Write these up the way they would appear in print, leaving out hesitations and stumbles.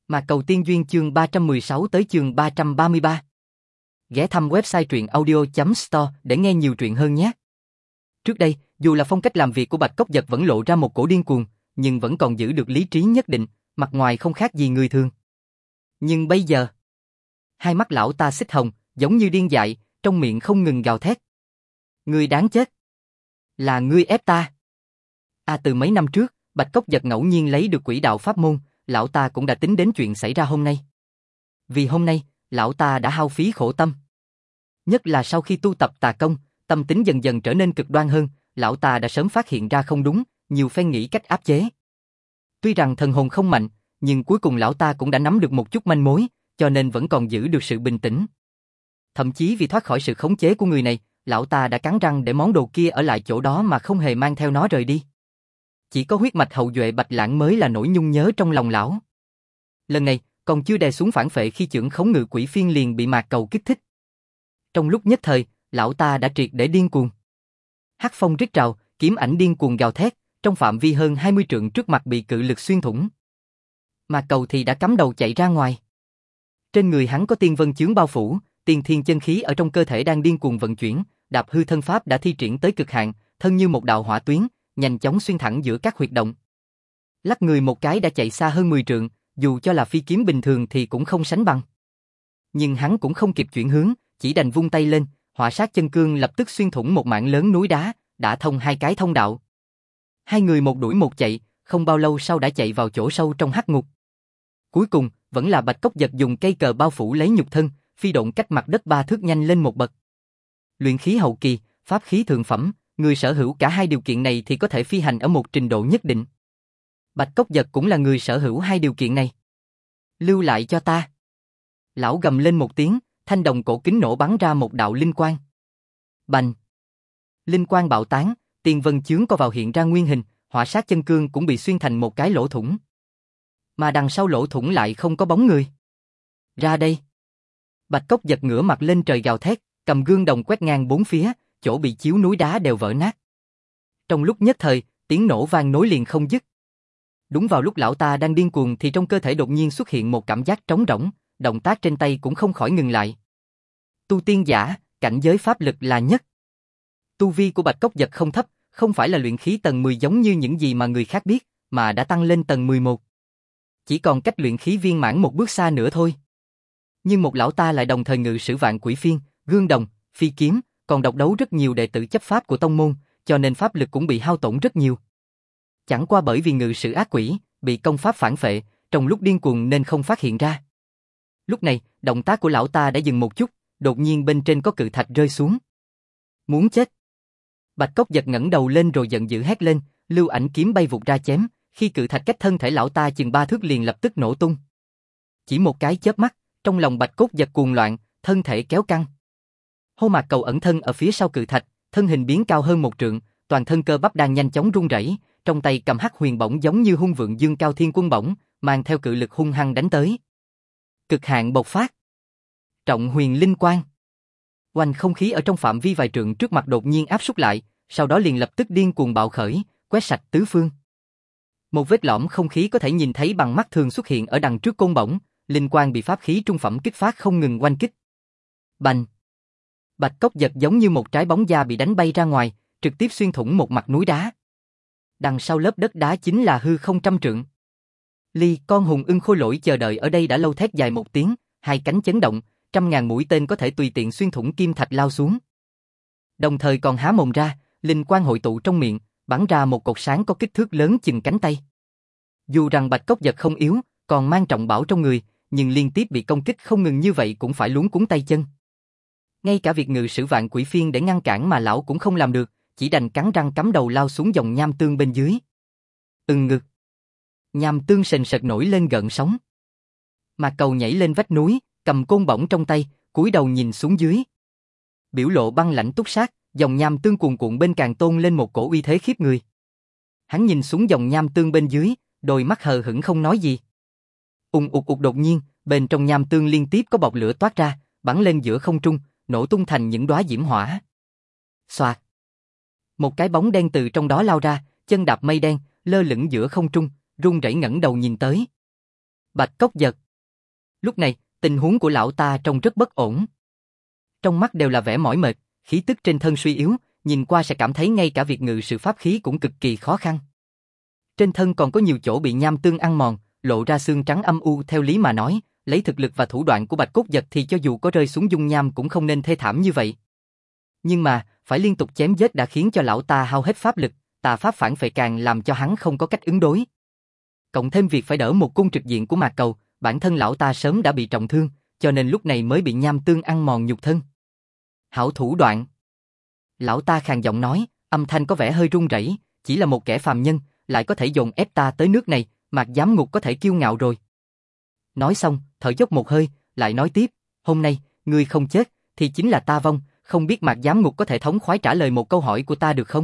Mà Cầu Tiên Duyên chương 316 tới chương 333. Ghé thăm website truyện audio.store để nghe nhiều truyện hơn nhé. Trước đây, dù là phong cách làm việc của Bạch Cốc Dật vẫn lộ ra một cổ điên cuồng, nhưng vẫn còn giữ được lý trí nhất định, mặt ngoài không khác gì người thường. Nhưng bây giờ, hai mắt lão ta xích hồng, giống như điên dại, trong miệng không ngừng gào thét. Ngươi đáng chết! Là ngươi ép ta! Từ mấy năm trước, Bạch Cốc Dật ngẫu nhiên lấy được quỹ đạo pháp môn, lão ta cũng đã tính đến chuyện xảy ra hôm nay. Vì hôm nay, lão ta đã hao phí khổ tâm. Nhất là sau khi tu tập tà công, tâm tính dần dần trở nên cực đoan hơn, lão ta đã sớm phát hiện ra không đúng, nhiều phen nghĩ cách áp chế. Tuy rằng thần hồn không mạnh, nhưng cuối cùng lão ta cũng đã nắm được một chút manh mối, cho nên vẫn còn giữ được sự bình tĩnh. Thậm chí vì thoát khỏi sự khống chế của người này, lão ta đã cắn răng để món đồ kia ở lại chỗ đó mà không hề mang theo nó rời đi. Chỉ có huyết mạch hậu duệ Bạch Lãng mới là nỗi nhung nhớ trong lòng lão. Lần này, còn chưa đè xuống phản phệ khi chưởng khống ngự quỷ phiên liền bị mạc cầu kích thích. Trong lúc nhất thời, lão ta đã triệt để điên cuồng. Hắc phong rít trào, kiếm ảnh điên cuồng gào thét, trong phạm vi hơn 20 trượng trước mặt bị cự lực xuyên thủng. Mạc cầu thì đã cắm đầu chạy ra ngoài. Trên người hắn có tiên vân chướng bao phủ, tiên thiên chân khí ở trong cơ thể đang điên cuồng vận chuyển, đạp hư thân pháp đã thi triển tới cực hạn, thân như một đạo hỏa tuyến, nhanh chóng xuyên thẳng giữa các huyệt động. Lắc người một cái đã chạy xa hơn 10 trượng, dù cho là phi kiếm bình thường thì cũng không sánh bằng. Nhưng hắn cũng không kịp chuyển hướng, chỉ đành vung tay lên, hỏa sát chân cương lập tức xuyên thủng một mảng lớn núi đá, đã thông hai cái thông đạo. Hai người một đuổi một chạy, không bao lâu sau đã chạy vào chỗ sâu trong hắc ngục. Cuối cùng, vẫn là Bạch Cốc Dật dùng cây cờ bao phủ lấy nhục thân, phi độn cách mặt đất 3 thước nhanh lên một bậc. Luyện khí hậu kỳ, pháp khí thượng phẩm, người sở hữu cả hai điều kiện này thì có thể phi hành ở một trình độ nhất định. Bạch Cốc Dật cũng là người sở hữu hai điều kiện này. Lưu lại cho ta. Lão gầm lên một tiếng, thanh đồng cổ kính nổ bắn ra một đạo linh quang. Bành! Linh quang bạo tán, tiền vân chướng co vào hiện ra nguyên hình, hỏa sát chân cương cũng bị xuyên thành một cái lỗ thủng. Mà đằng sau lỗ thủng lại không có bóng người. Ra đây! Bạch Cốc Dật ngửa mặt lên trời gào thét, cầm gương đồng quét ngang bốn phía, chỗ bị chiếu núi đá đều vỡ nát. Trong lúc nhất thời, tiếng nổ vang nối liền không dứt. Đúng vào lúc lão ta đang điên cuồng thì trong cơ thể đột nhiên xuất hiện một cảm giác trống rỗng, động tác trên tay cũng không khỏi ngừng lại. Tu tiên giả, cảnh giới pháp lực là nhất. Tu vi của Bạch Cốc Dật không thấp, không phải là luyện khí tầng 10 giống như những gì mà người khác biết, mà đã tăng lên tầng 11. Chỉ còn cách luyện khí viên mãn một bước xa nữa thôi. Nhưng một lão ta lại đồng thời ngự sử vạn quỷ phiên, gương đồng, phi kiếm, còn độc đấu rất nhiều đệ tử chấp pháp của tông môn, cho nên pháp lực cũng bị hao tổn rất nhiều. Chẳng qua bởi vì ngự sử ác quỷ, bị công pháp phản phệ, trong lúc điên cuồng nên không phát hiện ra. Lúc này, động tác của lão ta đã dừng một chút, đột nhiên bên trên có cự thạch rơi xuống. Muốn chết! Bạch Cốc Dật ngẩng đầu lên rồi giận dữ hét lên, lưu ảnh kiếm bay vụt ra chém, khi cự thạch cách thân thể lão ta chừng 3 thước liền lập tức nổ tung. Chỉ một cái chớp mắt, trong lòng Bạch Cốc Dật cuồng loạn, thân thể kéo căng. Hô Mạc Cầu ẩn thân ở phía sau cự thạch, thân hình biến cao hơn 1 trượng, toàn thân cơ bắp đang nhanh chóng run rẩy, trong tay cầm hắc huyền bổng giống như hung vượng dương cao thiên quân bổng, mang theo cự lực hung hăng đánh tới. Cực hạn bộc phát. Trọng huyền linh quang. Oanh, không khí ở trong phạm vi vài trượng trước mặt đột nhiên áp sút lại, sau đó liền lập tức điên cuồng bạo khởi, quét sạch tứ phương. Một vết lõm không khí có thể nhìn thấy bằng mắt thường xuất hiện ở đằng trước côn bổng, linh quang bị pháp khí trung phẩm kích phát không ngừng oanh kích. Bành! Bạch Cốc Dật giống như một trái bóng da bị đánh bay ra ngoài, trực tiếp xuyên thủng một mặt núi đá. Đằng sau lớp đất đá chính là hư không trăm trượng. Ly, con hùng ưng khôi lỗi chờ đợi ở đây đã lâu thét dài một tiếng, hai cánh chấn động, 100.000 mũi tên có thể tùy tiện xuyên thủng kim thạch lao xuống. Đồng thời còn há mồm ra, linh quang hội tụ trong miệng, bắn ra một cột sáng có kích thước lớn chừng cánh tay. Dù rằng Bạch Cốc Dật không yếu, còn mang trọng bảo trong người, nhưng liên tiếp bị công kích không ngừng như vậy cũng phải luống cuống tay chân. Ngay cả việc ngự sử vạn quỷ phiên để ngăn cản mà lão cũng không làm được, chỉ đành cắn răng cắm đầu lao xuống dòng nham tương bên dưới. Ngực. Nham tương sền sệt nổi lên gợn sóng. Mạc Cầu nhảy lên vách núi, cầm côn bổng trong tay, cúi đầu nhìn xuống dưới. Biểu lộ băng lãnh túc sát, dòng nham tương cuồn cuộn bên càng tôn lên một cổ uy thế khiếp người. Hắn nhìn xuống dòng nham tương bên dưới, đôi mắt hờ hững không nói gì. Ùng ục ục, đột nhiên, bên trong nham tương liên tiếp có bọt lửa toát ra, bắn lên giữa không trung, nổ tung thành những đóa diễm hỏa. Xoạt. Một cái bóng đen từ trong đó lao ra, chân đạp mây đen, lơ lửng giữa không trung, run rẩy ngẩng đầu nhìn tới. Bạch Cốc Dật. Lúc này, tình huống của lão ta trông rất bất ổn. Trong mắt đều là vẻ mỏi mệt, khí tức trên thân suy yếu, nhìn qua sẽ cảm thấy ngay cả việc ngự sự pháp khí cũng cực kỳ khó khăn. Trên thân còn có nhiều chỗ bị nham tương ăn mòn, lộ ra xương trắng âm u. Theo lý mà nói, lấy thực lực và thủ đoạn của Bạch Cốt Dật thì cho dù có rơi xuống dung nham cũng không nên thê thảm như vậy. Nhưng mà, phải liên tục chém giết đã khiến cho lão ta hao hết pháp lực, tà pháp phản phệ càng làm cho hắn không có cách ứng đối. Cộng thêm việc phải đỡ một cung trực diện của Mạc Cầu, bản thân lão ta sớm đã bị trọng thương, cho nên lúc này mới bị nham tương ăn mòn nhục thân. Hảo thủ đoạn. Lão ta khàn giọng nói, âm thanh có vẻ hơi run rẩy, chỉ là một kẻ phàm nhân, lại có thể dồn ép ta tới nước này, Mạc Giám Ngục có thể kiêu ngạo rồi. Nói xong, thở dốc một hơi, lại nói tiếp, hôm nay, ngươi không chết, thì chính là ta vong, không biết Mạc Giám Ngục có thể thống khoái trả lời một câu hỏi của ta được không?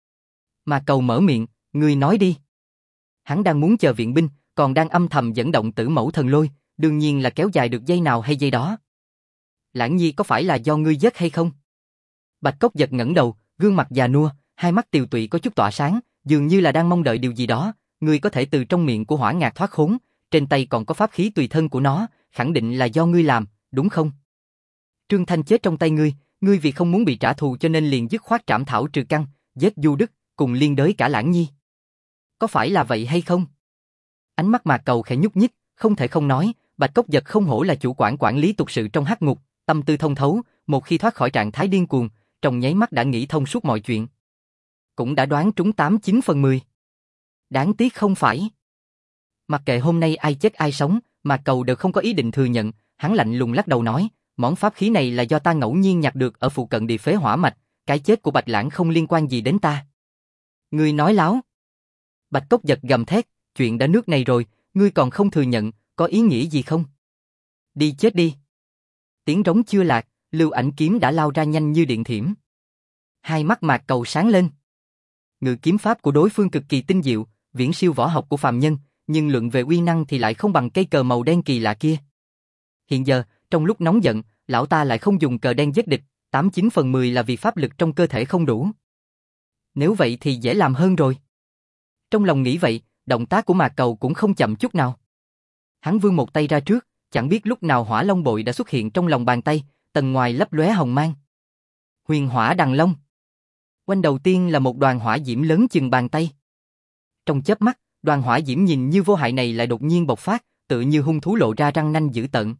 Mạc Cầu mở miệng, ngươi nói đi. Hắn đang muốn chờ viện binh, còn đang âm thầm dẫn động Tử Mẫu Thần Lôi, đương nhiên là kéo dài được dây nào hay dây đó. Lãng Nhi có phải là do ngươi giết hay không? Bạch Cốc Dật ngẩng đầu, gương mặt già nua, hai mắt tiều tụy có chút tỏa sáng, dường như là đang mong đợi điều gì đó. Ngươi có thể từ trong miệng của Hỏa Ngạc thoát khốn, trên tay còn có pháp khí tùy thân của nó, khẳng định là do ngươi làm, đúng không? Trương Thanh chết trong tay ngươi, ngươi vì không muốn bị trả thù cho nên liền dứt khoát trảm thảo trừ căn, giết Du Đức, cùng liên đới cả Lãng Nhi. Có phải là vậy hay không? Ánh mắt Mạc Cầu khẽ nhúc nhích, không thể không nói, Bạch Cốc Dật không hổ là chủ quản lý tục sự trong hắc ngục, tâm tư thông thấu, một khi thoát khỏi trạng thái điên cuồng, trong nháy mắt đã nghĩ thông suốt mọi chuyện. Cũng đã đoán trúng 89 phần 10. Đáng tiếc không phải. Mặc kệ hôm nay ai chết ai sống, Mạc Cầu đều không có ý định thừa nhận, hắn lạnh lùng lắc đầu nói, món pháp khí này là do ta ngẫu nhiên nhặt được ở phụ cận địa phế hỏa mạch, cái chết của Bạch Lãng không liên quan gì đến ta. Ngươi nói láo. Bạch Cốc Dật gầm thét, chuyện đã nước này rồi, ngươi còn không thừa nhận, có ý nghĩa gì không? Đi chết đi. Tiếng rống chưa lạc, Lưu Ảnh kiếm đã lao ra nhanh như điện thiểm. Hai mắt Mạc Cầu sáng lên. Ngự kiếm pháp của đối phương cực kỳ tinh diệu, viễn siêu võ học của phàm nhân, nhưng luận về uy năng thì lại không bằng cây cờ màu đen kỳ lạ kia. Hiện giờ, trong lúc nóng giận, lão ta lại không dùng cờ đen giết địch, 89 phần 10 là vì pháp lực trong cơ thể không đủ. Nếu vậy thì dễ làm hơn rồi. Trong lòng nghĩ vậy, động tác của Mạc Cầu cũng không chậm chút nào. Hắn vươn một tay ra trước, chẳng biết lúc nào hỏa long bội đã xuất hiện trong lòng bàn tay, tầng ngoài lấp lóe hồng mang. Huyền hỏa đằng long. Quanh đầu tiên là một đoàn hỏa diễm lớn chừng bàn tay. Trong chớp mắt, đoàn hỏa diễm nhìn như vô hại này lại đột nhiên bộc phát, tự như hung thú lộ ra răng nanh dữ tợn.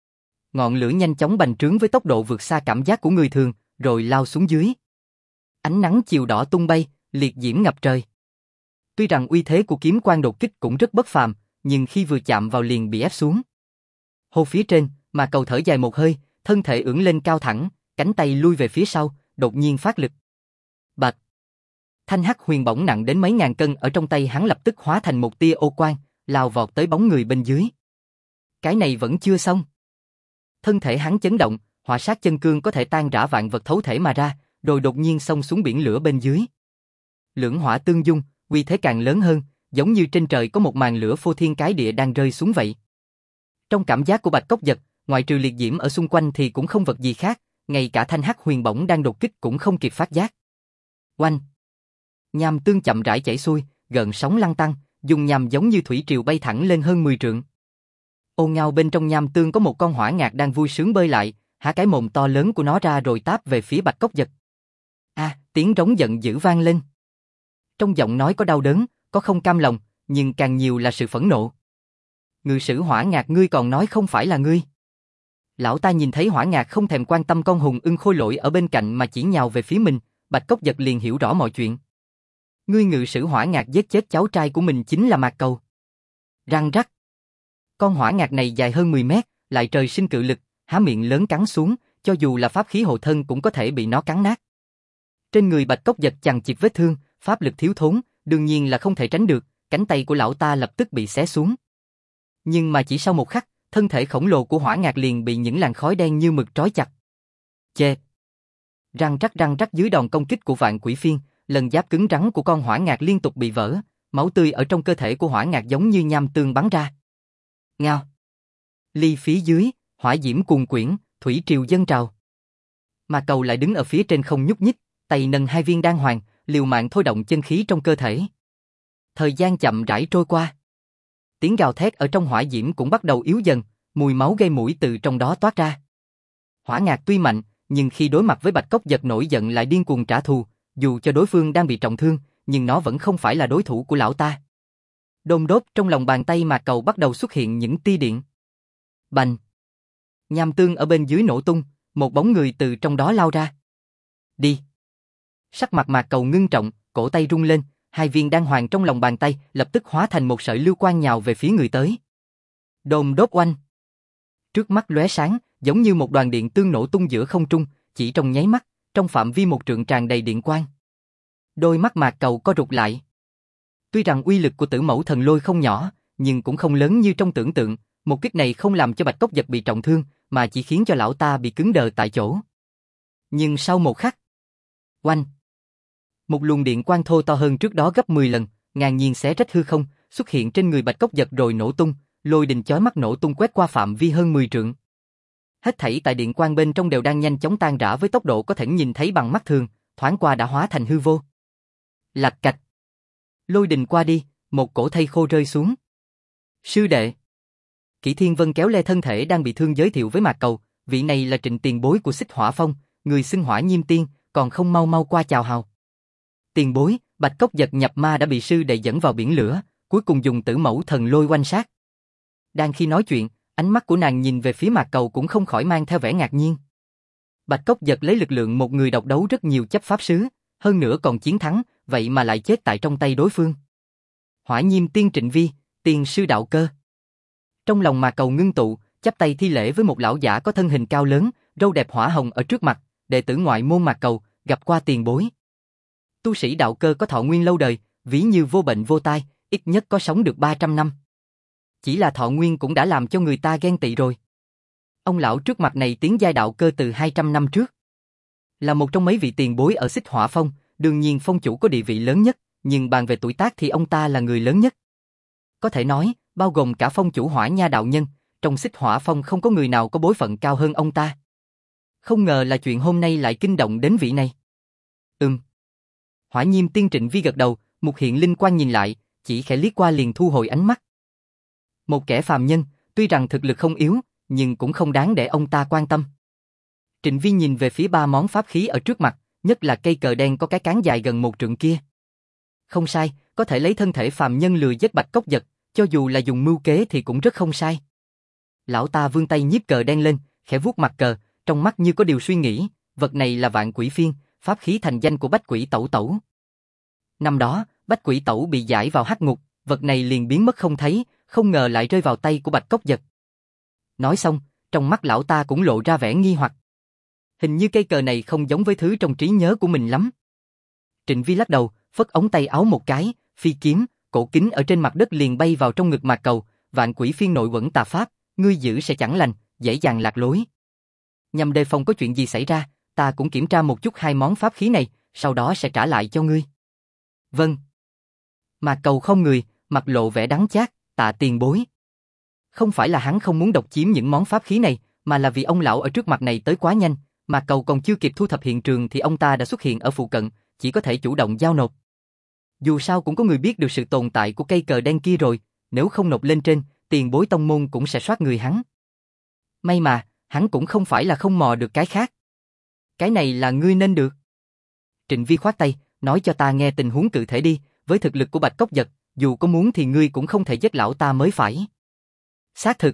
Ngọn lửa nhanh chóng bành trướng với tốc độ vượt xa cảm giác của người thường, rồi lao xuống dưới. Ánh nắng chiều đỏ tung bay, liệt diễm ngập trời. Tuy rằng uy thế của kiếm quang đột kích cũng rất bất phàm, nhưng khi vừa chạm vào liền bị ép xuống. Hô phía trên, mà Cầu thở dài một hơi, thân thể ưỡn lên cao thẳng, cánh tay lui về phía sau, đột nhiên phát lực. Bạch! Thanh hắc huyền bổng nặng đến mấy ngàn cân ở trong tay hắn lập tức hóa thành một tia ô quang, lao vọt tới bóng người bên dưới. Cái này vẫn chưa xong. Thân thể hắn chấn động, hỏa sát chân cương có thể tan rã vạn vật thấu thể mà ra, rồi đột nhiên xông xuống biển lửa bên dưới. Lưỡng hỏa tương dung, uy thế càng lớn hơn, giống như trên trời có một màn lửa phô thiên cái địa đang rơi xuống vậy. Trong cảm giác của Bạch Cốc Dật, ngoại trừ liệt diễm ở xung quanh thì cũng không vật gì khác, ngay cả thanh hắc huyền bổng đang đột kích cũng không kịp phát giác. Oanh! Nham tương chậm rãi chảy xuôi, gợn sóng lăn tăn, dùng nham giống như thủy triều bay thẳng lên hơn 10 trượng. Ô ngao bên trong nham tương có một con hỏa ngạc đang vui sướng bơi lại, há cái mồm to lớn của nó ra rồi táp về phía Bạch Cốc Dật. Tiếng rống giận dữ vang lên. Trong giọng nói có đau đớn, có không cam lòng, nhưng càng nhiều là sự phẫn nộ. Ngự sử hỏa ngạc, ngươi còn nói không phải là ngươi. Lão ta nhìn thấy hỏa ngạc không thèm quan tâm con hùng ưng khôi lỗi ở bên cạnh mà chỉ nhào về phía mình, Bạch Cốc Dật liền hiểu rõ mọi chuyện. Ngươi ngự sử hỏa ngạc giết chết cháu trai của mình chính là Mạc Cầu. Răng rắc. Con hỏa ngạc này dài hơn 10 mét, lại trời sinh cự lực, há miệng lớn cắn xuống, cho dù là pháp khí hộ thân cũng có thể bị nó cắn nát. Trên người Bạch Cốc Dật chằng chịt vết thương, pháp lực thiếu thốn, đương nhiên là không thể tránh được, cánh tay của lão ta lập tức bị xé xuống. Nhưng mà chỉ sau một khắc, thân thể khổng lồ của hỏa ngạc liền bị những làn khói đen như mực trói chặt. Chê! Răng rắc dưới đòn công kích của Vạn Quỷ Phiên, lần giáp cứng rắn của con hỏa ngạc liên tục bị vỡ, máu tươi ở trong cơ thể của hỏa ngạc giống như nham tương bắn ra. Ngao! Ly phía dưới, hỏa diễm cuồn quyển, thủy triều dâng trào. Mà Cầu lại đứng ở phía trên không nhúc nhích, tay nâng hai viên đan hoàng, liều mạng thôi động chân khí trong cơ thể. Thời gian chậm rãi trôi qua. tiếng gào thét ở trong hỏa diễm cũng bắt đầu yếu dần, mùi máu gây mũi từ trong đó toát ra. Hỏa ngạc tuy mạnh, nhưng khi đối mặt với Bạch Cốc Giật nổi giận lại điên cuồng trả thù, dù cho đối phương đang bị trọng thương, nhưng nó vẫn không phải là đối thủ của lão ta. Đôn đốt trong lòng bàn tay Mạc Cầu bắt đầu xuất hiện những tia điện. Bành! Nham tương ở bên dưới nổ tung, một bóng người từ trong đó lao ra. Đi! Sắc mặt Mạc Cầu ngưng trọng, cổ tay rung lên, hai viên đan hoàng trong lòng bàn tay lập tức hóa thành một sợi lưu quang nhào về phía người tới. Đôn đốt oanh! Trước mắt lóe sáng, giống như một đoàn điện tương nổ tung giữa không trung, chỉ trong nháy mắt, trong phạm vi một trượng tràn đầy điện quang. Đôi mắt Mạc Cầu co rụt lại. Tuy rằng uy lực của Tử Mẫu Thần Lôi không nhỏ, nhưng cũng không lớn như trong tưởng tượng, một kích này không làm cho Bạch Cốc Giật bị trọng thương, mà chỉ khiến cho lão ta bị cứng đờ tại chỗ. Nhưng sau một khắc, oanh! Một luồng điện quang thô to hơn trước đó gấp 10 lần, ngang nhiên xé rách hư không, xuất hiện trên người Bạch Cốc Giật rồi nổ tung, lôi đình chói mắt nổ tung quét qua phạm vi hơn 10 trượng. Hết thảy tại điện quang bên trong đều đang nhanh chóng tan rã với tốc độ có thể nhìn thấy bằng mắt thường, thoáng qua đã hóa thành hư vô. Lạch cạch. Lôi đình qua đi, một cổ thây khô rơi xuống. Sư đệ. Kỷ Thiên Vân kéo lê thân thể đang bị thương giới thiệu với Mạc Cầu, vị này là Trịnh tiền bối của Xích Hỏa Phong, người xưng Hỏa Nhiêm Tiên, còn không mau mau qua chào hào. Tiền bối, Bạch Cốc Giật nhập ma đã bị sư đệ dẫn vào biển lửa, cuối cùng dùng Tử Mẫu Thần Lôi oanh sát. Đang khi nói chuyện, ánh mắt của nàng nhìn về phía Mạc Cầu cũng không khỏi mang theo vẻ ngạc nhiên. Bạch Cốc Giật lấy lực lượng một người độc đấu rất nhiều chấp pháp sứ, hơn nữa còn chiến thắng, vậy mà lại chết tại trong tay đối phương. Hỏa Nhiêm Tiên Trịnh Vi, tiền sư đạo cơ. Trong lòng Mạc Cầu ngưng tụ, chắp tay thi lễ với một lão giả có thân hình cao lớn, râu đẹp hỏa hồng ở trước mặt, đệ tử ngoại môn Mạc Cầu, gặp qua tiền bối. Tu sĩ đạo cơ có thọ nguyên lâu đời, ví như vô bệnh vô tai, ít nhất có sống được 300 năm. Chỉ là thọ nguyên cũng đã làm cho người ta ghen tị rồi. Ông lão trước mặt này tiến giai đạo cơ từ 200 năm trước. Là một trong mấy vị tiền bối ở Xích Hỏa Phong, đương nhiên phong chủ có địa vị lớn nhất, nhưng bàn về tuổi tác thì ông ta là người lớn nhất. Có thể nói, bao gồm cả phong chủ Hỏa Nha đạo nhân, trong Xích Hỏa Phong không có người nào có bối phận cao hơn ông ta. Không ngờ là chuyện hôm nay lại kinh động đến vị này. Hỏa Nhiêm Tiên Trịnh Vi gật đầu, một hiện linh quang nhìn lại, chỉ khẽ liếc qua liền thu hồi ánh mắt. Một kẻ phàm nhân, tuy rằng thực lực không yếu, nhưng cũng không đáng để ông ta quan tâm. Trịnh Vi nhìn về phía ba món pháp khí ở trước mặt, nhất là cây cờ đen có cái cán dài gần 1 trượng kia. Không sai, có thể lấy thân thể phàm nhân lừa giết Bạch Cốc Giật, cho dù là dùng mưu kế thì cũng rất không sai. Lão ta vươn tay nhiếp cờ đen lên, khẽ vuốt mặt cờ, trong mắt như có điều suy nghĩ, vật này là Vạn Quỷ Phiên, pháp khí thành danh của Bách Quỷ Tẩu Tẩu. Năm đó, Bách Quỷ Tẩu bị giải vào hắc ngục, vật này liền biến mất không thấy, không ngờ lại rơi vào tay của Bạch Cốc Giật. Nói xong, trong mắt lão ta cũng lộ ra vẻ nghi hoặc. Hình như cây cờ này không giống với thứ trong trí nhớ của mình lắm. Trịnh Vi lắc đầu, phất ống tay áo một cái, phi kiếm, cổ kính ở trên mặt đất liền bay vào trong ngực Mạc Cầu, Vạn Quỷ Phiên nội quẩn tà pháp, ngươi giữ sẽ chẳng lành, dễ dàng lạc lối. Nhằm đề phòng có chuyện gì xảy ra, ta cũng kiểm tra một chút hai món pháp khí này, sau đó sẽ trả lại cho ngươi. Vâng. Mạc Cầu không người, mặt lộ vẻ đắng chát, tạ tiền bối. Không phải là hắn không muốn độc chiếm những món pháp khí này, mà là vì ông lão ở trước mặt này tới quá nhanh, Mạc Cầu còn chưa kịp thu thập hiện trường thì ông ta đã xuất hiện ở phụ cận, chỉ có thể chủ động giao nộp. Dù sao cũng có người biết được sự tồn tại của cây cờ đen kia rồi, nếu không nộp lên trên, tiền bối tông môn cũng sẽ soát người hắn. May mà, hắn cũng không phải là không mò được cái khác. Cái này là ngươi nên được. Trịnh Vi khoát tay, nói cho ta nghe tình huống cụ thể đi, với thực lực của Bạch Cốc Giật, dù có muốn thì ngươi cũng không thể giết lão ta mới phải. Xác thực.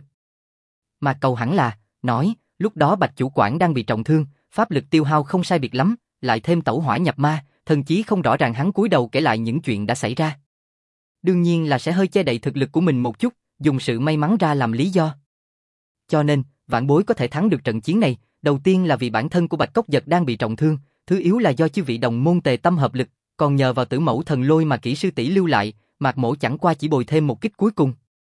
Mạc Cầu hẳn là, nói, lúc đó Bạch chủ quản đang bị trọng thương, pháp lực tiêu hao không sai biệt lắm, lại thêm tẩu hỏa nhập ma, thần chí không rõ ràng hắn cúi đầu kể lại những chuyện đã xảy ra. Đương nhiên là sẽ hơi che đậy thực lực của mình một chút, dùng sự may mắn ra làm lý do. Cho nên, vãn bối có thể thắng được trận chiến này, đầu tiên là vì bản thân của Bạch Cốc Giật đang bị trọng thương, thứ yếu là do chư vị đồng môn tề tâm hợp lực, còn nhờ vào Tử Mẫu Thần Lôi mà kỹ sư tỷ lưu lại, Mạc mỗ chẳng qua chỉ bồi thêm một kích cuối cùng.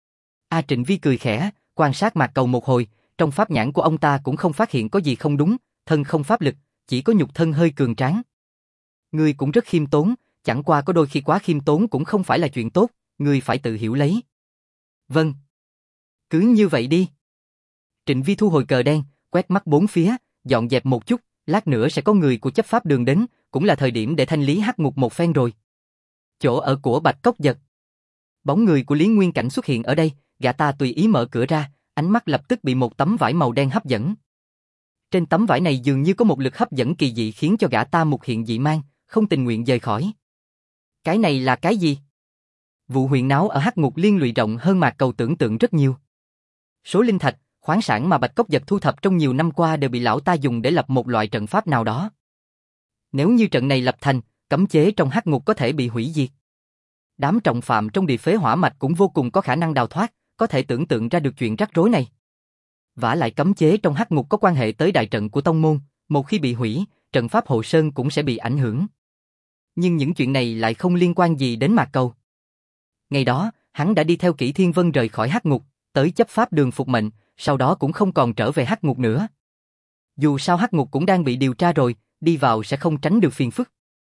Trịnh Vi cười khẽ, quan sát Mạc Cầu một hồi, trong pháp nhãn của ông ta cũng không phát hiện có gì không đúng, thân không pháp lực, chỉ có nhục thân hơi cường tráng. Ngươi cũng rất khiêm tốn, chẳng qua có đôi khi quá khiêm tốn cũng không phải là chuyện tốt, ngươi phải tự hiểu lấy. Vâng. Cứ như vậy đi. Trịnh Vi thu hồi cờ đen, quét mắt bốn phía, dọn dẹp một chút, lát nữa sẽ có người của chấp pháp đường đến, cũng là thời điểm để thanh lý hắc ngục một phen rồi. Chỗ ở của Bạch Cốc Giật. Bóng người của Lý Nguyên Cảnh xuất hiện ở đây, gã ta tùy ý mở cửa ra, ánh mắt lập tức bị một tấm vải màu đen hấp dẫn. Trên tấm vải này dường như có một lực hấp dẫn kỳ dị khiến cho gã ta mục hiện dị mang, không tình nguyện rời khỏi. Cái này là cái gì? Vụ huyền náo ở Hắc Ngục liên lụy rộng hơn Mạc Cầu tưởng tượng rất nhiều. Số linh thạch, khoáng sản mà Bạch Cốc Dật thu thập trong nhiều năm qua đều bị lão ta dùng để lập một loại trận pháp nào đó. Nếu như trận này lập thành, cấm chế trong Hắc Ngục có thể bị hủy diệt. Đám trọng phạm trong địa phế hỏa mạch cũng vô cùng có khả năng đào thoát, có thể tưởng tượng ra được chuyện rắc rối này. Vả lại cấm chế trong Hắc Ngục có quan hệ tới đại trận của tông môn, một khi bị hủy, trận pháp Hồ Sơn cũng sẽ bị ảnh hưởng. Nhưng những chuyện này lại không liên quan gì đến Mạc Cầu. Ngày đó, hắn đã đi theo Kỷ Thiên Vân rời khỏi Hắc Ngục, tới chấp pháp đường phục mệnh, sau đó cũng không còn trở về Hắc Ngục nữa. Dù sao Hắc Ngục cũng đang bị điều tra rồi, đi vào sẽ không tránh được phiền phức.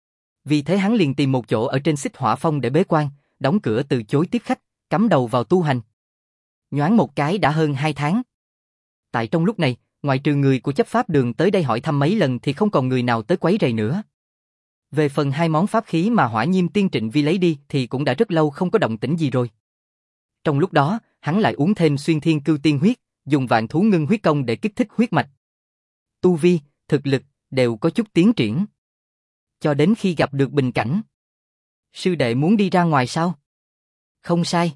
Vì thế hắn liền tìm một chỗ ở trên Xích Hỏa Phong để bế quan, đóng cửa từ chối tiếp khách, cắm đầu vào tu hành. Nhoáng một cái đã hơn 2 tháng. Tại trong lúc này, ngoại trừ người của chấp pháp đường tới đây hỏi thăm mấy lần thì không còn người nào tới quấy rầy nữa. Về phần 2 món pháp khí mà Hỏa Nhiêm Tiên Trịnh Vi lấy đi thì cũng đã rất lâu không có động tĩnh gì rồi. Trong lúc đó, hắn lại uống thêm Xuyên Thiên Cưu Tiên huyết, dùng Vạn Thú Ngưng huyết công để kích thích huyết mạch. Tu vi, thực lực đều có chút tiến triển. Cho đến khi gặp được bình cảnh. Sư đệ muốn đi ra ngoài sao? Không sai.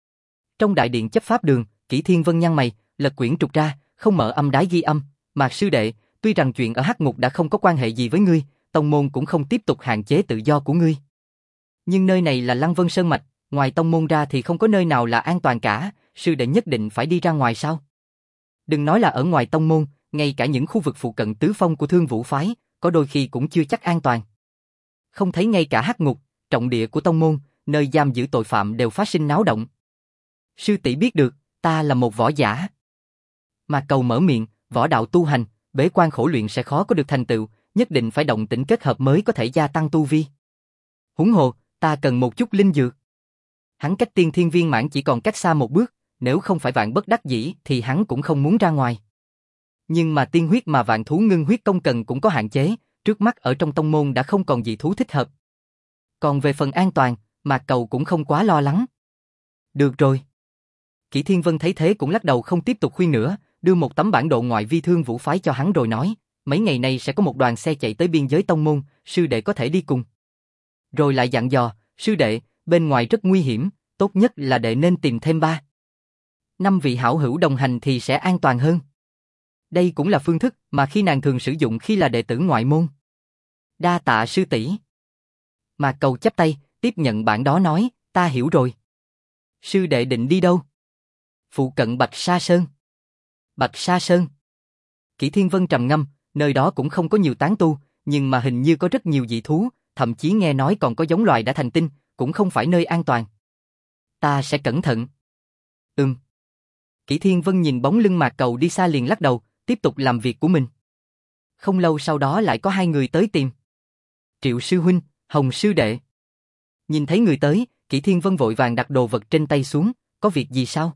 Trong đại điện chấp pháp đường, Kỷ Thiên Vân nhăn mày, lật quyển trục ra, không mở âm đái ghi âm. Mạc sư đệ, tuy rằng chuyện ở Hắc Ngục đã không có quan hệ gì với ngươi, tông môn cũng không tiếp tục hạn chế tự do của ngươi. Nhưng nơi này là Lăng Vân Sơn Mạch, ngoài tông môn ra thì không có nơi nào là an toàn cả, sư đệ nhất định phải đi ra ngoài sao? Đừng nói là ở ngoài tông môn, ngay cả những khu vực phụ cận tứ phong của Thương Vũ phái, có đôi khi cũng chưa chắc an toàn. Không thấy ngay cả Hắc Ngục, trọng địa của tông môn, nơi giam giữ tội phạm đều phát sinh náo động. Sư tỷ biết được, ta là một võ giả. Mạc Cầu mở miệng, võ đạo tu hành, bế quan khổ luyện sẽ khó có được thành tựu, nhất định phải động tĩnh kết hợp mới có thể gia tăng tu vi. Huống hồ, ta cần một chút linh dược. Hắn cách tiên thiên viên mãn chỉ còn cách xa một bước, nếu không phải vạn bất đắc dĩ thì hắn cũng không muốn ra ngoài. Nhưng mà tiên huyết mà Vạn Thú Ngưng huyết công cần cũng có hạn chế, trước mắt ở trong tông môn đã không còn dị thú thích hợp. Còn về phần an toàn, Mạc Cầu cũng không quá lo lắng. Được rồi. Kỷ Thiên Vân thấy thế cũng lắc đầu không tiếp tục khuyên nữa, đưa một tấm bản đồ ngoại vi Thương Vũ phái cho hắn rồi nói, mấy ngày nay sẽ có một đoàn xe chạy tới biên giới tông môn, sư đệ có thể đi cùng. Rồi lại dặn dò, sư đệ, bên ngoài rất nguy hiểm, tốt nhất là đệ nên tìm thêm 5 vị hảo hữu đồng hành thì sẽ an toàn hơn. Đây cũng là phương thức mà khi nàng thường sử dụng khi là đệ tử ngoại môn. Đa tạ sư tỷ. Mạc Cầu chắp tay, tiếp nhận bản đó nói, ta hiểu rồi. Sư đệ định đi đâu? Phụ cận Bạch Sa Sơn. Bạch Sa Sơn. Kỷ Thiên Vân trầm ngâm, nơi đó cũng không có nhiều tán tu, nhưng mà hình như có rất nhiều dị thú, thậm chí nghe nói còn có giống loài đã thành tinh, cũng không phải nơi an toàn. Ta sẽ cẩn thận. Kỷ Thiên Vân nhìn bóng lưng Mạc Cầu đi xa liền lắc đầu, tiếp tục làm việc của mình. Không lâu sau đó lại có 2 người tới tìm. Triệu sư huynh, Hồng sư đệ. Nhìn thấy người tới, Kỷ Thiên Vân vội vàng đặt đồ vật trên tay xuống, có việc gì sao?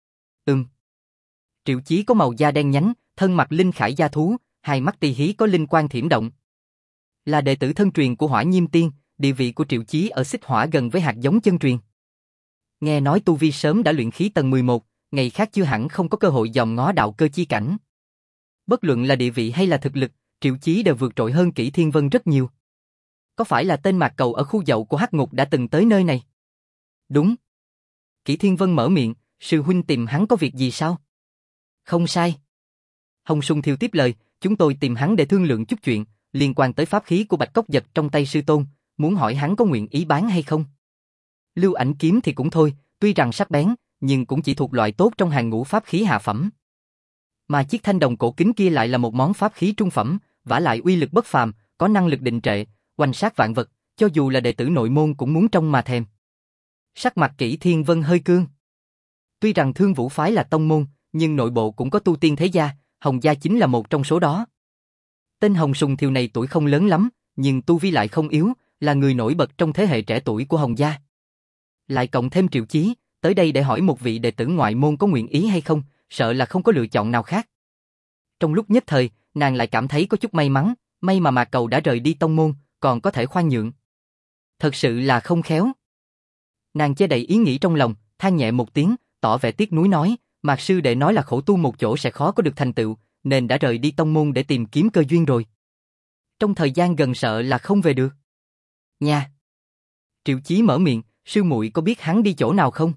Triệu Chí có màu da đen nhánh, thân mặc linh khải gia thú, hai mắt tì hí có linh quang thiểm động. Là đệ tử thân truyền của Hỏa Nhiêm Tiên, địa vị của Triệu Chí ở Xích Hỏa gần với hạt giống chân truyền. Nghe nói tu vi sớm đã luyện khí tầng 11, ngày khác chưa hẳn không có cơ hội dòm ngó đạo cơ chi cảnh. Bất luận là địa vị hay là thực lực, Triệu Chí đều vượt trội hơn Kỷ Thiên Vân rất nhiều. Có phải là tên Mạc Cầu ở khu dậu của Hắc Ngục đã từng tới nơi này? Đúng. Kỷ Thiên Vân mở miệng, sư huynh tìm hắn có việc gì sao? Không sai. Hồng Sung Thiêu tiếp lời, chúng tôi tìm hắn để thương lượng chút chuyện, liên quan tới pháp khí của Bạch Cốc Dật trong tay sư tôn, muốn hỏi hắn có nguyện ý bán hay không. Lưu Ảnh kiếm thì cũng thôi, tuy rằng sắc bén, nhưng cũng chỉ thuộc loại tốt trong hàng ngũ pháp khí hạ phẩm. Mà chiếc thanh đồng cổ kính kia lại là một món pháp khí trung phẩm, vả lại uy lực bất phàm, có năng lực định trệ, oanh sát vạn vật, cho dù là đệ tử nội môn cũng muốn trông mà thèm. Sắc mặt Kỷ Thiên Vân hơi cương. Tuy rằng Thương Vũ phái là tông môn, nhưng nội bộ cũng có tu tiên thế gia, Hồng gia chính là một trong số đó. Tên Hồng Sùng Thiều này tuổi không lớn lắm, nhưng tu vi lại không yếu, là người nổi bật trong thế hệ trẻ tuổi của Hồng gia. Lại cộng thêm Triệu Chí, tới đây để hỏi một vị đệ tử ngoại môn có nguyện ý hay không, sợ là không có lựa chọn nào khác. Trong lúc nhất thời, nàng lại cảm thấy có chút may mắn, may mà Mạc Cầu đã rời đi tông môn, còn có thể khoan nhượng. Thật sự là không khéo. Nàng che đậy ý nghĩ trong lòng, than nhẹ một tiếng, tỏ vẻ tiếc nuối nói, Mạc sư đệ nói là khổ tu một chỗ sẽ khó có được thành tựu, nên đã rời đi tông môn để tìm kiếm cơ duyên rồi. Trong thời gian gần sợ là không về được. Nha. Triệu Chí mở miệng, sư muội có biết hắn đi chỗ nào không?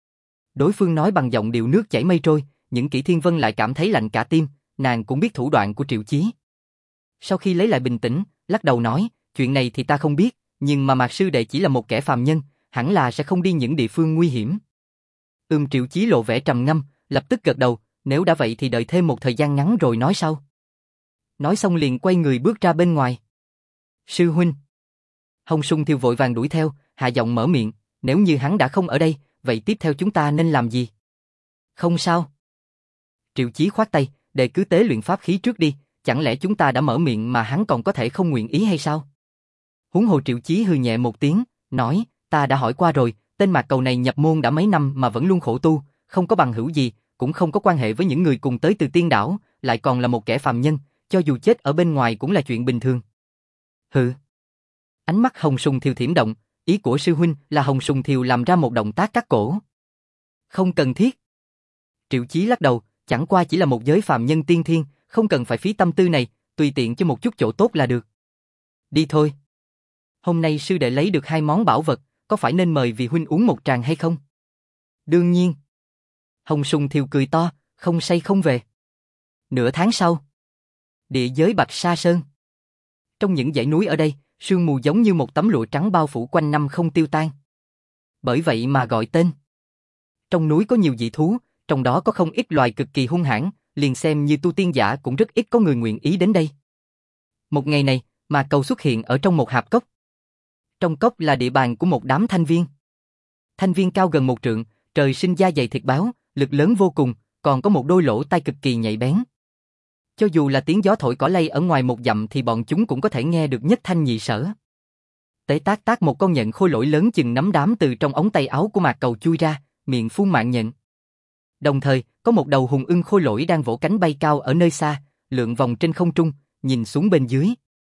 Đối phương nói bằng giọng điệu nước chảy mây trôi, những Kỷ Thiên Vân lại cảm thấy lạnh cả tim, nàng cũng biết thủ đoạn của Triệu Chí. Sau khi lấy lại bình tĩnh, lắc đầu nói, chuyện này thì ta không biết, nhưng mà Mạc sư đệ chỉ là một kẻ phàm nhân, hẳn là sẽ không đi những địa phương nguy hiểm. Triệu Chí lộ vẻ trầm ngâm, lập tức gật đầu, nếu đã vậy thì đợi thêm một thời gian ngắn rồi nói sau. Nói xong liền quay người bước ra bên ngoài. Sư huynh. Hồng Sung Thiêu vội vàng đuổi theo, hạ giọng mở miệng, nếu như hắn đã không ở đây, vậy tiếp theo chúng ta nên làm gì? Không sao. Triệu Chí khoát tay, để cứ tế luyện pháp khí trước đi, chẳng lẽ chúng ta đã mở miệng mà hắn còn có thể không nguyện ý hay sao? Huống hồ Triệu Chí hừ nhẹ một tiếng, nói, ta đã hỏi qua rồi, tên Mạc Cầu này nhập môn đã mấy năm mà vẫn luôn khổ tu, không có bằng hữu gì, cũng không có quan hệ với những người cùng tới từ tiên đảo, lại còn là một kẻ phàm nhân, cho dù chết ở bên ngoài cũng là chuyện bình thường. Hừ. Ánh mắt Hồng Sùng Thiều thiểm động, ý của sư huynh là Hồng Sùng Thiều làm ra một động tác cắt cổ. Không cần thiết. Triệu Chí lắc đầu, chẳng qua chỉ là một giới phàm nhân tiên thiên, không cần phải phí tâm tư này, tùy tiện cho một chút chỗ tốt là được. Đi thôi. Hôm nay sư đệ lấy được 2 món bảo vật, có phải nên mời vị huynh uống một tràng hay không? Đương nhiên. Hồng Sùng Thiều cười to, không say không về. Nửa tháng sau, địa giới Bạch Sa Sơn. Trong những dãy núi ở đây, sương mù giống như một tấm lụa trắng bao phủ quanh năm không tiêu tan. Bởi vậy mà gọi tên. Trong núi có nhiều dị thú, trong đó có không ít loài cực kỳ hung hãn, liền xem như tu tiên giả cũng rất ít có người nguyện ý đến đây. Một ngày này, Mạc Cầu xuất hiện ở trong một hạp cốc. Trong cốc là địa bàn của một đám thanh viên. Thanh viên cao gần 1 trượng, trời sinh da dày thịt báo, lực lớn vô cùng, còn có một đôi lỗ tai cực kỳ nhạy bén. Cho dù là tiếng gió thổi cỏ lay ở ngoài 1 dặm thì bọn chúng cũng có thể nghe được nhất thanh nhị sở. Tế tác tác một con nhện khôi lỗi lớn chừng nắm đám từ trong ống tay áo của Mạc Cầu chui ra, miệng phun mạng nhện. Đồng thời, có một đầu hùng ưng khôi lỗi đang vỗ cánh bay cao ở nơi xa, lượn vòng trên không trung, nhìn xuống bên dưới.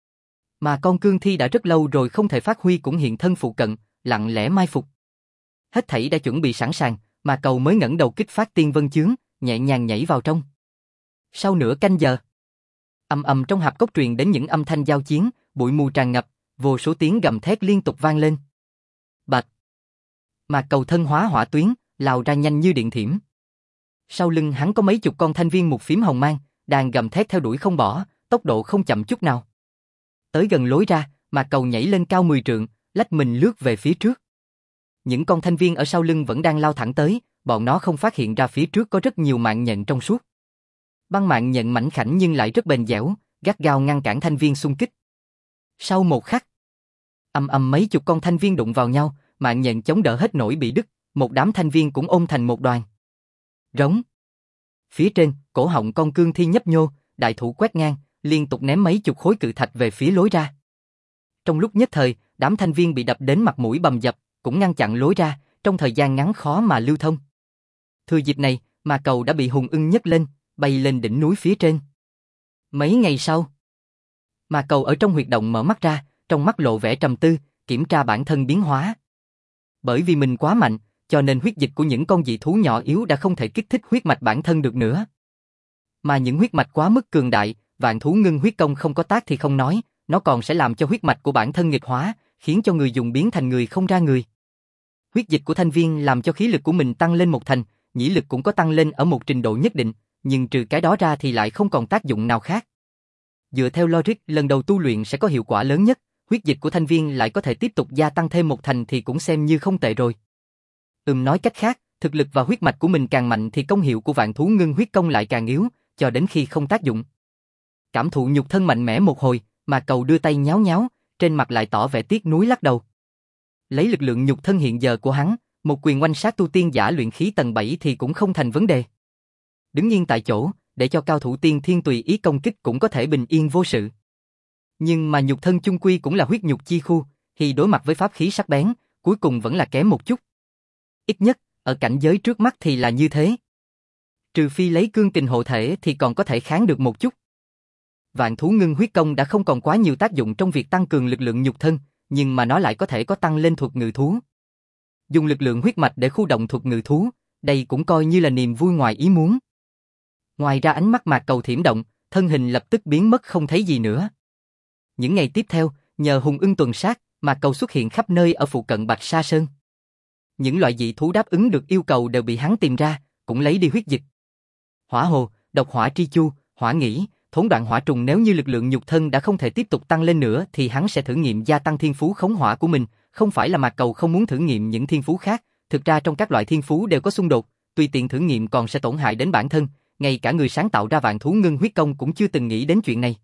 Mà con cương thi đã rất lâu rồi không thể phát huy cũng hiện thân phụ cận, lặng lẽ mai phục. Hết thảy đã chuẩn bị sẵn sàng, Mạc Cầu mới ngẩng đầu kích phát tiên vân chướng, nhẹ nhàng nhảy vào trong. Sau nửa canh giờ, ầm ầm trong hạp cốc truyền đến những âm thanh giao chiến, bụi mù tràn ngập, vô số tiếng gầm thét liên tục vang lên. Bạch. Mạc Cầu thân hóa hỏa tuyến, lao ra nhanh như điện thiểm. Sau lưng hắn có mấy chục con thanh viên một phím hồng mang, đang gầm thét theo đuổi không bỏ, tốc độ không chậm chút nào. Tới gần lối ra, Mạc Cầu nhảy lên cao 10 trượng, lách mình lướt về phía trước. Những con thanh viên ở sau lưng vẫn đang lao thẳng tới, bọn nó không phát hiện ra phía trước có rất nhiều mạng nhện trong suốt. Băng mạng nhện mảnh khảnh nhưng lại rất bền dẻo, gắt gao ngăn cản thanh viên xung kích. Sau một khắc, ầm ầm mấy chục con thanh viên đụng vào nhau, mạng nhện chống đỡ hết nổi bị đứt, một đám thanh viên cũng ôm thành một đoàn. Rống. Phía trên, cổ họng con cương thi nhấp nhô, đại thủ quét ngang, liên tục ném mấy chục khối cự thạch về phía lối ra. Trong lúc nhất thời, đám thanh viên bị đập đến mặt mũi bầm dập, cũng ngăn chặn lối ra, trong thời gian ngắn khó mà lưu thông. Thừa dịp này, Mạc Cầu đã bị hùng ưng nhấc lên, bay lên đỉnh núi phía trên. Mấy ngày sau, Mạc Cầu ở trong huyệt động mở mắt ra, trong mắt lộ vẻ trầm tư, kiểm tra bản thân biến hóa. Bởi vì mình quá mạnh, cho nên huyết dịch của những con dị thú nhỏ yếu đã không thể kích thích huyết mạch bản thân được nữa. Mà những huyết mạch quá mức cường đại, vạn thú ngưng huyết công không có tác thì không nói, nó còn sẽ làm cho huyết mạch của bản thân nghịch hóa, khiến cho người dùng biến thành người không ra người. Huyết dịch của thanh viên làm cho khí lực của mình tăng lên 1 thành, nhĩ lực cũng có tăng lên ở một trình độ nhất định, nhưng trừ cái đó ra thì lại không còn tác dụng nào khác. Dựa theo logic, lần đầu tu luyện sẽ có hiệu quả lớn nhất, huyết dịch của thanh viên lại có thể tiếp tục gia tăng thêm 1 thành thì cũng xem như không tệ rồi. Nói cách khác, thực lực và huyết mạch của mình càng mạnh thì công hiệu của vạn thú ngưng huyết công lại càng yếu, cho đến khi không tác dụng. Cảm thụ nhục thân mạnh mẽ một hồi, Mạc Cầu đưa tay nháo nháo, trên mặt lại tỏ vẻ tiếc nuối lắc đầu. Lấy lực lượng nhục thân hiện giờ của hắn, một quyền oanh sát tu tiên giả luyện khí tầng 7 thì cũng không thành vấn đề. Đứng yên tại chỗ, để cho cao thủ tiên thiên tùy ý công kích cũng có thể bình yên vô sự. Nhưng mà nhục thân chung quy cũng là huyết nhục chi khu, thì đối mặt với pháp khí sắc bén, cuối cùng vẫn là kém một chút. Ít nhất, ở cảnh giới trước mắt thì là như thế. Trừ phi lấy cương kình hộ thể thì còn có thể kháng được một chút. Vạn thú ngưng huyết công đã không còn quá nhiều tác dụng trong việc tăng cường lực lượng nhục thân, nhưng mà nó lại có thể có tăng lên thuật ngự thú. Dùng lực lượng huyết mạch để khu động thuật ngự thú, đây cũng coi như là niềm vui ngoài ý muốn. Ngoài ra ánh mắt Mạc Cầu thiểm động, thân hình lập tức biến mất không thấy gì nữa. Những ngày tiếp theo, nhờ hùng ưng tuần sát, Mạc Cầu xuất hiện khắp nơi ở phụ cận Bạch Sa Sơn. Những loại dị thú đáp ứng được yêu cầu đều bị hắn tìm ra, cũng lấy đi huyết dịch. Hỏa hồ, độc hỏa tri chu, hỏa nghĩ, thốn đoạn hỏa trùng, nếu như lực lượng nhục thân đã không thể tiếp tục tăng lên nữa thì hắn sẽ thử nghiệm gia tăng thiên phú khống hỏa của mình, không phải là Mạc Cầu không muốn thử nghiệm những thiên phú khác, thực ra trong các loại thiên phú đều có xung đột, tùy tiện thử nghiệm còn sẽ tổn hại đến bản thân, ngay cả người sáng tạo ra vạn thú ngưng huyết công cũng chưa từng nghĩ đến chuyện này.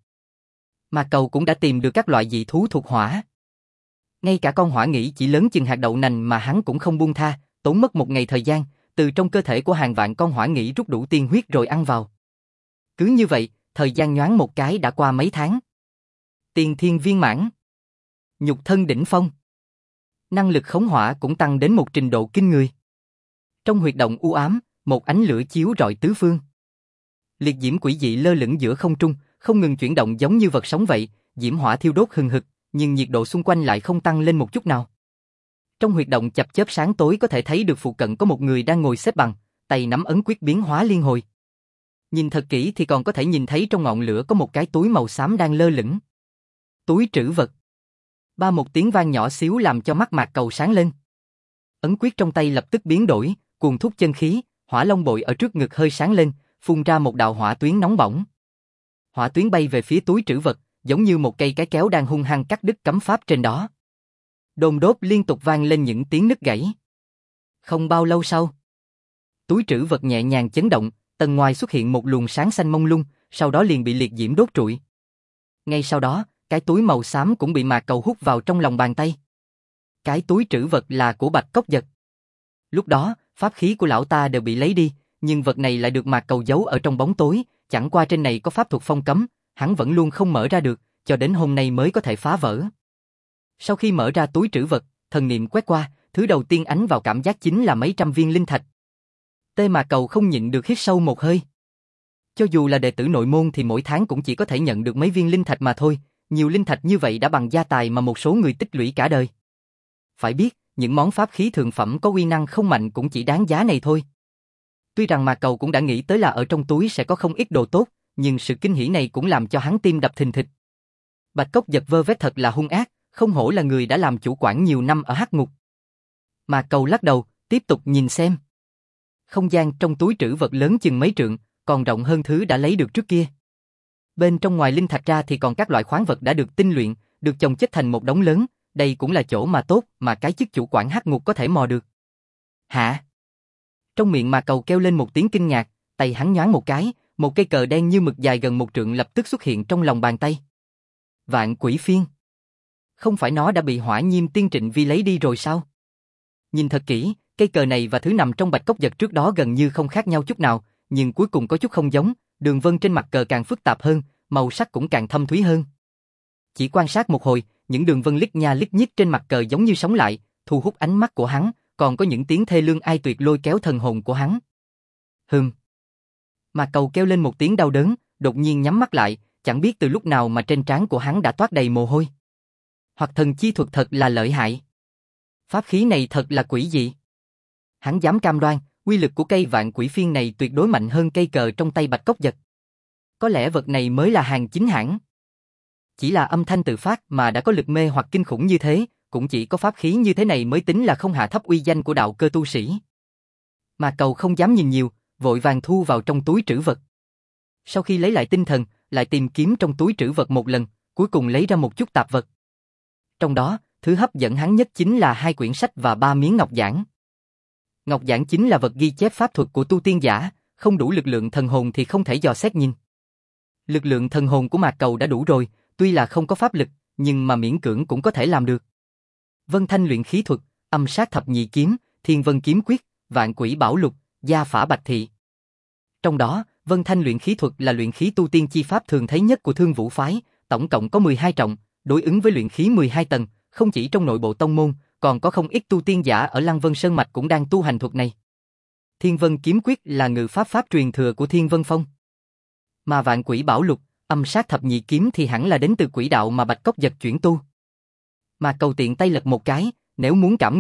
Mạc Cầu cũng đã tìm được các loại dị thú thuộc hỏa. Ngay cả con hỏa nghĩ chỉ lớn chừng hạt đậu nành mà hắn cũng không buông tha, tốn mất 1 ngày thời gian, từ trong cơ thể của hàng vạn con hỏa nghĩ rút đủ tiên huyết rồi ăn vào. Cứ như vậy, thời gian nhoáng một cái đã qua mấy tháng. Tiên thiên viên mãn, nhục thân đỉnh phong, năng lực khống hỏa cũng tăng đến một trình độ kinh người. Trong huyệt động u ám, một ánh lửa chiếu rọi tứ phương. Liệt diễm quỷ dị lơ lửng giữa không trung, không ngừng chuyển động giống như vật sống vậy, diễm hỏa thiêu đốt hừng hực, nhưng nhiệt độ xung quanh lại không tăng lên một chút nào. Trong huyệt động chập chớp sáng tối có thể thấy được phụ cận có một người đang ngồi xếp bằng, tay nắm ấn quyết biến hóa liên hồi. Nhìn thật kỹ thì còn có thể nhìn thấy trong ngọn lửa có một cái túi màu xám đang lơ lửng. Túi trữ vật. Ba một tiếng vang nhỏ xíu làm cho mắt Mạc Cầu sáng lên. Ấn quyết trong tay lập tức biến đổi, cuồn thúc chân khí, hỏa long bội ở trước ngực hơi sáng lên, phun ra một đạo hỏa tuyến nóng bỏng. Hỏa tuyến bay về phía túi trữ vật, giống như một cây cái kéo đang hung hăng cắt đứt cấm pháp trên đó. Đôn đốt liên tục vang lên những tiếng nứt gãy. Không bao lâu sau, túi trữ vật nhẹ nhàng chấn động, tầng ngoài xuất hiện một luồng sáng xanh mông lung, sau đó liền bị liệt diễm đốt trụi. Ngay sau đó, cái túi màu xám cũng bị Mạc Cầu hút vào trong lòng bàn tay. Cái túi trữ vật là của Bạch Cốc Dật. Lúc đó, pháp khí của lão ta đều bị lấy đi, nhưng vật này lại được Mạc Cầu giấu ở trong bóng tối, chẳng qua trên này có pháp thuật phong cấm, hắn vẫn luôn không mở ra được, cho đến hôm nay mới có thể phá vỡ. Sau khi mở ra túi trữ vật, thần niệm quét qua, thứ đầu tiên ánh vào cảm giác chính là mấy trăm viên linh thạch. Mạc Cầu không nhịn được hít sâu một hơi. Cho dù là đệ tử nội môn thì mỗi tháng cũng chỉ có thể nhận được mấy viên linh thạch mà thôi, nhiều linh thạch như vậy đã bằng gia tài mà một số người tích lũy cả đời. Phải biết, những món pháp khí thượng phẩm có uy năng không mạnh cũng chỉ đáng giá này thôi. Tuy rằng Mạc Cầu cũng đã nghĩ tới là ở trong túi sẽ có không ít đồ tốt, nhưng sự kinh hỉ này cũng làm cho hắn tim đập thình thịch. Bạch Cốc Dật vơ vét thật là hung ác, không hổ là người đã làm chủ quản nhiều năm ở Hắc Ngục. Mạc Cầu lắc đầu, tiếp tục nhìn xem. Không gian trong túi trữ vật lớn chừng mấy trượng, còn rộng hơn thứ đã lấy được trước kia. Bên trong ngoài linh thạch ra thì còn các loại khoáng vật đã được tinh luyện, được chồng chất thành một đống lớn, đây cũng là chỗ mà tốt mà cái chức chủ quản Hắc Ngục có thể mò được. Hả? Trong miệng Mạc Cầu kêu lên một tiếng kinh ngạc, tay hắn nhoáng một cái, một cây cờ đen như mực dài gần 1 trượng lập tức xuất hiện trong lòng bàn tay. Vạn Quỷ Phiên. Không phải nó đã bị Hỏa Nhiêm Tiên Trịnh Vi lấy đi rồi sao? Nhìn thật kỹ, cây cờ này và thứ nằm trong Bạch Cốc Dật trước đó gần như không khác nhau chút nào, nhưng cuối cùng có chút không giống, đường vân trên mặt cờ càng phức tạp hơn, màu sắc cũng càng thâm thúy hơn. Chỉ quan sát một hồi, những đường vân lít nha lít nhít trên mặt cờ giống như sống lại, thu hút ánh mắt của hắn, còn có những tiếng thê lương ai tuyệt lôi kéo thần hồn của hắn. Mạc Cầu kêu lên một tiếng đau đớn, đột nhiên nhắm mắt lại, chẳng biết từ lúc nào mà trên trán của hắn đã toát đầy mồ hôi. Hoặc thần chi thuật thật là lợi hại. Pháp khí này thật là quỷ dị. Hắn dám cam đoan, uy lực của cây Vạn Quỷ Phiên này tuyệt đối mạnh hơn cây cờ trong tay Bạch Cốc Dật. Có lẽ vật này mới là hàng chính hãng. Chỉ là âm thanh tự phát mà đã có lực mê hoặc kinh khủng như thế, cũng chỉ có pháp khí như thế này mới tính là không hạ thấp uy danh của đạo cơ tu sĩ. Mạc Cầu không dám nhìn nhiều, vội vàng thu vào trong túi trữ vật. Sau khi lấy lại tinh thần, lại tìm kiếm trong túi trữ vật một lần, cuối cùng lấy ra một chút tạp vật. Trong đó, thứ hấp dẫn hắn nhất chính là 2 quyển sách và 3 miếng ngọc giản. Ngọc giản chính là vật ghi chép pháp thuật của tu tiên giả, không đủ lực lượng thần hồn thì không thể dò xét nhìn. Lực lượng thần hồn của Mạc Cầu đã đủ rồi, tuy là không có pháp lực, nhưng mà miễn cưỡng cũng có thể làm được. Vân Thanh luyện khí thuật, âm sát thập nhị kiếm, Thiên Vân kiếm quyết, Vạn Quỷ bảo lục, Gia phả bạch thị. Trong đó, Vân Thanh luyện khí thuật là luyện khí tu tiên chi pháp thường thấy nhất của Thương Vũ phái, tổng cộng có 12 trọng, đối ứng với luyện khí 12 tầng, không chỉ trong nội bộ tông môn, còn có không ít tu tiên giả ở Lăng Vân Sơn mạch cũng đang tu hành thuật này. Thiên Vân kiếm quyết là ngự pháp truyền thừa của Thiên Vân Phong. Mà Vạn Quỷ bảo lục, âm sát thập nhị kiếm thì hẳn là đến từ quỷ đạo mà Bạch Cốc Dật chuyển tu. Mà Cầu tiện tay lật một cái, nếu muốn cảm ngộ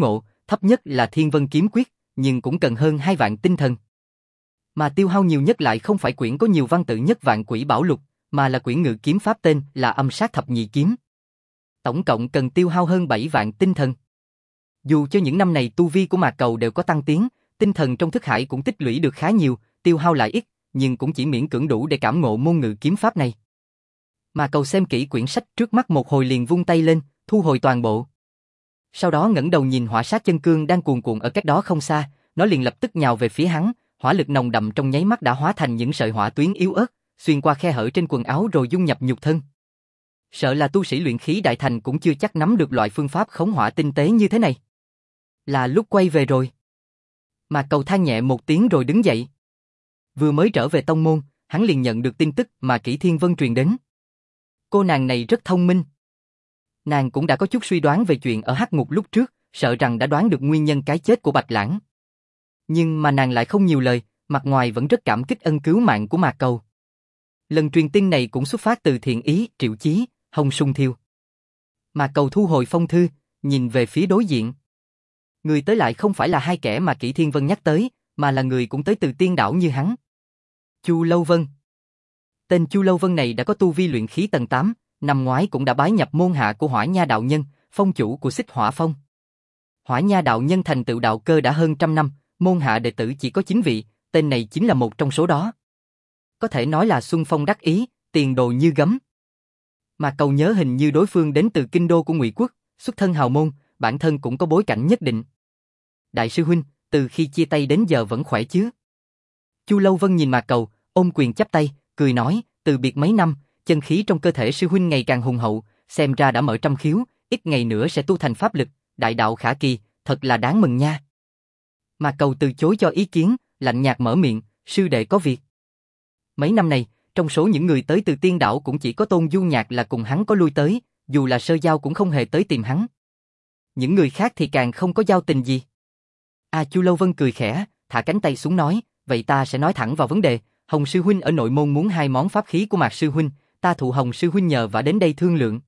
thấp nhất là Thiên Vân Kiếm Quyết, nhưng cũng cần hơn 2 vạn tinh thần. Mà tiêu hao nhiều nhất lại không phải quyển có nhiều văn tự nhất Vạn Quỷ Bảo Lục, mà là quyển ngự kiếm pháp tên là Âm Sát Thập Nhị Kiếm. Tổng cộng cần tiêu hao hơn 7 vạn tinh thần. Dù cho những năm này tu vi của Mạc Cầu đều có tăng tiến, tinh thần trong thức hải cũng tích lũy được khá nhiều, tiêu hao lại ít, nhưng cũng chỉ miễn cưỡng đủ để cảm ngộ môn ngự kiếm pháp này. Mạc Cầu xem kỹ quyển sách trước mắt một hồi liền vung tay lên, thu hồi toàn bộ. Sau đó ngẩng đầu nhìn hỏa sát chân cương đang cuồn cuộn ở cách đó không xa, nó liền lập tức nhào về phía hắn, hỏa lực nồng đậm trong nháy mắt đã hóa thành những sợi hỏa tuyến yếu ớt, xuyên qua khe hở trên quần áo rồi dung nhập nhục thân. Sợ là tu sĩ luyện khí đại thành cũng chưa chắc nắm được loại phương pháp khống hỏa tinh tế như thế này. Là lúc quay về rồi. Mạc Cầu than nhẹ một tiếng rồi đứng dậy. Vừa mới trở về tông môn, hắn liền nhận được tin tức mà Kỷ Thiên Vân truyền đến. Cô nàng này rất thông minh. Nàng cũng đã có chút suy đoán về chuyện ở Hắc Ngục lúc trước, sợ rằng đã đoán được nguyên nhân cái chết của Bạch Lãng. Nhưng mà nàng lại không nhiều lời, mặt ngoài vẫn rất cảm kích ân cứu mạng của Mạc Cầu. Lần truyền tin này cũng xuất phát từ Thiện Ý, Triệu Chí, Hồng Sung Thiêu. Mạc Cầu thu hồi phong thư, nhìn về phía đối diện. Người tới lại không phải là hai kẻ mà Kỷ Thiên Vân nhắc tới, mà là người cũng tới từ Tiên Đảo như hắn. Chu Lâu Vân. Tên Chu Lâu Vân này đã có tu vi luyện khí tầng 8, năm ngoái cũng đã bái nhập môn hạ của Hỏa Nha đạo nhân, phong chủ của Xích Hỏa Phong. Hỏa Nha đạo nhân thành tựu đạo cơ đã hơn 100 năm, môn hạ đệ tử chỉ có 9 vị, tên này chính là một trong số đó. Có thể nói là xuân phong đắc ý, tiền đồ như gấm. Mà Cầu nhớ hình như đối phương đến từ kinh đô của Ngụy Quốc, xuất thân hào môn, bản thân cũng có bối cảnh nhất định. Đại sư huynh, từ khi chia tay đến giờ vẫn khỏe chứ? Chu Lâu Vân nhìn Mạc Cầu, ôm quyền chắp tay, cười nói, từ biệt mấy năm, chân khí trong cơ thể sư huynh ngày càng hùng hậu, xem ra đã mở trăm khiếu, ít ngày nữa sẽ tu thành pháp lực, đại đạo khả kỳ, thật là đáng mừng nha. Mạc Cầu từ chối cho ý kiến, lạnh nhạt mở miệng, sư đệ có việc. Mấy năm này, trong số những người tới từ Tiên Đảo cũng chỉ có Tôn Du Nhạc là cùng hắn có lui tới, dù là Sơ Giao cũng không hề tới tìm hắn. Những người khác thì càng không có giao tình gì. Chu Lâu Vân cười khẽ, thả cánh tay xuống nói, vậy ta sẽ nói thẳng vào vấn đề, Hồng sư huynh ở nội môn muốn 2 món pháp khí của Mạc sư huynh, ta thụ Hồng sư huynh nhờ và đến đây thương lượng.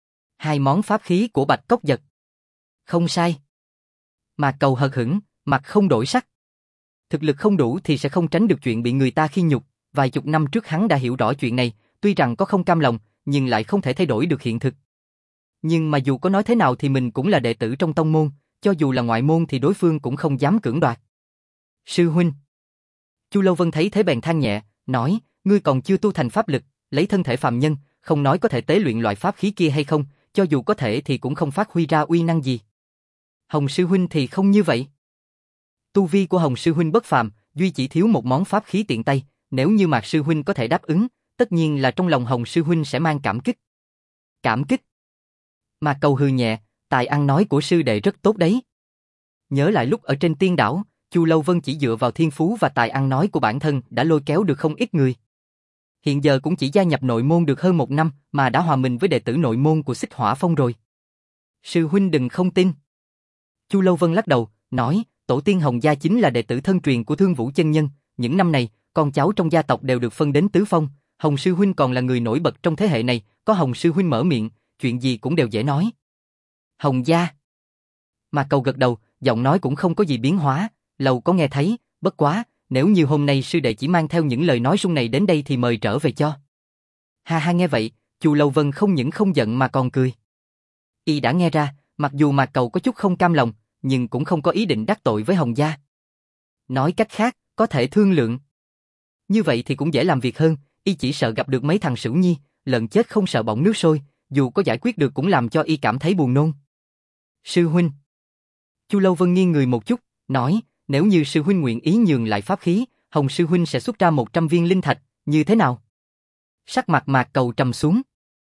2 món pháp khí của Bạch Cốc Dật. Không sai. Mạc Cầu hờ hững, mặt không đổi sắc. Thực lực không đủ thì sẽ không tránh được chuyện bị người ta khi nhục, vài chục năm trước hắn đã hiểu rõ chuyện này, tuy rằng có không cam lòng, nhưng lại không thể thay đổi được hiện thực. Nhưng mà dù có nói thế nào thì mình cũng là đệ tử trong tông môn, cho dù là ngoại môn thì đối phương cũng không dám cưỡng đoạt. Sư huynh. Chu Lâu Vân thấy thế bèn than nhẹ, nói, ngươi còn chưa tu thành pháp lực, lấy thân thể phàm nhân, không nói có thể tế luyện loại pháp khí kia hay không, cho dù có thể thì cũng không phát huy ra uy năng gì. Hồng sư huynh thì không như vậy. Tu vi của Hồng sư huynh bất phàm, duy chỉ thiếu một món pháp khí tiện tay, nếu như Mạc sư huynh có thể đáp ứng, tất nhiên là trong lòng Hồng sư huynh sẽ mang cảm kích. Cảm kích? Mạc Cầu hừ nhẹ, tài ăn nói của sư đệ rất tốt đấy. Nhớ lại lúc ở trên Tiên Đảo, Chu Lâu Vân chỉ dựa vào thiên phú và tài ăn nói của bản thân đã lôi kéo được không ít người. Hiện giờ cũng chỉ gia nhập nội môn được hơn 1 năm mà đã hòa mình với đệ tử nội môn của Xích Hỏa Phong rồi. Sư huynh đừng không tin. Chu Lâu Vân lắc đầu, nói, tổ tiên Hồng gia chính là đệ tử thân truyền của Thương Vũ chân nhân, những năm này, con cháu trong gia tộc đều được phân đến tứ phong, Hồng sư huynh còn là người nổi bật trong thế hệ này, có Hồng sư huynh mở miệng, chuyện gì cũng đều dễ nói. Hồng gia. Mạc Cầu gật đầu, giọng nói cũng không có gì biến hóa, lầu có nghe thấy, bất quá, nếu như hôm nay sư đệ chỉ mang theo những lời nói sung này đến đây thì mời trở về cho. Ha ha nghe vậy, Chu Lâu Vân không những không giận mà còn cười. Y đã nghe ra, mặc dù Mạc Cầu có chút không cam lòng, nhưng cũng không có ý định đắc tội với Hồng gia. Nói cách khác, có thể thương lượng. Như vậy thì cũng dễ làm việc hơn, y chỉ sợ gặp được mấy thằng Sửu Nhi, lợn chết không sợ bỏng nước sôi, dù có giải quyết được cũng làm cho y cảm thấy buồn nôn. Sư huynh. Chu Lâu Vân nghiêng người một chút, nói, nếu như sư huynh nguyện ý nhường lại pháp khí, Hồng sư huynh sẽ xuất ra 100 viên linh thạch, như thế nào? Sắc mặt Mạc Cầu trầm xuống.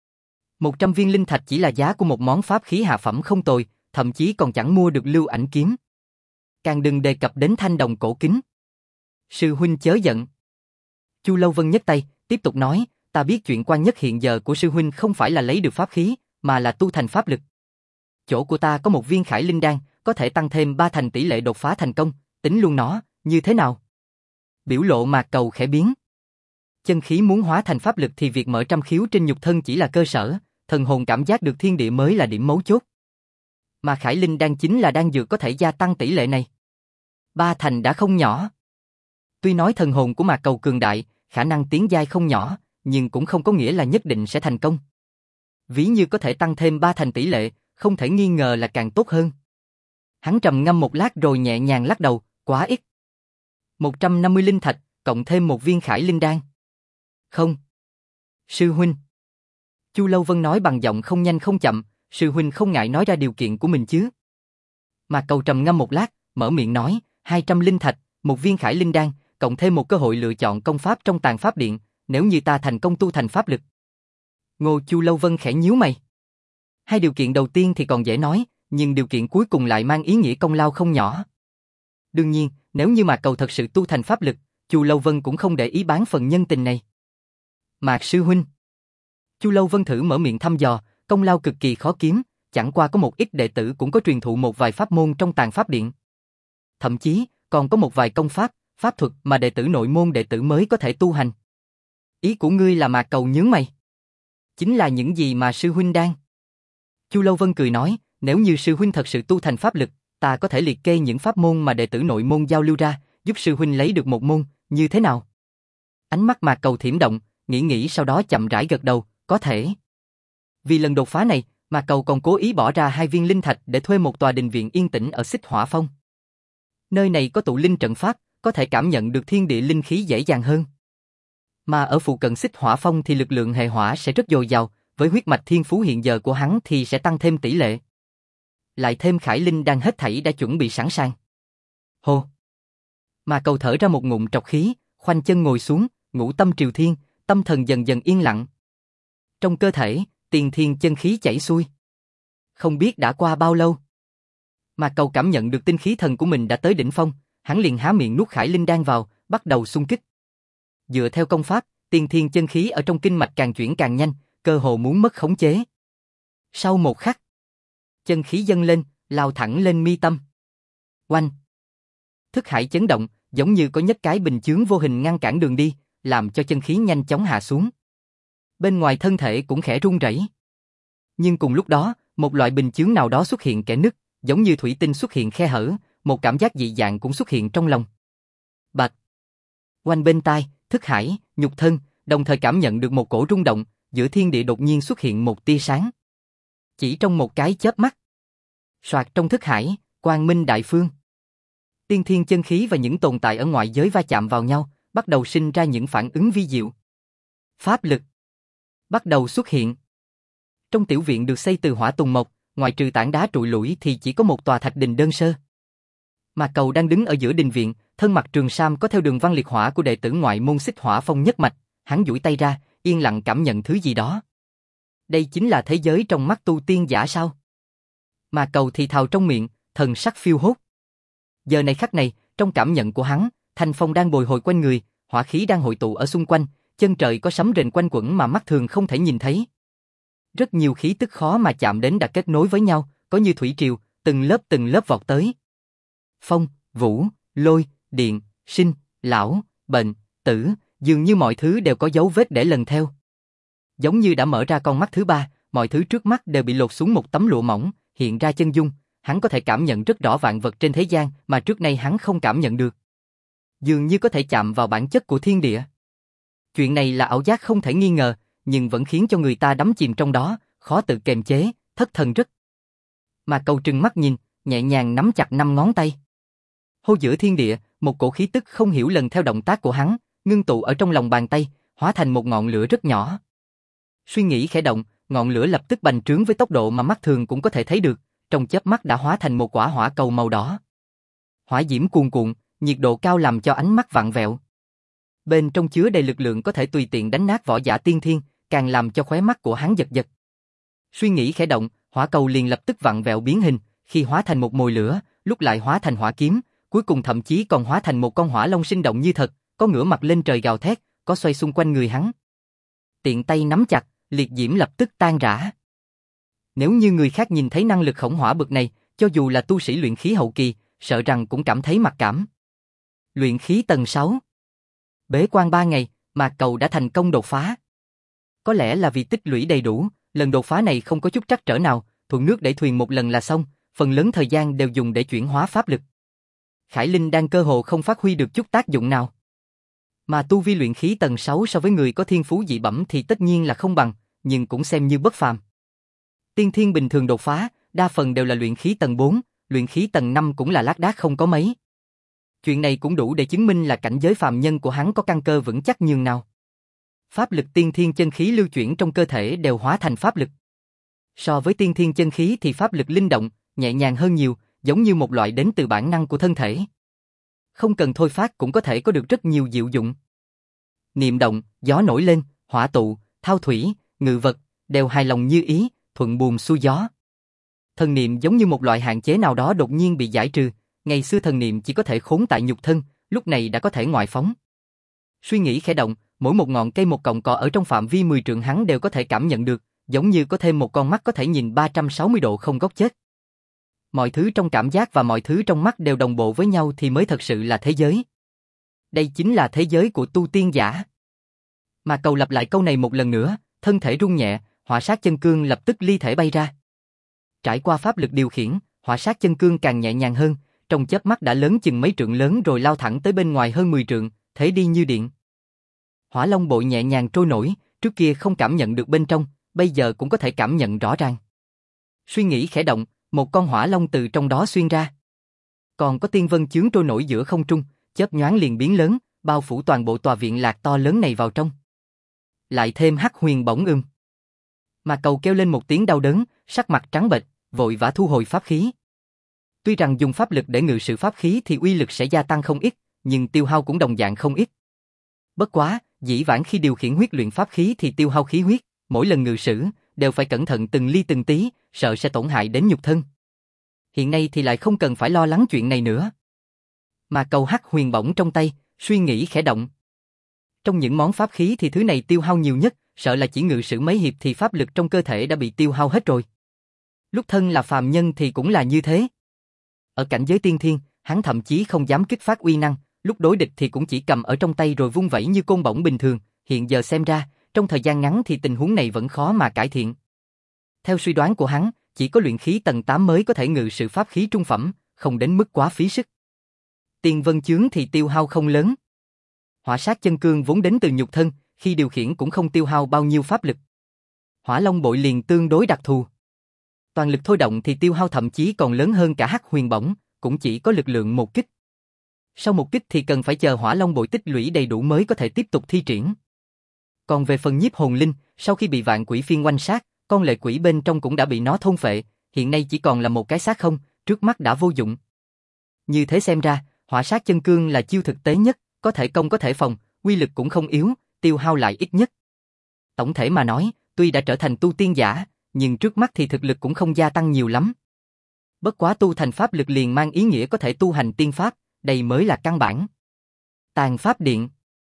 100 viên linh thạch chỉ là giá của một món pháp khí hạ phẩm không tồi, thậm chí còn chẳng mua được Lưu Ảnh kiếm. Càng đừng đề cập đến thanh đồng cổ kính. Sư huynh chớ giận. Chu Lâu Vân nhấc tay, tiếp tục nói, ta biết chuyện quan nhất hiện giờ của sư huynh không phải là lấy được pháp khí, mà là tu thành pháp lực. Chỗ của ta có một viên Khải Linh đan, có thể tăng thêm 3 thành tỷ lệ đột phá thành công, tính luôn nó, như thế nào? Biểu lộ Mạc Cầu khẽ biến. Chân khí muốn hóa thành pháp lực thì việc mở trăm khiếu trên nhục thân chỉ là cơ sở, thần hồn cảm giác được thiên địa mới là điểm mấu chốt. Mà Khải Linh đan chính là đan dược có thể gia tăng tỷ lệ này. 3 thành đã không nhỏ. Tuy nói thần hồn của Mạc Cầu cường đại, khả năng tiến giai không nhỏ, nhưng cũng không có nghĩa là nhất định sẽ thành công. Ví như có thể tăng thêm 3 thành tỷ lệ, không thể nghi ngờ là càng tốt hơn. Hắn trầm ngâm một lát rồi nhẹ nhàng lắc đầu, quá ít. 150 linh thạch, cộng thêm một viên Khải Linh đan. Không. Sư huynh. Chu Lâu Vân nói bằng giọng không nhanh không chậm, sư huynh không ngại nói ra điều kiện của mình chứ. Mạc Cầu trầm ngâm một lát, mở miệng nói, 200 linh thạch, một viên Khải Linh đan, cộng thêm một cơ hội lựa chọn công pháp trong Tàn Pháp Điện, nếu như ta thành công tu thành pháp lực. Chu Lâu Vân khẽ nhíu mày. Hai điều kiện đầu tiên thì còn dễ nói, nhưng điều kiện cuối cùng lại mang ý nghĩa công lao không nhỏ. Đương nhiên, nếu như Mạc Cầu thật sự tu thành pháp lực, Chu Lâu Vân cũng không để ý bán phần nhân tình này. Mạc sư huynh. Chu Lâu Vân thử mở miệng thăm dò, công lao cực kỳ khó kiếm, chẳng qua có một ít đệ tử cũng có truyền thụ một vài pháp môn trong Tàn Pháp Điện. Thậm chí, còn có một vài công pháp, pháp thuật mà đệ tử nội môn đệ tử mới có thể tu hành. Ý của ngươi là Mạc Cầu nhướng mày. Chính là những gì mà sư huynh đang. Chu Lâu Vân cười nói, nếu như sư huynh thật sự tu thành pháp lực, ta có thể liệt kê những pháp môn mà đệ tử nội môn giao lưu ra, giúp sư huynh lấy được một môn, như thế nào? Ánh mắt Mạc Cầu thiểm động, nghĩ sau đó chậm rãi gật đầu, có thể. Vì lần đột phá này, Mạc Cầu còn cố ý bỏ ra 2 viên linh thạch để thuê một tòa đình viện yên tĩnh ở Xích Hỏa Phong. Nơi này có tụ linh trận pháp, có thể cảm nhận được thiên địa linh khí dễ dàng hơn. Mà ở phụ cận Xích Hỏa Phong thì lực lượng hệ hỏa sẽ rất dồi dào, với huyết mạch thiên phú hiện giờ của hắn thì sẽ tăng thêm tỷ lệ. Lại thêm Khải Linh đang hết thảy đã chuẩn bị sẵn sàng. Hô! Mà Cầu thở ra một ngụm trọc khí, khoanh chân ngồi xuống, ngũ tâm triều thiên, tâm thần dần dần yên lặng. Trong cơ thể, tiền thiên chân khí chảy xuôi. Không biết đã qua bao lâu. Mà Cầu cảm nhận được tinh khí thần của mình đã tới đỉnh phong, hắn liền há miệng nuốt Khải Linh đan vào, bắt đầu xung kích. Dựa theo công pháp, tiền thiên chân khí ở trong kinh mạch càng chuyển càng nhanh, cơ hồ muốn mất khống chế. Sau một khắc, chân khí dâng lên, lao thẳng lên mi tâm. Oanh! Thức hải chấn động, giống như có nhất cái bình chướng vô hình ngăn cản đường đi, làm cho chân khí nhanh chóng hạ xuống. Bên ngoài thân thể cũng khẽ run rẩy. Nhưng cùng lúc đó, một loại bình chướng nào đó xuất hiện kẽ nứt, giống như thủy tinh xuất hiện khe hở, một cảm giác dị dạng cũng xuất hiện trong lòng. Bạch! Oanh bên tai, thức hải, nhục thân, đồng thời cảm nhận được một cổ rung động, giữa thiên địa đột nhiên xuất hiện một tia sáng. Chỉ trong một cái chớp mắt. Soạt trong thức hải, quang minh đại phương. Tiên thiên chân khí và những tồn tại ở ngoại giới va chạm vào nhau, bắt đầu sinh ra những phản ứng vi diệu. Pháp lực bắt đầu xuất hiện. Trong tiểu viện được xây từ hỏa tùng mộc, ngoài trừ tảng đá trụi lủi thì chỉ có một tòa thạch đình đơn sơ. Mà Cầu đang đứng ở giữa đình viện, thân mặc trường sam có theo đường văn liệt hỏa của đệ tử ngoại môn Xích Hỏa Phong nhất mạch, hắn duỗi tay ra, yên lặng cảm nhận thứ gì đó. Đây chính là thế giới trong mắt tu tiên giả sao? Mà Cầu thì thào trong miệng, thần sắc phiêu hốt. Giờ này khắc này, trong cảm nhận của hắn, thanh phong đang bồi hồi quanh người, hỏa khí đang hội tụ ở xung quanh, chân trời có sấm rền quanh quẩn mà mắt thường không thể nhìn thấy. Rất nhiều khí tức khó mà chạm đến đã kết nối với nhau, có như thủy triều, từng lớp vọt tới. Phong, vũ, lôi, điện, sinh, lão, bệnh, tử, dường như mọi thứ đều có dấu vết để lần theo. Giống như đã mở ra con mắt thứ ba, mọi thứ trước mắt đều bị lột xuống một tấm lụa mỏng, hiện ra chân dung, hắn có thể cảm nhận rất rõ vạn vật trên thế gian mà trước nay hắn không cảm nhận được. Dường như có thể chạm vào bản chất của thiên địa. Chuyện này là ảo giác không thể nghi ngờ, nhưng vẫn khiến cho người ta đắm chìm trong đó, khó tự kiềm chế, thất thần rất. Mà Cầu trừng mắt nhìn, nhẹ nhàng nắm chặt 5 ngón tay. Hô giữa thiên địa, một cổ khí tức không hiểu lần theo động tác của hắn, ngưng tụ ở trong lòng bàn tay, hóa thành một ngọn lửa rất nhỏ. Suy nghĩ khẽ động, ngọn lửa lập tức bành trướng với tốc độ mà mắt thường cũng có thể thấy được, trong chớp mắt đã hóa thành một quả hỏa cầu màu đỏ. Hỏa diễm cuồn cuộn, nhiệt độ cao làm cho ánh mắt vặn vẹo. Bên trong chứa đầy lực lượng có thể tùy tiện đánh nát võ giả tiên thiên, càng làm cho khóe mắt của hắn giật giật. Suy nghĩ khẽ động, hỏa cầu liền lập tức vặn vẹo biến hình, khi hóa thành một mồi lửa, lúc lại hóa thành hỏa kiếm, cuối cùng thậm chí còn hóa thành một con hỏa long sinh động như thật, có ngửa mặt lên trời gào thét, có xoay xung quanh người hắn. Tiện tay nắm chặt, liệt diễm lập tức tan rã. Nếu như người khác nhìn thấy năng lực khổng hỏa bực này, cho dù là tu sĩ luyện khí hậu kỳ, sợ rằng cũng cảm thấy mặc cảm. Luyện khí tầng 6. Bế quan 3 ngày, Mạc Cầu đã thành công đột phá. Có lẽ là vì tích lũy đầy đủ, lần đột phá này không có chút trắc trở nào, thuận nước đẩy thuyền một lần là xong, phần lớn thời gian đều dùng để chuyển hóa pháp lực. Khải Linh đang cơ hồ không phát huy được chút tác dụng nào. Mà tu vi luyện khí tầng 6 so với người có thiên phú dị bẩm thì tất nhiên là không bằng, nhưng cũng xem như bất phàm. Tiên thiên bình thường đột phá, đa phần đều là luyện khí tầng 4, luyện khí tầng 5 cũng là lác đác không có mấy. Chuyện này cũng đủ để chứng minh là cảnh giới phàm nhân của hắn có căn cơ vững chắc nhường nào. Pháp lực tiên thiên chân khí lưu chuyển trong cơ thể đều hóa thành pháp lực. So với tiên thiên chân khí thì pháp lực linh động, nhẹ nhàng hơn nhiều, giống như một loại đến từ bản năng của thân thể. Không cần thôi phát cũng có thể có được rất nhiều diệu dụng. Niệm động, gió nổi lên, hỏa tụ, thao thủy, ngự vật, đều hài lòng như ý, thuận buồm xuôi gió. Thần niệm giống như một loại hạn chế nào đó đột nhiên bị giải trừ, ngày xưa thần niệm chỉ có thể khốn tại nhục thân, lúc này đã có thể ngoại phóng. Suy nghĩ khẽ động, mỗi một ngọn cây một cọng cỏ ở trong phạm vi 10 trượng hắn đều có thể cảm nhận được, giống như có thêm một con mắt có thể nhìn 360 độ không góc chết. Mọi thứ trong cảm giác và mọi thứ trong mắt đều đồng bộ với nhau thì mới thật sự là thế giới. Đây chính là thế giới của tu tiên giả. Mà Cầu lặp lại câu này một lần nữa, thân thể rung nhẹ, hỏa sát chân cương lập tức ly thể bay ra. Trải qua pháp lực điều khiển, hỏa sát chân cương càng nhẹ nhàng hơn, trong chớp mắt đã lớn chừng mấy trượng lớn rồi lao thẳng tới bên ngoài hơn 10 trượng, thế đi như điện. Hỏa long bội nhẹ nhàng trôi nổi, trước kia không cảm nhận được bên trong, bây giờ cũng có thể cảm nhận rõ ràng. Suy nghĩ khẽ động, một con hỏa long từ trong đó xuyên ra. Còn có tiên vân chướng trôi nổi giữa không trung, chớp nhoáng liền biến lớn, bao phủ toàn bộ tòa viện lạc to lớn này vào trong. Lại thêm hắc huyền bổng. Mà Cầu kêu lên một tiếng đau đớn, sắc mặt trắng bệch, vội vã thu hồi pháp khí. Tuy rằng dùng pháp lực để ngự sử pháp khí thì uy lực sẽ gia tăng không ít, nhưng tiêu hao cũng đồng dạng không ít. Bất quá, dĩ vãng khi điều khiển huyết luyện pháp khí thì tiêu hao khí huyết, mỗi lần ngự sử đều phải cẩn thận từng ly từng tí, sợ sẽ tổn hại đến nhục thân. Hiện nay thì lại không cần phải lo lắng chuyện này nữa. Mà Cầu hắc huyền bổng trong tay, suy nghĩ khẽ động. Trong những món pháp khí thì thứ này tiêu hao nhiều nhất, sợ là chỉ ngự sử mấy hiệp thì pháp lực trong cơ thể đã bị tiêu hao hết rồi. Lúc thân là phàm nhân thì cũng là như thế. Ở cảnh giới tiên thiên, hắn thậm chí không dám kích phát uy năng, lúc đối địch thì cũng chỉ cầm ở trong tay rồi vung vẩy như côn bổng bình thường, hiện giờ xem ra, trong thời gian ngắn thì tình huống này vẫn khó mà cải thiện. Theo suy đoán của hắn, chỉ có luyện khí tầng 8 mới có thể ngự sử pháp khí trung phẩm, không đến mức quá phí sức. Tiên vân chướng thì tiêu hao không lớn. Hỏa sát chân cương vốn đến từ nhục thân, khi điều khiển cũng không tiêu hao bao nhiêu pháp lực. Hỏa long bội liền tương đối đặc thù. Toàn lực thôi động thì tiêu hao thậm chí còn lớn hơn cả hắc huyền bổng, cũng chỉ có lực lượng một kích. Sau một kích thì cần phải chờ hỏa long bội tích lũy đầy đủ mới có thể tiếp tục thi triển. Còn về phần nhiếp hồn linh, sau khi bị vạn quỷ phiên oanh sát, con lệ quỷ bên trong cũng đã bị nó thôn phệ, hiện nay chỉ còn là một cái xác không, trước mắt đã vô dụng. Như thế xem ra, hỏa sát chân cương là chiêu thực tế nhất, có thể công có thể phòng, uy lực cũng không yếu, tiêu hao lại ít nhất. Tổng thể mà nói, tuy đã trở thành tu tiên giả, nhưng trước mắt thì thực lực cũng không gia tăng nhiều lắm. Bất quá tu thành pháp lực liền mang ý nghĩa có thể tu hành tiên pháp, đây mới là căn bản. Tàn pháp điện.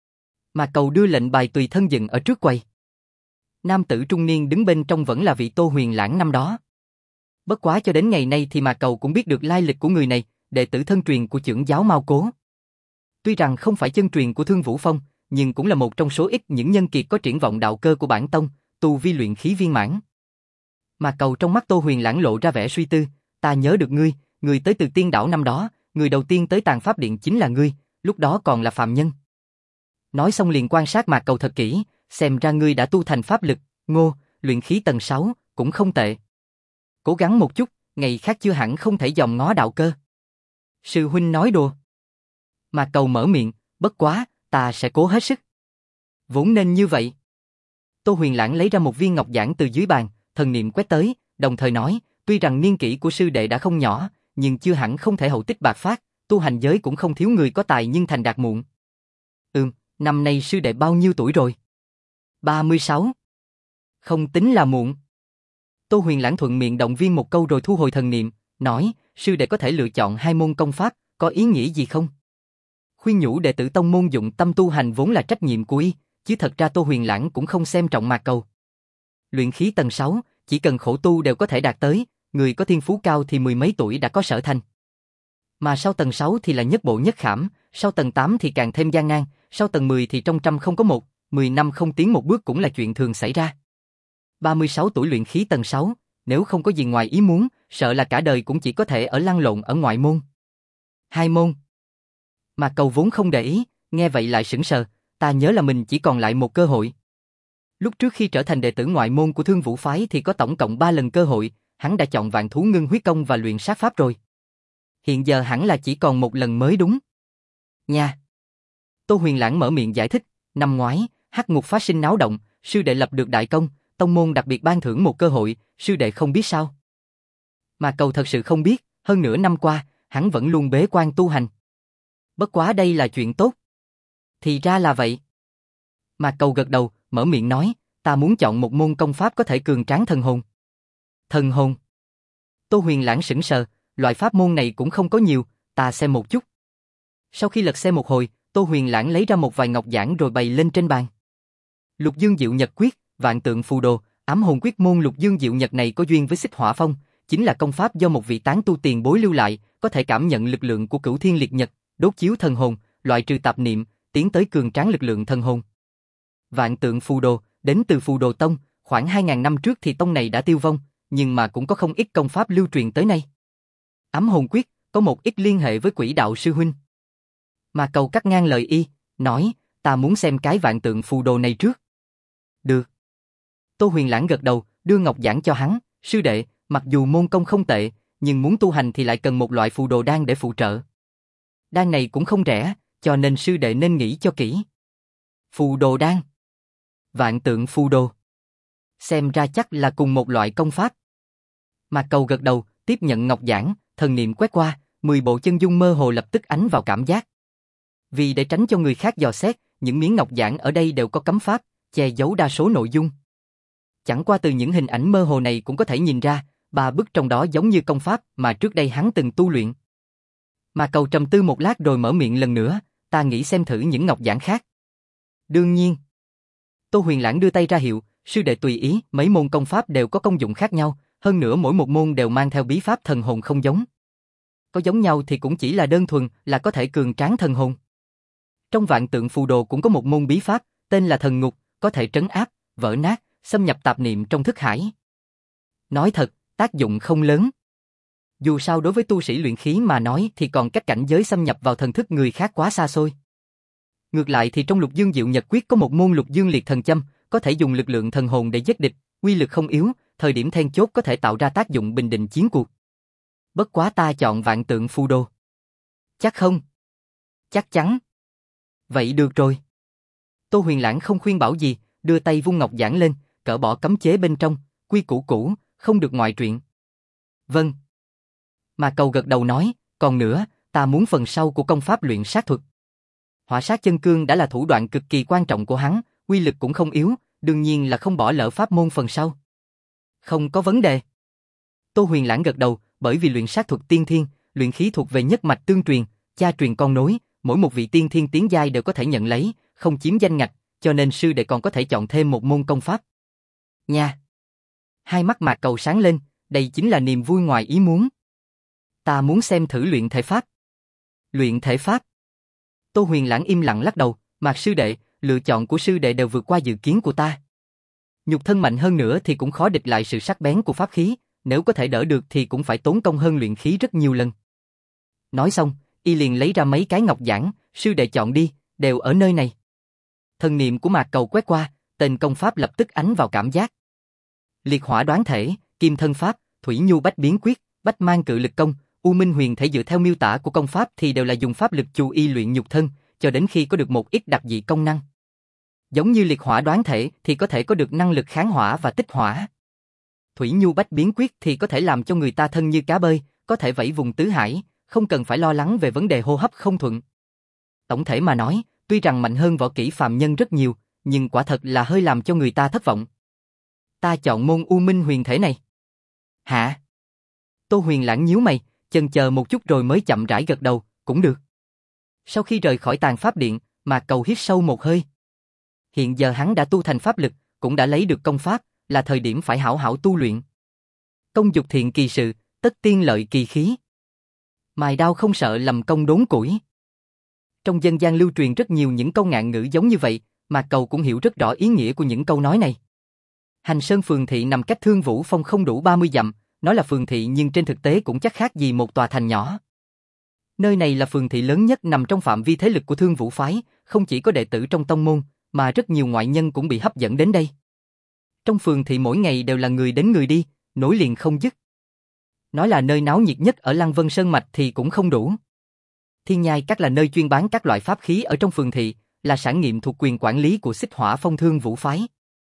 Mà Cầu đưa lệnh bài tùy thân dựng ở trước quầy. Nam tử trung niên đứng bên trong vẫn là vị Tô Huyền Lãng năm đó. Bất quá cho đến ngày nay thì mà Cầu cũng biết được lai lịch của người này, đệ tử thân truyền của chưởng giáo Mao Cố. Tuy rằng không phải chân truyền của Thương Vũ Phong, nhưng cũng là một trong số ít những nhân kiệt có triển vọng đạo cơ của bản tông, tu vi luyện khí viên mãn. Mà Cầu trong mắt Tô Huyền Lãng lộ ra vẻ suy tư, ta nhớ được ngươi, ngươi tới từ Tiên Đảo năm đó, người đầu tiên tới Tàn Pháp Điện chính là ngươi, lúc đó còn là phàm nhân. Nói xong liền quan sát Mạc Cầu thật kỹ, xem ra ngươi đã tu thành pháp lực, ngô, luyện khí tầng 6, cũng không tệ. Cố gắng một chút, ngày khác chưa hẳn không thể dòm ngó đạo cơ. Sư huynh nói đùa. Mạc Cầu mở miệng, bất quá, ta sẽ cố hết sức. Vốn nên như vậy. Tô Huyền Lãng lấy ra một viên ngọc giản từ dưới bàn, thần niệm quét tới, đồng thời nói, tuy rằng niên kỷ của sư đệ đã không nhỏ, nhưng chưa hẳn không thể hậu tích bạc phát, tu hành giới cũng không thiếu người có tài nhưng thành đạt muộn. Năm nay sư đệ bao nhiêu tuổi rồi? 36. Không tính là muộn. Tô Huyền Lãng thuận miệng động viên một câu rồi thu hồi thần niệm, nói, sư đệ có thể lựa chọn 2 môn công pháp, có ý nghĩa gì không? Khuyên nhủ đệ tử tông môn dụng tâm tu hành vốn là trách nhiệm của y, chứ thật ra Tô Huyền Lãng cũng không xem trọng Mạc Cầu. Luyện khí tầng 6, chỉ cần khổ tu đều có thể đạt tới, người có thiên phú cao thì 10 mấy tuổi đã có sở thành. Mà sau tầng 6 thì là nhất bộ nhất khảm, sau tầng 8 thì càng thêm gian nan, sau tầng 10 thì trong trăm không có một, 10 năm không tiến một bước cũng là chuyện thường xảy ra. 36 tuổi luyện khí tầng 6, nếu không có gì ngoài ý muốn, sợ là cả đời cũng chỉ có thể ở lăn lộn ở ngoại môn. Hai môn. Mà Cầu vốn không để ý, nghe vậy lại sững sờ, ta nhớ là mình chỉ còn lại một cơ hội. Lúc trước khi trở thành đệ tử ngoại môn của Thương Vũ phái thì có tổng cộng 3 lần cơ hội, hắn đã chọn Vạn Thú Ngưng Huyết Công và luyện sát pháp rồi. Hiện giờ hẳn là chỉ còn một lần mới đúng. Nha. Tô Huyền Lãng mở miệng giải thích, năm ngoái, Hắc Ngục phát sinh náo động, sư đệ lập được đại công, tông môn đặc biệt ban thưởng một cơ hội, sư đệ không biết sao? Mà Cầu thật sự không biết, hơn nửa năm qua, hắn vẫn luôn bế quan tu hành. Bất quá đây là chuyện tốt. Thì ra là vậy. Mà Cầu gật đầu, mở miệng nói, ta muốn chọn một môn công pháp có thể cường tráng thần hồn. Thần hồn? Tô Huyền Lãng sững sờ, loại pháp môn này cũng không có nhiều, ta xem một chút. Sau khi lật xem một hồi, Tô Huyền Lãng lấy ra một vài ngọc giản rồi bày lên trên bàn. Lục Dương Diệu Nhật Quyết, Vạn Tượng Phù Đồ, Ám Hồn Quyết. Môn Lục Dương Diệu Nhật này có duyên với Xích Hỏa Phong, chính là công pháp do một vị tán tu tiền bối lưu lại, có thể cảm nhận lực lượng của Cửu Thiên Liệt Nhật, đốt chiếu thần hồn, loại trừ tạp niệm, tiến tới cường tráng lực lượng thần hồn. Vạn Tượng Phù Đồ, đến từ Phù Đồ Tông, khoảng 2000 năm trước thì tông này đã tiêu vong, nhưng mà cũng có không ít công pháp lưu truyền tới nay. Ám Hồn Quyết, có một ít liên hệ với Quỷ Đạo sư huynh. Mà Cầu cắt ngang lời y, nói, ta muốn xem cái Vạn Tượng Phù Đồ này trước. Được. Tô Huyền Lãng gật đầu, đưa ngọc giản cho hắn, sư đệ, mặc dù môn công không tệ, nhưng muốn tu hành thì lại cần một loại phù đồ đan để phụ trợ. Đan này cũng không rẻ, cho nên sư đệ nên nghĩ cho kỹ. Phù đồ đan. Vạn Tượng Phù Đồ. Xem ra chắc là cùng một loại công pháp. Mà Cầu gật đầu, tiếp nhận ngọc giản, thần niệm quét qua, 10 bộ chân dung mơ hồ lập tức ánh vào cảm giác. Vì để tránh cho người khác dò xét, những miếng ngọc giản ở đây đều có cấm pháp, che giấu đa số nội dung. Chẳng qua từ những hình ảnh mơ hồ này cũng có thể nhìn ra, 3 bức trong đó giống như công pháp mà trước đây hắn từng tu luyện. Mà Cầu trầm tư một lát rồi mở miệng lần nữa, ta nghĩ xem thử những ngọc giản khác. Đương nhiên. Tô Huyền Lãng đưa tay ra hiệu, sư đệ tùy ý, mấy môn công pháp đều có công dụng khác nhau, hơn nữa mỗi một môn đều mang theo bí pháp thần hồn không giống. Có giống nhau thì cũng chỉ là đơn thuần là có thể cường tráng thần hồn. Trong Vạn Tượng Phù Đồ cũng có một môn bí pháp, tên là Thần Ngục, có thể trấn áp, vỡ nát, xâm nhập tạp niệm trong thức hải. Nói thật, tác dụng không lớn. Dù sao đối với tu sĩ luyện khí mà nói thì còn cách cảnh giới xâm nhập vào thần thức người khác quá xa xôi. Ngược lại thì trong Lục Dương Diệu Nhật Quyết có một môn Lục Dương Liệt Thần Châm, có thể dùng lực lượng thần hồn để giết địch, uy lực không yếu, thời điểm then chốt có thể tạo ra tác dụng bình định chiến cuộc. Bất quá ta chọn Vạn Tượng Phù Đồ. Chắc không? Chắc chắn. Vậy được rồi. Tô Huyền Lãng không khuyên bảo gì, đưa tay vung ngọc giản lên, cởi bỏ cấm chế bên trong, quy củ cũ, không được ngoại truyện. Vâng. Mà Cầu gật đầu nói, còn nữa, ta muốn phần sau của công pháp luyện sát thuật. Hỏa sát chân cương đã là thủ đoạn cực kỳ quan trọng của hắn, uy lực cũng không yếu, đương nhiên là không bỏ lỡ pháp môn phần sau. Không có vấn đề. Tô Huyền Lãng gật đầu, bởi vì luyện sát thuật tiên thiên, luyện khí thuộc về nhất mạch tương truyền, cha truyền con nối, mỗi một vị tiên thiên tiến giai đều có thể nhận lấy, không chiếm danh ngạch, cho nên sư đệ còn có thể chọn thêm một môn công pháp. Nha. Hai mắt Mạc Cầu sáng lên, đây chính là niềm vui ngoài ý muốn. Ta muốn xem thử luyện thể pháp. Luyện thể pháp? Tô Huyền Lãng im lặng lắc đầu, Mạc sư đệ, lựa chọn của sư đệ đều vượt qua dự kiến của ta. Nhục thân mạnh hơn nữa thì cũng khó địch lại sự sắc bén của pháp khí, nếu có thể đỡ được thì cũng phải tốn công hơn luyện khí rất nhiều lần. Nói xong, y liền lấy ra mấy cái ngọc giản, sư đệ chọn đi, đều ở nơi này. Thần niệm của Mạc Cầu quét qua, tên công pháp lập tức ánh vào cảm giác. Liệt hỏa đoán thể, kim thân pháp, thủy nhu bách biến quyết, bách mang cự lực công, U Minh huyền thể dựa theo miêu tả của công pháp thì đều là dùng pháp lực chú y luyện nhục thân, cho đến khi có được một ít đặc dị công năng. Giống như liệt hỏa đoán thể thì có thể có được năng lực kháng hỏa và tích hỏa. Thủy nhu bách biến quyết thì có thể làm cho người ta thân như cá bơi, có thể vẫy vùng tứ hải, không cần phải lo lắng về vấn đề hô hấp không thuận. Tổng thể mà nói, tuy rằng mạnh hơn võ kỹ phàm nhân rất nhiều, nhưng quả thật là hơi làm cho người ta thất vọng. Ta chọn môn U Minh huyền thể này. Hả? Tô Huyền Lãng nhíu mày, chần chờ một chút rồi mới chậm rãi gật đầu, cũng được. Sau khi rời khỏi tàn pháp điện, Mạc Cầu hít sâu một hơi. Hiện giờ hắn đã tu thành pháp lực, cũng đã lấy được công pháp, là thời điểm phải hảo hảo tu luyện. Công dục thiện kỳ sự, tất tiên lợi kỳ khí. Mài đao không sợ lầm công đốn củi. Trong dân gian lưu truyền rất nhiều những câu ngạn ngữ giống như vậy, Mạc Cầu cũng hiểu rất rõ ý nghĩa của những câu nói này. Hành Sơn phường thị nằm cách Thương Vũ Phong không đủ 30 dặm, nói là phường thị nhưng trên thực tế cũng chắc khác gì một tòa thành nhỏ. Nơi này là phường thị lớn nhất nằm trong phạm vi thế lực của Thương Vũ phái, không chỉ có đệ tử trong tông môn, mà rất nhiều ngoại nhân cũng bị hấp dẫn đến đây. Trong phường thị mỗi ngày đều là người đến người đi, nối liền không dứt. Nói là nơi náo nhiệt nhất ở Lăng Vân Sơn Mạch thì cũng không đủ. Thiên Nhai Các là nơi chuyên bán các loại pháp khí ở trong phường thị, là sản nghiệp thuộc quyền quản lý của Xích Hỏa Phong Thương Vũ phái.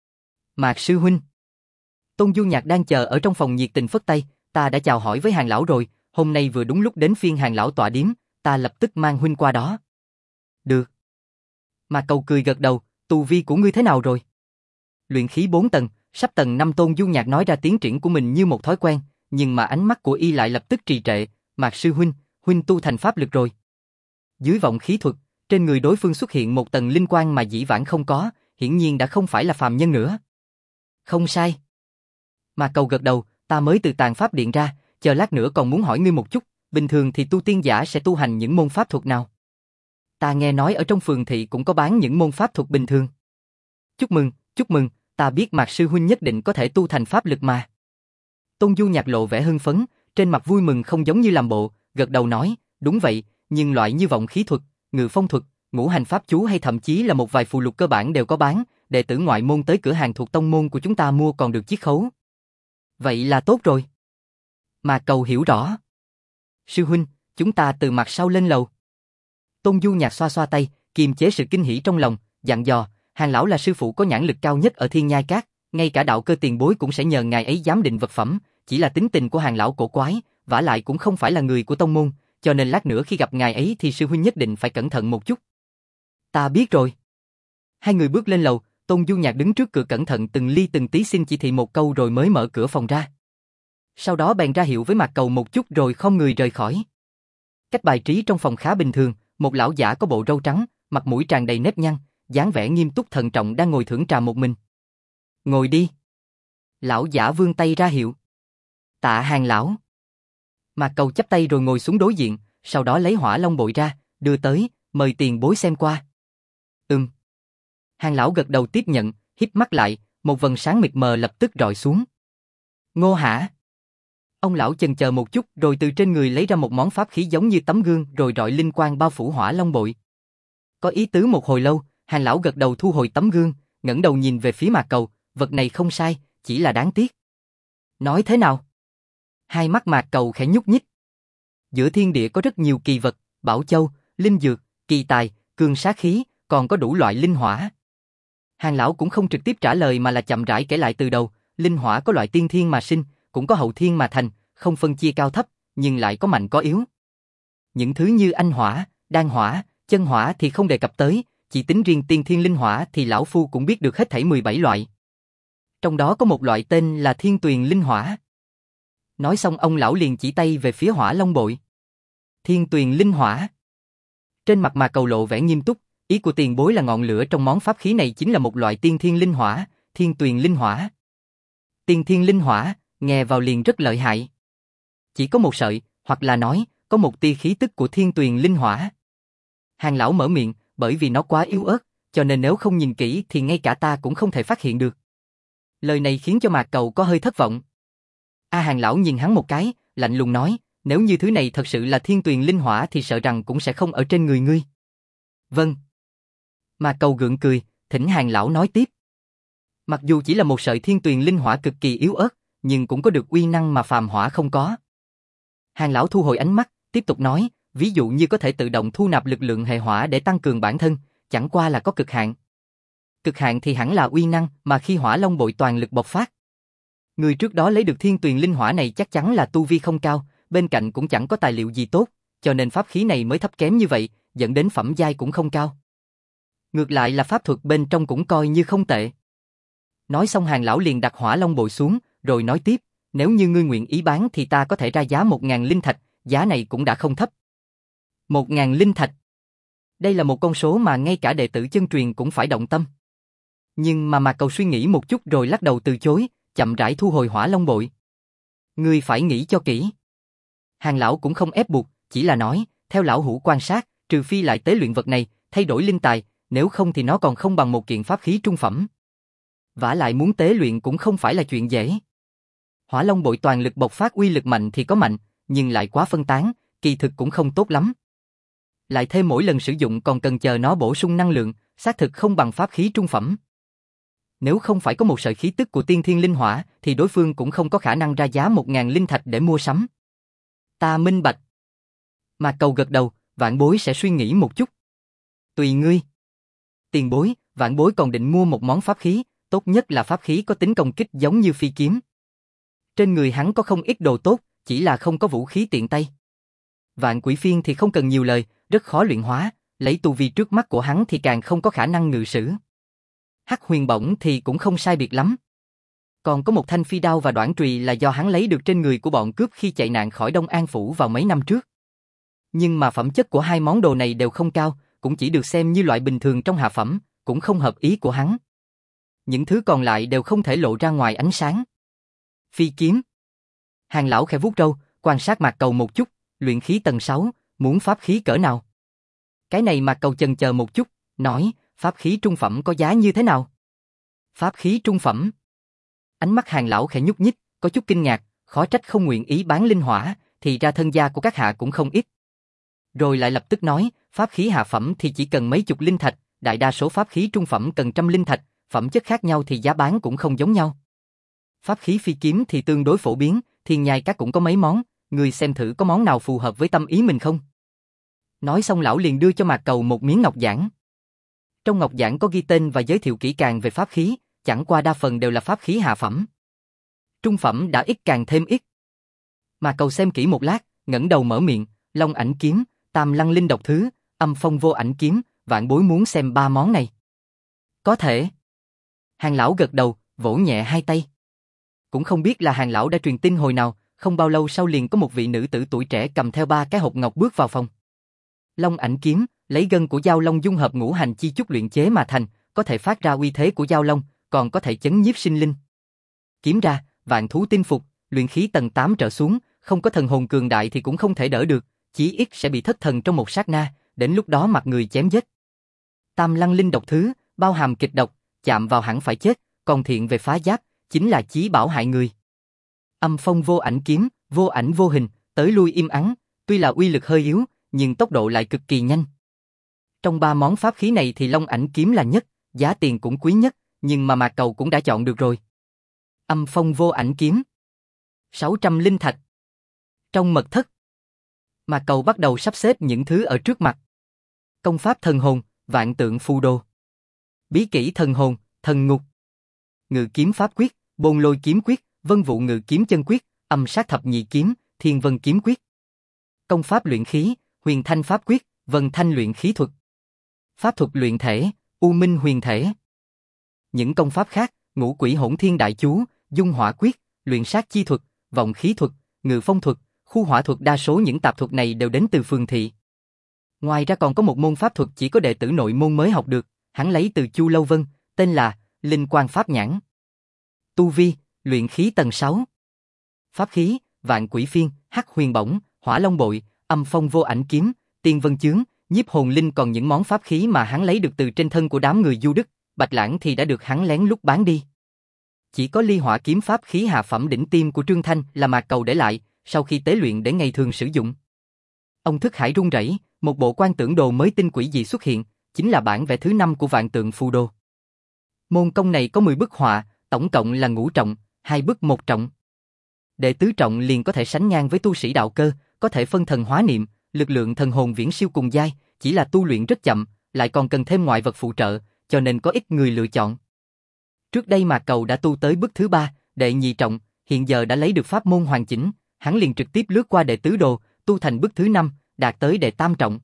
Mạc sư huynh. Tôn Du Nhạc đang chờ ở trong phòng nhiệt tình phất tay, ta đã chào hỏi với Hàng lão rồi, hôm nay vừa đúng lúc đến phiên Hàng lão tọa điếm, ta lập tức mang huynh qua đó. Được. Mạc Cầu cười gật đầu, tu vi của ngươi thế nào rồi? Luyện khí 4 tầng, sắp tầng 5. Tôn Du Nhạc nói ra tiến triển của mình như một thói quen, nhưng mà ánh mắt của y lại lập tức trì trệ. Mạc sư huynh, huynh tu thành pháp lực rồi. Dưới vọng khí thuật, trên người đối phương xuất hiện một tầng linh quang mà dĩ vãng không có, hiển nhiên đã không phải là phàm nhân nữa. Không sai. Mạc Cầu gật đầu, ta mới từ Tàn Pháp Điện ra, chờ lát nữa còn muốn hỏi ngươi một chút, bình thường thì tu tiên giả sẽ tu hành những môn pháp thuật nào? Ta nghe nói ở trong phường thị cũng có bán những môn pháp thuật bình thường. Chúc mừng, ta biết Mạc sư huynh nhất định có thể tu thành pháp lực mà. Tôn Du Nhạc lộ vẻ hưng phấn, trên mặt vui mừng không giống như làm bộ, gật đầu nói, đúng vậy, nhưng loại như vọng khí thuật, ngự phong thuật, ngũ hành pháp chú hay thậm chí là một vài phù lục cơ bản đều có bán, đệ tử ngoại môn tới cửa hàng thuộc tông môn của chúng ta mua còn được chiết khấu. Vậy là tốt rồi. Mạc Cầu hiểu rõ. Sư huynh, chúng ta từ mặt sau lên lầu. Tôn Du Nhạc xoa xoa tay, kiềm chế sự kinh hỉ trong lòng, dặn dò, Hàng lão là sư phụ có nhãn lực cao nhất ở Thiên Nhai Các, ngay cả đạo cơ tiền bối cũng sẽ nhờ ngài ấy giám định vật phẩm, chỉ là tính tình của Hàng lão cổ quái, vả lại cũng không phải là người của tông môn, cho nên lát nữa khi gặp ngài ấy thì sư huynh nhất định phải cẩn thận một chút. Ta biết rồi. Hai người bước lên lầu, Tôn Du Nhạc đứng trước cửa cẩn thận từng ly từng tí xin chỉ thị một câu rồi mới mở cửa phòng ra. Sau đó bèn ra hiệu với Mạc Cầu một chút rồi không người rời khỏi. Cách bài trí trong phòng khá bình thường, một lão giả có bộ râu trắng, mặt mũi tràn đầy nếp nhăn, dáng vẻ nghiêm túc thận trọng đang ngồi thưởng trà một mình. Ngồi đi. Lão giả vươn tay ra hiệu. Tạ Hàng lão. Mạc Cầu chắp tay rồi ngồi xuống đối diện, sau đó lấy Hỏa Long bội ra, đưa tới, mời tiền bối xem qua. Hàng lão gật đầu tiếp nhận, híp mắt lại, một vầng sáng mịt mờ lập tức rọi xuống. Ngô hả? Ông lão chần chờ một chút rồi từ trên người lấy ra một món pháp khí giống như tấm gương rồi rọi linh quang bao phủ Hỏa Long bội. Có ý tứ một hồi lâu, Hàng lão gật đầu thu hồi tấm gương, ngẩng đầu nhìn về phía Mạc Cầu, vật này không sai, chỉ là đáng tiếc. Nói thế nào? Hai mắt Mạc Cầu khẽ nhúc nhích. Giữa thiên địa có rất nhiều kỳ vật, bảo châu, linh dược, kỳ tài, cường sát khí, còn có đủ loại linh hỏa. Hàng lão cũng không trực tiếp trả lời mà là chậm rãi kể lại từ đầu, linh hỏa có loại tiên thiên mà sinh, cũng có hậu thiên mà thành, không phân chia cao thấp, nhưng lại có mạnh có yếu. Những thứ như anh hỏa, đan hỏa, chân hỏa thì không đề cập tới, chỉ tính riêng tiên thiên linh hỏa thì lão phu cũng biết được hết thảy 17 loại. Trong đó có một loại tên là Thiên Tuyền Linh Hỏa. Nói xong ông lão liền chỉ tay về phía Hỏa Long bội. Thiên Tuyền Linh Hỏa. Trên mặt Mạc Cầu lộ vẻ nghiêm túc, ý của tiền bối là ngọn lửa trong món pháp khí này chính là một loại tiên thiên linh hỏa, Thiên Tuyền Linh Hỏa. Tiên thiên linh hỏa, nghe vào liền rất lợi hại. Chỉ có một sợi, hoặc là nói, có một tia khí tức của Thiên Tuyền Linh Hỏa. Hàng lão mở miệng, bởi vì nó quá yếu ớt, cho nên nếu không nhìn kỹ thì ngay cả ta cũng không thể phát hiện được. Lời này khiến cho Mạc Cầu có hơi thất vọng. Hàng lão nhìn hắn một cái, lạnh lùng nói, nếu như thứ này thật sự là Thiên Tuyền Linh Hỏa thì sợ rằng cũng sẽ không ở trên người ngươi. Vâng. Mạc Cầu gượng cười, thỉnh Hàng lão nói tiếp. Mặc dù chỉ là một sợi Thiên Tuyền Linh Hỏa cực kỳ yếu ớt, nhưng cũng có được uy năng mà phàm hỏa không có. Hàng lão thu hồi ánh mắt, tiếp tục nói, ví dụ như có thể tự động thu nạp lực lượng hệ hỏa để tăng cường bản thân, chẳng qua là có cực hạn. Cực hạn thì hẳn là uy năng mà khi Hỏa Long bội toàn lực bộc phát. Người trước đó lấy được Thiên Tuyền Linh Hỏa này chắc chắn là tu vi không cao, bên cạnh cũng chẳng có tài liệu gì tốt, cho nên pháp khí này mới thấp kém như vậy, dẫn đến phẩm giai cũng không cao. Ngược lại là pháp thuật bên trong cũng coi như không tệ. Nói xong Hàng lão liền đặt Hỏa Long bội xuống, rồi nói tiếp, nếu như ngươi nguyện ý bán thì ta có thể ra giá 1000 linh thạch, giá này cũng đã không thấp. 1000 linh thạch. Đây là một con số mà ngay cả đệ tử chân truyền cũng phải động tâm. Nhưng mà Mạc Cầu suy nghĩ một chút rồi lắc đầu từ chối, chậm rãi thu hồi Hỏa Long bội. Ngươi phải nghĩ cho kỹ. Hàng lão cũng không ép buộc, chỉ là nói, theo lão hữu quan sát, trừ phi lại tế luyện vật này, thay đổi linh tài, nếu không thì nó còn không bằng một kiện pháp khí trung phẩm. Vả lại muốn tế luyện cũng không phải là chuyện dễ. Hỏa Long bội toàn lực bộc phát uy lực mạnh thì có mạnh, nhưng lại quá phân tán, kỳ thực cũng không tốt lắm. Lại thêm mỗi lần sử dụng còn cần chờ nó bổ sung năng lượng, xác thực không bằng pháp khí trung phẩm. Nếu không phải có một sợi khí tức của tiên thiên linh hỏa, thì đối phương cũng không có khả năng ra giá 1000 linh thạch để mua sắm. Ta minh bạch. Mạc Cầu gật đầu, Vạn Bối sẽ suy nghĩ một chút. Tùy ngươi. Tiền bối, Vạn Bối còn định mua một món pháp khí, tốt nhất là pháp khí có tính công kích giống như phi kiếm. Trên người hắn có không ít đồ tốt, chỉ là không có vũ khí tiện tay. Vạn Quỷ Phiên thì không cần nhiều lời, rất khó luyện hóa, lấy tu vi trước mắt của hắn thì càng không có khả năng ngự sử. Hắc Huyền Bổng thì cũng không sai biệt lắm. Còn có một thanh phi đao và đoản trùy là do hắn lấy được trên người của bọn cướp khi chạy nạn khỏi Đông An Phủ vào mấy năm trước. Nhưng mà phẩm chất của hai món đồ này đều không cao, cũng chỉ được xem như loại bình thường trong hạ phẩm, cũng không hợp ý của hắn. Những thứ còn lại đều không thể lộ ra ngoài ánh sáng. Phi kiếm. Hàng lão khẽ vuốt râu, quan sát Mạc Cầu một chút, luyện khí tầng 6, muốn pháp khí cỡ nào? Cái này Mạc Cầu chần chờ một chút, nói, pháp khí trung phẩm có giá như thế nào? Pháp khí trung phẩm. Ánh mắt Hàng lão khẽ nhúc nhích, có chút kinh ngạc, khó trách không nguyện ý bán linh hỏa, thì ra thân gia của các hạ cũng không ít. Rồi lại lập tức nói, pháp khí hạ phẩm thì chỉ cần mấy chục linh thạch, đại đa số pháp khí trung phẩm cần trăm linh thạch, phẩm chất khác nhau thì giá bán cũng không giống nhau. Pháp khí phi kiếm thì tương đối phổ biến, thiên nhai các cũng có mấy món, người xem thử có món nào phù hợp với tâm ý mình không? Nói xong lão liền đưa cho Mạc Cầu một miếng ngọc giản. Trong ngọc giản có ghi tên và giới thiệu kỹ càng về pháp khí, chẳng qua đa phần đều là pháp khí hạ phẩm. Trung phẩm đã ít càng thêm ít. Mạc Cầu xem kỹ một lát, ngẩng đầu mở miệng, Long Ảnh kiếm, Tam Lăng Linh độc thứ, Âm Phong Vô Ảnh kiếm, Vạn Bối muốn xem ba món này. Có thể. Hàng lão gật đầu, vỗ nhẹ hai tay. Cũng không biết là Hàng lão đã truyền tin hồi nào, không bao lâu sau liền có một vị nữ tử tuổi trẻ cầm theo 3 cái hộp ngọc bước vào phòng. Long Ảnh kiếm, lấy gân của dao long dung hợp ngũ hành chi chúc luyện chế mà thành, có thể phát ra uy thế của dao long, còn có thể chấn nhiếp sinh linh. Kiếm ra, vạn thú tinh phục, luyện khí tầng 8 trở xuống, không có thần hồn cường đại thì cũng không thể đỡ được, chí ít sẽ bị thất thần trong một sát na, đến lúc đó mặt người chém giết. Tam Lăng Linh độc thứ, bao hàm kịch độc, chạm vào hẳn phải chết, còn thiện về phá giáp, chính là chí bảo hại người. Âm Phong Vô Ảnh kiếm, vô ảnh vô hình, tới lui im ắng, tuy là uy lực hơi yếu, nhưng tốc độ lại cực kỳ nhanh. Trong 3 món pháp khí này thì Long Ảnh kiếm là nhất, giá tiền cũng quý nhất, nhưng mà Mạc Cầu cũng đã chọn được rồi. Âm Phong Vô Ảnh kiếm, 600 linh thạch. Trong mật thất, Mạc Cầu bắt đầu sắp xếp những thứ ở trước mặt. Công pháp thần hồn, vạn tượng phù đồ. Bí kỹ thần hồn, thần ngục. Ngự kiếm pháp quyết, bôn lôi kiếm quyết, vân vụ ngự kiếm chân quyết, âm sát thập nhị kiếm, thiên vân kiếm quyết. Công pháp luyện khí, huyền thanh pháp quyết, vân thanh luyện khí thuật. Pháp thuật luyện thể, u minh huyền thể. Những công pháp khác, ngũ quỷ hỗn thiên đại chú, dung hỏa quyết, luyện sát chi thuật, vọng khí thuật, ngự phong thuật, khu hỏa thuật, đa số những tạp thuật này đều đến từ phường thị. Ngoài ra còn có một môn pháp thuật chỉ có đệ tử nội môn mới học được, hắn lấy từ Chu Lâu Vân, tên là Linh Quang Pháp Nhãn. Tu vi, luyện khí tầng 6. Pháp khí, Vạn Quỷ Phiên, Hắc Huyền Bổng, Hỏa Long bội, Âm Phong Vô Ảnh kiếm, Tiên Vân chướng, Nhiếp Hồn Linh, còn những món pháp khí mà hắn lấy được từ trên thân của đám người Du Đức, Bạch Lãng thì đã được hắn lén lút bán đi. Chỉ có Ly Hỏa kiếm pháp khí hạ phẩm đỉnh tiêm của Trương Thanh là Mạc Cầu để lại, sau khi tế luyện để ngày thường sử dụng. Ông thức hải run rẩy, một bộ quan tưởng đồ mới tinh quỷ dị xuất hiện, chính là bản vẽ thứ 5 của vạn tượng phù đồ. Môn công này có 10 bức họa, tổng cộng là ngũ trọng, 2 bức 1 trọng. Đệ tứ trọng liền có thể sánh ngang với tu sĩ đạo cơ, có thể phân thần hóa niệm, lực lượng thần hồn viễn siêu cùng giai, chỉ là tu luyện rất chậm, lại còn cần thêm ngoại vật phụ trợ, cho nên có ít người lựa chọn. Trước đây Mạc Cầu đã tu tới bức thứ 3, đệ nhị trọng, hiện giờ đã lấy được pháp môn hoàn chỉnh, hắn liền trực tiếp lướt qua đệ tứ đồ, tu thành bức thứ 5, đạt tới đệ tam trọng.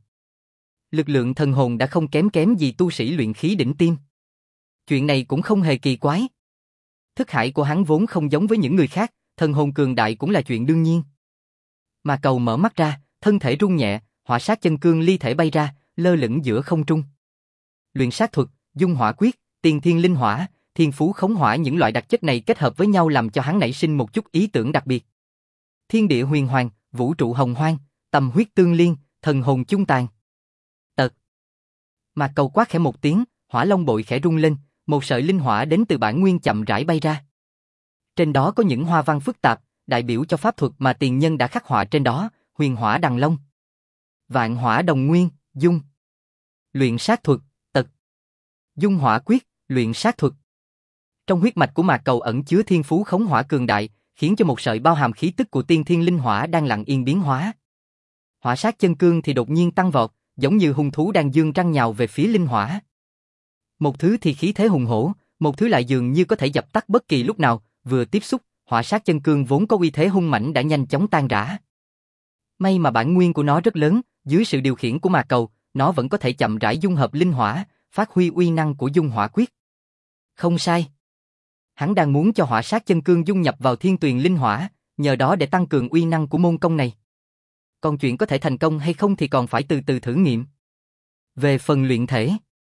Lực lượng thần hồn đã không kém gì tu sĩ luyện khí đỉnh tiêm. Chuyện này cũng không hề kỳ quái. Thức hải của hắn vốn không giống với những người khác, thần hồn cường đại cũng là chuyện đương nhiên. Mạc Cầu mở mắt ra, thân thể rung nhẹ, hỏa sát chân cương ly thể bay ra, lơ lửng giữa không trung. Luyện sát thuật, dung hỏa quyết, tiên thiên linh hỏa, thiên phú khống hỏa, những loại đặc chất này kết hợp với nhau làm cho hắn nảy sinh một chút ý tưởng đặc biệt. Thiên địa huyền hoàng, vũ trụ hồng hoang, tâm huyết tương liên, thần hồn chung tàn. Tật. Mạc Cầu quát khẽ một tiếng, Hỏa Long bội khẽ rung lên, một sợi linh hỏa đến từ bản nguyên chậm rãi bay ra. Trên đó có những hoa văn phức tạp, đại biểu cho pháp thuật mà tiền nhân đã khắc họa trên đó, huyền hỏa đằng long. Vạn hỏa đồng nguyên, dung. Luyện sát thuật, tật. Dung hỏa quyết, luyện sát thuật. Trong huyết mạch của Mạc Cầu ẩn chứa thiên phú khống hỏa cường đại, khiến cho một sợi bao hàm khí tức của tiên thiên linh hỏa đang lặng yên biến hóa. Hỏa sát chân cương thì đột nhiên tăng vọt, giống như hung thú đang giương răng nhào về phía linh hỏa. Một thứ thì khí thế hùng hổ, một thứ lại dường như có thể dập tắt bất kỳ lúc nào, vừa tiếp xúc, hỏa sát chân cương vốn có uy thế hung mãnh đã nhanh chóng tan rã. May mà bản nguyên của nó rất lớn, dưới sự điều khiển của Mạc Cầu, nó vẫn có thể chậm rãi dung hợp linh hỏa, phát huy uy năng của dung hỏa quyết. Không sai. Hắn đang muốn cho hỏa sát chân cương dung nhập vào thiên tuyền linh hỏa, nhờ đó để tăng cường uy năng của môn công này. Còn chuyện có thể thành công hay không thì còn phải từ từ thử nghiệm. Về phần luyện thể,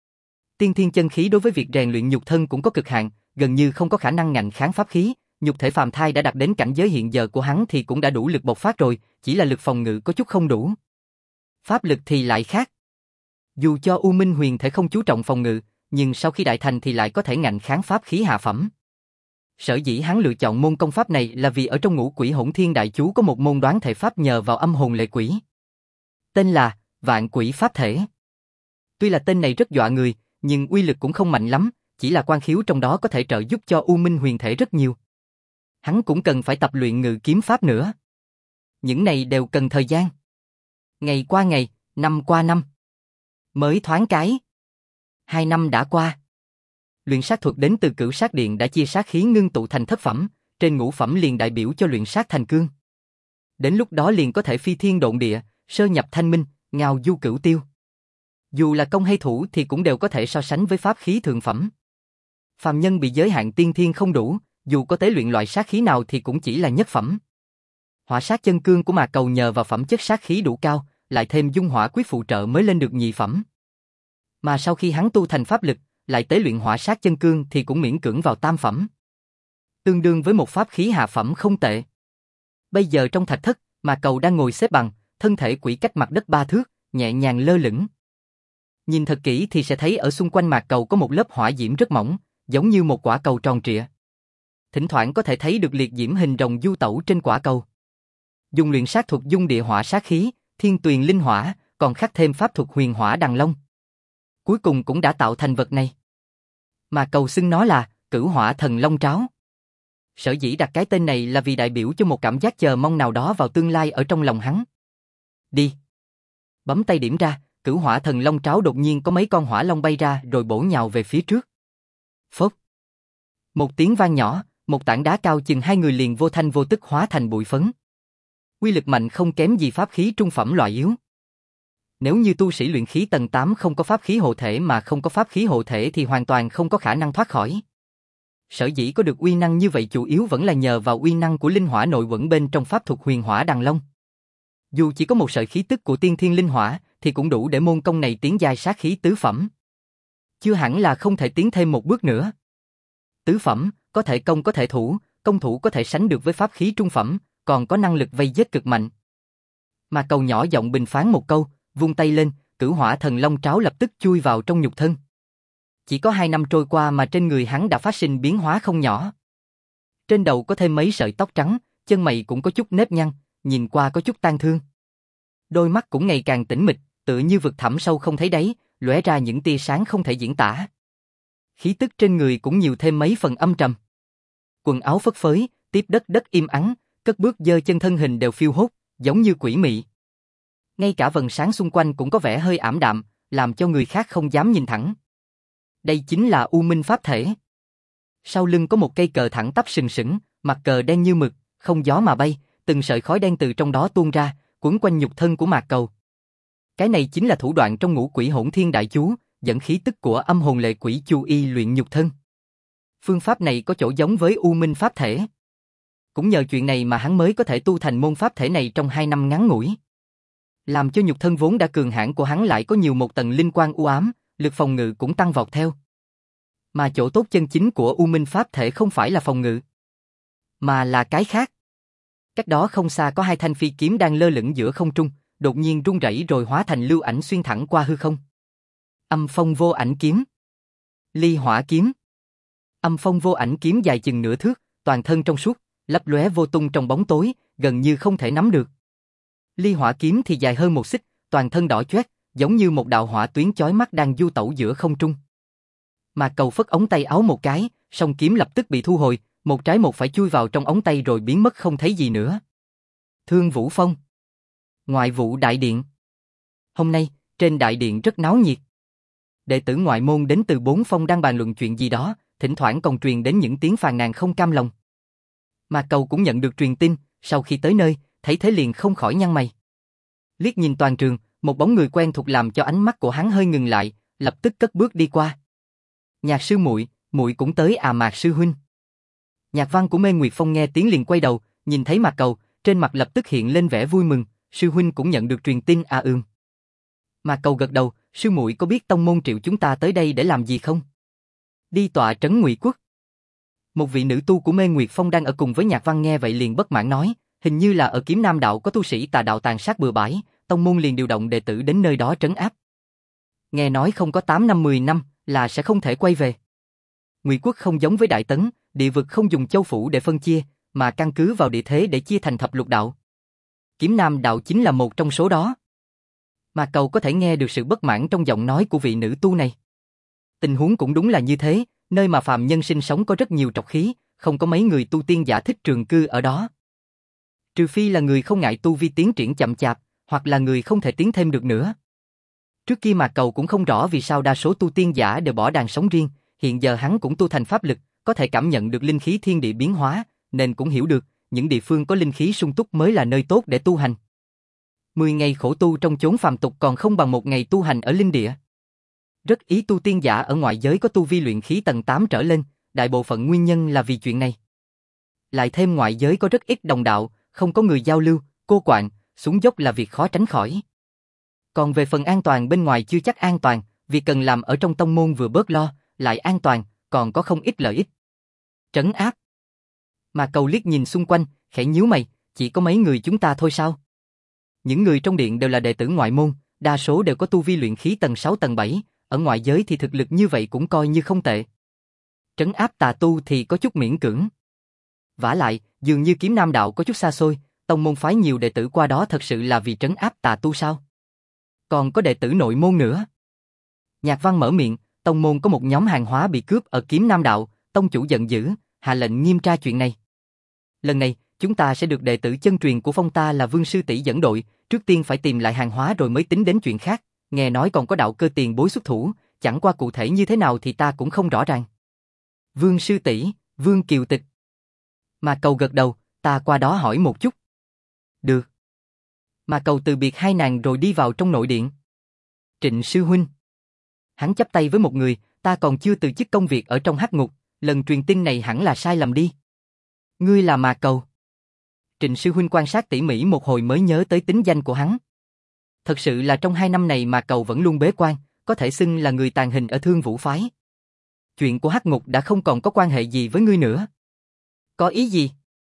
tiên thiên chân khí đối với việc rèn luyện nhục thân cũng có cực hạn, gần như không có khả năng ngạnh kháng pháp khí. Nhục thể phàm thai đã đạt đến cảnh giới hiện giờ của hắn thì cũng đã đủ lực bộc phát rồi, chỉ là lực phòng ngự có chút không đủ. Pháp lực thì lại khác. Dù cho U Minh huyền thể không chú trọng phòng ngự, nhưng sau khi đại thành thì lại có thể ngạnh kháng pháp khí hạ phẩm. Sở dĩ hắn lựa chọn môn công pháp này là vì ở trong Ngũ Quỷ Hỗn Thiên Đại Chú có một môn đoán thể pháp nhờ vào âm hồn lệ quỷ. Tên là Vạn Quỷ Pháp Thể. Tuy là tên này rất dọa người, nhưng uy lực cũng không mạnh lắm, chỉ là quan khiếu trong đó có thể trợ giúp cho U Minh huyền thể rất nhiều. Hắn cũng cần phải tập luyện ngự kiếm pháp nữa. Những này đều cần thời gian. Ngày qua ngày, năm qua năm. Mới thoáng cái. 2 năm đã qua. Luyện sát thuật đến từ Cửu Sát Điện đã chia sát khí ngưng tụ thành thất phẩm, trên ngũ phẩm liền đại biểu cho luyện sát thành cương. Đến lúc đó liền có thể phi thiên độn địa, sơ nhập thanh minh, ngao du cửu tiêu. Dù là công hay thủ thì cũng đều có thể so sánh với pháp khí thượng phẩm. Phàm nhân bị giới hạn tiên thiên không đủ, dù có tế luyện loại sát khí nào thì cũng chỉ là nhất phẩm. Hỏa sát chân cương của Mạc Cầu nhờ vào phẩm chất sát khí đủ cao, lại thêm dung hỏa quyết phụ trợ mới lên được nhị phẩm. Mà sau khi hắn tu thành pháp lực, lại tế luyện hỏa sát chân cương thì cũng miễn cưỡng vào tam phẩm. Tương đương với một pháp khí hạ phẩm không tệ. Bây giờ trong thạch thất, Mạc Cầu đang ngồi xếp bằng, thân thể quỷ cách mặt đất 3 thước, nhẹ nhàng lơ lửng. Nhìn thật kỹ thì sẽ thấy ở xung quanh Mạc Cầu có một lớp hỏa diễm rất mỏng, giống như một quả cầu tròn trịa. Thỉnh thoảng có thể thấy được liệt diễm hình rồng du tẩu trên quả cầu. Dùng luyện sát thuật dung địa hỏa sát khí, thiên tuyền linh hỏa, còn khắc thêm pháp thuật huyền hỏa đằng long. Cuối cùng cũng đã tạo thành vật này. Mà Cầu xưng nó là Cửu Hỏa Thần Long Tráo. Sở dĩ đặt cái tên này là vì đại biểu cho một cảm giác chờ mong nào đó vào tương lai ở trong lòng hắn. Đi. Bấm tay điểm ra, Cửu Hỏa Thần Long Tráo đột nhiên có mấy con hỏa long bay ra rồi bổ nhào về phía trước. Phốc. Một tiếng vang nhỏ, một tảng đá cao chừng 2 người liền vô thanh vô tức hóa thành bụi phấn. Uy lực mạnh không kém gì pháp khí trung phẩm loại yếu. Nếu như tu sĩ luyện khí tầng 8 không có pháp khí hộ thể mà không có pháp khí hộ thể thì hoàn toàn không có khả năng thoát khỏi. Sở dĩ có được uy năng như vậy chủ yếu vẫn là nhờ vào uy năng của linh hỏa nội quẩn bên trong pháp thuật huyền hỏa đằng long. Dù chỉ có một sợi khí tức của tiên thiên linh hỏa thì cũng đủ để môn công này tiến giai sát khí tứ phẩm. Chưa hẳn là không thể tiến thêm một bước nữa. Tứ phẩm, có thể công có thể thủ, công thủ có thể sánh được với pháp khí trung phẩm, còn có năng lực vây giết cực mạnh. Mà Cầu nhỏ giọng bình phán một câu, vung tay lên, Cửu Hỏa Thần Long Tráo lập tức chui vào trong nhục thân. Chỉ có 2 năm trôi qua mà trên người hắn đã phát sinh biến hóa không nhỏ. Trên đầu có thêm mấy sợi tóc trắng, chân mày cũng có chút nếp nhăn, nhìn qua có chút tang thương. Đôi mắt cũng ngày càng tĩnh mịch, tựa như vực thẳm sâu không thấy đáy, lóe ra những tia sáng không thể diễn tả. Khí tức trên người cũng nhiều thêm mấy phần âm trầm. Quần áo phất phới, tiếp đất im ắng, cất bước giơ chân thân hình đều phiêu hốt, giống như quỷ mị. Ngay cả vầng sáng xung quanh cũng có vẻ hơi ảm đạm, làm cho người khác không dám nhìn thẳng. Đây chính là U Minh Pháp Thể. Sau lưng có một cây cờ thẳng tắp sừng sững, mặt cờ đen như mực, không gió mà bay, từng sợi khói đen từ trong đó tuôn ra, quấn quanh nhục thân của Mạc Cầu. Cái này chính là thủ đoạn trong Ngũ Quỷ Hỗn Thiên Đại Chú, dẫn khí tức của âm hồn lệ quỷ Chu Y luyện nhục thân. Phương pháp này có chỗ giống với U Minh Pháp Thể. Cũng nhờ chuyện này mà hắn mới có thể tu thành môn pháp thể này trong 2 năm ngắn ngủi. Làm cho nhục thân vốn đã cường hãn của hắn lại có nhiều một tầng linh quang u ám, lực phòng ngự cũng tăng vọt theo. Mà chỗ tốt chân chính của U Minh Pháp Thể không phải là phòng ngự, mà là cái khác. Cách đó không xa có 2 thanh phi kiếm đang lơ lửng giữa không trung, đột nhiên rung rẩy rồi hóa thành lưu ảnh xuyên thẳng qua hư không. Âm Phong Vô Ảnh Kiếm, Ly Hỏa Kiếm. Âm phong vô ảnh kiếm dài chừng nửa thước, toàn thân trong suốt, lấp lóe vô tung trong bóng tối, gần như không thể nắm được. Ly hỏa kiếm thì dài hơn một xích, toàn thân đỏ chót, giống như một đạo hỏa tuyến chói mắt đang du tẩu giữa không trung. Mà Cầu phất ống tay áo một cái, song kiếm lập tức bị thu hồi, một trái một phải chui vào trong ống tay rồi biến mất không thấy gì nữa. Thương Vũ Phong. Ngoại vụ đại điện. Hôm nay, trên đại điện rất náo nhiệt. Đệ tử ngoại môn đến từ 4 phong đang bàn luận chuyện gì đó, thỉnh thoảng còn truyền đến những tiếng phàn nàn không cam lòng. Mà Cầu cũng nhận được truyền tin, sau khi tới nơi, thấy thế liền không khỏi nhăn mày. Liếc nhìn toàn trường, một bóng người quen thuộc làm cho ánh mắt của hắn hơi ngừng lại, lập tức cất bước đi qua. Nhạc sư muội, muội cũng tới à Mạc sư huynh. Nhạc Văn của Mê Nguyệt Phong nghe tiếng liền quay đầu, nhìn thấy Mạc Cầu, trên mặt lập tức hiện lên vẻ vui mừng, sư huynh cũng nhận được truyền tin à ừm. Mạc Cầu gật đầu, sư muội có biết tông môn triệu chúng ta tới đây để làm gì không? Đi tọa trấn Ngụy Quốc. Một vị nữ tu của Mê Nguyệt Phong đang ở cùng với Nhạc Văn nghe vậy liền bất mãn nói, hình như là ở Kiếm Nam đạo có tu sĩ tà đạo tàn sát bừa bãi, tông môn liền điều động đệ tử đến nơi đó trấn áp. Nghe nói không có 8 năm 10 năm là sẽ không thể quay về. Ngụy Quốc không giống với Đại Tấn, địa vực không dùng châu phủ để phân chia, mà căn cứ vào địa thế để chia thành thập lục đạo. Kiếm Nam đạo chính là một trong số đó. Mà Cầu có thể nghe được sự bất mãn trong giọng nói của vị nữ tu này. Tình huống cũng đúng là như thế, nơi mà phàm nhân sinh sống có rất nhiều trọc khí, không có mấy người tu tiên giả thích trường cư ở đó. Trừ phi là người không ngại tu vi tiến triển chậm chạp, hoặc là người không thể tiến thêm được nữa. Trước kia mà Cầu cũng không rõ vì sao đa số tu tiên giả đều bỏ đàn sống riêng, hiện giờ hắn cũng tu thành pháp lực, có thể cảm nhận được linh khí thiên địa biến hóa, nên cũng hiểu được, những địa phương có linh khí sung túc mới là nơi tốt để tu hành. 10 ngày khổ tu trong chốn phàm tục còn không bằng một ngày tu hành ở linh địa. Rất ít tu tiên giả ở ngoại giới có tu vi luyện khí tầng 8 trở lên, đại bộ phận nguyên nhân là vì chuyện này. Lại thêm ngoại giới có rất ít đồng đạo, không có người giao lưu, cô quạng, xuống dốc là việc khó tránh khỏi. Còn về phần an toàn bên ngoài chưa chắc an toàn, việc cần làm ở trong tông môn vừa bớt lo, lại an toàn, còn có không ít lợi ích. Trấn áp. Mà Cầu liếc nhìn xung quanh, khẽ nhíu mày, chỉ có mấy người chúng ta thôi sao? Những người trong điện đều là đệ tử ngoại môn, đa số đều có tu vi luyện khí tầng 6 tầng 7, ở ngoại giới thì thực lực như vậy cũng coi như không tệ. Trấn áp tà tu thì có chút miễn cưỡng. Vả lại, dường như Kiếm Nam đạo có chút xa xôi, tông môn phái nhiều đệ tử qua đó thật sự là vì trấn áp tà tu sao? Còn có đệ tử nội môn nữa. Nhạc Văn mở miệng, tông môn có một nhóm hàng hóa bị cướp ở Kiếm Nam đạo, tông chủ giận dữ, hạ lệnh nghiêm tra chuyện này. Lần này, chúng ta sẽ được đệ tử chân truyền của phong ta là Vương sư tỷ dẫn đội, trước tiên phải tìm lại hàng hóa rồi mới tính đến chuyện khác, nghe nói còn có đạo cơ tiền bối xuất thủ, chẳng qua cụ thể như thế nào thì ta cũng không rõ ràng. Vương sư tỷ, Vương Kiều Tịch. Mà Cầu gật đầu, ta qua đó hỏi một chút. Được. Mà Cầu từ biệt hai nàng rồi đi vào trong nội điện. Trịnh sư huynh. Hắn chắp tay với một người, ta còn chưa từ chức công việc ở trong hắc ngục, lần truyền tin này hẳn là sai lầm đi. Ngươi là Mà Cầu. Trịnh sư huynh quan sát tỉ mỉ một hồi mới nhớ tới tính danh của hắn. Thật sự là trong 2 năm này Mà Cầu vẫn luôn bế quan, có thể xưng là người tàn hình ở Thương Vũ phái. Chuyện của hắc ngục đã không còn có quan hệ gì với ngươi nữa. Có ý gì?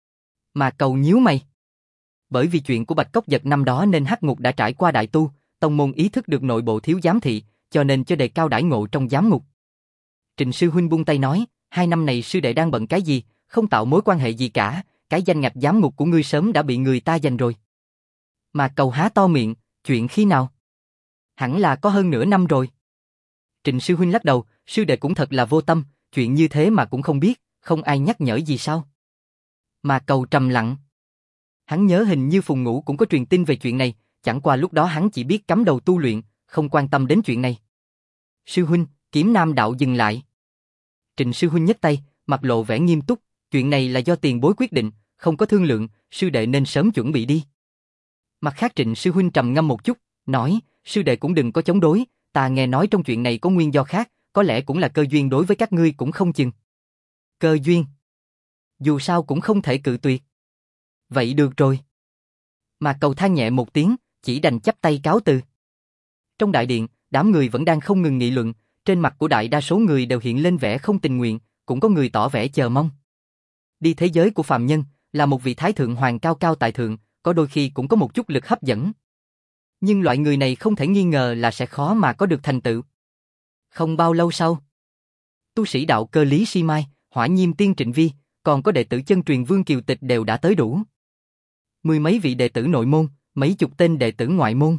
Mà Cầu nhíu mày. Bởi vì chuyện của Bạch Cốc Dật năm đó nên hắc ngục đã trải qua đại tu, tông môn ý thức được nội bộ thiếu giám thị, cho nên cho đề cao đãi ngộ trong giám ngục. Trịnh sư huynh buông tay nói, 2 năm này sư đệ đang bận cái gì, không tạo mối quan hệ gì cả, cái danh ngạch giám ngục của ngươi sớm đã bị người ta giành rồi. Mà Cầu há to miệng, chuyện khi nào? Hẳn là có hơn nửa năm rồi. Trịnh sư huynh lắc đầu, sư đệ cũng thật là vô tâm, chuyện như thế mà cũng không biết, không ai nhắc nhở gì sao? Mà Cầu trầm lặng. Hắn nhớ hình như Phùng Ngũ cũng có truyền tin về chuyện này, chẳng qua lúc đó hắn chỉ biết cắm đầu tu luyện, không quan tâm đến chuyện này. Sư huynh, Kiếm Nam đạo dừng lại. Trịnh sư huynh nhấc tay, mặt lộ vẻ nghiêm túc, chuyện này là do tiền bối quyết định, không có thương lượng, sư đệ nên sớm chuẩn bị đi. Mặt khác Trịnh sư huynh trầm ngâm một chút, nói, sư đệ cũng đừng có chống đối, ta nghe nói trong chuyện này có nguyên do khác, có lẽ cũng là cơ duyên đối với các ngươi cũng không chừng. Cơ duyên? Dù sao cũng không thể cự tuyệt. Vậy được rồi. Mà Cầu than nhẹ một tiếng, chỉ đành chắp tay cáo từ. Trong đại điện, đám người vẫn đang không ngừng nghị luận, trên mặt của đại đa số người đều hiện lên vẻ không tình nguyện, cũng có người tỏ vẻ chờ mong. Đi thế giới của phàm nhân, là một vị thái thượng hoàng cao cao tại thượng, có đôi khi cũng có một chút lực hấp dẫn. Nhưng loại người này không thể nghi ngờ là sẽ khó mà có được thành tựu. Không bao lâu sau, tu sĩ đạo cơ Lý Si Mai, Hỏa Nhiêm Tiên Trịnh Vi, còn có đệ tử chân truyền Vương Kiều Tịch đều đã tới đủ. Mười mấy vị đệ tử nội môn, mấy chục tên đệ tử ngoại môn.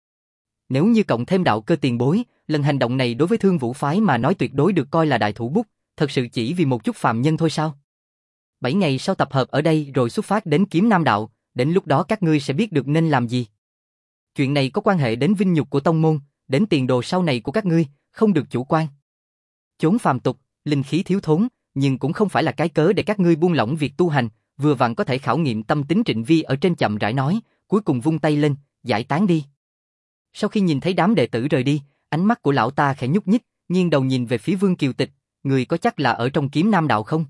Nếu như cộng thêm đạo cơ tiền bối, lần hành động này đối với Thương Vũ phái mà nói tuyệt đối được coi là đại thủ bút, thật sự chỉ vì một chút phàm nhân thôi sao? 7 ngày sau tập hợp ở đây rồi xuất phát đến Kiếm Nam đạo, đến lúc đó các ngươi sẽ biết được nên làm gì. Chuyện này có quan hệ đến vinh nhục của tông môn, đến tiền đồ sau này của các ngươi, không được chủ quan. Chốn phàm tục, linh khí thiếu thốn, nhưng cũng không phải là cái cớ để các ngươi buông lỏng việc tu hành, vừa vặn có thể khảo nghiệm tâm tính. Trịnh Vi ở trên chậm rãi nói, cuối cùng vung tay lên, giải tán đi. Sau khi nhìn thấy đám đệ tử rời đi, ánh mắt của lão ta khẽ nhúc nhích, nghiêng đầu nhìn về phía Vương Kiều Tịch, người có chắc là ở trong Kiếm Nam đạo không?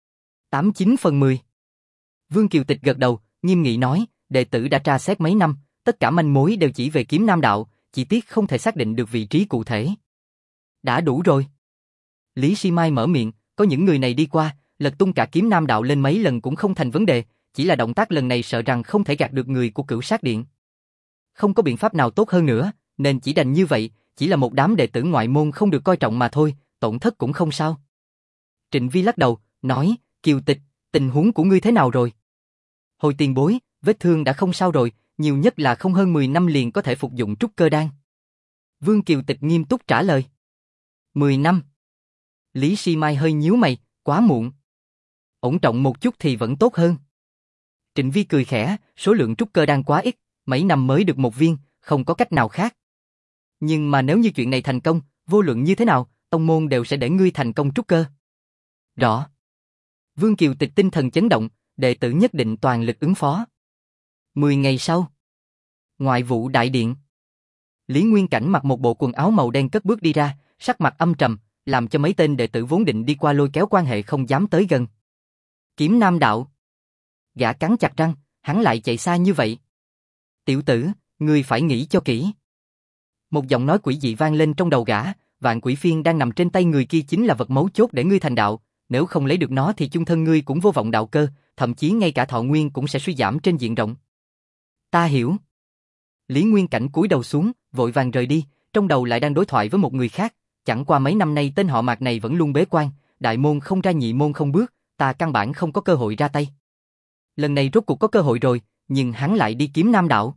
89 phần 10. Vương Kiều Tịch gật đầu, nghiêm nghị nói, đệ tử đã tra xét mấy năm, tất cả manh mối đều chỉ về Kiếm Nam đạo, chỉ tiếc không thể xác định được vị trí cụ thể. Đã đủ rồi. Lý Si Mai mở miệng, có những người này đi qua, lật tung cả Kiếm Nam đạo lên mấy lần cũng không thành vấn đề, chỉ là động tác lần này sợ rằng không thể gạt được người của Cửu Sát Điện. Không có biện pháp nào tốt hơn nữa, nên chỉ đành như vậy, chỉ là một đám đệ tử ngoại môn không được coi trọng mà thôi, tổn thất cũng không sao. Trịnh Vi lắc đầu, nói, Kiều Tịch, tình huống của ngươi thế nào rồi? Hồi tiền bối, vết thương đã không sao rồi, nhiều nhất là không hơn 10 năm liền có thể phục dụng trúc cơ đan. Vương Kiều Tịch nghiêm túc trả lời. 10 năm. Lý Si Mai hơi nhíu mày, quá muộn. Ổn trọng một chút thì vẫn tốt hơn. Trịnh Vi cười khẽ, số lượng trúc cơ đan quá ít, mấy năm mới được một viên, không có cách nào khác. Nhưng mà nếu như chuyện này thành công, vô luận như thế nào, tông môn đều sẽ để ngươi thành công trúc cơ. Rõ. Vương Kiều Tịch tinh thần chấn động, đệ tử nhất định toàn lực ứng phó. 10 ngày sau, ngoại vụ đại điện. Lý Nguyên Cảnh mặc một bộ quần áo màu đen cất bước đi ra, sắc mặt âm trầm, làm cho mấy tên đệ tử vốn định đi qua lôi kéo quan hệ không dám tới gần. Kiếm Nam đạo. Gã cắn chặt răng, hắn lại chạy xa như vậy. Tiểu tử, ngươi phải nghĩ cho kỹ. Một giọng nói quỷ dị vang lên trong đầu gã, vạn quỷ phiên đang nằm trên tay người kia chính là vật mấu chốt để ngươi thành đạo, nếu không lấy được nó thì chung thân ngươi cũng vô vọng đạo cơ, thậm chí ngay cả thọ nguyên cũng sẽ suy giảm trên diện rộng. Ta hiểu. Lý Nguyên Cảnh cúi đầu xuống, vội vàng rời đi, trong đầu lại đang đối thoại với một người khác, chẳng qua mấy năm nay tên họ Mạc này vẫn luôn bế quan, đại môn không ra nhị môn không bước, ta căn bản không có cơ hội ra tay. Lần này rốt cuộc có cơ hội rồi, nhưng hắn lại đi Kiếm Nam đạo.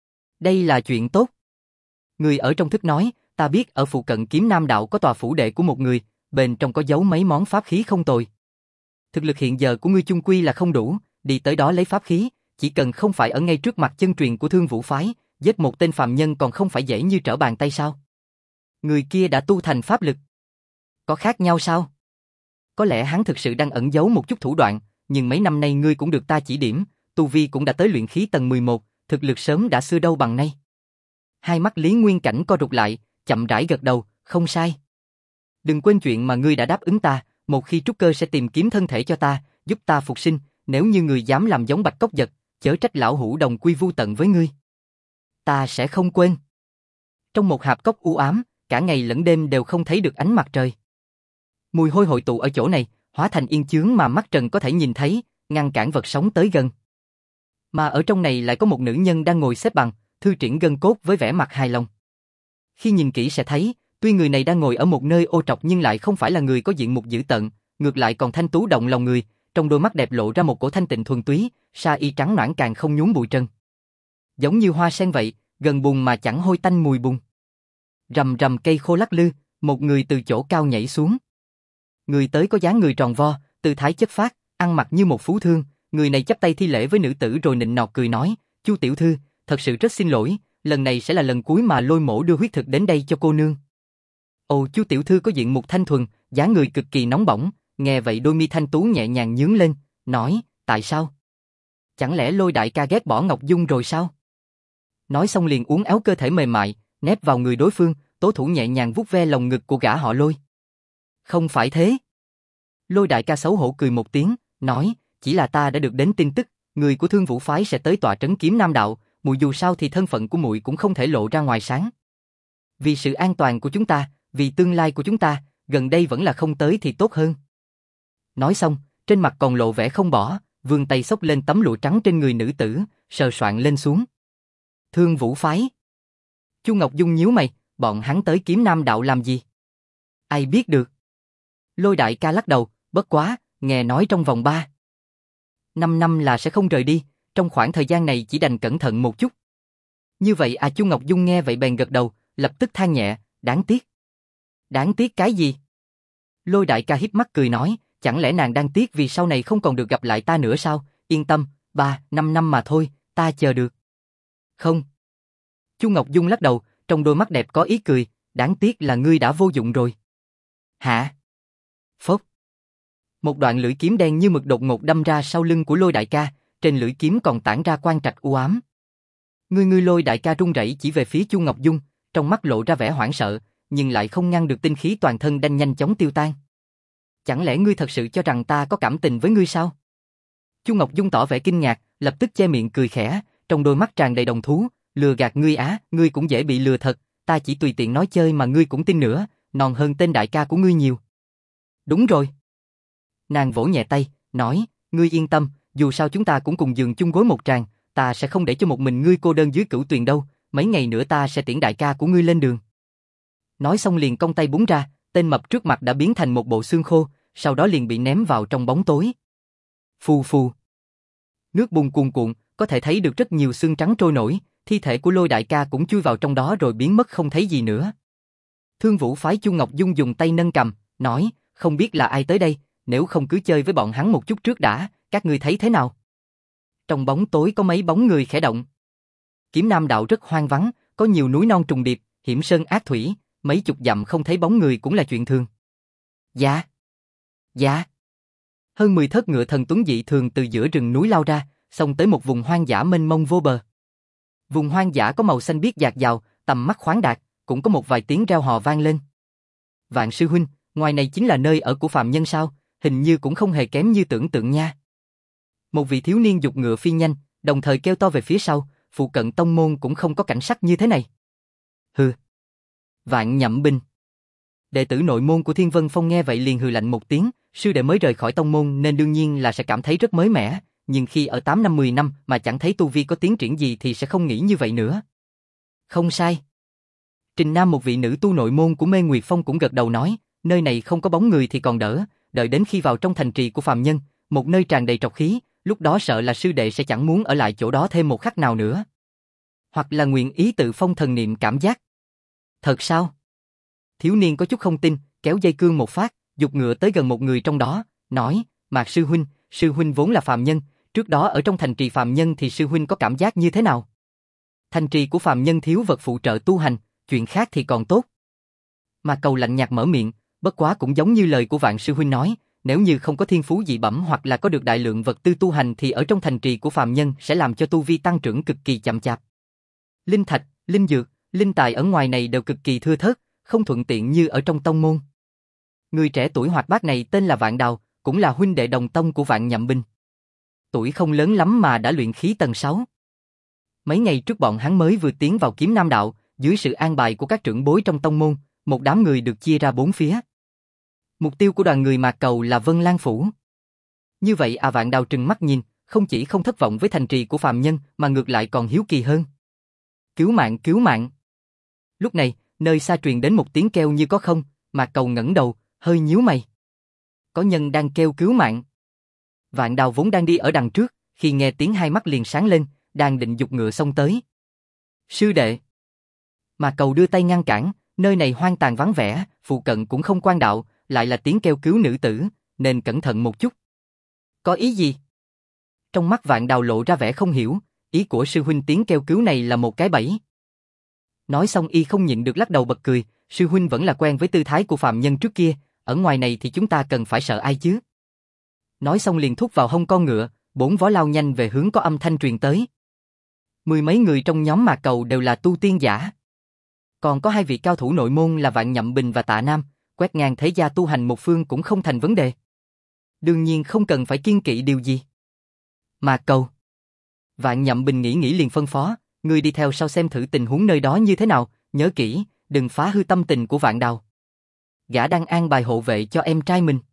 Đây là chuyện tốt. Người ở trong thức nói, ta biết ở phụ cận Kiếm Nam đạo có tòa phủ đệ của một người, bên trong có giấu mấy món pháp khí không tồi. Thực lực hiện giờ của ngươi chung quy là không đủ, đi tới đó lấy pháp khí, chỉ cần không phải ở ngay trước mặt chân truyền của Thương Vũ phái, giết một tên phàm nhân còn không phải dễ như trở bàn tay sao? Người kia đã tu thành pháp lực. Có khác nhau sao? Có lẽ hắn thực sự đang ẩn giấu một chút thủ đoạn, nhưng mấy năm nay ngươi cũng được ta chỉ điểm, tu vi cũng đã tới luyện khí tầng 11, thực lực sớm đã xưa đâu bằng nay. Hai mắt Lý Nguyên Cảnh co rụt lại, chậm rãi gật đầu, không sai. Đừng quên chuyện mà ngươi đã đáp ứng ta, một khi trúc cơ sẽ tìm kiếm thân thể cho ta, giúp ta phục sinh, nếu như ngươi dám làm giống Bạch Cốc Dật, chớ trách lão hữu đồng quy vu tận với ngươi. Ta sẽ không quên. Trong một hạp cốc u ám, cả ngày lẫn đêm đều không thấy được ánh mặt trời. Mùi hôi hội tụ ở chỗ này, hóa thành yên chướng mà mắt trần có thể nhìn thấy, ngăn cản vật sống tới gần. Mà ở trong này lại có một nữ nhân đang ngồi xếp bằng, thư triển gân cốt với vẻ mặt hài lòng. Khi nhìn kỹ sẽ thấy, tuy người này đang ngồi ở một nơi ô trọc nhưng lại không phải là người có diện mục dữ tợn, ngược lại còn thanh tú động lòng người, trong đôi mắt đẹp lộ ra một cổ thanh tịnh thuần túy, sa y trắng nõn càng không nhúm bụi trần. Giống như hoa sen vậy, gần bùn mà chẳng hôi tanh mùi bùn. Rầm rầm cây khô lắc lư, một người từ chỗ cao nhảy xuống. Người tới có dáng người tròn vo, tư thái chất phác, ăn mặc như một phú thương, người này chắp tay thi lễ với nữ tử rồi nịnh nọt cười nói, "Chu tiểu thư, thật sự rất xin lỗi, lần này sẽ là lần cuối mà Lôi Mỗ đưa huyết thực đến đây cho cô nương." Ồ, Chu tiểu thư có diện mục thanh thuần, dáng người cực kỳ nóng bỏng, nghe vậy đôi mi thanh tú nhẹ nhàng nhướng lên, nói, "Tại sao? Chẳng lẽ Lôi đại ca ghét bỏ Ngọc Dung rồi sao?" Nói xong liền uốn éo cơ thể mềm mại, nép vào người đối phương, tố thủ nhẹ nhàng vuốt ve lồng ngực của gã họ Lôi. "Không phải thế." Lôi đại ca xấu hổ cười một tiếng, nói, "Chỉ là ta đã được đến tin tức, người của Thương Vũ phái sẽ tới tọa trấn Kiếm Nam đạo, muội dù sao thì thân phận của muội cũng không thể lộ ra ngoài sáng. Vì sự an toàn của chúng ta, vì tương lai của chúng ta, gần đây vẫn là không tới thì tốt hơn." Nói xong, trên mặt còn lộ vẻ không bỏ, vươn tay xốc lên tấm lụa trắng trên người nữ tử, sờ soạn lên xuống. Thương Vũ phái. Chu Ngọc Dung nhíu mày, bọn hắn tới Kiếm Nam đạo làm gì? Ai biết được. Lôi đại ca lắc đầu, bất quá, nghe nói trong vòng 5 năm là sẽ không rời đi, trong khoảng thời gian này chỉ đành cẩn thận một chút. Như vậy à, Chu Ngọc Dung nghe vậy bèn gật đầu, lập tức than nhẹ, đáng tiếc. Đáng tiếc cái gì? Lôi đại ca híp mắt cười nói, chẳng lẽ nàng đang tiếc vì sau này không còn được gặp lại ta nữa sao? Yên tâm, 5 năm mà thôi, ta chờ được. Không. Chu Ngọc Dung lắc đầu, trong đôi mắt đẹp có ý cười, đáng tiếc là ngươi đã vô dụng rồi. Hả? Phốc. Một đoạn lưỡi kiếm đen như mực đột ngột đâm ra sau lưng của Lôi đại ca, trên lưỡi kiếm còn tản ra quang trạch u ám. Ngươi Lôi đại ca run rẩy chỉ về phía Chu Ngọc Dung, trong mắt lộ ra vẻ hoảng sợ, nhưng lại không ngăn được tinh khí toàn thân đang nhanh chóng tiêu tan. Chẳng lẽ ngươi thật sự cho rằng ta có cảm tình với ngươi sao? Chu Ngọc Dung tỏ vẻ kinh ngạc, lập tức che miệng cười khẽ, trong đôi mắt tràn đầy đồng thú, lừa gạt ngươi á, ngươi cũng dễ bị lừa thật, ta chỉ tùy tiện nói chơi mà ngươi cũng tin nữa, non hơn tên đại ca của ngươi nhiều. Đúng rồi. Nàng vỗ nhẹ tay, nói, ngươi yên tâm, dù sao chúng ta cũng cùng giường chung gối một tràng, ta sẽ không để cho một mình ngươi cô đơn dưới Cửu Tuyền đâu, mấy ngày nữa ta sẽ tiễn đại ca của ngươi lên đường. Nói xong liền cong tay búng ra, tên mập trước mặt đã biến thành một bộ xương khô, sau đó liền bị ném vào trong bóng tối. Phù phù. Nước bùn cuồn cuộn, có thể thấy được rất nhiều xương trắng trôi nổi, thi thể của Lôi đại ca cũng chui vào trong đó rồi biến mất không thấy gì nữa. Thương Vũ phái Chu Ngọc Dung dùng tay nâng cầm, nói, không biết là ai tới đây, nếu không cứ chơi với bọn hắn một chút trước đã, các ngươi thấy thế nào? Trong bóng tối có mấy bóng người khẽ động. Kiếm Nam đạo rất hoang vắng, có nhiều núi non trùng điệp, hiểm sơn ác thủy, mấy chục dặm không thấy bóng người cũng là chuyện thường. Dạ. Dạ. Hơn 10 thớt ngựa thần tuấn dị thường từ giữa rừng núi lao ra, xông tới một vùng hoang dã mênh mông vô bờ. Vùng hoang dã có màu xanh biếc dạt dào, tầm mắt khoáng đạt, cũng có một vài tiếng reo hò vang lên. Vạn sư huynh, ngoài này chính là nơi ở của phàm nhân sao? Hình như cũng không hề kém như tưởng tượng nha. Một vị thiếu niên giục ngựa phi nhanh, đồng thời kêu to về phía sau, phụ cận tông môn cũng không có cảnh sắc như thế này. Hừ. Vạn Nhậm Binh. Đệ tử nội môn của Thiên Vân Phong nghe vậy liền hừ lạnh một tiếng, sư đệ mới rời khỏi tông môn nên đương nhiên là sẽ cảm thấy rất mới mẻ, nhưng khi ở 8 năm 10 năm mà chẳng thấy tu vi có tiến triển gì thì sẽ không nghĩ như vậy nữa. Không sai. Trình Nam, một vị nữ tu nội môn của Mê Nguyệt Phong cũng gật đầu nói, nơi này không có bóng người thì còn đỡ, đợi đến khi vào trong thành trì của phàm nhân, một nơi tràn đầy trọc khí, lúc đó sợ là sư đệ sẽ chẳng muốn ở lại chỗ đó thêm một khắc nào nữa. Hoặc là nguyện ý tự phong thần niệm cảm giác. Thật sao? Thiếu niên có chút không tin, kéo dây cương một phát, giục ngựa tới gần một người trong đó, nói, Mạc sư huynh vốn là phàm nhân, trước đó ở trong thành trì phàm nhân thì sư huynh có cảm giác như thế nào? Thành trì của phàm nhân thiếu vật phụ trợ tu hành, chuyện khác thì còn tốt. Mạc Cầu lạnh nhạt mở miệng, bất quá cũng giống như lời của Vạn sư huynh nói, nếu như không có thiên phú dị bẩm hoặc là có được đại lượng vật tư tu hành thì ở trong thành trì của phàm nhân sẽ làm cho tu vi tăng trưởng cực kỳ chậm chạp. Linh thạch, linh dược, linh tài ở ngoài này đều cực kỳ thưa thớt, không thuận tiện như ở trong tông môn. Người trẻ tuổi hoạt bát này tên là Vạn Đào, cũng là huynh đệ đồng tông của Vạn Nhậm Binh. Tuổi không lớn lắm mà đã luyện khí tầng 6. Mấy ngày trước bọn hắn mới vừa tiến vào Kiếm Nam đạo, dưới sự an bài của các trưởng bối trong tông môn, một đám người được chia ra 4 phía. Mục tiêu của đoàn người Mạc Cầu là Vân Lan Phủ. Như vậy à, Vạn Đào trừng mắt nhìn, không chỉ không thất vọng với thành trì của phàm nhân mà ngược lại còn hiếu kỳ hơn. Cứu mạng, cứu mạng. Lúc này, nơi xa truyền đến một tiếng kêu như có không, Mạc Cầu ngẩng đầu, hơi nhíu mày. Có nhân đang kêu cứu mạng. Vạn Đào vốn đang đi ở đằng trước, khi nghe tiếng hai mắt liền sáng lên, đang định giục ngựa xông tới. Sư đệ. Mạc Cầu đưa tay ngăn cản, nơi này hoang tàn vắng vẻ, phụ cận cũng không quan đạo, lại là tiếng kêu cứu nữ tử, nên cẩn thận một chút. Có ý gì? Trong mắt Vạn Đào lộ ra vẻ không hiểu, ý của sư huynh tiếng kêu cứu này là một cái bẫy. Nói xong y không nhịn được lắc đầu bật cười, sư huynh vẫn là quen với tư thái của phàm nhân trước kia, ở ngoài này thì chúng ta cần phải sợ ai chứ? Nói xong liền thúc vào hông con ngựa, 4 vó lao nhanh về hướng có âm thanh truyền tới. 10 mấy người trong nhóm Mạc Cầu đều là tu tiên giả. Còn có 2 vị cao thủ nội môn là Vạn Nhậm Bình và Tạ Nam, quét ngang thế gia tu hành một phương cũng không thành vấn đề. Đương nhiên không cần phải kiêng kỵ điều gì. Mạc Cầu. Vạn Nhậm Bình nghĩ liền phân phó, ngươi đi theo sau xem thử tình huống nơi đó như thế nào, nhớ kỹ, đừng phá hư tâm tình của Vạn Đào. Gã đang an bài hộ vệ cho em trai mình.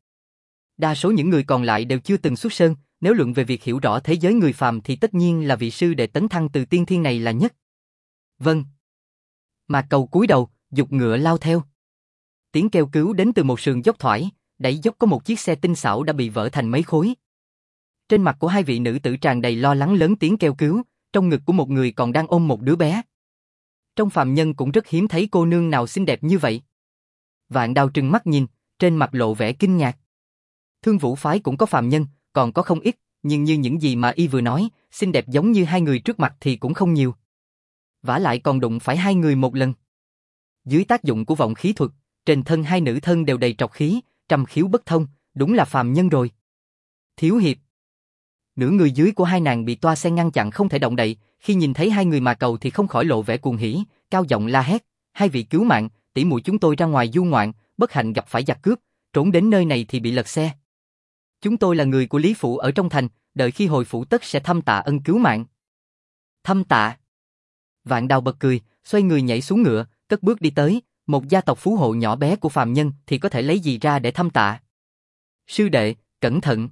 Đa số những người còn lại đều chưa từng xuất sơn, nếu luận về việc hiểu rõ thế giới người phàm thì tất nhiên là vị sư đệ tấn thăng từ tiên thiên này là nhất. Vâng. Mạc Cầu cúi đầu, giục ngựa lao theo. Tiếng kêu cứu đến từ một sườn dốc thoải, đáy dốc có một chiếc xe tinh xảo đã bị vỡ thành mấy khối. Trên mặt của hai vị nữ tử tràn đầy lo lắng lớn tiếng kêu cứu, trong ngực của một người còn đang ôm một đứa bé. Trong phàm nhân cũng rất hiếm thấy cô nương nào xinh đẹp như vậy. Vạn Đào trừng mắt nhìn, trên mặt lộ vẻ kinh ngạc. Thương Vũ phái cũng có phàm nhân, còn có không ít, nhưng như những gì mà y vừa nói, xinh đẹp giống như hai người trước mặt thì cũng không nhiều. Vả lại còn đụng phải hai người một lần. Dưới tác dụng của vọng khí thuật, trên thân hai nữ thân đều đầy trọc khí, trăm khiếu bất thông, đúng là phàm nhân rồi. Thiếu hiệp. Nửa người dưới của hai nàng bị toa sen ngăn chặn không thể động đậy, khi nhìn thấy hai người mà cầu thì không khỏi lộ vẻ cuồng hỉ, cao giọng la hét, hai vị cứu mạng, tỷ muội chúng tôi ra ngoài du ngoạn, bất hạnh gặp phải giặc cướp, trốn đến nơi này thì bị lật xe. Chúng tôi là người của Lý Phủ ở trong thành, đợi khi hồi phủ tất sẽ thăm tạ ân cứu mạng. Thăm tạ. Vạn Đào bật cười, xoay người nhảy xuống ngựa, cất bước đi tới, một gia tộc phú hộ nhỏ bé của phàm nhân thì có thể lấy gì ra để thăm tạ. Sư đệ, cẩn thận.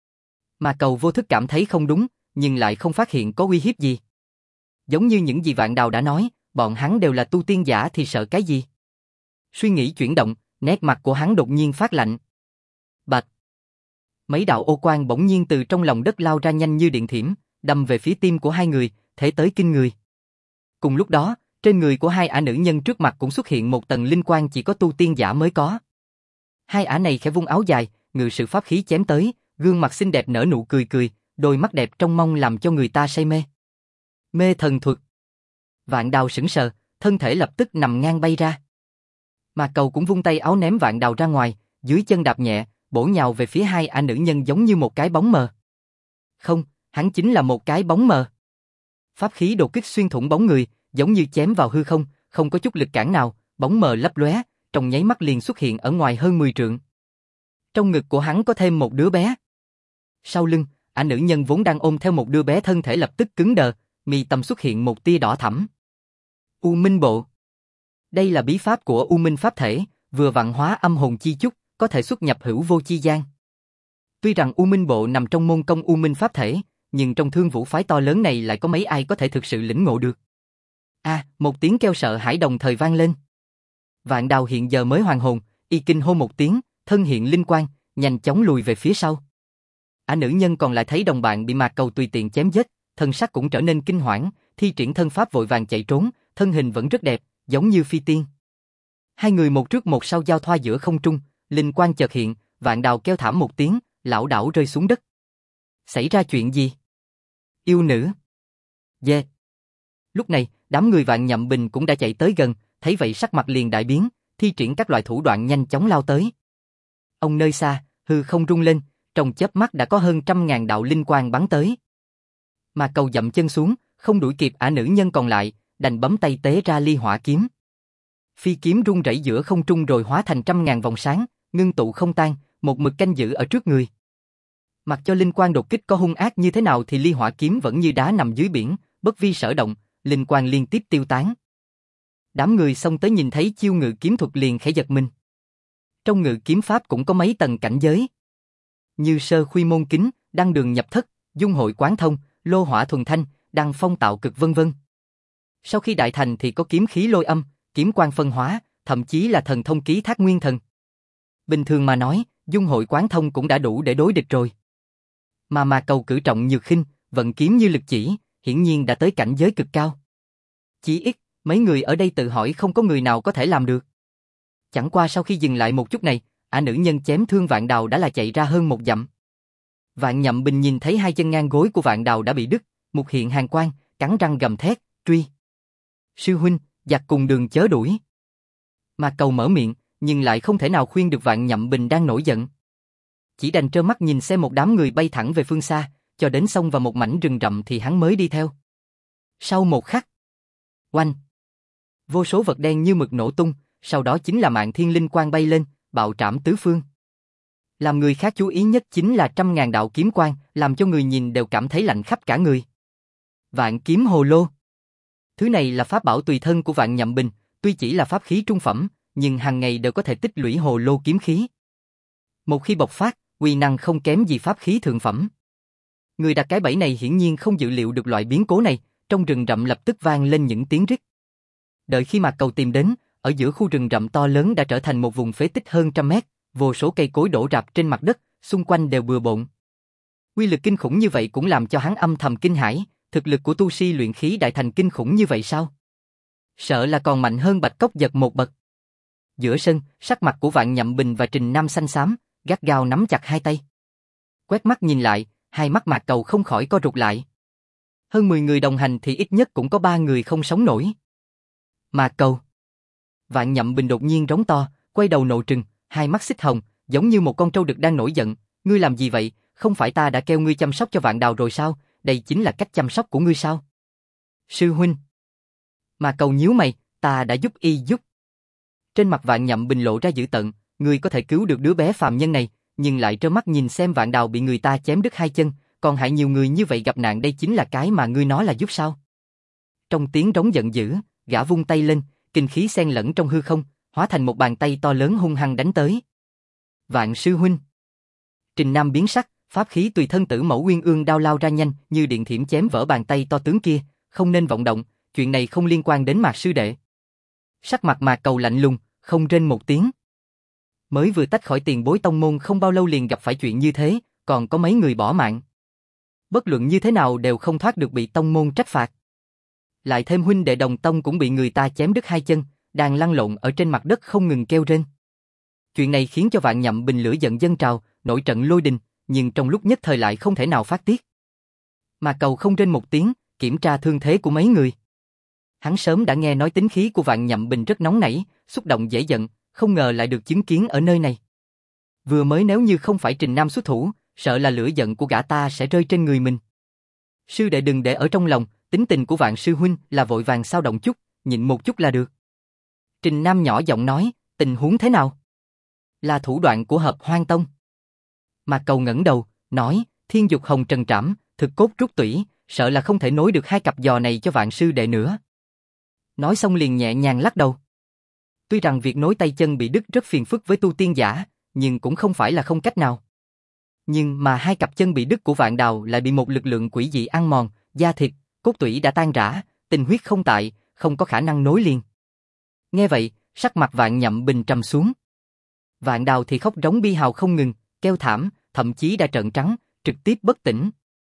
Mà cầu vô thức cảm thấy không đúng, nhưng lại không phát hiện có uy hiếp gì. Giống như những gì Vạn Đào đã nói, bọn hắn đều là tu tiên giả thì sợ cái gì. Suy nghĩ chuyển động, nét mặt của hắn đột nhiên phát lạnh. Bạch. Mấy đạo ô quang bỗng nhiên từ trong lòng đất lao ra nhanh như điện thiểm, đâm về phía tim của hai người, thế tới kinh người. Cùng lúc đó, trên người của hai ả nữ nhân trước mặt cũng xuất hiện một tầng linh quang chỉ có tu tiên giả mới có. Hai ả này khẽ vung áo dài, ngự sự pháp khí chém tới, gương mặt xinh đẹp nở nụ cười cười, đôi mắt đẹp trong mong làm cho người ta say mê. Mê thần thuật. Vạn Đào sững sờ, thân thể lập tức nằm ngang bay ra. Mà cầu cũng vung tay áo ném Vạn Đào ra ngoài, dưới chân đạp nhẹ, bổ nhào về phía hai ả nữ nhân giống như một cái bóng mờ. Không, hắn chính là một cái bóng mờ. Pháp khí đột kích xuyên thủng bóng người, giống như chém vào hư không, không có chút lực cản nào, bóng mờ lấp lóe, trong nháy mắt liền xuất hiện ở ngoài hơn 10 trượng. Trong ngực của hắn có thêm một đứa bé. Sau lưng, ả nữ nhân vốn đang ôm theo một đứa bé thân thể lập tức cứng đờ, mi tâm xuất hiện một tia đỏ thẫm. U Minh Bộ. Đây là bí pháp của U Minh pháp thể, vừa vạn hóa âm hồn chi chúc, có thể xuất nhập hữu vô chi gian. Tuy rằng U Minh Bộ nằm trong môn công U Minh pháp thể, nhưng trong Thương Vũ phái to lớn này lại có mấy ai có thể thực sự lĩnh ngộ được. Một tiếng kêu sợ hãi đồng thời vang lên. Vạn Đào hiện giờ mới hoàn hồn, y kinh hô một tiếng, thân hiện linh quang, nhanh chóng lùi về phía sau. Ả nữ nhân còn lại thấy đồng bạn bị Mạc Cầu tùy tiện chém giết, thân sắc cũng trở nên kinh hoảng, thi triển thân pháp vội vàng chạy trốn, thân hình vẫn rất đẹp, giống như phi tiên. Hai người một trước một sau giao thoa giữa không trung, linh quang chợt hiện, Vạn Đào kêu thảm một tiếng, lảo đảo rơi xuống đất. Xảy ra chuyện gì? Yêu nữ. Yeah. Lúc này, đám người Vạn Nhậm Bình cũng đã chạy tới gần, thấy vậy sắc mặt liền đại biến, thi triển các loại thủ đoạn nhanh chóng lao tới. Ông nơi xa, hư không rung lên, trong chớp mắt đã có hơn 100.000 đạo linh quang bắn tới. Mà Cầu dậm chân xuống, không đuổi kịp ả nữ nhân còn lại, đành bấm tay tế ra ly hỏa kiếm. Phi kiếm rung rẩy giữa không trung rồi hóa thành 100.000 vòng sáng, ngưng tụ không tan, một mực canh giữ ở trước người. Mặc cho linh quang đột kích có hung ác như thế nào thì ly hỏa kiếm vẫn như đá nằm dưới biển, bất vi sở động, linh quang liên tiếp tiêu tán. Đám người xông tới nhìn thấy chiêu ngự kiếm thuật liền khẽ giật mình. Trong ngự kiếm pháp cũng có mấy tầng cảnh giới. Như sơ khuy môn kính, đăng đường nhập thất, dung hội quán thông, lô hỏa thuần thanh, đăng phong tạo cực vân vân. Sau khi đại thành thì có kiếm khí lôi âm, kiếm quang phân hóa, thậm chí là thần thông ký thác nguyên thần. Bình thường mà nói, dung hội quán thông cũng đã đủ để đối địch rồi. Mà Cầu cử trọng nhược khinh, vận kiếm như lực chỉ, hiển nhiên đã tới cảnh giới cực cao. Chỉ ít, mấy người ở đây tự hỏi không có người nào có thể làm được. Chẳng qua sau khi dừng lại một chút này, ả nữ nhân chém thương Vạn Đào đã là chạy ra hơn một dặm. Vạn Nhậm Bình nhìn thấy hai chân ngang gối của Vạn Đào đã bị đứt, mục hiện hàn quang, cắn răng gầm thét, truy. Sư huynh, giặc cùng đường chớ đuổi. Mà Cầu mở miệng, nhưng lại không thể nào khuyên được Vạn Nhậm Bình đang nổi giận. Chỉ đành trơ mắt nhìn xem một đám người bay thẳng về phương xa, cho đến xông vào một mảnh rừng rậm thì hắn mới đi theo. Sau một khắc, oanh, vô số vật đen như mực nổ tung, sau đó chính là Mạn Thiên linh quang bay lên, bạo trảm tứ phương. Làm người khác chú ý nhất chính là 100.000 đạo kiếm quang, làm cho người nhìn đều cảm thấy lạnh khắp cả người. Vạn kiếm hồ lô. Thứ này là pháp bảo tùy thân của Vạn Nhậm Bình, tuy chỉ là pháp khí trung phẩm, nhưng hàng ngày đều có thể tích lũy hồ lô kiếm khí. Một khi bộc phát, uy năng không kém gì pháp khí thượng phẩm. Người đặt cái bẫy này hiển nhiên không dự liệu được loại biến cố này, trong rừng rậm lập tức vang lên những tiếng rít. Đợi khi Mạc Cầu tìm đến, ở giữa khu rừng rậm to lớn đã trở thành một vùng phế tích hơn 100 mét, Vô số cây cối đổ rạp trên mặt đất, xung quanh đều bừa bộn. Uy lực kinh khủng như vậy cũng làm cho hắn âm thầm kinh hãi, thực lực của tu sĩ luyện khí đại thành kinh khủng như vậy sao? Sợ là còn mạnh hơn Bạch Cốc Giật một bậc. Giữa sân, sắc mặt của Vạn Nhậm Bình và Trình Nam xanh xám, gắt gao nắm chặt hai tay. Quét mắt nhìn lại, hai mắt Mạc Cầu không khỏi co rụt lại. Hơn 10 người đồng hành thì ít nhất cũng có 3 người không sống nổi. Mạc Cầu. Vạn Nhậm Bình đột nhiên rống to, quay đầu nộ trừng, hai mắt xích hồng, giống như một con trâu đực đang nổi giận. Ngươi làm gì vậy? Không phải ta đã kêu ngươi chăm sóc cho Vạn Đào rồi sao? Đây chính là cách chăm sóc của ngươi sao? Sư huynh. Mạc Cầu nhíu mày, ta đã giúp y giúp. Trên mặt Vạn Nhậm Bình lộ ra dữ tợn, ngươi có thể cứu được đứa bé phàm nhân này, nhưng lại trơ mắt nhìn xem Vạn Đào bị người ta chém đứt hai chân, còn hại nhiều người như vậy gặp nạn, đây chính là cái mà ngươi nói là giúp sao? Trong tiếng rống giận dữ, gã vung tay lên, kinh khí xen lẫn trong hư không, hóa thành một bàn tay to lớn hung hăng đánh tới. Vạn sư huynh. Trình Nam biến sắc, pháp khí tùy thân tử mẫu Uyên Ương đao lao ra nhanh, như điện thiểm chém vỡ bàn tay to tướng kia, không nên vọng động, chuyện này không liên quan đến Mạc sư đệ. Sắc mặt Mạc Cầu lạnh lùng, không rên một tiếng. Mới vừa tách khỏi tiền bối tông môn không bao lâu liền gặp phải chuyện như thế, còn có mấy người bỏ mạng. Bất luận như thế nào đều không thoát được bị tông môn trách phạt. Lại thêm huynh đệ đồng tông cũng bị người ta chém đứt hai chân, đang lăn lộn ở trên mặt đất không ngừng kêu rên. Chuyện này khiến cho Vạn Nhậm Bình lửa giận dâng trào, nổi trận lôi đình, nhưng trong lúc nhất thời lại không thể nào phát tiết. Mà Cầu không rên một tiếng, kiểm tra thương thế của mấy người. Hắn sớm đã nghe nói tính khí của Vạn Nhậm Bình rất nóng nảy, xúc động dễ giận, không ngờ lại được chứng kiến ở nơi này. Vừa mới nếu như không phải Trình Nam xuất thủ, sợ là lửa giận của gã ta sẽ rơi trên người mình. Sư đệ đừng để ở trong lòng, tính tình của Vạn sư huynh là vội vàng sao động chút, nhịn một chút là được. Trình Nam nhỏ giọng nói, tình huống thế nào? Là thủ đoạn của Hợp Hoang Tông. Mạc Cầu ngẩng đầu, nói, Thiên Dục Hồng Trần Trảm, thực cốt rút tủy, sợ là không thể nối được hai cặp giò này cho Vạn sư đệ nữa. Nói xong liền nhẹ nhàng lắc đầu. Tuy rằng việc nối tay chân bị đứt rất phiền phức với tu tiên giả, nhưng cũng không phải là không cách nào. Nhưng mà hai cặp chân bị đứt của Vạn Đào lại bị một lực lượng quỷ dị ăn mòn, da thịt, cốt tủy đã tan rã, tinh huyết không tại, không có khả năng nối liền. Nghe vậy, sắc mặt Vạn Nhậm Bình trầm xuống. Vạn Đào thì khóc rống bi hào không ngừng, kêu thảm, thậm chí đã trợn trắng, trực tiếp bất tỉnh.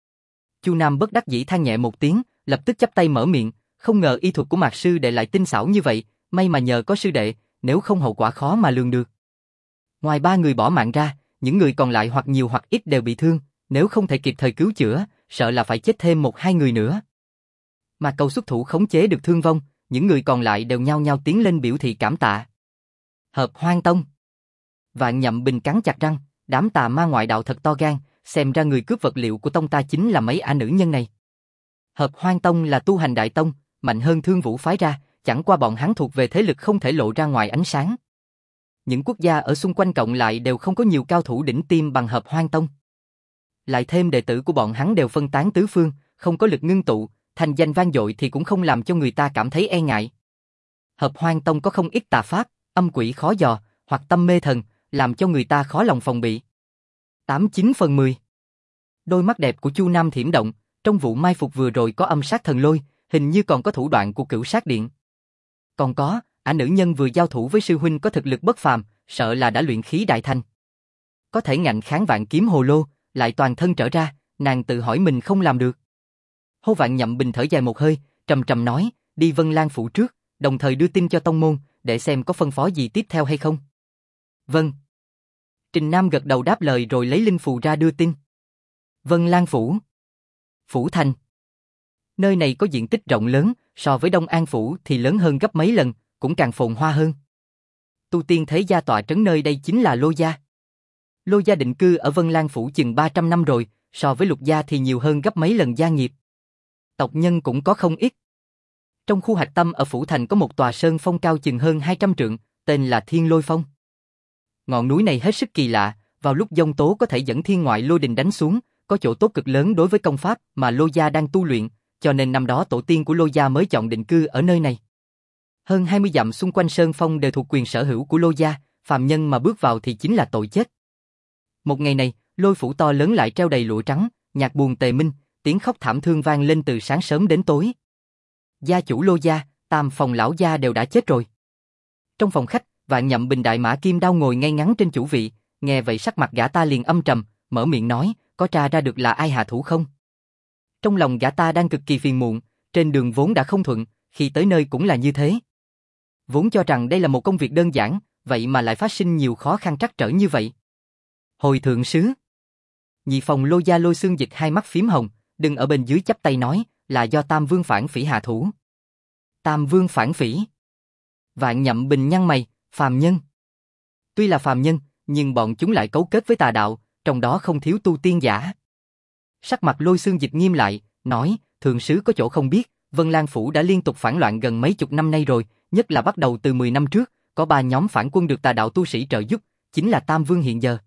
Chu Nam bất đắc dĩ than nhẹ một tiếng, lập tức chắp tay mở miệng, không ngờ y thuật của Mạc sư đệ lại tinh xảo như vậy, may mà nhờ có sư đệ, nếu không hậu quả khó mà lường được. Ngoài 3 người bỏ mạng ra, những người còn lại hoặc nhiều hoặc ít đều bị thương, nếu không thể kịp thời cứu chữa, sợ là phải chết thêm 1-2 người nữa. Mà Cầu xuất thủ khống chế được thương vong, những người còn lại đều nhao nhao tiến lên biểu thị cảm tạ. Hợp Hoang Tông. Vạn Nhậm Bình cắn chặt răng, đám tà ma ngoại đạo thật to gan, xem ra người cướp vật liệu của tông ta chính là mấy ả nữ nhân này. Hợp Hoang Tông là tu hành đại tông, mạnh hơn Thương Vũ phái ra, chẳng qua bọn hắn thuộc về thế lực không thể lộ ra ngoài ánh sáng. Những quốc gia ở xung quanh cộng lại đều không có nhiều cao thủ đỉnh tiêm bằng Hợp Hoang Tông. Lại thêm đệ tử của bọn hắn đều phân tán tứ phương, không có lực ngưng tụ, thành danh vang dội thì cũng không làm cho người ta cảm thấy e ngại. Hợp Hoang Tông có không ít tà pháp, âm quỷ khó dò, hoặc tâm mê thần, làm cho người ta khó lòng phòng bị. 89 phần 10. Đôi mắt đẹp của Chu Nam thiểm động, trong vụ mai phục vừa rồi có âm sát thần lôi, hình như còn có thủ đoạn của Cửu Sát Điện. Còn có, ả nữ nhân vừa giao thủ với sư huynh có thực lực bất phàm, sợ là đã luyện khí đại thành. Có thể ngạnh kháng vạn kiếm hồ lô, lại toàn thân trở ra, nàng tự hỏi mình không làm được. Hô Vạn Nhậm Bình thở dài một hơi, trầm trầm nói, đi Vân Lan phủ trước, đồng thời đưa tin cho tông môn, để xem có phân phó gì tiếp theo hay không. Vâng. Trình Nam gật đầu đáp lời rồi lấy linh phù ra đưa tin. Vân Lan phủ. Phủ thành. Nơi này có diện tích rộng lớn, so với Đông An phủ thì lớn hơn gấp mấy lần, cũng càng phồn hoa hơn. Tu tiên thế gia tọa trấn nơi đây chính là Lô gia. Lô gia định cư ở Vân Lan phủ chừng 300 năm rồi, so với Lục gia thì nhiều hơn gấp mấy lần gia nghiệp. Tộc nhân cũng có không ít. Trong khu hạch tâm ở phủ thành có một tòa sơn phong cao chừng hơn 200 trượng, tên là Thiên Lôi Phong. Ngọn núi này hết sức kỳ lạ, vào lúc giông tố có thể dẫn thiên ngoại lôi đình đánh xuống, có chỗ tốt cực lớn đối với công pháp mà Lô gia đang tu luyện, cho nên năm đó tổ tiên của Lô gia mới chọn định cư ở nơi này. Hơn 20 dặm xung quanh sơn phong đều thuộc quyền sở hữu của Lô gia, phàm nhân mà bước vào thì chính là tội chết. Một ngày này, lôi phủ to lớn lại treo đầy lụa trắng, nhạc buồn tề minh, tiếng khóc thảm thương vang lên từ sáng sớm đến tối. Gia chủ Lô gia, Tam phòng lão gia đều đã chết rồi. Trong phòng khách, Vạn Nhậm Bình đại mã kim đao ngồi ngay ngắn trên chủ vị, nghe vậy sắc mặt gã ta liền âm trầm, mở miệng nói, có tra ra được là ai hạ thủ không? Trong lòng gã ta đang cực kỳ phiền muộn, trên đường vốn đã không thuận, khi tới nơi cũng là như thế. Vốn cho rằng đây là một công việc đơn giản, vậy mà lại phát sinh nhiều khó khăn trắc trở như vậy. Hồi thượng sứ. Nhị phòng Lô gia Lôi Xương Dịch hai mắt phím hồng, đứng ở bên dưới chắp tay nói, là do Tam Vương phản phỉ hạ thủ. Tam Vương phản phỉ. Vạn Nhậm Bình nhăn mày, phàm nhân. Tuy là phàm nhân, nhưng bọn chúng lại cấu kết với tà đạo, trong đó không thiếu tu tiên giả. Sắc mặt Lôi Xương Dịch nghiêm lại, nói, thượng sứ có chỗ không biết, Vân Lan Phủ đã liên tục phản loạn gần mấy chục năm nay rồi, nhất là bắt đầu từ 10 năm trước, có 3 nhóm phản quân được tà đạo tu sĩ trợ giúp, chính là Tam Vương hiện giờ.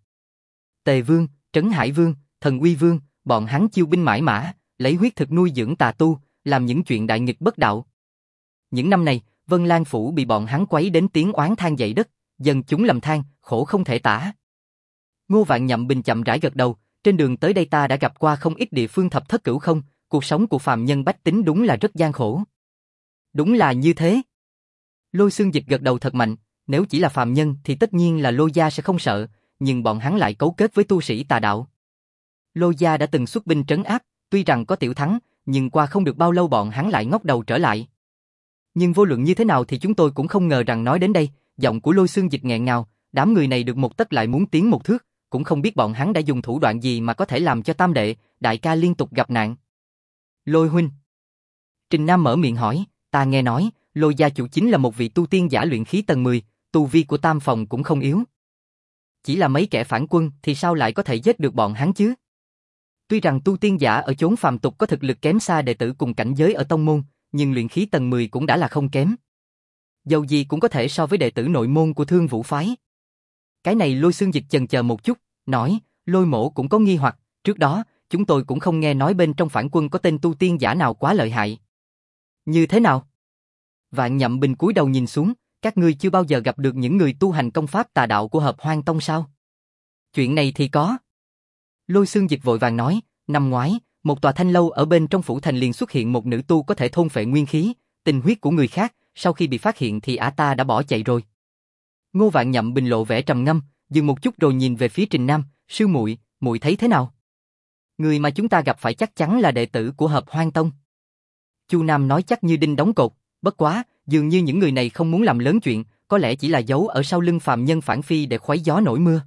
Tề Vương, Trấn Hải Vương, Thần Uy Vương, bọn hắn chiêu binh mãi mã, lấy huyết thực nuôi dưỡng tà tu, làm những chuyện đại nghịch bất đạo. Những năm này, Vân Lan Phủ bị bọn hắn quấy đến tiếng oán than dậy đất, dân chúng lầm than, khổ không thể tả. Ngô Vạn Nhậm Bình chậm rãi gật đầu, trên đường tới đây ta đã gặp qua không ít địa phương thập thất cửu không, cuộc sống của phàm nhân bách tính đúng là rất gian khổ. Đúng là như thế. Lôi Xương Dịch gật đầu thật mạnh, nếu chỉ là phàm nhân thì tất nhiên là Lô gia sẽ không sợ, nhưng bọn hắn lại cấu kết với tu sĩ tà đạo. Lô gia đã từng xuất binh trấn áp, tuy rằng có tiểu thắng, nhưng qua không được bao lâu bọn hắn lại ngóc đầu trở lại. Nhưng vô luận như thế nào thì chúng tôi cũng không ngờ rằng nói đến đây, giọng của Lôi Xương Dịch nghẹn ngào, đám người này được một tấc lại muốn tiến một thước, cũng không biết bọn hắn đã dùng thủ đoạn gì mà có thể làm cho Tam đệ, đại ca liên tục gặp nạn. Lôi huynh. Trình Nam mở miệng hỏi, ta nghe nói, Lôi gia chủ chính là một vị tu tiên giả luyện khí tầng 10, tu vi của Tam phòng cũng không yếu. Chỉ là mấy kẻ phản quân thì sao lại có thể giết được bọn hắn chứ? Tuy rằng tu tiên giả ở chốn phàm tục có thực lực kém xa đệ tử cùng cảnh giới ở tông môn, nhưng luyện khí tầng 10 cũng đã là không kém. Dầu gì cũng có thể so với đệ tử nội môn của Thương Vũ phái. Cái này Lôi Xương Dịch chần chờ một chút, nói, Lôi mỗ cũng có nghi hoặc, trước đó, chúng tôi cũng không nghe nói bên trong phản quân có tên tu tiên giả nào quá lợi hại. Như thế nào? Vạn Nhậm Bình cúi đầu nhìn xuống, các ngươi chưa bao giờ gặp được những người tu hành công pháp tà đạo của Hợp Hoan Tông sao? Chuyện này thì có. Lôi Xương Dịch vội vàng nói, năm ngoái, một tòa thanh lâu ở bên trong phủ thành liền xuất hiện một nữ tu có thể thôn phệ nguyên khí, tinh huyết của người khác, sau khi bị phát hiện thì ả ta đã bỏ chạy rồi. Ngô Vạn Nhậm Bình lộ vẻ trầm ngâm, dừng một chút rồi nhìn về phía Trình Nam, sư muội, muội thấy thế nào? Người mà chúng ta gặp phải chắc chắn là đệ tử của Hợp Hoan Tông. Chu Nam nói chắc như đinh đóng cột, bất quá, dường như những người này không muốn làm lớn chuyện, có lẽ chỉ là giấu ở sau lưng phàm nhân phản phi để khuấy gió nổi mưa.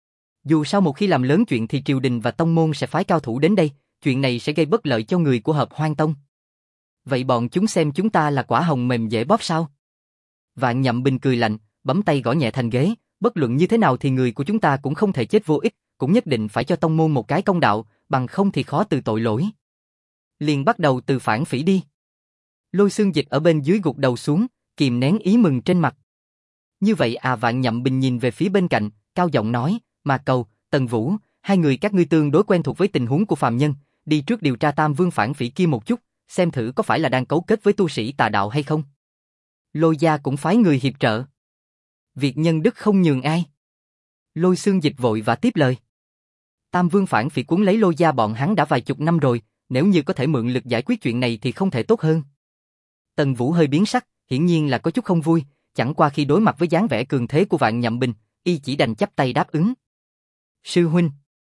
Dù sao một khi làm lớn chuyện thì triều đình và tông môn sẽ phái cao thủ đến đây, chuyện này sẽ gây bất lợi cho người của Hợp Hoan Tông. Vậy bọn chúng xem chúng ta là quả hồng mềm dễ bóp sao? Vạn Nhậm Bình cười lạnh, bấm tay gõ nhẹ thành ghế, bất luận như thế nào thì người của chúng ta cũng không thể chết vô ích, cũng nhất định phải cho tông môn một cái công đạo, bằng không thì khó từ tội lỗi. Liền bắt đầu từ phản phỉ đi. Lôi Xương Dịch ở bên dưới gục đầu xuống, kìm nén ý mừng trên mặt. Như vậy à? Vạn Nhậm Bình nhìn về phía bên cạnh, cao giọng nói, Mạc Cầu, Tần Vũ, hai người các ngươi tương đối quen thuộc với tình huống của phàm nhân, đi trước điều tra Tam Vương phản phỉ kia một chút, xem thử có phải là đang cấu kết với tu sĩ tà đạo hay không. Lôi gia cũng phái người hiệp trợ. Việc nhân đức không nhường ai. Lôi Xương Dịch vội và tiếp lời. Tam Vương phản phỉ cuốn lấy Lôi gia bọn hắn đã vài chục năm rồi, nếu như có thể mượn lực giải quyết chuyện này thì không thể tốt hơn. Tần Vũ hơi biến sắc, hiển nhiên là có chút không vui, chẳng qua khi đối mặt với dáng vẻ cường thế của Vạn Nhậm Bình, y chỉ đành chắp tay đáp ứng. Sư huynh.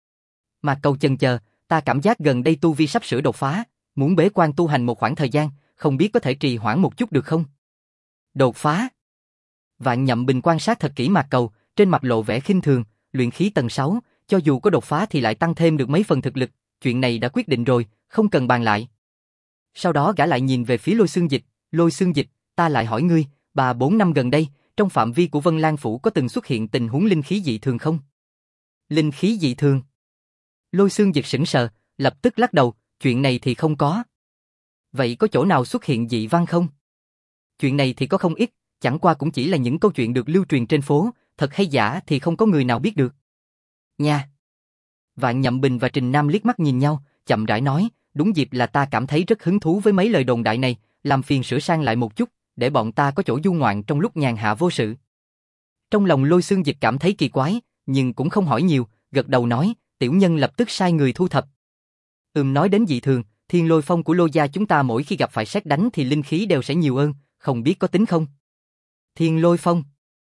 Mà Cầu chần chờ, ta cảm giác gần đây tu vi sắp sửa đột phá, muốn bế quan tu hành một khoảng thời gian, không biết có thể trì hoãn một chút được không? Đột phá. Vạn Nhậm Bình quan sát thật kỹ Mạc Cầu, trên mặt lộ vẻ khinh thường, luyện khí tầng 6, cho dù có đột phá thì lại tăng thêm được mấy phần thực lực, chuyện này đã quyết định rồi, không cần bàn lại. Sau đó gã lại nhìn về phía Lôi Xương Dịch, ta lại hỏi ngươi, 3-4 năm gần đây, trong phạm vi của Vân Lan Phủ có từng xuất hiện tình huống linh khí dị thường không? Linh khí dị thường? Lôi Xương Dịch sững sờ, lập tức lắc đầu, chuyện này thì không có. Vậy có chỗ nào xuất hiện dị văn không? Chuyện này thì có không ít, chẳng qua cũng chỉ là những câu chuyện được lưu truyền trên phố, thật hay giả thì không có người nào biết được. Nha. Vạn Nhậm Bình và Trình Nam liếc mắt nhìn nhau, chậm rãi nói, đúng dịp là ta cảm thấy rất hứng thú với mấy lời đồn đại này, làm phiền sửa sang lại một chút, để bọn ta có chỗ du ngoạn trong lúc nhàn hạ vô sự. Trong lòng Lôi Xương Dịch cảm thấy kỳ quái, nhưng cũng không hỏi nhiều, gật đầu nói, tiểu nhân lập tức sai người thu thập. Nói đến dị thường, Thiên Lôi Phong của Lô gia chúng ta mỗi khi gặp phải sét đánh thì linh khí đều sẽ nhiều hơn, không biết có tính không? Thiên Lôi Phong.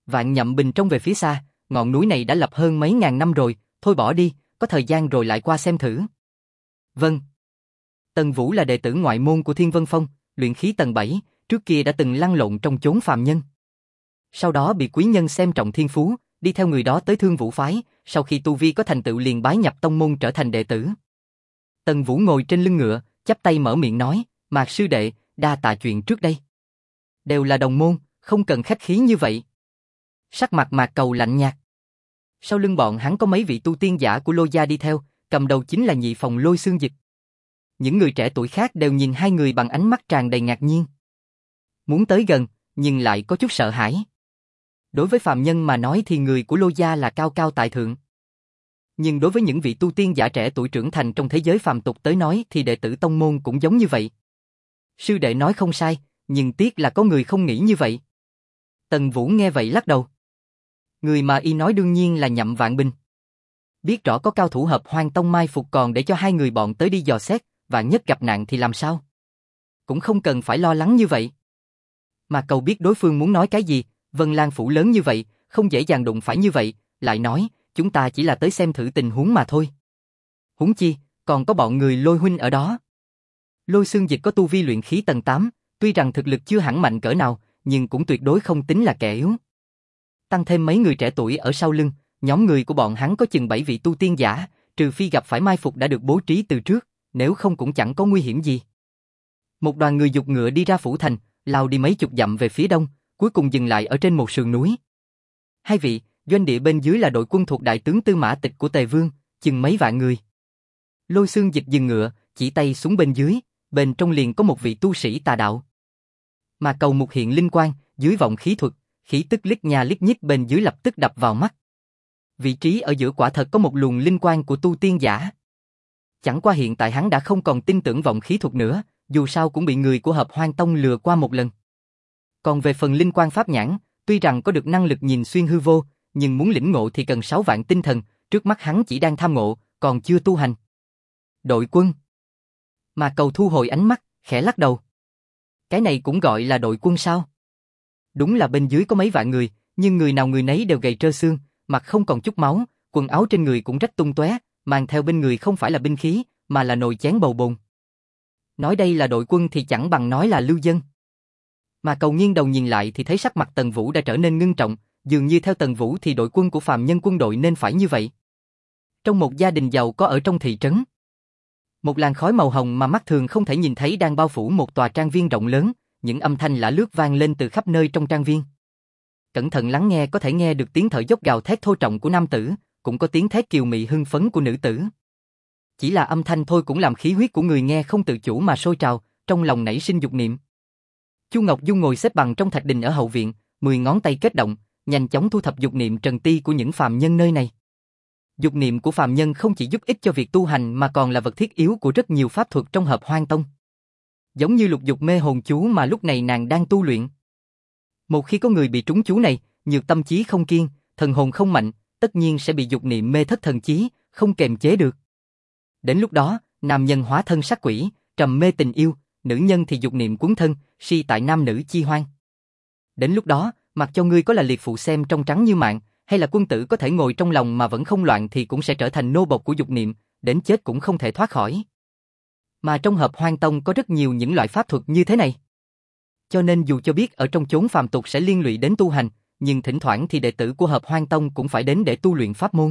Vạn Nhậm Bình trông về phía xa, ngọn núi này đã lập hơn mấy ngàn năm rồi, thôi bỏ đi, có thời gian rồi lại qua xem thử. Vâng. Tần Vũ là đệ tử ngoại môn của Thiên Vân Phong, luyện khí tầng 7, trước kia đã từng lăn lộn trong chốn phàm nhân. Sau đó bị quý nhân xem trọng thiên phú, đi theo người đó tới Thương Vũ phái, sau khi tu vi có thành tựu liền bái nhập tông môn trở thành đệ tử. Tần Vũ ngồi trên lưng ngựa, chắp tay mở miệng nói, Mạc sư đệ, đa tạ chuyện trước đây. Đều là đồng môn, không cần khách khí như vậy. Sắc mặt Mạc Cầu lạnh nhạt. Sau lưng bọn hắn có mấy vị tu tiên giả của Lô gia đi theo, cầm đầu chính là nhị phòng Lôi Xương Dịch. Những người trẻ tuổi khác đều nhìn hai người bằng ánh mắt tràn đầy ngạc nhiên. Muốn tới gần, nhưng lại có chút sợ hãi. Đối với phàm nhân mà nói thì người của Lô gia là cao cao tại thượng. Nhưng đối với những vị tu tiên giả trẻ tuổi trưởng thành trong thế giới phàm tục tới nói thì đệ tử tông môn cũng giống như vậy. Sư đệ nói không sai, nhưng tiếc là có người không nghĩ như vậy. Tần Vũ nghe vậy lắc đầu. Người mà y nói đương nhiên là Nhậm Vạn Bình. Biết rõ có cao thủ Hợp Hoan Tông mai phục còn để cho hai người bọn tới đi dò xét, vạn nhất gặp nạn thì làm sao? Cũng không cần phải lo lắng như vậy. Mà Cầu biết đối phương muốn nói cái gì, Vân Lan phủ lớn như vậy, không dễ dàng đụng phải như vậy, lại nói, chúng ta chỉ là tới xem thử tình huống mà thôi. Huống chi, còn có bọn người Lôi huynh ở đó. Lôi Xương Dịch có tu vi luyện khí tầng 8, tuy rằng thực lực chưa hẳn mạnh cỡ nào, nhưng cũng tuyệt đối không tính là kẻ yếu. Tăng thêm mấy người trẻ tuổi ở sau lưng, nhóm người của bọn hắn có chừng 7 vị tu tiên giả, trừ phi gặp phải mai phục đã được bố trí từ trước, nếu không cũng chẳng có nguy hiểm gì. Một đoàn người giục ngựa đi ra phủ thành, lao đi mấy chục dặm về phía đông, cuối cùng dừng lại ở trên một sườn núi. Hai vị, doanh địa bên dưới là đội quân thuộc đại tướng Tư Mã Tịch của Tề Vương, chừng mấy vạn người. Lôi Xương Dịch dừng ngựa, chỉ tay xuống bên dưới, bên trong liền có một vị tu sĩ tà đạo. Mà Cầu mục hiện linh quang, dưới vọng khí thuật, khí tức lít nha lít nhít bên dưới lập tức đập vào mắt. Vị trí ở giữa quả thật có một luồng linh quang của tu tiên giả. Chẳng qua hiện tại hắn đã không còn tin tưởng vọng khí thuật nữa, dù sao cũng bị người của Hợp Hoan Tông lừa qua một lần. Còn về phần linh quang pháp nhãn, tuy rằng có được năng lực nhìn xuyên hư vô, nhưng muốn lĩnh ngộ thì cần 6 vạn tinh thần, trước mắt hắn chỉ đang tham ngộ, còn chưa tu hành. Đội quân. Mà Cầu thu hồi ánh mắt, khẽ lắc đầu. Cái này cũng gọi là đội quân sao? Đúng là bên dưới có mấy vạn người, nhưng người nào người nấy đều gầy trơ xương, mặt không còn chút máu, quần áo trên người cũng rách tung tóe, mang theo bên người không phải là binh khí, mà là nồi chén bầu bồn. Nói đây là đội quân thì chẳng bằng nói là lưu dân. Mà Cầu nghiêng đầu nhìn lại thì thấy sắc mặt Tần Vũ đã trở nên ngưng trọng, dường như theo Tần Vũ thì đội quân của phàm nhân quân đội nên phải như vậy. Trong một gia đình giàu có ở trong thị trấn, một làn khói màu hồng mà mắt thường không thể nhìn thấy đang bao phủ một tòa trang viên rộng lớn, những âm thanh lả lướt vang lên từ khắp nơi trong trang viên. Cẩn thận lắng nghe có thể nghe được tiếng thở dốc gào thét thô trọng của nam tử, cũng có tiếng thét kiều mị hưng phấn của nữ tử. Chỉ là âm thanh thôi cũng làm khí huyết của người nghe không tự chủ mà sôi trào, trong lòng nảy sinh dục niệm. Chu Ngọc Dung ngồi xếp bằng trong thạch đình ở hậu viện, 10 ngón tay kết động, nhanh chóng thu thập dục niệm trần ti của những phàm nhân nơi này. Dục niệm của phàm nhân không chỉ giúp ích cho việc tu hành mà còn là vật thiết yếu của rất nhiều pháp thuật trong Hợp Hoan Tông. Giống như lục dục mê hồn chú mà lúc này nàng đang tu luyện. Một khi có người bị trúng chú này, nhược tâm trí không kiên, thần hồn không mạnh, tất nhiên sẽ bị dục niệm mê thất thần trí, không kềm chế được. Đến lúc đó, nam nhân hóa thân sát quỷ, trầm mê tình yêu, nữ nhân thì dục niệm cuốn thân, si tại nam nữ chi hoang. Đến lúc đó, mặc cho ngươi có là liệt phụ xem trong trắng như mạng, hay là quân tử có thể ngồi trong lòng mà vẫn không loạn thì cũng sẽ trở thành nô bộc của dục niệm, đến chết cũng không thể thoát khỏi. Mà trong Hợp Hoan Tông có rất nhiều những loại pháp thuật như thế này. Cho nên dù cho biết ở trong chốn phàm tục sẽ liên lụy đến tu hành, nhưng thỉnh thoảng thì đệ tử của Hợp Hoan Tông cũng phải đến để tu luyện pháp môn.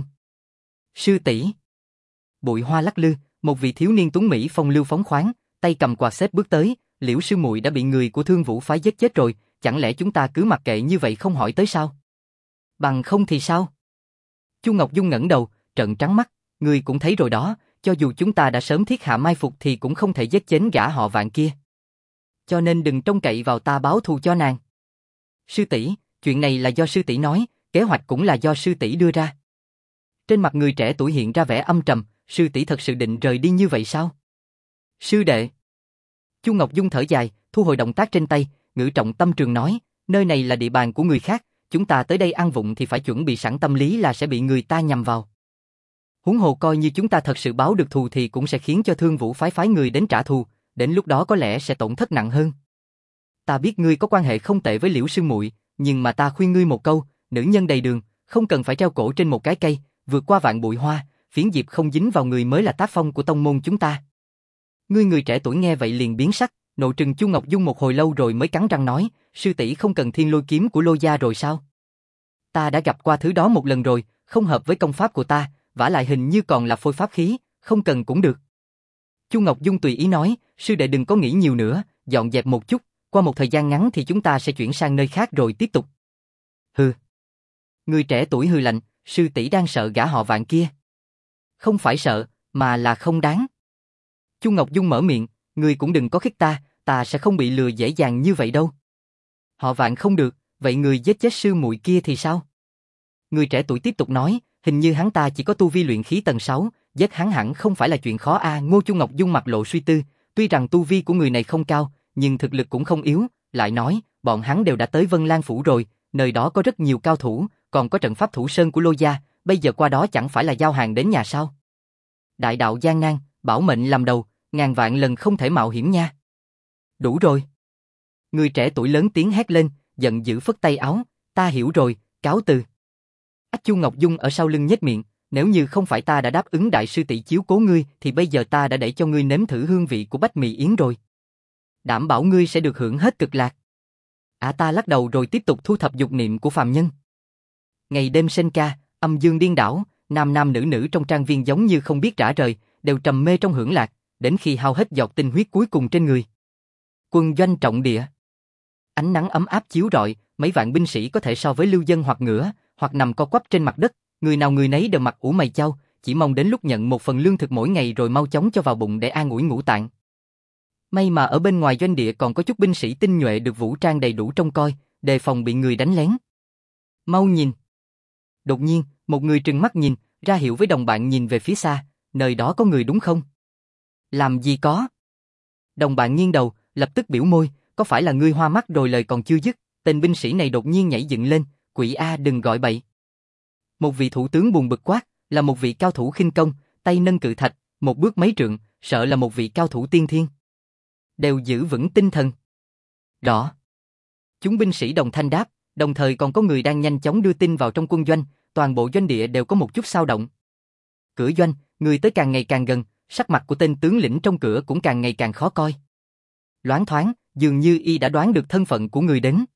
Sư tỷ. Bụi hoa lắc lư, một vị thiếu niên tuấn mỹ phong lưu phóng khoáng, tay cầm quạt xếp bước tới, Liễu sư muội đã bị người của Thương Vũ phái giết chết rồi, chẳng lẽ chúng ta cứ mặc kệ như vậy không hỏi tới sao? Bằng không thì sao? Chu Ngọc Dung ngẩng đầu, trợn trắng mắt, ngươi cũng thấy rồi đó, cho dù chúng ta đã sớm thiết hạ mai phục thì cũng không thể giết chết gã họ Vạn kia. Cho nên đừng trông cậy vào ta báo thù cho nàng. Sư tỷ, chuyện này là do sư tỷ nói, kế hoạch cũng là do sư tỷ đưa ra. Trên mặt người trẻ tuổi hiện ra vẻ âm trầm, sư tỷ thật sự định rời đi như vậy sao? Sư đệ. Chu Ngọc Dung thở dài, thu hồi động tác trên tay, ngữ trọng tâm trường nói, nơi này là địa bàn của người khác, chúng ta tới đây ăn vụng thì phải chuẩn bị sẵn tâm lý là sẽ bị người ta nhằm vào. Huống hồ coi như chúng ta thật sự báo được thù thì cũng sẽ khiến cho Thương Vũ phái người đến trả thù, đến lúc đó có lẽ sẽ tổn thất nặng hơn. Ta biết ngươi có quan hệ không tệ với Liễu sư muội, nhưng mà ta khuyên ngươi một câu, nữ nhân đầy đường, không cần phải treo cổ trên một cái cây, vượt qua vạn bụi hoa, phiến diệp không dính vào người mới là tác phong của tông môn chúng ta. Người trẻ tuổi nghe vậy liền biến sắc, nộ trừng Chu Ngọc Dung một hồi lâu rồi mới cắn răng nói, sư tỷ không cần thiên lôi kiếm của Lô gia rồi sao? Ta đã gặp qua thứ đó một lần rồi, không hợp với công pháp của ta, vả lại hình như còn là phôi pháp khí, không cần cũng được. Chu Ngọc Dung tùy ý nói, sư đệ đừng có nghĩ nhiều nữa, dọn dẹp một chút, qua một thời gian ngắn thì chúng ta sẽ chuyển sang nơi khác rồi tiếp tục. Hừ. Người trẻ tuổi hừ lạnh, sư tỷ đang sợ gã họ Vạn kia. Không phải sợ, mà là không đáng. Chu Ngọc Dung mở miệng, người cũng đừng có khích ta sẽ không bị lừa dễ dàng như vậy đâu. Họ Vạn không được, vậy người giết chết sư muội kia thì sao? Người trẻ tuổi tiếp tục nói, hình như hắn ta chỉ có tu vi luyện khí tầng 6, giết hắn hẳn không phải là chuyện khó a. Ngô Chu Ngọc Dung mặt lộ suy tư, tuy rằng tu vi của người này không cao, nhưng thực lực cũng không yếu, lại nói, bọn hắn đều đã tới Vân Lan phủ rồi, nơi đó có rất nhiều cao thủ, còn có trận pháp thủ sơn của Lô gia, bây giờ qua đó chẳng phải là giao hàng đến nhà sao? Đại đạo gian nan, bảo mệnh làm đầu, ngàn vạn lần không thể mạo hiểm nha. Đủ rồi. Người trẻ tuổi lớn tiếng hét lên, giận dữ phất tay áo, ta hiểu rồi, cáo từ. Chu Ngọc Dung ở sau lưng nhếch miệng, nếu như không phải ta đã đáp ứng đại sư tỷ chiếu cố ngươi thì bây giờ ta đã để cho ngươi nếm thử hương vị của bách mì yến rồi. Đảm bảo ngươi sẽ được hưởng hết cực lạc. Ta lắc đầu rồi tiếp tục thu thập dục niệm của phàm nhân. Ngày đêm sinh ca, âm dương điên đảo, nam nam nữ nữ trong trang viên giống như không biết rã rời, đều trầm mê trong hưởng lạc, đến khi hao hết giọt tinh huyết cuối cùng trên người. Quân doanh trọng địa. Ánh nắng ấm áp chiếu rọi, mấy vạn binh sĩ có thể so với lưu dân hoặc ngửa, hoặc nằm co quắp trên mặt đất, người nào người nấy đều mặt ủ mày chau, chỉ mong đến lúc nhận một phần lương thực mỗi ngày rồi mau chóng cho vào bụng để an ủi ngũ tạng. May mà ở bên ngoài doanh địa còn có chút binh sĩ tinh nhuệ được vũ trang đầy đủ trông coi, đề phòng bị người đánh lén. Mau nhìn. Đột nhiên, một người trừng mắt nhìn, ra hiệu với đồng bạn nhìn về phía xa, nơi đó có người đúng không? Làm gì có? Đồng bạn nghiêng đầu, lập tức biểu môi, có phải là ngươi hoa mắt rồi lời còn chưa dứt, tên binh sĩ này đột nhiên nhảy dựng lên, quỷ A đừng gọi bậy. Một vị thủ tướng buồn bực quát, là một vị cao thủ khinh công, tay nâng cự thạch, một bước mấy trượng, sợ là một vị cao thủ tiên thiên. Đều giữ vững tinh thần. Rõ. Chúng binh sĩ đồng thanh đáp, đồng thời còn có người đang nhanh chóng đưa tin vào trong quân doanh, toàn bộ doanh địa đều có một chút xao động. Cửa doanh, người tới càng ngày càng gần, sắc mặt của tên tướng lĩnh trong cửa cũng càng ngày càng khó coi. Loáng thoáng, dường như y đã đoán được thân phận của người đến.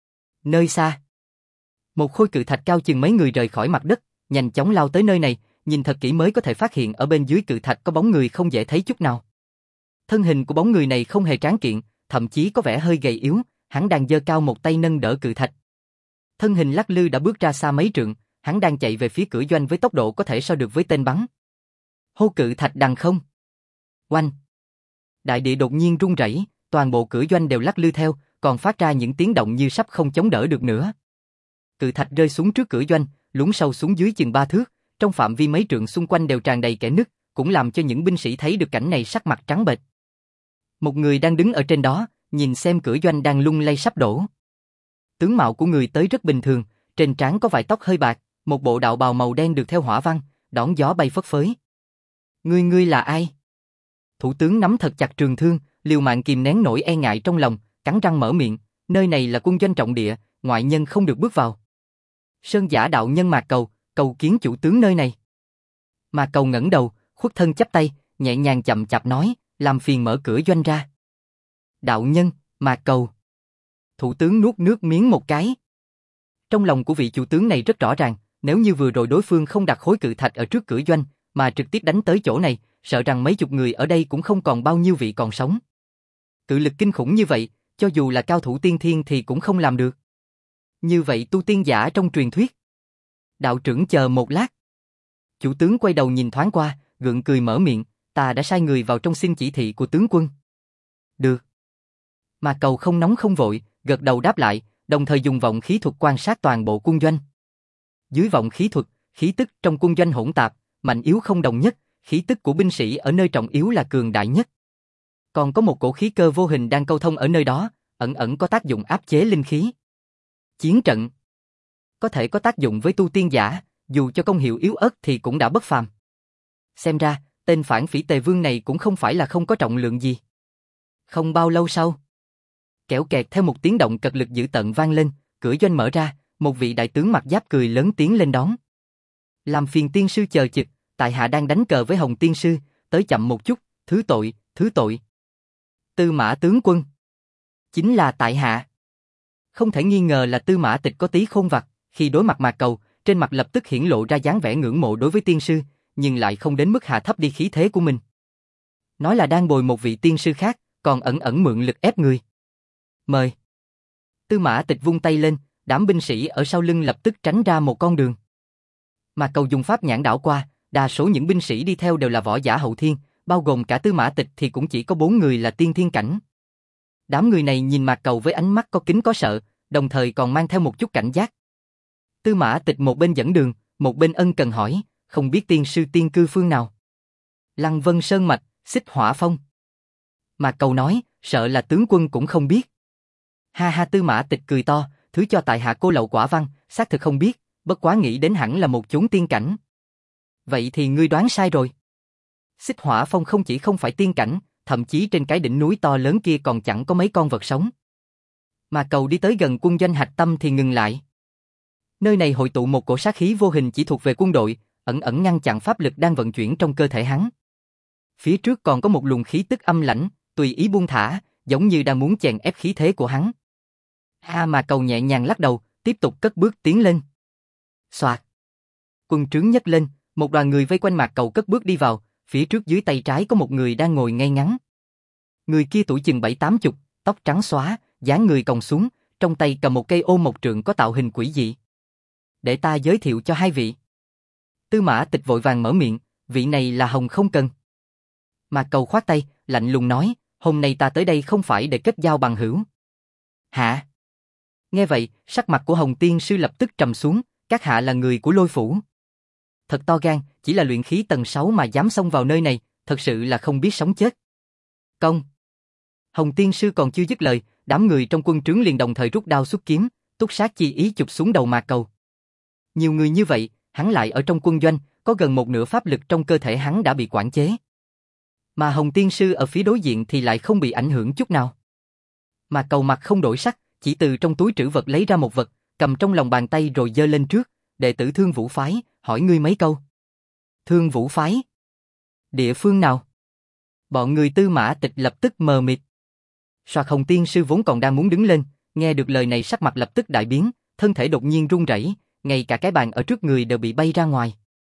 Nơi xa, một khối cự thạch cao chừng mấy người rời khỏi mặt đất, nhanh chóng lao tới nơi này, nhìn thật kỹ mới có thể phát hiện ở bên dưới cự thạch có bóng người không dễ thấy chút nào. Thân hình của bóng người này không hề tráng kiện, thậm chí có vẻ hơi gầy yếu, hắn đang giơ cao một tay nâng đỡ cự thạch. Thân hình lắc lư đã bước ra xa mấy trượng, hắn đang chạy về phía cửa doanh với tốc độ có thể so được với tên bắn. Hô cự thạch đằng không. Oanh. Đại địa đột nhiên rung rẩy, toàn bộ cửa doanh đều lắc lư theo, còn phát ra những tiếng động như sắp không chống đỡ được nữa. Cự thạch rơi xuống trước cửa doanh, lún sâu xuống dưới chừng 3 thước, trong phạm vi mấy trượng xung quanh đều tràn đầy kẽ nứt, cũng làm cho những binh sĩ thấy được cảnh này sắc mặt trắng bệch. Một người đang đứng ở trên đó, nhìn xem cửa doanh đang lung lay sắp đổ. Tướng mạo của người tới rất bình thường, trên trán có vài tóc hơi bạc, một bộ đạo bào màu đen được theo hỏa văn, đón gió bay phất phới. Ngươi là ai? Thủ tướng nắm thật chặt trường thương, liều mạng kìm nén nỗi e ngại trong lòng, cắn răng mở miệng, nơi này là quân doanh trọng địa, ngoại nhân không được bước vào. Sơn giả đạo nhân Mạc Cầu, cầu kiến chủ tướng nơi này. Mạc Cầu ngẩng đầu, khuất thân chắp tay, nhẹ nhàng chậm chạp nói, làm phiền mở cửa doanh ra. Đạo nhân, Mạc Cầu. Thủ tướng nuốt nước miếng một cái. Trong lòng của vị chủ tướng này rất rõ ràng, nếu như vừa rồi đối phương không đặt khối cự thạch ở trước cửa doanh, mà trực tiếp đánh tới chỗ này, sợ rằng mấy chục người ở đây cũng không còn bao nhiêu vị còn sống. Cự lực kinh khủng như vậy, cho dù là cao thủ tiên thiên thì cũng không làm được. Như vậy tu tiên giả trong truyền thuyết. Đạo trưởng chờ một lát. Chủ tướng quay đầu nhìn thoáng qua, gượng cười mở miệng, ta đã sai người vào trong xin chỉ thị của tướng quân. Được. Mà Cầu không nóng không vội, gật đầu đáp lại, đồng thời dùng vọng khí thuật quan sát toàn bộ quân doanh. Dưới vọng khí thuật, khí tức trong quân doanh hỗn tạp, mạnh yếu không đồng nhất, khí tức của binh sĩ ở nơi trọng yếu là cường đại nhất. Còn có một cổ khí cơ vô hình đang câu thông ở nơi đó, ẩn ẩn có tác dụng áp chế linh khí. Chiến trận có thể có tác dụng với tu tiên giả, dù cho công hiệu yếu ớt thì cũng đã bất phàm. Xem ra, tên phản phỉ Tề Vương này cũng không phải là không có trọng lượng gì. Không bao lâu sau, kẽo kẹt theo một tiếng động cật lực dữ tợn vang lên, cửa doanh mở ra, một vị đại tướng mặc giáp cười lớn tiếng lên đón. Làm phiền tiên sư chờ chực, tại hạ đang đánh cờ với Hồng tiên sư, tới chậm một chút, thứ tội, thứ tội. Tư Mã tướng quân. Chính là tại hạ. Không thể nghi ngờ là Tư Mã Tịch có tí khôn vặt, khi đối mặt Mạc Cầu, trên mặt lập tức hiển lộ ra dáng vẻ ngưỡng mộ đối với tiên sư, nhưng lại không đến mức hạ thấp đi khí thế của mình. Nói là đang bồi một vị tiên sư khác, còn ẩn ẩn mượn lực ép người. Mời. Tư Mã Tịch vung tay lên, đám binh sĩ ở sau lưng lập tức tránh ra một con đường. Mạc Cầu dùng pháp nhãn đảo qua, đa số những binh sĩ đi theo đều là võ giả hậu thiên, bao gồm cả Tư Mã Tịch thì cũng chỉ có 4 người là tiên thiên cảnh. Đám người này nhìn Mạc Cầu với ánh mắt có kính có sợ, đồng thời còn mang theo một chút cảnh giác. Tư Mã Tịch một bên dẫn đường, một bên ân cần hỏi, không biết tiên sư tiên cư phương nào. Lăng Vân Sơn Mạch, Xích Hỏa Phong. Mạc Cầu nói, sợ là tướng quân cũng không biết. Ha ha, Tư Mã Tịch cười to, thứ cho tại hạ cô lậu quả văn, xác thực không biết, bất quá nghĩ đến hẳn là một chốn tiên cảnh. Vậy thì ngươi đoán sai rồi. Xích Hỏa Phong không chỉ không phải tiên cảnh, thậm chí trên cái đỉnh núi to lớn kia còn chẳng có mấy con vật sống. Mà Cầu đi tới gần quân doanh hạch tâm thì ngừng lại. Nơi này hội tụ một cổ sát khí vô hình chỉ thuộc về quân đội, ẩn ẩn ngăn chặn pháp lực đang vận chuyển trong cơ thể hắn. Phía trước còn có một luồng khí tức âm lãnh, tùy ý buông thả, giống như đang muốn chèn ép khí thế của hắn. Mà Cầu nhẹ nhàng lắc đầu, tiếp tục cất bước tiến lên. Soạt. Quân trướng nhấc lên, một đoàn người vây quanh Mạc Cầu cất bước đi vào, phía trước dưới tay trái có một người đang ngồi ngay ngắn. Người kia tuổi chừng 7-80, tóc trắng xóa, dáng người còng xuống, trong tay cầm một cây ô mộc trượng có tạo hình quỷ dị. Để ta giới thiệu cho hai vị. Tư Mã Tịch vội vàng mở miệng, vị này là Hồng không cần. Mạc Cầu khoát tay, lạnh lùng nói, hôm nay ta tới đây không phải để kết giao bằng hữu. Hả? Nghe vậy, sắc mặt của Hồng tiên sư lập tức trầm xuống, các hạ là người của Lôi phủ. Thật to gan, chỉ là luyện khí tầng 6 mà dám xông vào nơi này, thật sự là không biết sống chết. Công. Hồng tiên sư còn chưa dứt lời, đám người trong quân trướng liền đồng thời rút đao xuất kiếm, túc sát chi ý chụp xuống đầu Mạc Cầu. Nhiều người như vậy, hắn lại ở trong quân doanh, có gần một nửa pháp lực trong cơ thể hắn đã bị quản chế. Mà Hồng tiên sư ở phía đối diện thì lại không bị ảnh hưởng chút nào. Mạc Cầu mặt không đổi sắc, chỉ từ trong túi trữ vật lấy ra một vật, cầm trong lòng bàn tay rồi giơ lên trước, đệ tử Thương Vũ phái, hỏi ngươi mấy câu. Thương Vũ phái? Địa phương nào? Bọn người Tư Mã Tịch lập tức mờ mịt. Soạt. Hồng tiên sư vốn còn đang muốn đứng lên, nghe được lời này sắc mặt lập tức đại biến, thân thể đột nhiên run rẩy, ngay cả cái bàn ở trước người đều bị bay ra ngoài.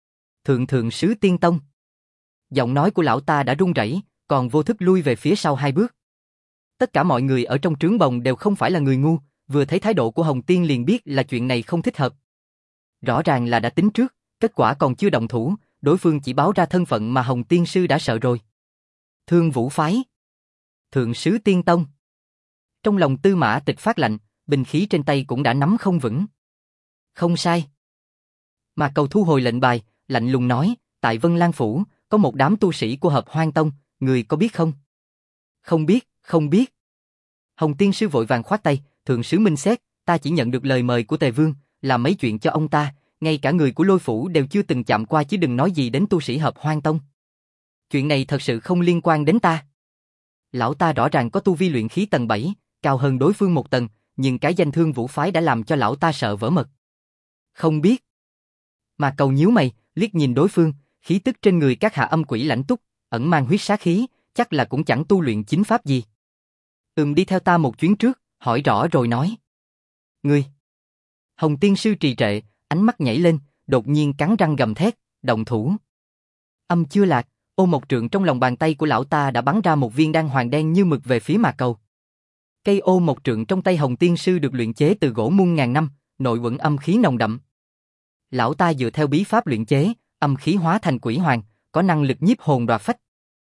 Thượng sứ tiên tông. Giọng nói của lão ta đã run rẩy, còn vô thức lui về phía sau 2 bước. Tất cả mọi người ở trong trướng bồng đều không phải là người ngu, vừa thấy thái độ của Hồng tiên liền biết là chuyện này không thích hợp. Rõ ràng là đã tính trước, kết quả còn chưa động thủ, đối phương chỉ báo ra thân phận mà Hồng tiên sư đã sợ rồi. Thương Vũ phái. Thượng sứ tiên tông. Trong lòng Tư Mã Tịch phát lạnh, binh khí trên tay cũng đã nắm không vững. Không sai. Mạc Cầu thu hồi lệnh bài, lạnh lùng nói, tại Vân Lan phủ có một đám tu sĩ của Hợp Hoang tông, người có biết không? Không biết, không biết. Hồng tiên sư vội vàng khoát tay, thượng sứ minh xét, ta chỉ nhận được lời mời của Tề Vương, làm mấy chuyện cho ông ta, ngay cả người của Lôi phủ đều chưa từng chạm qua chứ đừng nói gì đến tu sĩ Hợp Hoang tông. Chuyện này thật sự không liên quan đến ta. Lão ta rõ ràng có tu vi luyện khí tầng 7, cao hơn đối phương 1 tầng, nhưng cái danh Thương Vũ phái đã làm cho lão ta sợ vỡ mật. Không biết. Mà Cầu nhíu mày, liếc nhìn đối phương, khí tức trên người các hạ âm quỷ lãnh túc, ẩn mang huyết sát khí, chắc là cũng chẳng tu luyện chính pháp gì. Đi theo ta một chuyến trước, hỏi rõ rồi nói. Ngươi. Hồng tiên sư trì trệ, ánh mắt nhảy lên, đột nhiên cắn răng gầm thét, động thủ. Âm chưa lạc, ô mộc trượng trong lòng bàn tay của lão ta đã bắn ra một viên đan hoàng đen như mực về phía Mạc Cầu. Cây ô mộc trượng trong tay Hồng tiên sư được luyện chế từ gỗ muôn ngàn năm, nội uẩn âm khí nồng đậm. Lão ta dựa theo bí pháp luyện chế, âm khí hóa thành quỷ hoàng, có năng lực nhiếp hồn đoạt phách.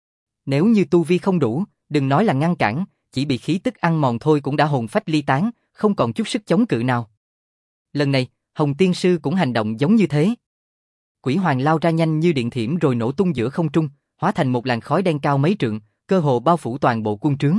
Nếu như tu vi không đủ, đừng nói là ngăn cản, chỉ bị khí tức ăn mòn thôi cũng đã hồn phách ly tán, không còn chút sức chống cự nào. Lần này, Hồng tiên sư cũng hành động giống như thế. Quỷ hoàng lao ra nhanh như điện thiểm rồi nổ tung giữa không trung, hóa thành một làn khói đen cao mấy trượng, cơ hồ bao phủ toàn bộ quân trướng.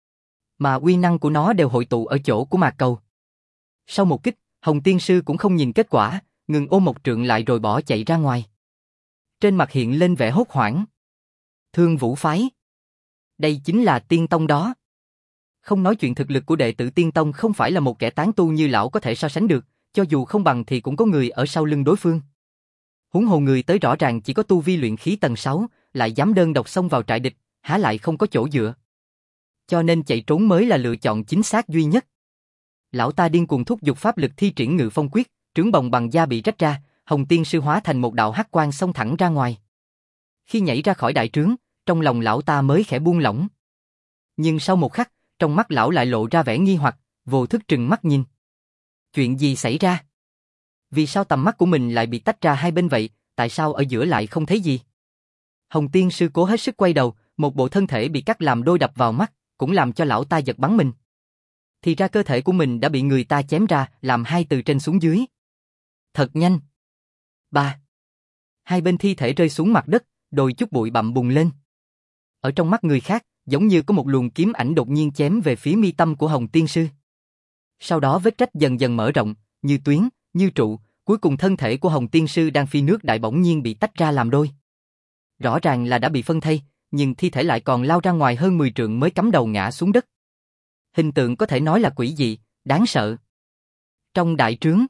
Mà uy năng của nó đều hội tụ ở chỗ của Mạc Cầu. Sau một kích, Hồng tiên sư cũng không nhìn kết quả, ngừng ôm một trượng lại rồi bỏ chạy ra ngoài. Trên mặt hiện lên vẻ hốt hoảng. Thương Vũ phái. Đây chính là tiên tông đó. Không nói chuyện thực lực của đệ tử tiên tông không phải là một kẻ tán tu như lão có thể so sánh được, cho dù không bằng thì cũng có người ở sau lưng đối phương. Huống hồ người tới rõ ràng chỉ có tu vi luyện khí tầng 6, lại dám đơn độc xông vào trại địch, há lại không có chỗ dựa. Cho nên chạy trốn mới là lựa chọn chính xác duy nhất. Lão ta điên cuồng thúc giục pháp lực thi triển Ngự Phong quyết, trướng bồng bằng da bị rách ra, Hồng Tiên Sư hóa thành một đạo hắc quang xông thẳng ra ngoài. Khi nhảy ra khỏi đại trướng, trong lòng lão ta mới khẽ buông lỏng. Nhưng sau một khắc, trong mắt lão lại lộ ra vẻ nghi hoặc, vô thức trừng mắt nhìn. Chuyện gì xảy ra? Vì sao tầm mắt của mình lại bị tách ra hai bên vậy, tại sao ở giữa lại không thấy gì? Hồng Tiên Sư cố hết sức quay đầu, một bộ thân thể bị cắt làm đôi đập vào mắt, cũng làm cho lão ta giật bắn mình. Thì ra cơ thể của mình đã bị người ta chém ra, làm hai từ trên xuống dưới. Thật nhanh. Ba. Hai bên thi thể rơi xuống mặt đất, đôi chút bụi bặm bùng lên. Ở trong mắt người khác, giống như có một luồng kiếm ảnh đột nhiên chém về phía mi tâm của Hồng Tiên Sư. Sau đó vết rách dần dần mở rộng, như tuyến, như trụ, cuối cùng thân thể của Hồng Tiên Sư đang phi nước đại bỗng nhiên bị tách ra làm đôi. Rõ ràng là đã bị phân thây, nhưng thi thể lại còn lao ra ngoài hơn 10 trượng mới cắm đầu ngã xuống đất. Hình tượng có thể nói là quỷ dị, đáng sợ. Trong đại trướng,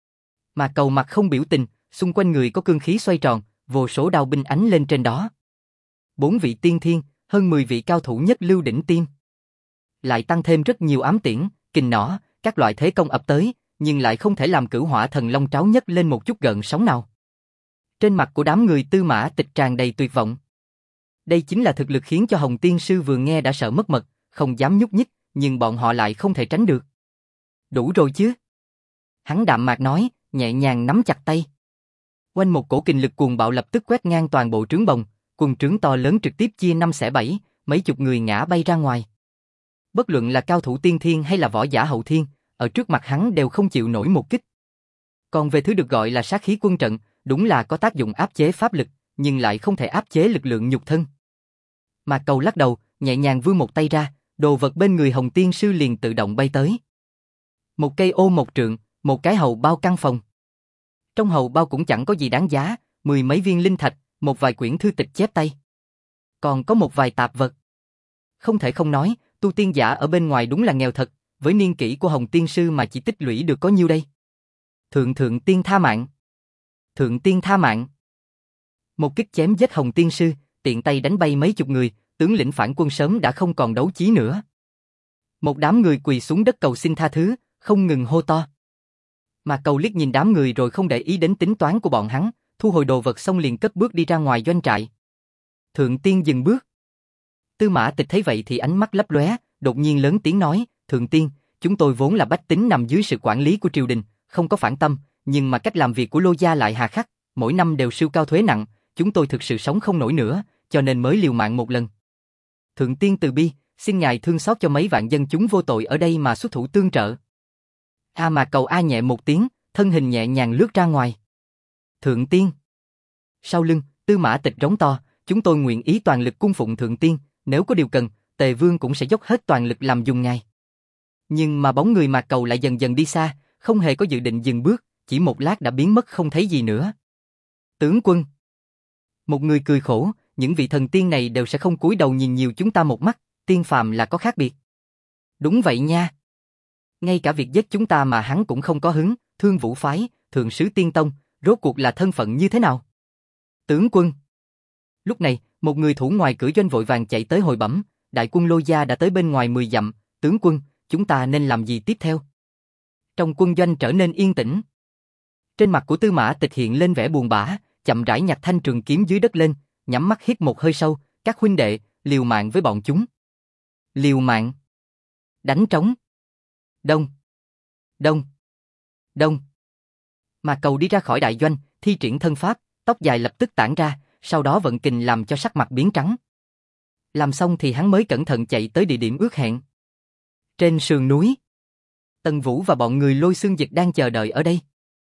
mà Cầu mặt không biểu tình, xung quanh người có cương khí xoay tròn, vô số đao binh ánh lên trên đó. 4 vị tiên thiên, hơn 10 vị cao thủ nhất lưu đỉnh tiêm. Lại tăng thêm rất nhiều ám tiễn, kình nỏ, các loại thế công ập tới, nhưng lại không thể làm Cửu Hỏa Thần Long tráo nhất lên một chút gợn sóng nào. Trên mặt của đám người Tư Mã Tịch tràn đầy tuyệt vọng. Đây chính là thực lực khiến cho Hồng Tiên Sư vừa nghe đã sợ mất mật, không dám nhúc nhích, nhưng bọn họ lại không thể tránh được. Đủ rồi chứ? Hắn đạm mạc nói, nhẹ nhàng nắm chặt tay. Quanh một cổ kình lực cuồng bạo lập tức quét ngang toàn bộ trướng bồng, quần trướng to lớn trực tiếp chia 5 xẻ 7, mấy chục người ngã bay ra ngoài. Bất luận là cao thủ tiên thiên hay là võ giả hậu thiên, ở trước mặt hắn đều không chịu nổi một kích. Còn về thứ được gọi là sát khí quân trận, đúng là có tác dụng áp chế pháp lực, nhưng lại không thể áp chế lực lượng nhục thân. Mà Cầu lắc đầu, nhẹ nhàng vươn một tay ra, đồ vật bên người Hồng Tiên Sư liền tự động bay tới. Một cây ô một trượng, một cái hầu bao căn phòng. Trong hầu bao cũng chẳng có gì đáng giá, 10 mấy viên linh thạch, một vài quyển thư tịch chép tay. Còn có một vài tạp vật. Không thể không nói, tu tiên giả ở bên ngoài đúng là nghèo thật, với niên kỷ của Hồng Tiên Sư mà chỉ tích lũy được có nhiêu đây. Thượng tiên tha mạng. Thượng tiên tha mạng. Một kích chém giết Hồng Tiên Sư, tiện tay đánh bay mấy chục người, tướng lĩnh phản quân sớm đã không còn đấu chí nữa. Một đám người quỳ xuống đất cầu xin tha thứ, không ngừng hô to. Mà Cầu liếc nhìn đám người rồi không để ý đến tính toán của bọn hắn, thu hồi đồ vật xong liền cất bước đi ra ngoài doanh trại. Thượng tiên dừng bước. Tư Mã Tịch thấy vậy thì ánh mắt lấp lóe, đột nhiên lớn tiếng nói, Thượng tiên, chúng tôi vốn là bách tính nằm dưới sự quản lý của triều đình, không có phản tâm, nhưng mà cách làm việc của Lô gia lại hà khắc, mỗi năm đều siêu cao thuế nặng, chúng tôi thực sự sống không nổi nữa, cho nên mới liều mạng một lần. Thượng tiên từ bi, xin ngài thương xót cho mấy vạn dân chúng vô tội ở đây mà xuất thủ tương trợ. Mà Cầu a nhẹ một tiếng, thân hình nhẹ nhàng lướt ra ngoài. Thượng tiên. Sau lưng, Tư Mã Tịch rống to, chúng tôi nguyện ý toàn lực cung phụng Thượng tiên, nếu có điều cần, Tề Vương cũng sẽ dốc hết toàn lực làm dùng ngài. Nhưng mà bóng người Mạc Cầu lại dần dần đi xa, không hề có dự định dừng bước, chỉ một lát đã biến mất không thấy gì nữa. Tướng quân. Một người cười khổ, những vị thần tiên này đều sẽ không cúi đầu nhìn nhiều chúng ta một mắt, tiên phàm là có khác biệt. Đúng vậy nha. Ngay cả việc giết chúng ta mà hắn cũng không có hứng, Thương Vũ phái, Thượng sứ Tiên Tông, rốt cuộc là thân phận như thế nào? Tướng quân. Lúc này, một người thủ ngoài cửa doanh vội vàng chạy tới hồi bẩm, đại quân Lô gia đã tới bên ngoài 10 dặm, tướng quân, chúng ta nên làm gì tiếp theo? Trong quân doanh trở nên yên tĩnh. Trên mặt của Tư Mã Tịch hiện lên vẻ buồn bã, chậm rãi nhặt thanh trường kiếm dưới đất lên, nhắm mắt hít một hơi sâu, các huynh đệ, liều mạng với bọn chúng. Liều mạng. Đánh trống. Đông. Đông. Đông. Mà Cầu đi ra khỏi đại doanh, thi triển thân pháp, tóc dài lập tức tản ra, sau đó vận kình làm cho sắc mặt biến trắng. Làm xong thì hắn mới cẩn thận chạy tới địa điểm ước hẹn. Trên sườn núi, Tần Vũ và bọn người Lôi Xương Dịch đang chờ đợi ở đây.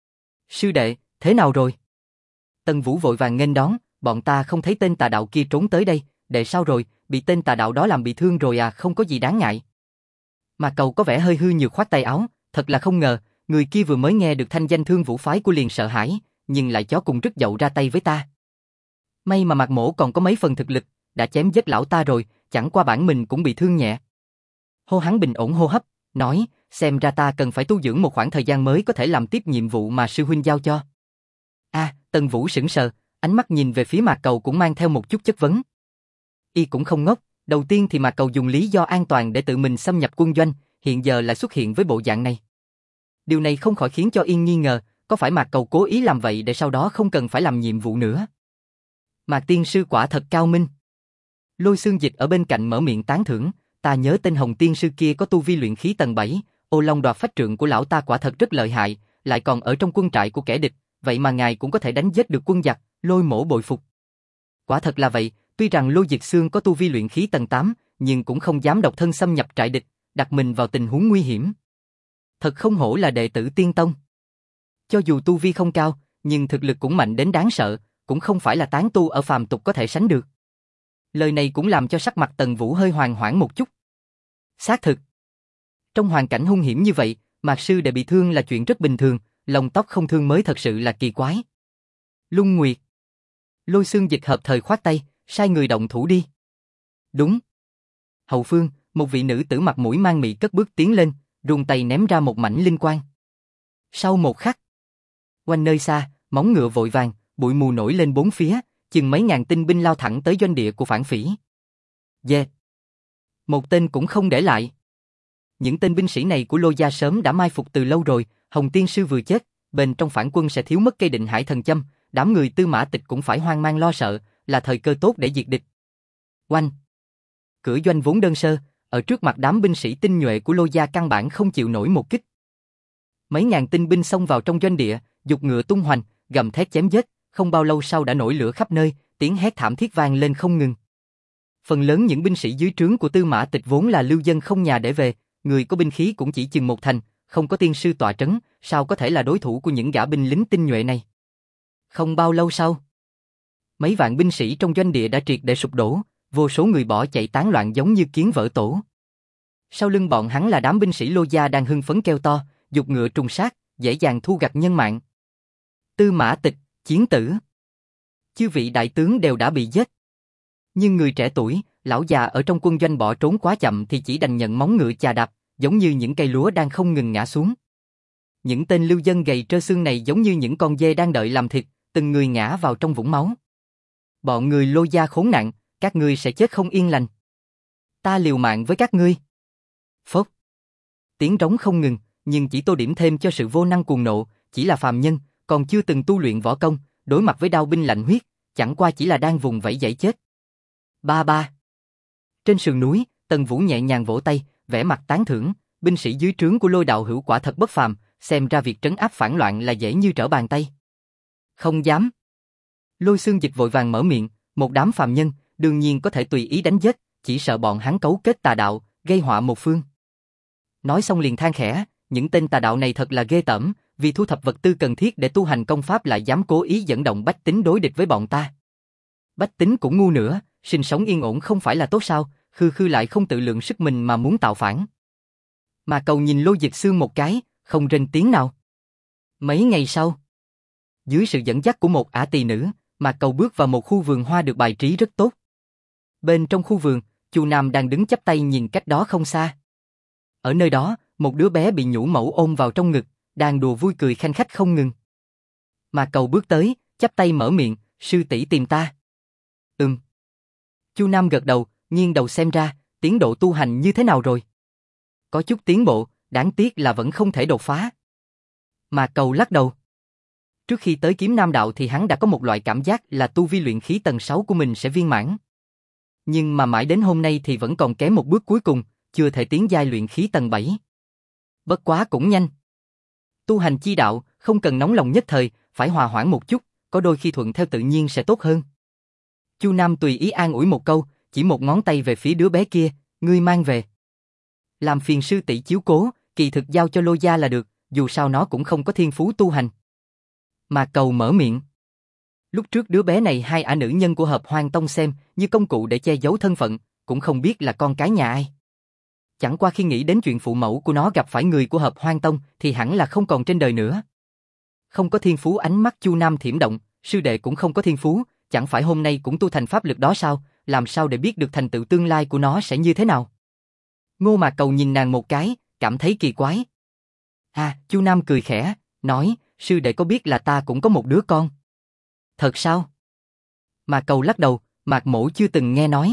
Sư đệ, thế nào rồi? Tần Vũ vội vàng nghênh đón, bọn ta không thấy tên tà đạo kia trốn tới đây, đệ sao rồi, bị tên tà đạo đó làm bị thương rồi à, không có gì đáng ngại. Mà Cầu có vẻ hơi hư nhược khoát tay áo, thật là không ngờ, người kia vừa mới nghe được thanh danh Thương Vũ phái của liền sợ hãi, nhưng lại chó cùng rất dậu ra tay với ta. May mà Mạc Mỗ còn có mấy phần thực lực, đã chém giết lão ta rồi, chẳng qua bản mình cũng bị thương nhẹ. Hô hắn bình ổn hô hấp, nói, xem ra ta cần phải tu dưỡng một khoảng thời gian mới có thể làm tiếp nhiệm vụ mà sư huynh giao cho. Tần Vũ sững sờ, ánh mắt nhìn về phía Mạc Cầu cũng mang theo một chút chất vấn. Y cũng không ngốc, đầu tiên thì Mạc Cầu dùng lý do an toàn để tự mình xâm nhập quân doanh, hiện giờ lại xuất hiện với bộ dạng này. Điều này không khỏi khiến cho Yên nghi ngờ, có phải Mạc Cầu cố ý làm vậy để sau đó không cần phải làm nhiệm vụ nữa. Mạc tiên sư quả thật cao minh. Lôi Xương Dịch ở bên cạnh mở miệng tán thưởng, ta nhớ tên Hồng tiên sư kia có tu vi luyện khí tầng 7, Ô Long Đoạt Phách Trượng của lão ta quả thật rất lợi hại, lại còn ở trong quân trại của kẻ địch, vậy mà ngài cũng có thể đánh giết được quân giặc, Lôi mỗ bội phục. Quả thật là vậy, tuy rằng Lôi Diệt Xương có tu vi luyện khí tầng 8, nhưng cũng không dám độc thân xâm nhập trại địch, đặt mình vào tình huống nguy hiểm. Thật không hổ là đệ tử Tiên Tông. Cho dù tu vi không cao, nhưng thực lực cũng mạnh đến đáng sợ, cũng không phải là tán tu ở phàm tục có thể sánh được. Lời này cũng làm cho sắc mặt Tần Vũ hơi hoàng hoảng một chút. Xác thực. Trong hoàn cảnh hung hiểm như vậy, Mạc sư đệ bị thương là chuyện rất bình thường, lòng tóc không thương mới thật sự là kỳ quái. Lung Nguyệt. Lôi Xương Dịch hợp thời khoát tay, sai người động thủ đi. Đúng. Hậu phương, một vị nữ tử mặt mũi mang mị cất bước tiến lên, rung tay ném ra một mảnh linh quang. Sau một khắc, quanh nơi xa, móng ngựa vội vàng, bụi mù nổi lên bốn phía, chừng mấy ngàn tinh binh lao thẳng tới doanh địa của phản phỉ. Một tên cũng không để lại. Những tên binh sĩ này của Lô gia sớm đã mai phục từ lâu rồi, Hồng tiên sư vừa chết, bên trong phản quân sẽ thiếu mất cây Định Hải thần châm, đám người Tư Mã Tịch cũng phải hoang mang lo sợ, là thời cơ tốt để diệt địch. Oanh! Cửa doanh vốn đơn sơ, ở trước mặt đám binh sĩ tinh nhuệ của Lô gia căn bản không chịu nổi một kích. Mấy ngàn tinh binh xông vào trong doanh địa, giục ngựa tung hoành, gầm thét chém giết, không bao lâu sau đã nổi lửa khắp nơi, tiếng hét thảm thiết vang lên không ngừng. Phần lớn những binh sĩ dưới trướng của Tư Mã Tịch vốn là lưu dân không nhà để về, người có binh khí cũng chỉ chừng một thành, không có tiên sư tọa trấn, sao có thể là đối thủ của những gã binh lính tinh nhuệ này. Không bao lâu sau, mấy vạn binh sĩ trong doanh địa đã triệt để sụp đổ, vô số người bỏ chạy tán loạn giống như kiến vỡ tổ. Sau lưng bọn hắn là đám binh sĩ Lô gia đang hưng phấn kêu to, giục ngựa trùng sát, dễ dàng thu gặt nhân mạng. Tư Mã Tịch, chiến tử. Chư vị đại tướng đều đã bị giết. Nhưng người trẻ tuổi, lão già ở trong quân doanh bỏ trốn quá chậm thì chỉ đành nhận móng ngựa chà đạp, giống như những cây lúa đang không ngừng ngã xuống. Những tên lưu dân gầy trơ xương này giống như những con dê đang đợi làm thịt, từng người ngã vào trong vũng máu. Bọn người Lô gia khốn nạn, các ngươi sẽ chết không yên lành. Ta liều mạng với các ngươi. Phốc. Tiếng trống không ngừng, nhưng chỉ tô điểm thêm cho sự vô năng cuồng nộ, chỉ là phàm nhân, còn chưa từng tu luyện võ công, đối mặt với đao binh lạnh huyết, chẳng qua chỉ là đang vùng vẫy giãy chết. Ba ba. Trên sườn núi, Tần Vũ nhẹ nhàng vỗ tay, vẻ mặt tán thưởng, binh sĩ dưới trướng của Lôi đạo hữu quả thật bất phàm, xem ra việc trấn áp phản loạn là dễ như trở bàn tay. Không dám. Lôi Xương Dịch vội vàng mở miệng, một đám phàm nhân, đương nhiên có thể tùy ý đánh giết, chỉ sợ bọn hắn cấu kết tà đạo, gây họa một phương. Nói xong liền than khẽ, những tên tà đạo này thật là ghê tởm, vì thu thập vật tư cần thiết để tu hành công pháp lại dám cố ý dẫn động bách tính đối địch với bọn ta. Bách tính cũng ngu nữa, sinh sống yên ổn không phải là tốt sao, khư khư lại không tự lượng sức mình mà muốn tạo phản. Mà Cầu nhìn Lôi Diệt Xương một cái, không rên tiếng nào. Mấy ngày sau, dưới sự dẫn dắt của một ả tỳ nữ, Mạc Cầu bước vào một khu vườn hoa được bài trí rất tốt. Bên trong khu vườn, Chu Nam đang đứng chắp tay nhìn cách đó không xa. Ở nơi đó, một đứa bé bị nhũ mẫu ôm vào trong ngực, đang đùa vui cười khanh khách không ngừng. Mạc Cầu bước tới, chắp tay mở miệng, sư tỷ tìm ta. Chu Nam gật đầu, nghiêng đầu xem ra, tiến độ tu hành như thế nào rồi? Có chút tiến bộ, đáng tiếc là vẫn không thể đột phá. Mạc Cầu lắc đầu. Trước khi tới Kiếm Nam Đạo thì hắn đã có một loại cảm giác là tu vi luyện khí tầng 6 của mình sẽ viên mãn. Nhưng mà mãi đến hôm nay thì vẫn còn kém một bước cuối cùng, chưa thể tiến giai luyện khí tầng 7. Bất quá cũng nhanh. Tu hành chi đạo, không cần nóng lòng nhất thời, phải hòa hoãn một chút, có đôi khi thuận theo tự nhiên sẽ tốt hơn. Chu Nam tùy ý an ủi một câu, chỉ một ngón tay về phía đứa bé kia, ngươi mang về. Làm phiền sư tỷ chiếu cố, kỳ thực giao cho Lô gia là được, dù sao nó cũng không có thiên phú tu hành. Mạc Cầu mở miệng. Lúc trước đứa bé này hai ả nữ nhân của Hợp Hoan Tông xem như công cụ để che giấu thân phận, cũng không biết là con cái nhà ai. Chẳng qua khi nghĩ đến chuyện phụ mẫu của nó gặp phải người của Hợp Hoan Tông thì hẳn là không còn trên đời nữa. Không có thiên phú, ánh mắt Chu Nam thiểm động, sư đệ cũng không có thiên phú, chẳng phải hôm nay cũng tu thành pháp lực đó sao, làm sao để biết được thành tựu tương lai của nó sẽ như thế nào. Ngô Mạc Cầu nhìn nàng một cái, cảm thấy kỳ quái. Chu Nam cười khẽ, nói, sư đệ có biết là ta cũng có một đứa con? Thật sao? Mạc Cầu lắc đầu, Mạc Mỗ chưa từng nghe nói.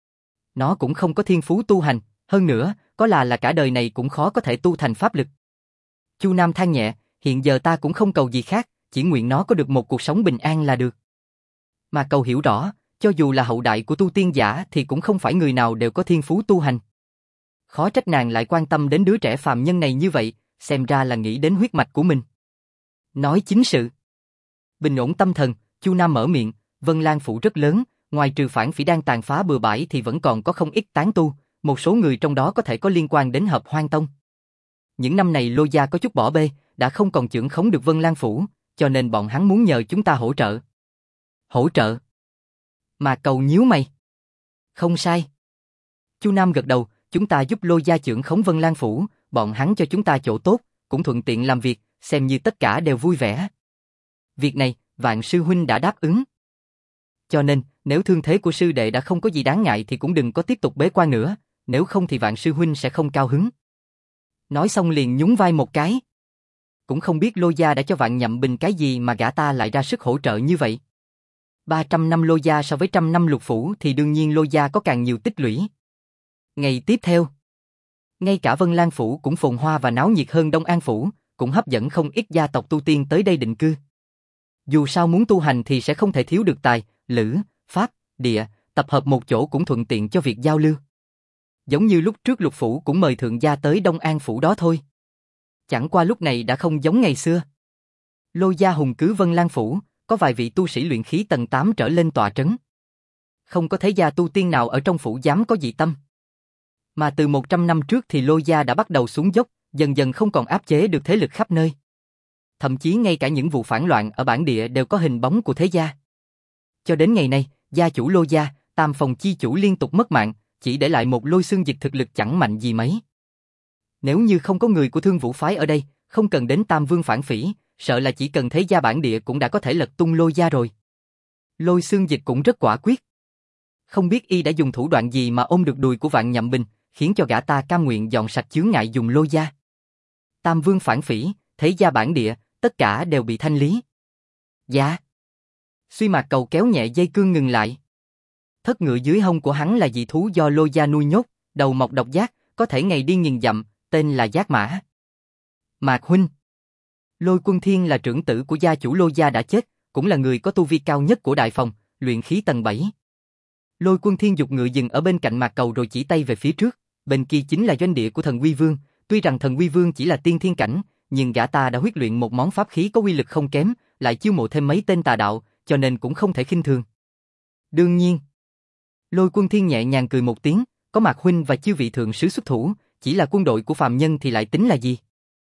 Nó cũng không có thiên phú tu hành, hơn nữa, có là cả đời này cũng khó có thể tu thành pháp lực. Chu Nam than nhẹ, hiện giờ ta cũng không cầu gì khác, chỉ nguyện nó có được một cuộc sống bình an là được. Mạc Cầu hiểu rõ, cho dù là hậu đại của tu tiên giả thì cũng không phải người nào đều có thiên phú tu hành. Khó trách nàng lại quan tâm đến đứa trẻ phàm nhân này như vậy, xem ra là nghĩ đến huyết mạch của mình. Nói chính sự. Bình ổn tâm thần, Chu Nam mở miệng, Vân Lan phủ rất lớn, ngoài trừ phản phỉ đang tàn phá bừa bãi thì vẫn còn có không ít tán tu, một số người trong đó có thể có liên quan đến Hợp Hoan Tông. Những năm này Lô gia có chút bỏ bê, đã không còn chưởng khống được Vân Lan phủ, cho nên bọn hắn muốn nhờ chúng ta hỗ trợ. Hỗ trợ? Mà Cầu nhíu mày. Không sai. Chu Nam gật đầu, chúng ta giúp Lô gia chưởng khống Vân Lan phủ, bọn hắn cho chúng ta chỗ tốt, cũng thuận tiện làm việc, xem như tất cả đều vui vẻ. Việc này, Vạn sư huynh đã đáp ứng. Cho nên, nếu thương thế của sư đệ đã không có gì đáng ngại thì cũng đừng có tiếp tục bế quan nữa, nếu không thì Vạn sư huynh sẽ không cao hứng. Nói xong liền nhún vai một cái. Cũng không biết Lô gia đã cho Vạn Nhậm Bình cái gì mà gã ta lại ra sức hỗ trợ như vậy. 300 năm Lô gia so với 100 năm Lục phủ thì đương nhiên Lô gia có càng nhiều tích lũy. Ngày tiếp theo, ngay cả Vân Lan phủ cũng phồn hoa và náo nhiệt hơn Đông An phủ, cũng hấp dẫn không ít gia tộc tu tiên tới đây định cư. Dù sao muốn tu hành thì sẽ không thể thiếu được tài, lữ, pháp, địa, tập hợp một chỗ cũng thuận tiện cho việc giao lưu. Giống như lúc trước Lục phủ cũng mời thượng gia tới Đông An phủ đó thôi. Chẳng qua lúc này đã không giống ngày xưa. Lô gia hùng cứ Vân Lan phủ, có vài vị tu sĩ luyện khí tầng 8 trở lên tọa trấn. Không có thế gia tu tiên nào ở trong phủ dám có dị tâm. Mà từ 100 năm trước thì Lô gia đã bắt đầu xuống dốc, dần dần không còn áp chế được thế lực khắp nơi. Thậm chí ngay cả những vụ phản loạn ở bản địa đều có hình bóng của thế gia. Cho đến ngày nay, gia chủ Lô gia, Tam Phòng chi chủ liên tục mất mạng, chỉ để lại một Lôi Xương Dịch thực lực chẳng mạnh gì mấy. Nếu như không có người của Thương Vũ phái ở đây, không cần đến Tam Vương phản phỉ, sợ là chỉ cần thế gia bản địa cũng đã có thể lật tung Lô gia rồi. Lôi Xương Dịch cũng rất quả quyết. Không biết y đã dùng thủ đoạn gì mà ôm được đùi của Vạn Nhậm Bình, khiến cho gã ta cam nguyện dọn sạch chướng ngại dùng Lô gia. Tam Vương phản phỉ, thế gia bản địa, tất cả đều bị thanh lý. Dạ. Suy Mạc Cầu kéo nhẹ dây cương ngừng lại. Thất ngựa dưới hông của hắn là dị thú do Lô gia nuôi nhốt, đầu mọc độc giác, có thể ngày đi nghìn dặm, tên là Giác Mã. Mạc huynh. Lôi Quân Thiên là trưởng tử của gia chủ Lô gia đã chết, cũng là người có tu vi cao nhất của đại phòng, luyện khí tầng 7. Lôi Quân Thiên giục ngựa dừng ở bên cạnh Mạc Cầu rồi chỉ tay về phía trước, bên kia chính là doanh địa của Thần Uy Vương, tuy rằng Thần Uy Vương chỉ là tiên thiên cảnh, nhưng gã ta đã huyết luyện một món pháp khí có uy lực không kém, lại chiêu mộ thêm mấy tên tà đạo, cho nên cũng không thể khinh thường. Đương nhiên, Lôi Quân Thiên nhẹ nhàng cười một tiếng, có Mạc huynh và chư vị thượng sứ xuất thủ, chỉ là quân đội của phàm nhân thì lại tính là gì?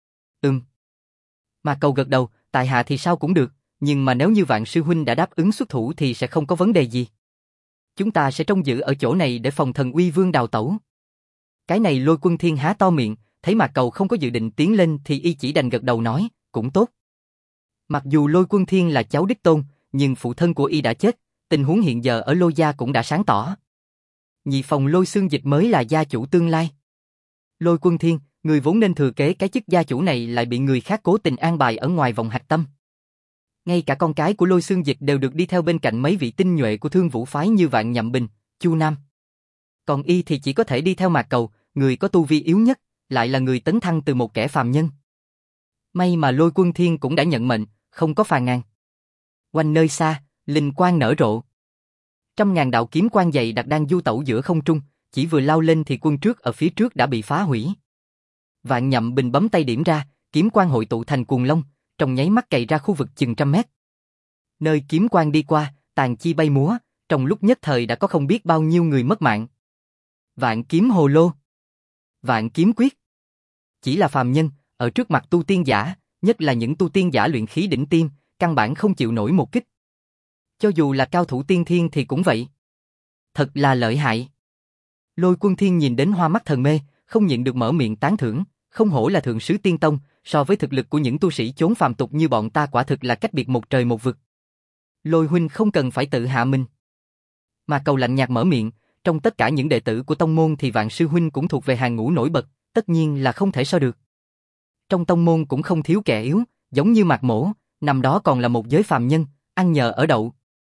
Mạc Cầu gật đầu, tại hạ thì sao cũng được, nhưng mà nếu như Vạn sư huynh đã đáp ứng xuất thủ thì sẽ không có vấn đề gì. Chúng ta sẽ trông giữ ở chỗ này để phòng Thần Uy Vương đào tẩu. Cái này Lôi Quân Thiên há to miệng, thấy Mạc Cầu không có dự định tiến lên thì y chỉ đành gật đầu nói, cũng tốt. Mặc dù Lôi Quân Thiên là cháu đích tôn, nhưng phụ thân của y đã chết, tình huống hiện giờ ở Lô gia cũng đã sáng tỏ. Nhị phòng Lôi Xương Dịch mới là gia chủ tương lai. Lôi Quân Thiên, người vốn nên thừa kế cái chức gia chủ này lại bị người khác cố tình an bài ở ngoài vòng hạch tâm. Ngay cả con cái của Lôi Xương Dịch đều được đi theo bên cạnh mấy vị tinh nhuệ của Thương Vũ phái như Vạn Nhậm Bình, Chu Nam. Còn y thì chỉ có thể đi theo Mạc Cầu, người có tu vi yếu nhất, lại là người tấn thăng từ một kẻ phàm nhân. May mà Lôi Quân Thiên cũng đã nhận mệnh, không có phàn nàn. Quanh nơi xa, linh quang nở rộ. 100.000 đạo kiếm quang dày đặc đang du tẩu giữa không trung, chỉ vừa lao lên thì quân trước ở phía trước đã bị phá hủy. Vạn Nhậm Bình bấm tay điểm ra, kiếm quang hội tụ thành cuồng long, trong nháy mắt cày ra khu vực chừng 100 mét. Nơi kiếm quang đi qua, tàn chi bay múa, trong lúc nhất thời đã có không biết bao nhiêu người mất mạng. Vạn kiếm hồ lô, Vạn kiếm quyết. Chỉ là phàm nhân, ở trước mặt tu tiên giả, nhất là những tu tiên giả luyện khí đỉnh tiêm, căn bản không chịu nổi một kích. Cho dù là cao thủ tiên thiên thì cũng vậy. Thật là lợi hại. Lôi Quân Thiên nhìn đến hoa mắt thần mê, không nhịn được mở miệng tán thưởng, không hổ là thượng sứ tiên tông, so với thực lực của những tu sĩ chốn phàm tục như bọn ta quả thực là cách biệt một trời một vực. Lôi huynh không cần phải tự hạ mình. Mà Cầu lạnh nhạt mở miệng, trong tất cả những đệ tử của tông môn thì Vạn sư huynh cũng thuộc về hàng ngũ nổi bật, tất nhiên là không thể so được. Trong tông môn cũng không thiếu kẻ yếu, giống như Mạc Mỗ, năm đó còn là một giới phàm nhân, ăn nhờ ở đậu.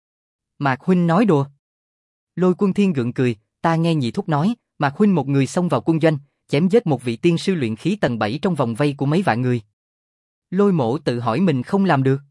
Mạc huynh nói đùa. Lôi Quân Thiên gượng cười, ta nghe nhị thúc nói, Mạc huynh một người xông vào quân doanh, chém giết một vị tiên sư luyện khí tầng 7 trong vòng vây của mấy vạn người. Lôi Mỗ tự hỏi mình không làm được.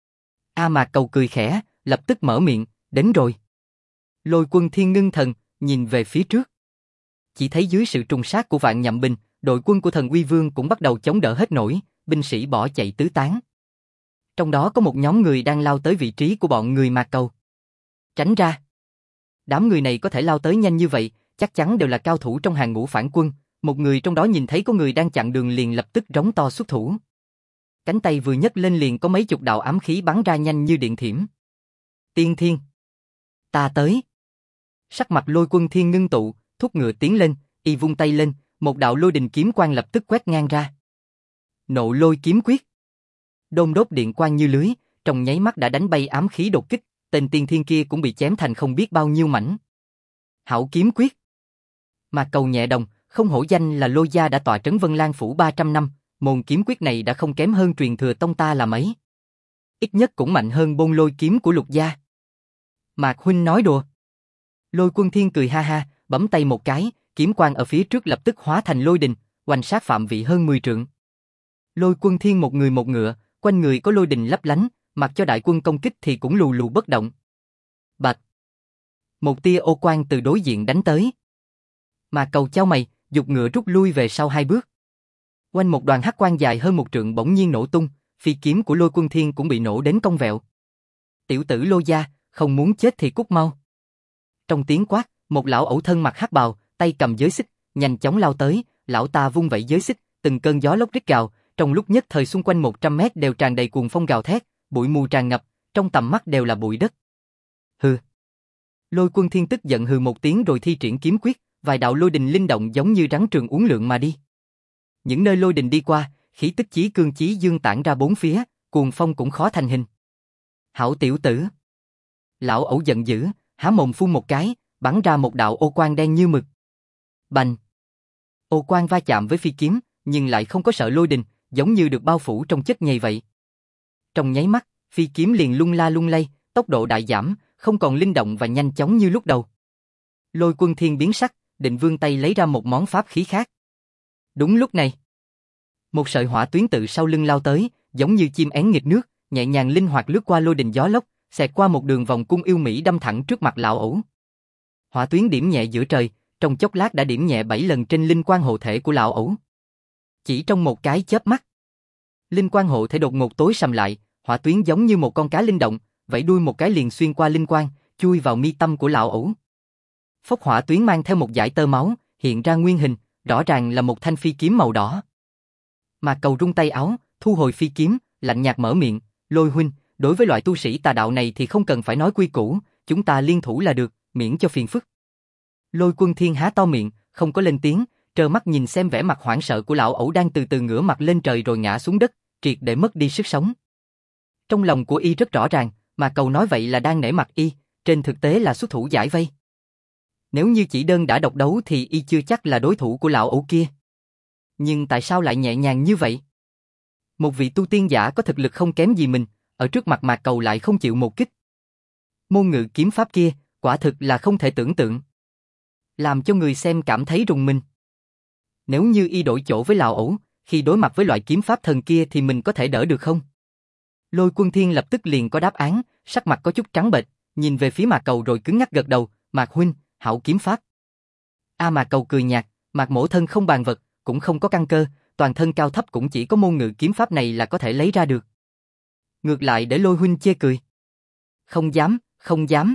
Mạc Cầu cười khẽ, lập tức mở miệng, đến rồi. Lôi Quân Thiên ngưng thần, nhìn về phía trước. Chỉ thấy dưới sự trùng sát của vạn nhậm binh, đội quân của Thần Uy Vương cũng bắt đầu chống đỡ hết nổi, binh sĩ bỏ chạy tứ tán. Trong đó có một nhóm người đang lao tới vị trí của bọn người Mạc Cầu. Tránh ra. Đám người này có thể lao tới nhanh như vậy, chắc chắn đều là cao thủ trong hàng ngũ phản quân. Một người trong đó nhìn thấy có người đang chặn đường liền lập tức rống to xuất thủ. Cánh tay vừa nhấc lên liền có mấy chục đạo ám khí bắn ra nhanh như điện thiểm. Tiên Thiên. Ta tới. Sắc mặt Lôi Quân Thiên ngưng tụ, thúc ngựa tiến lên, y vung tay lên, một đạo lôi đình kiếm quang lập tức quét ngang ra. Nộ lôi kiếm quyết. Đôn đốt điện quang như lưới, trong nháy mắt đã đánh bay ám khí đột kích, tên tiên thiên kia cũng bị chém thành không biết bao nhiêu mảnh. Hảo kiếm quyết. Mạc Cầu nhẹ đồng, không hổ danh là Lôi gia đã tọa trấn Vân Lan phủ 300 năm, môn kiếm quyết này đã không kém hơn truyền thừa tông ta là mấy. Ít nhất cũng mạnh hơn bôn lôi kiếm của Lục gia. Mạc huynh nói đùa. Lôi Quân Thiên cười ha ha, bấm tay một cái, kiếm quang ở phía trước lập tức hóa thành lôi đình, hoành sát phạm vị hơn 10 trượng. Lôi Quân Thiên một người một ngựa, quanh người có lôi đình lấp lánh, mặc cho đại quân công kích thì cũng lù lù bất động. Bạch. Một tia ô quang từ đối diện đánh tới. Mạc Cầu chau mày, giục ngựa rút lui về sau 2 bước. Quanh một đoàn hắc quang dài hơn 1 trượng bỗng nhiên nổ tung, phi kiếm của Lôi Quân Thiên cũng bị nổ đến cong vẹo. Tiểu tử Lôi gia, không muốn chết thì cút mau. Trong tiếng quát, một lão ẩu thân mặc hắc bào, tay cầm giới xích, nhanh chóng lao tới, lão ta vung vẩy giới xích, từng cơn gió lốc rít gào, trong lúc nhất thời xung quanh 100 mét đều tràn đầy cuồng phong gào thét, bụi mù tràn ngập, trong tầm mắt đều là bụi đất. Hừ. Lôi Quân Thiên tức giận hừ một tiếng rồi thi triển kiếm quyết, vài đạo lôi đình linh động giống như rắn trường uốn lượn mà đi. Những nơi lôi đình đi qua, khí tức chí cương chí dương tản ra bốn phía, cuồng phong cũng khó thành hình. Hảo tiểu tử. Lão ẩu giận dữ, há mồm phun một cái, bắn ra một đạo ô quang đen như mực. Bành. Ô quang va chạm với phi kiếm, nhưng lại không có sợ lôi đình, giống như được bao phủ trong chất nhầy vậy. Trong nháy mắt, phi kiếm liền lung la lung lay, tốc độ đại giảm, không còn linh động và nhanh chóng như lúc đầu. Lôi Quân Thiên biến sắc, định vươn tay lấy ra một món pháp khí khác. Đúng lúc này, một sợi hỏa tuyến tự sau lưng lao tới, giống như chim én nghịch nước, nhẹ nhàng linh hoạt lướt qua lôi đình gió lốc, xẹt qua một đường vòng cung yêu mỹ đâm thẳng trước mặt lão ẩu. Hỏa tuyến điểm nhẹ giữa trời, trong chốc lát đã điểm nhẹ 7 lần trên linh quang hộ thể của lão ẩu. Chỉ trong một cái chớp mắt, linh quang hộ thể đột ngột tối sầm lại, hỏa tuyến giống như một con cá linh động, vẫy đuôi một cái liền xuyên qua linh quang, chui vào mi tâm của lão ẩu. Phốc hỏa tuyến mang theo một dải tơ máu, hiện ra nguyên hình, rõ ràng là một thanh phi kiếm màu đỏ. Mạc Cầu rung tay áo, thu hồi phi kiếm, lạnh nhạt mở miệng, Lôi huynh, đối với loại tu sĩ tà đạo này thì không cần phải nói quy củ, chúng ta liên thủ là được, miễn cho phiền phức. Lôi Quân Thiên há to miệng, không có lên tiếng, trơ mắt nhìn xem vẻ mặt hoảng sợ của lão ẩu đang từ từ ngửa mặt lên trời rồi ngã xuống đất, triệt để mất đi sức sống. Trong lòng của y rất rõ ràng, mà Cầu nói vậy là đang nể mặt y, trên thực tế là xuất thủ giải vây. Nếu như chỉ đơn đã độc đấu thì y chưa chắc là đối thủ của lão ẩu kia. Nhưng tại sao lại nhẹ nhàng như vậy? Một vị tu tiên giả có thực lực không kém gì mình, ở trước mặt Mạc Cầu lại không chịu một kích. Môn ngự kiếm pháp kia, quả thực là không thể tưởng tượng. Làm cho người xem cảm thấy rùng mình. Nếu như y đổi chỗ với lão ẩu, khi đối mặt với loại kiếm pháp thần kia thì mình có thể đỡ được không? Lôi Quân Thiên lập tức liền có đáp án, sắc mặt có chút trắng bệch, nhìn về phía Mạc Cầu rồi cứng ngắc gật đầu, Mạc huynh, hảo kiếm pháp. Mạc Cầu cười nhạt, Mạc mỗ thân không bàn vật, cũng không có căn cơ, toàn thân cao thấp cũng chỉ có môn ngự kiếm pháp này là có thể lấy ra được. Ngược lại để Lôi huynh chê cười. Không dám, không dám.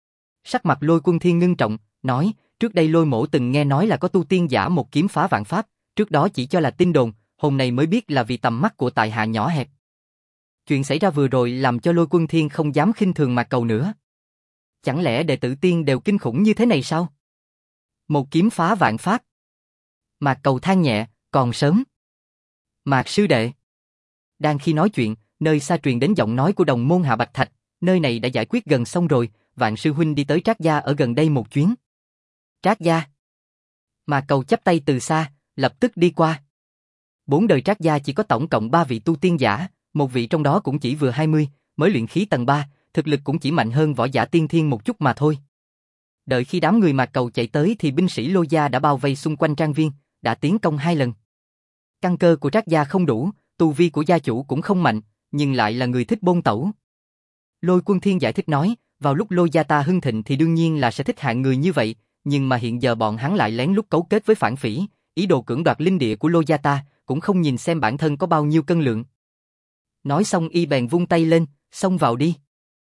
Sắc mặt Lôi Quân Thiên ngưng trọng, nói, trước đây Lôi mỗ từng nghe nói là có tu tiên giả một kiếm phá vạn pháp, trước đó chỉ cho là tin đồn, hôm nay mới biết là vì tầm mắt của tại hạ nhỏ hẹp. Chuyện xảy ra vừa rồi làm cho Lôi Quân Thiên không dám khinh thường Mạc Cầu nữa. Chẳng lẽ đệ tử tiên đều kinh khủng như thế này sao? Một kiếm phá vạn pháp. Mạc Cầu than nhẹ, còn sớm. Mạc sư đệ. Đang khi nói chuyện, nơi xa truyền đến giọng nói của đồng môn Hạ Bạch Thạch, nơi này đã giải quyết gần xong rồi, Vạn sư huynh đi tới Trác gia ở gần đây một chuyến. Trác gia. Mạc Cầu chắp tay từ xa, lập tức đi qua. 4 đời Trác gia chỉ có tổng cộng 3 vị tu tiên giả, một vị trong đó cũng chỉ vừa 20, mới luyện khí tầng 3, thực lực cũng chỉ mạnh hơn võ giả tiên thiên một chút mà thôi. Đợi khi đám người Mạc Cầu chạy tới thì binh sĩ Lôi gia đã bao vây xung quanh trang viên, đã tiến công 2 lần. Căn cơ của Trác gia không đủ, tu vi của gia chủ cũng không mạnh, nhưng lại là người thích bôn tẩu. Lôi Quân Thiên giải thích nói, vào lúc Lôi gia ta hưng thịnh thì đương nhiên là sẽ thích hạng người như vậy, nhưng mà hiện giờ bọn hắn lại lén lút cấu kết với phản phỉ, ý đồ cưỡng đoạt linh địa của Lôi gia ta, cũng không nhìn xem bản thân có bao nhiêu cân lượng. Nói xong y bèn vung tay lên, xông vào đi.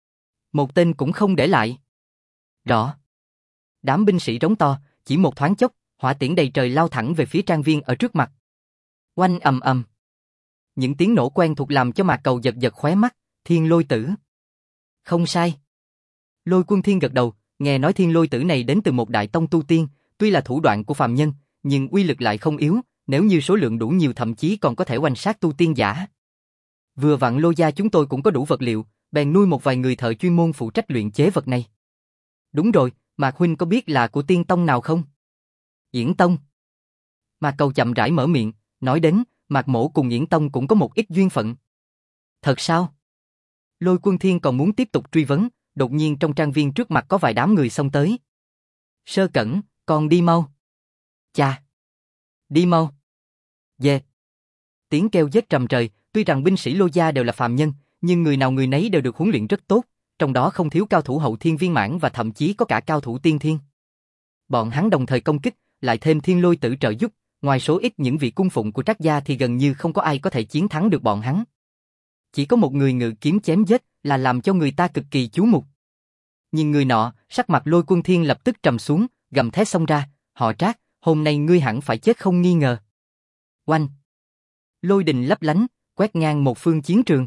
Một tên cũng không để lại. Rõ. Đám binh sĩ rống to, chỉ một thoáng chốc, hỏa tiễn đầy trời lao thẳng về phía trang viên ở trước mặt. Oanh ầm ầm. Những tiếng nổ quen thuộc làm cho Mạc Cầu giật giật khóe mắt, Thiên Lôi Tử. Không sai. Lôi Quân Thiên gật đầu, nghe nói Thiên Lôi Tử này đến từ một đại tông tu tiên, tuy là thủ đoạn của phàm nhân, nhưng uy lực lại không yếu, nếu như số lượng đủ nhiều thậm chí còn có thể oanh sát tu tiên giả. Vừa vặn Lôi gia chúng tôi cũng có đủ vật liệu, bèn nuôi một vài người thợ chuyên môn phụ trách luyện chế vật này. Đúng rồi, Mạc huynh có biết là của tiên tông nào không? Yển Tông. Mạc Cầu chậm rãi mở miệng, nói đến, Mạc Mỗ cùng Yển Tông cũng có một ít duyên phận. Thật sao? Lôi Quân Thiên còn muốn tiếp tục truy vấn, đột nhiên trong trang viên trước mặt có vài đám người xông tới. Sơ Cẩn, con đi mau. Chà. Đi mau. Dê. Tiếng kêu giết trầm trời, tuy rằng binh sĩ Lôi gia đều là phàm nhân, nhưng người nào người nấy đều được huấn luyện rất tốt, trong đó không thiếu cao thủ hậu thiên viên mãn và thậm chí có cả cao thủ tiên thiên. Bọn hắn đồng thời công kích, lại thêm Thiên Lôi Tử trợ giúp, ngoài số ít những vị cung phụng của Trác gia thì gần như không có ai có thể chiến thắng được bọn hắn. Chỉ có một người ngự kiếm chém giết là làm cho người ta cực kỳ chú mục. Nhưng người nọ, sắc mặt Lôi Quân Thiên lập tức trầm xuống, gầm thét xông ra, họ Trác, hôm nay ngươi hẳn phải chết không nghi ngờ. Oanh! Lôi đình lấp lánh, quét ngang một phương chiến trường.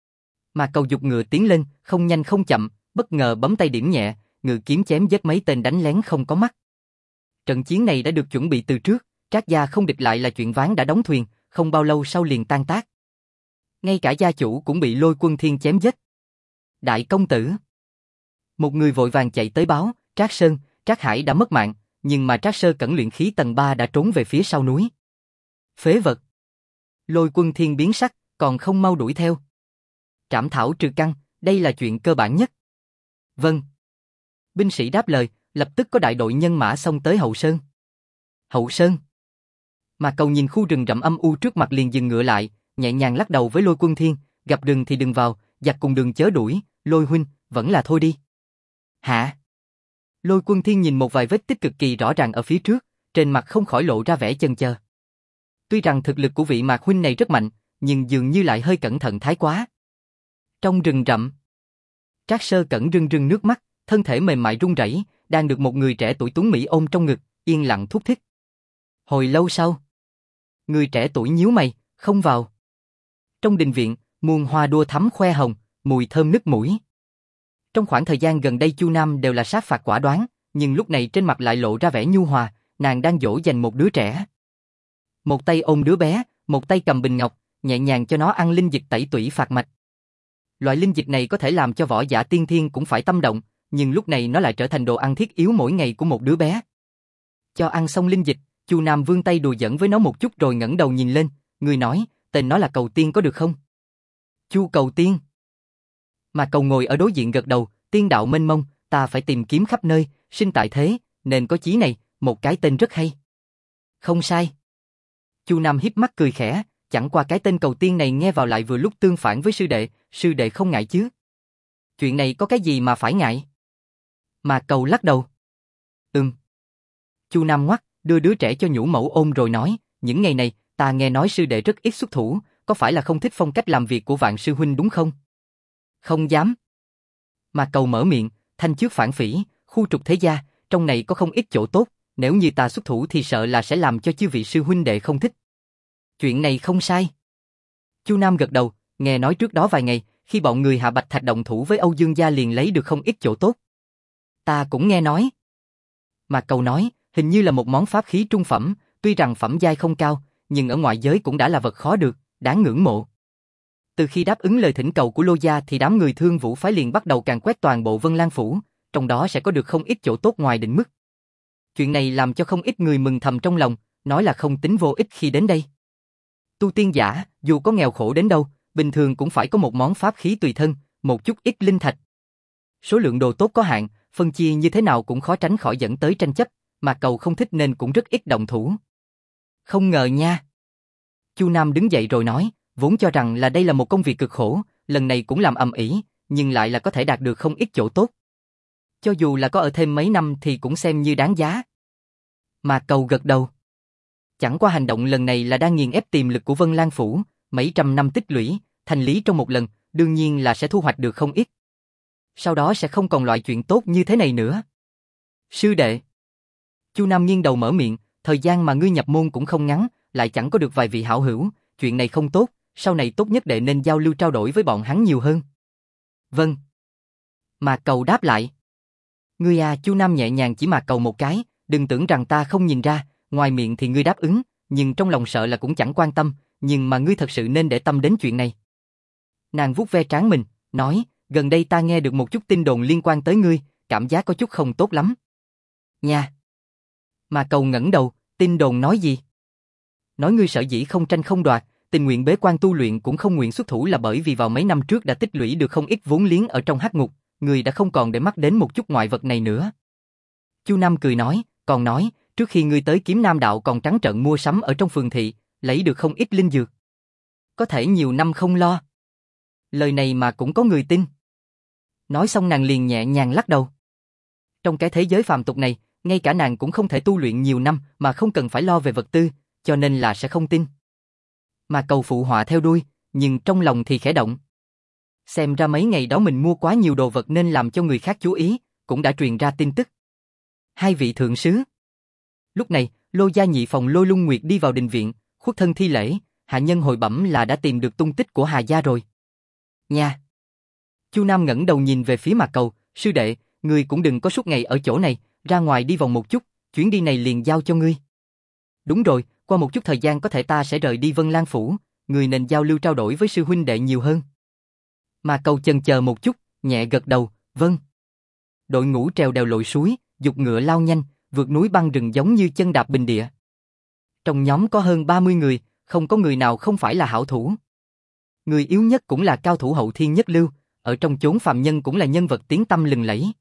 Mà Cầu giục ngựa tiến lên, không nhanh không chậm, bất ngờ bấm tay điểm nhẹ, ngự kiếm chém giết mấy tên đánh lén không có mắt. Trận chiến này đã được chuẩn bị từ trước, Trác gia không địch lại là chuyện ván đã đóng thuyền, không bao lâu sau liền tan tác. Ngay cả gia chủ cũng bị Lôi Quân Thiên chém giết. Đại công tử. Một người vội vàng chạy tới báo, Trác Sơn, Trác Hải đã mất mạng, nhưng mà Trác Sơ Cẩn luyện khí tầng 3 đã trốn về phía sau núi. Phế vật. Lôi Quân Thiên biến sắc, còn không mau đuổi theo. Trảm thảo trừ căn, đây là chuyện cơ bản nhất. Vâng. Binh sĩ đáp lời, lập tức có đại đội nhân mã xông tới Hậu Sơn. Hậu Sơn. Mà Cầu nhìn khu rừng rậm âm u trước mặt liền dừng ngựa lại, nhẹ nhàng lắc đầu với Lôi Quân Thiên, gặp rừng thì đừng vào, giặc cùng đường chớ đuổi, Lôi huynh, vẫn là thôi đi. Hả? Lôi Quân Thiên nhìn một vài vết tích cực kỳ rõ ràng ở phía trước, trên mặt không khỏi lộ ra vẻ chần chờ. Tuy rằng thực lực của vị Mạc huynh này rất mạnh, nhưng dường như lại hơi cẩn thận thái quá. Trong rừng rậm, Trác Sơ Cẩn rưng rưng nước mắt, thân thể mềm mại run rẩy, đang được một người trẻ tuổi tuấn mỹ ôm trong ngực, yên lặng thúc thích. Hồi lâu sau, người trẻ tuổi nhíu mày, không vào. Trong đình viện, muôn hoa đua thắm khoe hồng, mùi thơm nức mũi. Trong khoảng thời gian gần đây Chu Nam đều là sát phạt quả đoán, nhưng lúc này trên mặt lại lộ ra vẻ nhu hòa, nàng đang dỗ dành một đứa trẻ. Một tay ôm đứa bé, một tay cầm bình ngọc, nhẹ nhàng cho nó ăn linh dịch tẩy tủy phạt mạch. Loại linh dịch này có thể làm cho võ giả tiên thiên cũng phải tâm động, nhưng lúc này nó lại trở thành đồ ăn thiết yếu mỗi ngày của một đứa bé. Cho ăn xong linh dịch, Chu Nam vươn tay đùa giỡn với nó một chút rồi ngẩng đầu nhìn lên, người nói, tên nó là Cầu Tiên có được không? Chu Cầu Tiên. Mà Cầu ngồi ở đối diện gật đầu, tiên đạo mênh mông, ta phải tìm kiếm khắp nơi, sinh tại thế, nên có chí này, một cái tên rất hay. Không sai. Chu Nam híp mắt cười khẽ, chẳng qua cái tên Cầu Tiên này nghe vào lại vừa lúc tương phản với sư đệ không ngại chứ? Chuyện này có cái gì mà phải ngại? Mà Cầu lắc đầu. Chu Nam ngoắt, đưa đứa trẻ cho nhũ mẫu ôm rồi nói, những ngày này, ta nghe nói sư đệ rất ít xuất thủ, có phải là không thích phong cách làm việc của Vạn sư huynh đúng không? Không dám. Mà Cầu mở miệng, thanh trước phản phỉ, khu trục thế gia, trong này có không ít chỗ tốt, nếu như ta xuất thủ thì sợ là sẽ làm cho chư vị sư huynh đệ không thích. Chuyện này không sai. Chu Nam gật đầu, nghe nói trước đó vài ngày, khi bọn người Hạ Bạch Thạch động thủ với Âu Dương gia liền lấy được không ít chỗ tốt. Ta cũng nghe nói. Mà Cầu nói, hình như là một món pháp khí trung phẩm, tuy rằng phẩm giai không cao, nhưng ở ngoại giới cũng đã là vật khó được, đáng ngưỡng mộ. Từ khi đáp ứng lời thỉnh cầu của Lô gia thì đám người Thương Vũ phái liền bắt đầu càn quét toàn bộ Vân Lan phủ, trong đó sẽ có được không ít chỗ tốt ngoài định mức. Chuyện này làm cho không ít người mừng thầm trong lòng, nói là không tính vô ích khi đến đây. Tu tiên giả, dù có nghèo khổ đến đâu, bình thường cũng phải có một món pháp khí tùy thân, một chút ít linh thạch. Số lượng đồ tốt có hạn, phân chia như thế nào cũng khó tránh khỏi dẫn tới tranh chấp, mà Cầu không thích nên cũng rất ít động thủ. Không ngờ nha. Chu Nam đứng dậy rồi nói, vốn cho rằng là đây là một công việc cực khổ, lần này cũng làm ầm ĩ, nhưng lại là có thể đạt được không ít chỗ tốt. Cho dù là có ở thêm mấy năm thì cũng xem như đáng giá. Mà Cầu gật đầu. Chẳng qua hành động lần này là đang nghiền ép tiềm lực của Vân Lan Phủ, mấy trăm năm tích lũy, thành lý trong một lần, đương nhiên là sẽ thu hoạch được không ít. Sau đó sẽ không còn loại chuyện tốt như thế này nữa. Sư đệ. Chu Nam nghiêng đầu mở miệng, thời gian mà ngươi nhập môn cũng không ngắn, lại chẳng có được vài vị hảo hữu, chuyện này không tốt, sau này tốt nhất đệ nên giao lưu trao đổi với bọn hắn nhiều hơn. Vâng. Mạc Cầu đáp lại. Ngươi à, Chu Nam nhẹ nhàng chỉ Mạc Cầu một cái, đừng tưởng rằng ta không nhìn ra, ngoài miệng thì ngươi đáp ứng, nhưng trong lòng sợ là cũng chẳng quan tâm, nhưng mà ngươi thật sự nên để tâm đến chuyện này. Nàng vuốt ve trán mình, nói, gần đây ta nghe được một chút tin đồn liên quan tới ngươi, cảm giác có chút không tốt lắm. Nha. Mà Cầu ngẩng đầu, tin đồn nói gì? Nói ngươi sở dĩ không tranh không đoạt, tình nguyện bế quan tu luyện cũng không nguyện xuất thủ là bởi vì vào mấy năm trước đã tích lũy được không ít vốn liếng ở trong hắc ngục, ngươi đã không còn để mắt đến một chút ngoại vật này nữa. Chu Nam cười nói, còn nói, trước khi ngươi tới Kiếm Nam Đạo còn trắng trợn mua sắm ở trong phường thị, lấy được không ít linh dược. Có thể nhiều năm không lo. Lời này mà cũng có người tin. Nói xong nàng liền nhẹ nhàng lắc đầu. Trong cái thế giới phàm tục này, ngay cả nàng cũng không thể tu luyện nhiều năm mà không cần phải lo về vật tư, cho nên là sẽ không tin. Mà Cầu phụ họa theo đuôi, nhưng trong lòng thì khẽ động. Xem ra mấy ngày đó mình mua quá nhiều đồ vật nên làm cho người khác chú ý, cũng đã truyền ra tin tức. Hai vị thượng sứ. Lúc này, Lô gia nhị phòng Lôi Lung Nguyệt đi vào đình viện, khuất thân thi lễ, hạ nhân hồi bẩm là đã tìm được tung tích của Hà gia rồi. Nha. Chu Nam ngẩng đầu nhìn về phía Mạc Cầu, sư đệ, ngươi cũng đừng có suốt ngày ở chỗ này, ra ngoài đi vòng một chút, chuyến đi này liền giao cho ngươi. Đúng rồi, qua một chút thời gian có thể ta sẽ rời đi Vân Lan Phủ, ngươi nên giao lưu trao đổi với sư huynh đệ nhiều hơn. Mạc Cầu chần chờ một chút, nhẹ gật đầu, vâng. Đội ngũ trèo đèo lội suối, giục ngựa lao nhanh, vượt núi băng rừng giống như chân đạp bình địa. Trong nhóm có hơn 30 người, không có người nào không phải là hảo thủ. Người yếu nhất cũng là cao thủ hậu thiên nhất lưu, ở trong chốn phàm nhân cũng là nhân vật tiếng tăm lừng lẫy.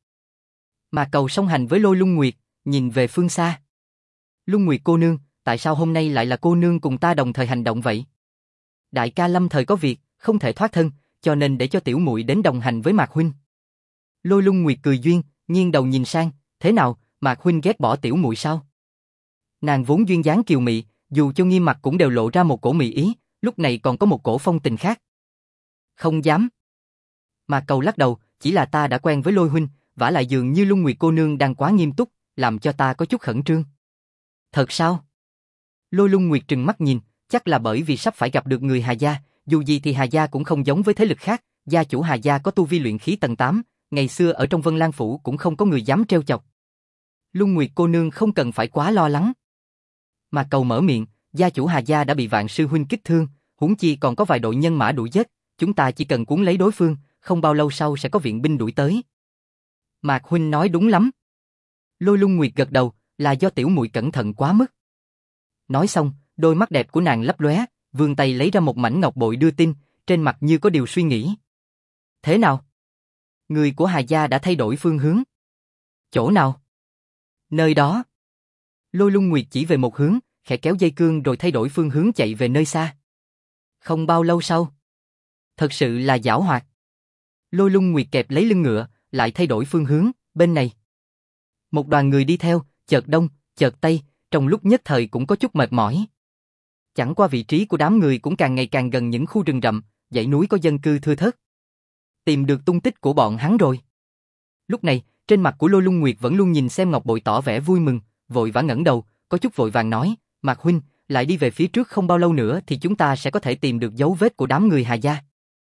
Mà Cầu song hành với Lôi Lung Nguyệt, nhìn về phương xa. Lung Nguyệt cô nương, tại sao hôm nay lại là cô nương cùng ta đồng thời hành động vậy? Đại ca lâm thời có việc, không thể thoát thân, cho nên để cho tiểu muội đến đồng hành với Mạc huynh. Lôi Lung Nguyệt cười duyên, nghiêng đầu nhìn sang, thế nào, Mạc huynh ghét bỏ tiểu muội sao? Nàng vốn duyên dáng kiều mị, dù cho nghiêm mặt cũng đều lộ ra một cổ mị ý, lúc này còn có một cổ phong tình khác. Không dám. Mạc Cầu lắc đầu, chỉ là ta đã quen với Lôi huynh, vả lại dường như Lung Nguyệt cô nương đang quá nghiêm túc, làm cho ta có chút khẩn trương. Thật sao? Lôi Lung Nguyệt trừng mắt nhìn, chắc là bởi vì sắp phải gặp được người Hà gia, dù gì thì Hà gia cũng không giống với thế lực khác, gia chủ Hà gia có tu vi luyện khí tầng 8, ngày xưa ở trong Vân Lan Phủ cũng không có người dám trêu chọc. Lung Nguyệt cô nương không cần phải quá lo lắng. Mà Cầu mở miệng, gia chủ Hà gia đã bị Vạn sư huynh kích thương, huống chi còn có vài đội nhân mã đuổi giết, chúng ta chỉ cần cuốn lấy đối phương, không bao lâu sau sẽ có viện binh đuổi tới. Mạc huynh nói đúng lắm. Lôi Lung Nguyệt gật đầu, là do tiểu muội cẩn thận quá mức. Nói xong, đôi mắt đẹp của nàng lấp lóe, vươn tay lấy ra một mảnh ngọc bội đưa tin, trên mặt như có điều suy nghĩ. Thế nào? Người của Hà gia đã thay đổi phương hướng. Chỗ nào? Nơi đó. Lôi Lung Nguyệt chỉ về một hướng, khẽ kéo dây cương rồi thay đổi phương hướng chạy về nơi xa. Không bao lâu sau. Thật sự là giảo hoạt. Lôi Lung Nguyệt kẹp lấy lưng ngựa, lại thay đổi phương hướng, bên này. Một đoàn người đi theo, chợt đông, chợt tây, trong lúc nhất thời cũng có chút mệt mỏi. Chẳng qua vị trí của đám người cũng càng ngày càng gần những khu rừng rậm, dãy núi có dân cư thưa thớt. Tìm được tung tích của bọn hắn rồi. Lúc này, trên mặt của Lôi Lung Nguyệt vẫn luôn nhìn xem ngọc bội tỏ vẻ vui mừng, vội vã ngẩng đầu, có chút vội vàng nói, Mạc huynh, lại đi về phía trước không bao lâu nữa thì chúng ta sẽ có thể tìm được dấu vết của đám người Hà gia.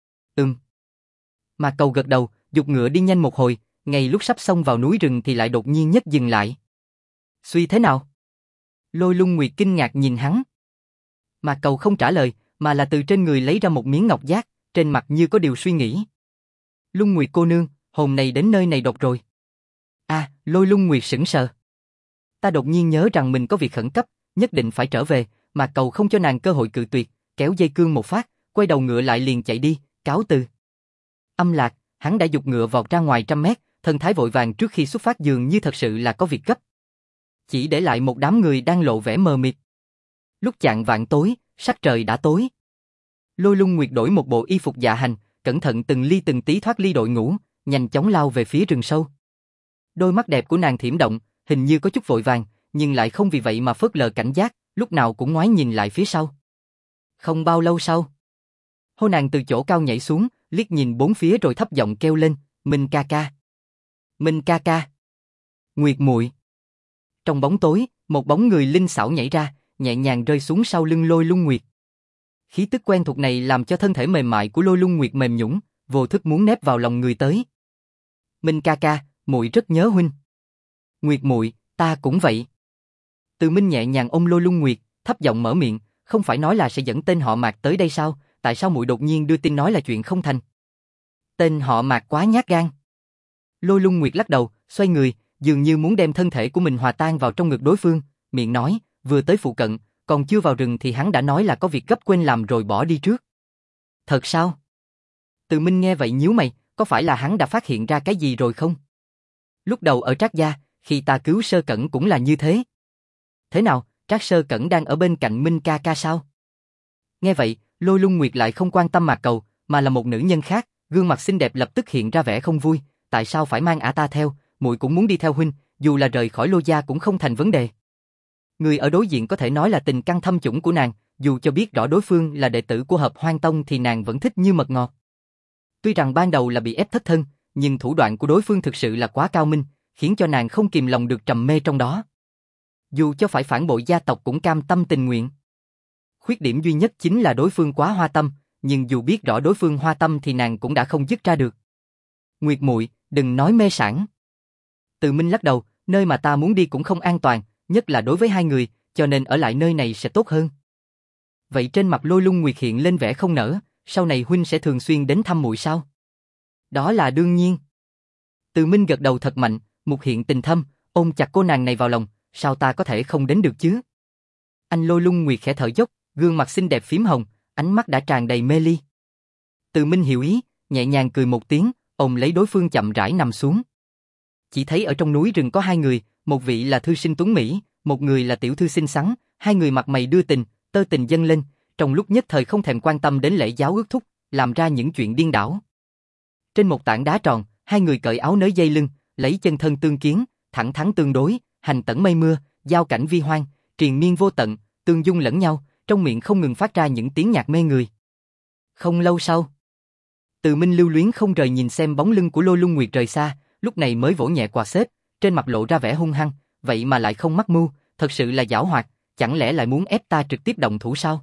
Mạc Cầu gật đầu, giục ngựa đi nhanh một hồi, ngay lúc sắp xông vào núi rừng thì lại đột nhiên nhất dừng lại. Suy thế nào? Lôi Lung Nguyệt kinh ngạc nhìn hắn. Mạc Cầu không trả lời, mà là từ trên người lấy ra một miếng ngọc giác, trên mặt như có điều suy nghĩ. Lung Nguyệt cô nương, hôm nay đến nơi này đột rồi. À, Lôi Lung Nguyệt sững sờ. Ta đột nhiên nhớ rằng mình có việc khẩn cấp, nhất định phải trở về, Mạc Cầu không cho nàng cơ hội cự tuyệt, kéo dây cương một phát, quay đầu ngựa lại liền chạy đi, cáo từ. Âm Lạc, hắn đã giục ngựa vọt ra ngoài 100 mét, thần thái vội vàng trước khi xuất phát dường như thật sự là có việc gấp. Chỉ để lại một đám người đang lộ vẻ mờ mịt. Lúc chạng vạng tối, sắc trời đã tối. Lôi Lung Nguyệt đổi một bộ y phục dạ hành, cẩn thận từng ly từng tí thoát ly đội ngũ, nhanh chóng lao về phía rừng sâu. Đôi mắt đẹp của nàng thiểm động, hình như có chút vội vàng, nhưng lại không vì vậy mà phớt lờ cảnh giác, lúc nào cũng ngoái nhìn lại phía sau. Không bao lâu sau, hô nàng từ chỗ cao nhảy xuống, liếc nhìn bốn phía rồi thấp giọng kêu lên, Minh ca ca. Minh ca ca. Nguyệt muội. Trong bóng tối, một bóng người linh xảo nhảy ra, nhẹ nhàng rơi xuống sau lưng Lôi Lung Nguyệt. Khí tức quen thuộc này làm cho thân thể mềm mại của Lôi Lung Nguyệt mềm nhũn, vô thức muốn nép vào lòng người tới. Minh ca ca, muội rất nhớ huynh. Nguyệt muội, ta cũng vậy. Từ Minh nhẹ nhàng ôm Lôi Lung Nguyệt, thấp giọng mở miệng, không phải nói là sẽ dẫn tên họ Mạc tới đây sao, tại sao muội đột nhiên đưa tin nói là chuyện không thành? Tên họ Mạc quá nhát gan. Lôi Lung Nguyệt lắc đầu, xoay người, dường như muốn đem thân thể của mình hòa tan vào trong ngực đối phương, miệng nói, vừa tới phụ cận, còn chưa vào rừng thì hắn đã nói là có việc gấp quên làm rồi bỏ đi trước. Thật sao? Từ Minh nghe vậy nhíu mày, có phải là hắn đã phát hiện ra cái gì rồi không? Lúc đầu ở Trác gia, khi ta cứu Sơ Cẩn cũng là như thế. Thế nào, Trác Sơ Cẩn đang ở bên cạnh Minh ca ca sao? Nghe vậy, Lôi Lung Nguyệt lại không quan tâm Mạc Cầu, mà là một nữ nhân khác, gương mặt xinh đẹp lập tức hiện ra vẻ không vui, tại sao phải mang ả ta theo, muội cũng muốn đi theo huynh, dù là rời khỏi Lô gia cũng không thành vấn đề. Người ở đối diện có thể nói là tình căn thâm chủng của nàng, dù cho biết rõ đối phương là đệ tử của Hợp Hoan Tông thì nàng vẫn thích như mật ngọt. Tuy rằng ban đầu là bị ép thất thân, nhưng thủ đoạn của đối phương thực sự là quá cao minh, khiến cho nàng không kìm lòng được trầm mê trong đó. Dù cho phải phản bội gia tộc cũng cam tâm tình nguyện. Khuyết điểm duy nhất chính là đối phương quá hoa tâm, nhưng dù biết rõ đối phương hoa tâm thì nàng cũng đã không dứt ra được. Nguyệt muội, đừng nói mê sảng. Từ Minh lắc đầu, nơi mà ta muốn đi cũng không an toàn, nhất là đối với hai người, cho nên ở lại nơi này sẽ tốt hơn. Vậy trên mặt Lôi Lung Nguyệt hiện lên vẻ không nỡ, sau này huynh sẽ thường xuyên đến thăm muội sao? Đó là đương nhiên. Từ Minh gật đầu thật mạnh, một hiện tình thâm, ôm chặt cô nàng này vào lòng, sao ta có thể không đến được chứ? Anh Lôi Lung Nguyệt khẽ thở dốc, gương mặt xinh đẹp phím hồng, ánh mắt đã tràn đầy mê ly. Từ Minh hiểu ý, nhẹ nhàng cười một tiếng, ôm lấy đối phương chậm rãi nằm xuống. Chỉ thấy ở trong núi rừng có hai người, một vị là thư sinh tuấn mỹ, một người là tiểu thư xinh xắn, hai người mặt mày đưa tình, tơ tình dâng lên, trong lúc nhất thời không thèm quan tâm đến lễ giáo ước thúc, làm ra những chuyện điên đảo. Trên một tảng đá tròn, hai người cởi áo nới dây lưng, lấy chân thân tương kiến, thẳng thắn tương đối, hành tẩn mây mưa, giao cảnh vi hoang, triền miên vô tận, tương dung lẫn nhau, trong miệng không ngừng phát ra những tiếng nhạc mê người. Không lâu sau, Từ Minh lưu luyến không rời nhìn xem bóng lưng của Lôi Lung Nguyệt rời xa, lúc này mới vỗ nhẹ quạt xếp, trên mặt lộ ra vẻ hung hăng, vậy mà lại không mắc mưu, thật sự là giảo hoạt, chẳng lẽ lại muốn ép ta trực tiếp động thủ sao?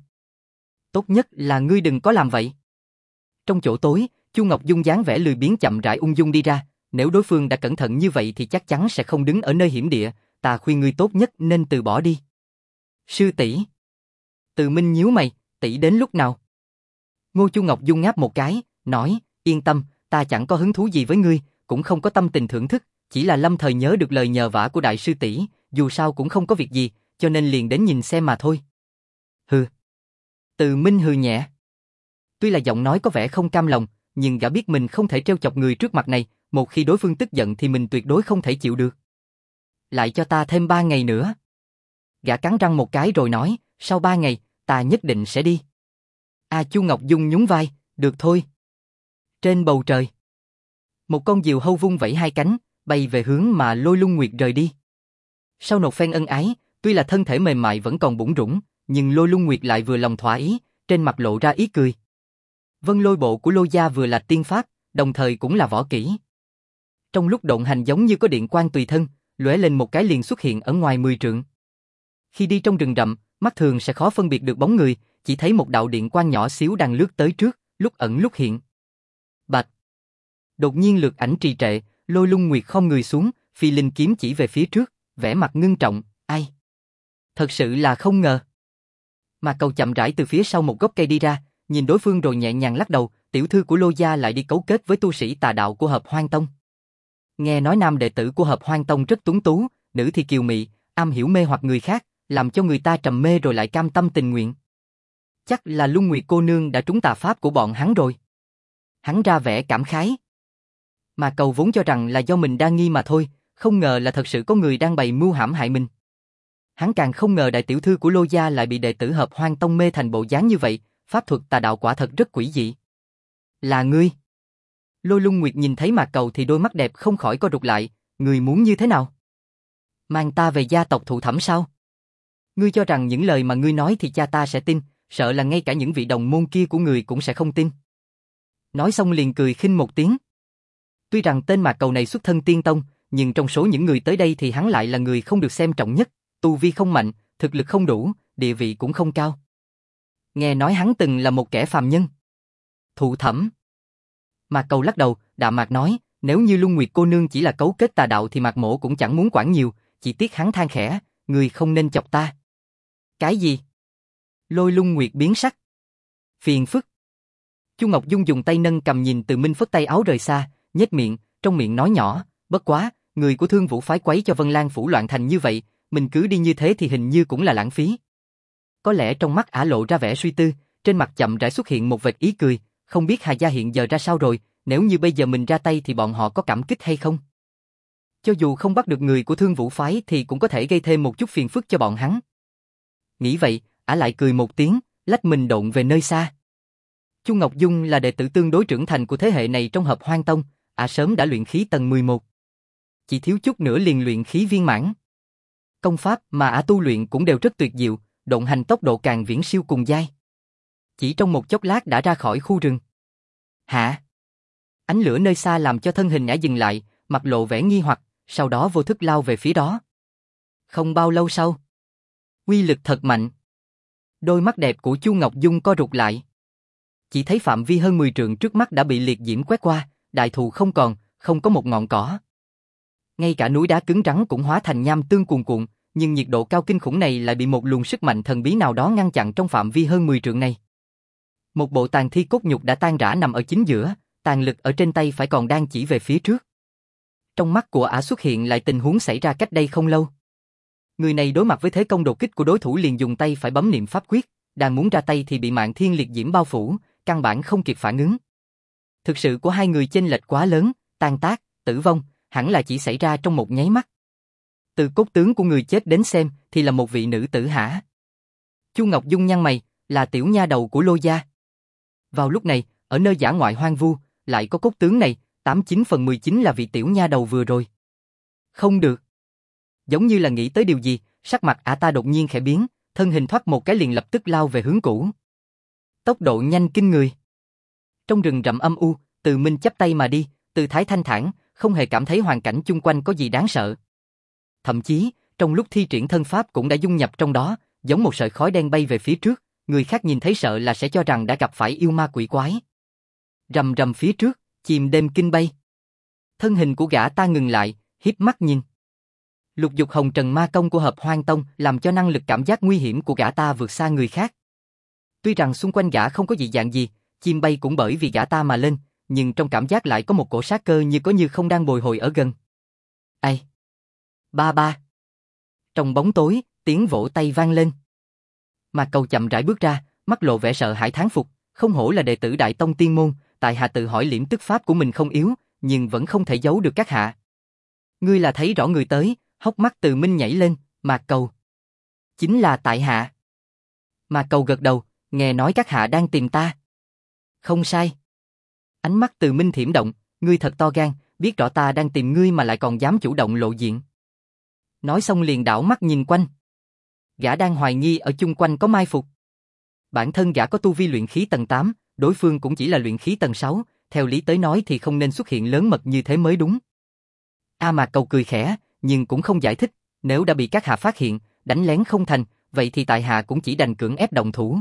Tốt nhất là ngươi đừng có làm vậy. Trong chỗ tối, Chu Ngọc Dung dáng vẻ lười biếng chậm rãi ung dung đi ra, nếu đối phương đã cẩn thận như vậy thì chắc chắn sẽ không đứng ở nơi hiểm địa, ta khuyên ngươi tốt nhất nên từ bỏ đi. Sư tỷ. Từ Minh nhíu mày, tỷ đến lúc nào? Ngô Chu Ngọc Dung ngáp một cái, nói, yên tâm, ta chẳng có hứng thú gì với ngươi, cũng không có tâm tình thưởng thức, chỉ là lâm thời nhớ được lời nhờ vả của đại sư tỷ, dù sao cũng không có việc gì, cho nên liền đến nhìn xem mà thôi. Hừ. Từ Minh hừ nhẹ. Tuy là giọng nói có vẻ không cam lòng, nhưng gã biết mình không thể trêu chọc người trước mặt này, một khi đối phương tức giận thì mình tuyệt đối không thể chịu được. Lại cho ta thêm 3 ngày nữa. Gã cắn răng một cái rồi nói, sau 3 ngày, ta nhất định sẽ đi. Chu Ngọc Dung nhún vai, được thôi. Trên bầu trời, một con diều hâu vung vẩy hai cánh, bay về hướng mà Lôi Lung Nguyệt rời đi. Sau một phen ân ái, tuy là thân thể mềm mại vẫn còn bủn rủn, nhưng Lôi Lung Nguyệt lại vừa lòng thỏa ý, trên mặt lộ ra ý cười. Vân Lôi bộ của Lôi gia vừa là tiên pháp, đồng thời cũng là võ kỹ. Trong lúc độn hành giống như có điện quang tùy thân, lóe lên một cái liền xuất hiện ở ngoài 10 trượng. Khi đi trong rừng rậm, mắt thường sẽ khó phân biệt được bóng người, chỉ thấy một đạo điện quang nhỏ xíu đang lướt tới trước, lúc ẩn lúc hiện. Bạch. Đột nhiên lược ảnh trì trệ, Lôi Lung Nguyệt khom người xuống, phi linh kiếm chỉ về phía trước, vẻ mặt ngưng trọng, ai? Thật sự là không ngờ. Mà Cầu chậm rãi từ phía sau một gốc cây đi ra, nhìn đối phương rồi nhẹ nhàng lắc đầu, tiểu thư của Lô gia lại đi cấu kết với tu sĩ tà đạo của Hợp Hoan Tông. Nghe nói nam đệ tử của Hợp Hoan Tông rất tuấn tú, nữ thì kiều mị, am hiểu mê hoặc người khác, làm cho người ta trầm mê rồi lại cam tâm tình nguyện. Chắc là Luân Nguyệt cô nương đã trúng tà pháp của bọn hắn rồi. Hắn ra vẻ cảm khái. Mà Cầu vốn cho rằng là do mình đa nghi mà thôi, không ngờ là thật sự có người đang bày mưu hãm hại mình. Hắn càng không ngờ đại tiểu thư của Lô gia lại bị đệ tử Hợp Hoan Tông mê thành bộ dáng như vậy, pháp thuật tà đạo quả thật rất quỷ dị. Là ngươi? Lôi Luân Nguyệt nhìn thấy Mạc Cầu thì đôi mắt đẹp không khỏi co rụt lại, ngươi muốn như thế nào? Mang ta về gia tộc Thụ Thẩm sao? Ngươi cho rằng những lời mà ngươi nói thì cha ta sẽ tin, sợ là ngay cả những vị đồng môn kia của ngươi cũng sẽ không tin. Nói xong liền cười khinh một tiếng. Tuy rằng tên Mạc Cầu này xuất thân tiên tông, nhưng trong số những người tới đây thì hắn lại là người không được xem trọng nhất, tu vi không mạnh, thực lực không đủ, địa vị cũng không cao. Nghe nói hắn từng là một kẻ phàm nhân. Thụ Thẩm. Mạc Cầu lắc đầu, đạm mạc nói, nếu như Luân Nguyệt cô nương chỉ là cấu kết tà đạo thì Mạc Mỗ cũng chẳng muốn quản nhiều, chỉ tiếc hắn than khẽ, ngươi không nên chọc ta. Cái gì? Lôi Luân Nguyệt biến sắc. Phiền phức. Chu Ngọc Dung dùng tay nâng cầm nhìn Từ Minh phất tay áo rời xa, nhếch miệng, trong miệng nói nhỏ, bất quá, người của Thương Vũ phái quấy cho Vân Lan phủ loạn thành như vậy, mình cứ đi như thế thì hình như cũng là lãng phí. Có lẽ trong mắt ả lộ ra vẻ suy tư, trên mặt chậm rãi xuất hiện một vệt ý cười, không biết Hà gia hiện giờ ra sao rồi, nếu như bây giờ mình ra tay thì bọn họ có cảm kích hay không? Cho dù không bắt được người của Thương Vũ phái thì cũng có thể gây thêm một chút phiền phức cho bọn hắn. Nghĩ vậy, ả lại cười một tiếng, lách mình độn về nơi xa. Chu Ngọc Dung là đệ tử tương đối trưởng thành của thế hệ này trong Hợp Hoan Tông, ả sớm đã luyện khí tầng 11. Chỉ thiếu chút nữa liền luyện khí viên mãn. Công pháp mà ả tu luyện cũng đều rất tuyệt diệu, độn hành tốc độ càng viễn siêu cùng giai. Chỉ trong một chốc lát đã ra khỏi khu rừng. Hả? Ánh lửa nơi xa làm cho thân hình ả dừng lại, mặt lộ vẻ nghi hoặc, sau đó vô thức lao về phía đó. Không bao lâu sau, uy lực thật mạnh. Đôi mắt đẹp của Chu Ngọc Dung co rụt lại. Chỉ thấy phạm vi hơn 10 trượng trước mắt đã bị liệt diễm quét qua, đại thụ không còn, không có một ngọn cỏ. Ngay cả núi đá cứng rắn cũng hóa thành nham tương cuồn cuộn, nhưng nhiệt độ cao kinh khủng này lại bị một luồng sức mạnh thần bí nào đó ngăn chặn trong phạm vi hơn 10 trượng này. Một bộ tàn thi cốt nhục đã tan rã nằm ở chính giữa, tàn lực ở trên tay phải còn đang chỉ về phía trước. Trong mắt của ả xuất hiện lại tình huống xảy ra cách đây không lâu. Người này đối mặt với thế công đột kích của đối thủ liền dùng tay phải bấm niệm pháp quyết, đang muốn ra tay thì bị Mạn Thiên liệt diễm bao phủ, căn bản không kịp phản ứng. Thực sự của hai người chênh lệch quá lớn, tan tác, tử vong, hẳn là chỉ xảy ra trong một nháy mắt. Từ cốt tướng của người chết đến xem thì là một vị nữ tử hả? Chu Ngọc Dung nhăn mày, là tiểu nha đầu của Lô gia. Vào lúc này, ở nơi dã ngoại hoang vu, lại có cốt tướng này, 89/19 là vị tiểu nha đầu vừa rồi. Không được. Giống như là nghĩ tới điều gì, sắc mặt ả ta đột nhiên khẽ biến, thân hình thoát một cái liền lập tức lao về hướng cũ. Tốc độ nhanh kinh người. Trong rừng rậm âm u, Từ Minh chắp tay mà đi, tư thái thanh thản, không hề cảm thấy hoàn cảnh chung quanh có gì đáng sợ. Thậm chí, trong lúc thi triển thân pháp cũng đã dung nhập trong đó, giống một sợi khói đen bay về phía trước, người khác nhìn thấy sợ là sẽ cho rằng đã gặp phải yêu ma quỷ quái. Rầm rầm phía trước, chìm đêm kinh bay. Thân hình của gã ta ngừng lại, híp mắt nhìn. Lục dục hồng trần ma công của Hợp Hoan Tông làm cho năng lực cảm giác nguy hiểm của gã ta vượt xa người khác. Tuy rằng xung quanh gã không có dị dạng gì, chim bay cũng bởi vì gã ta mà lên, nhưng trong cảm giác lại có một cổ sát cơ như có như không đang bồi hồi ở gần. Ai? Ba ba. Trong bóng tối, tiếng vỗ tay vang lên. Mạc Cầu chậm rãi bước ra, mắt lộ vẻ sợ hãi thán phục, không hổ là đệ tử Đại Tông Tiên Môn, tại hạ tự hỏi liễm tức pháp của mình không yếu, nhưng vẫn không thể giấu được các hạ. Ngươi là thấy rõ người tới, hốc mắt Từ Minh nhảy lên, Mạc Cầu. Chính là tại hạ. Mạc Cầu gật đầu, nghe nói các hạ đang tìm ta. Không sai. Ánh mắt Từ Minh thiểm động, ngươi thật to gan, biết rõ ta đang tìm ngươi mà lại còn dám chủ động lộ diện. Nói xong liền đảo mắt nhìn quanh. Gã đang hoài nghi ở chung quanh có mai phục. Bản thân gã có tu vi luyện khí tầng 8, đối phương cũng chỉ là luyện khí tầng 6, theo lý tới nói thì không nên xuất hiện lớn mật như thế mới đúng. Mạc Cầu cười khẽ, nhưng cũng không giải thích, nếu đã bị các hạ phát hiện, đánh lén không thành, vậy thì tại hạ cũng chỉ đành cưỡng ép động thủ.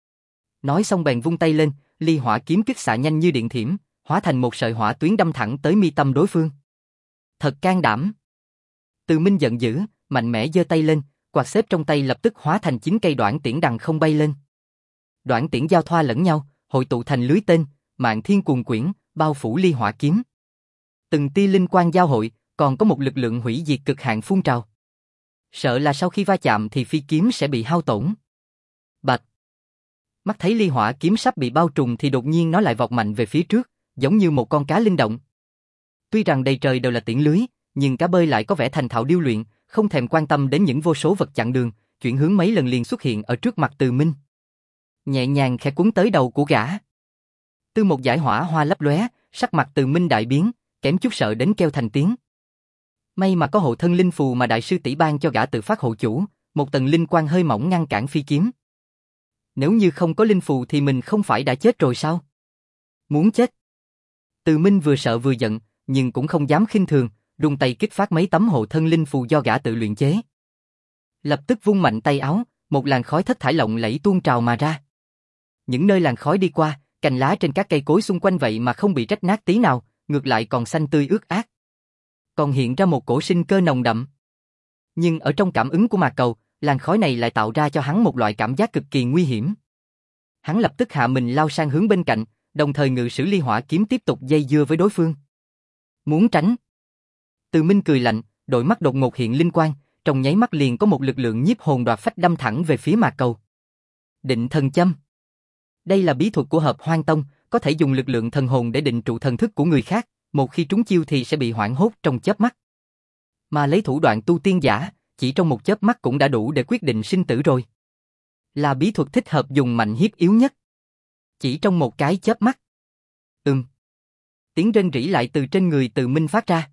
Nói xong bèn vung tay lên, ly hỏa kiếm kích xạ nhanh như điện thiểm, hóa thành một sợi hỏa tuyến đâm thẳng tới mi tâm đối phương. Thật can đảm. Từ Minh giận dữ, mạnh mẽ giơ tay lên, quạt xếp trong tay lập tức hóa thành 9 cây đoản tiễn đằng không bay lên. Đoản tiễn giao thoa lẫn nhau, hội tụ thành lưới tên, Mạn Thiên cuồn quyển, bao phủ ly hỏa kiếm. Từng tia linh quang giao hội, còn có một lực lượng hủy diệt cực hạn phun trào. Sợ là sau khi va chạm thì phi kiếm sẽ bị hao tổn. Bạch. Mắt thấy ly hỏa kiếm sắp bị bao trùm thì đột nhiên nó lại vọt mạnh về phía trước, giống như một con cá linh động. Tuy rằng đầy trời đều là tiễn lưới, nhưng cá bơi lại có vẻ thành thạo điêu luyện, không thèm quan tâm đến những vô số vật chặn đường, chuyển hướng mấy lần liền xuất hiện ở trước mặt Từ Minh. Nhẹ nhàng khẽ cuốn tới đầu của gã. Từ một dải hỏa hoa lấp lóe, sắc mặt Từ Minh đại biến, kém chút sợ đến kêu thành tiếng. May mà có hộ thân linh phù mà đại sư tỷ ban cho gã tự phát hộ chủ, một tầng linh quang hơi mỏng ngăn cản phi kiếm. Nếu như không có linh phù thì mình không phải đã chết rồi sao? Muốn chết. Từ Minh vừa sợ vừa giận, nhưng cũng không dám khinh thường, rung tay kích phát mấy tấm hộ thân linh phù do gã tự luyện chế. Lập tức vung mạnh tay áo, một làn khói thất thải lộng lẫy tuôn trào mà ra. Những nơi làn khói đi qua, cành lá trên các cây cối xung quanh vậy mà không bị rách nát tí nào, ngược lại còn xanh tươi ướt át. Còn hiện ra một cổ sinh cơ nồng đậm. Nhưng ở trong cảm ứng của Mạc Cầu, làn khói này lại tạo ra cho hắn một loại cảm giác cực kỳ nguy hiểm. Hắn lập tức hạ mình lao sang hướng bên cạnh, đồng thời ngự sử ly hỏa kiếm tiếp tục dây dưa với đối phương. Muốn tránh. Từ Minh cười lạnh, đôi mắt đột ngột hiện linh quang, trong nháy mắt liền có một lực lượng nhiếp hồn đoạt phách đâm thẳng về phía Mạc Cầu. Định thần châm. Đây là bí thuật của Hợp Hoan Tông, có thể dùng lực lượng thần hồn để định trụ thần thức của người khác, một khi trúng chiêu thì sẽ bị hoảng hốt trong chớp mắt. Mà lấy thủ đoạn tu tiên giả, chỉ trong một chớp mắt cũng đã đủ để quyết định sinh tử rồi. Là bí thuật thích hợp dùng mạnh hiếp yếu nhất. Chỉ trong một cái chớp mắt. Tiếng rên rỉ lại từ trên người Từ Minh phát ra.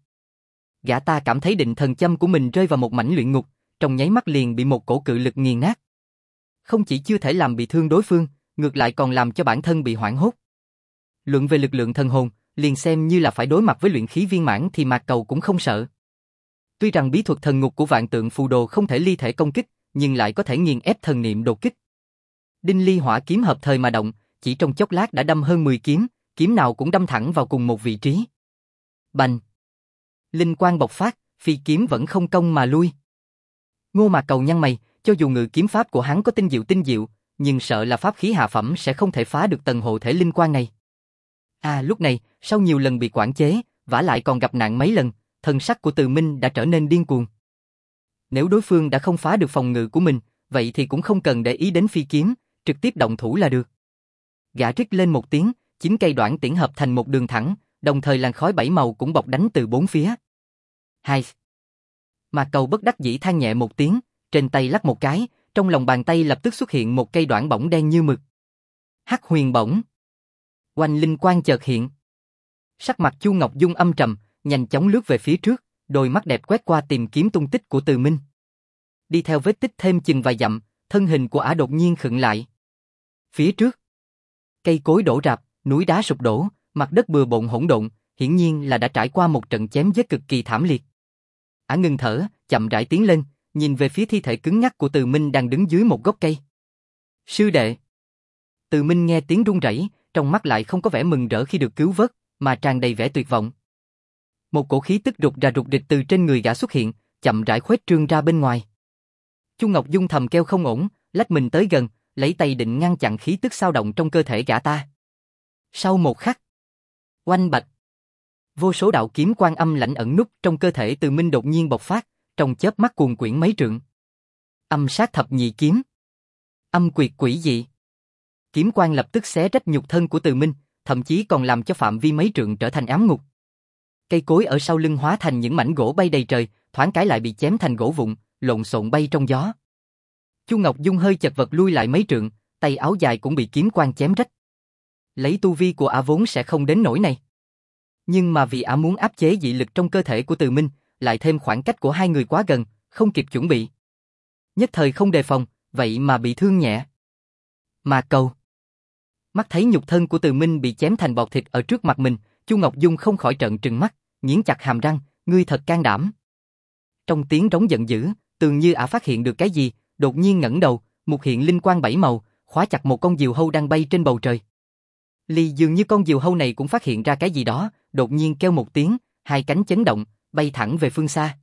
Gã ta cảm thấy định thần châm của mình rơi vào một mảnh luyện ngục, trong nháy mắt liền bị một cổ cự lực nghiền nát. Không chỉ chưa thể làm bị thương đối phương, ngược lại còn làm cho bản thân bị hoảng hốt. Luận về lực lượng thần hồn, liền xem như là phải đối mặt với luyện khí viên mãn thì Mạc Cầu cũng không sợ. Tuy rằng bí thuật thần ngục của Vạn Tượng Phù Đồ không thể ly thể công kích, nhưng lại có thể nghiền ép thần niệm đột kích. Đinh ly hỏa kiếm hợp thời mà động, chỉ trong chốc lát đã đâm hơn 10 kiếm, kiếm nào cũng đâm thẳng vào cùng một vị trí. Bành! Linh quang bộc phát, phi kiếm vẫn không công mà lui. Ngô Mạc Cầu nhăn mày, cho dù ngự kiếm pháp của hắn có tinh diệu, nhưng sợ là pháp khí hạ phẩm sẽ không thể phá được tầng hộ thể linh quang này. Lúc này, sau nhiều lần bị quản chế, vả lại còn gặp nạn mấy lần, thần sắc của Từ Minh đã trở nên điên cuồng. Nếu đối phương đã không phá được phòng ngự của mình, vậy thì cũng không cần để ý đến phi kiếm, trực tiếp động thủ là được. Gã rít lên một tiếng, 9 cây đoản tiễn hợp thành một đường thẳng, đồng thời làn khói 7 màu cũng bọc đánh từ bốn phía. Hai. Mạc Cầu bất đắc dĩ than nhẹ một tiếng, trên tay lắc một cái, trong lòng bàn tay lập tức xuất hiện một cây đoản bổng đen như mực. Hắc huyền bổng. Oanh linh quang chợt hiện. Sắc mặt Chu Ngọc Dung âm trầm, nhanh chóng lướt về phía trước, đôi mắt đẹp quét qua tìm kiếm tung tích của Từ Minh. Đi theo vết tích thêm chừng vài dặm, thân hình của ả đột nhiên khựng lại. Phía trước, cây cối đổ rạp, núi đá sụp đổ, mặt đất bừa bộn hỗn độn, hiển nhiên là đã trải qua một trận chém giết cực kỳ thảm liệt. Ả ngừng thở, chậm rãi tiến lên, nhìn về phía thi thể cứng ngắc của Từ Minh đang đứng dưới một gốc cây. Sư đệ. Từ Minh nghe tiếng run rẩy, trong mắt lại không có vẻ mừng rỡ khi được cứu vớt, mà tràn đầy vẻ tuyệt vọng. Một cổ khí tức rụt rịch từ trên người gã xuất hiện, chậm rãi khuếch trương ra bên ngoài. Chu Ngọc Dung thầm kêu không ổn, lách mình tới gần, lấy tay định ngăn chặn khí tức xao động trong cơ thể gã ta. Sau một khắc, oanh bạch, vô số đạo kiếm quang âm lãnh ẩn núp trong cơ thể Từ Minh đột nhiên bộc phát, trong chớp mắt cuồn quyển mấy trượng. Âm sát thập nhị kiếm, âm quyệt quỷ dị. Kiếm quang lập tức xé rách nhục thân của Từ Minh, thậm chí còn làm cho phạm vi mấy trượng trở thành ám ngục. Cây cối ở sau lưng hóa thành những mảnh gỗ bay đầy trời, thoáng cái lại bị chém thành gỗ vụn, lộn xộn bay trong gió. Chu Ngọc Dung hơi chật vật lui lại mấy trượng, tay áo dài cũng bị kiếm quang chém rách. Lấy tu vi của ả vốn sẽ không đến nỗi này. Nhưng mà vì ả muốn áp chế dị lực trong cơ thể của Từ Minh, lại thêm khoảng cách của hai người quá gần, không kịp chuẩn bị. Nhất thời không đề phòng, vậy mà bị thương nhẹ. Mạc Cầu. Mắt thấy nhục thân của Từ Minh bị chém thành bọt thịt ở trước mặt mình, Chu Ngọc Dung không khỏi trợn trừng mắt, nghiến chặt hàm răng, ngươi thật can đảm. Trong tiếng rống giận dữ, tường như ả phát hiện được cái gì, đột nhiên ngẩng đầu, một hiện linh quang 7 màu, khóa chặt một con diều hâu đang bay trên bầu trời. Dường như con diều hâu này cũng phát hiện ra cái gì đó, đột nhiên kêu một tiếng, hai cánh chấn động, bay thẳng về phương xa.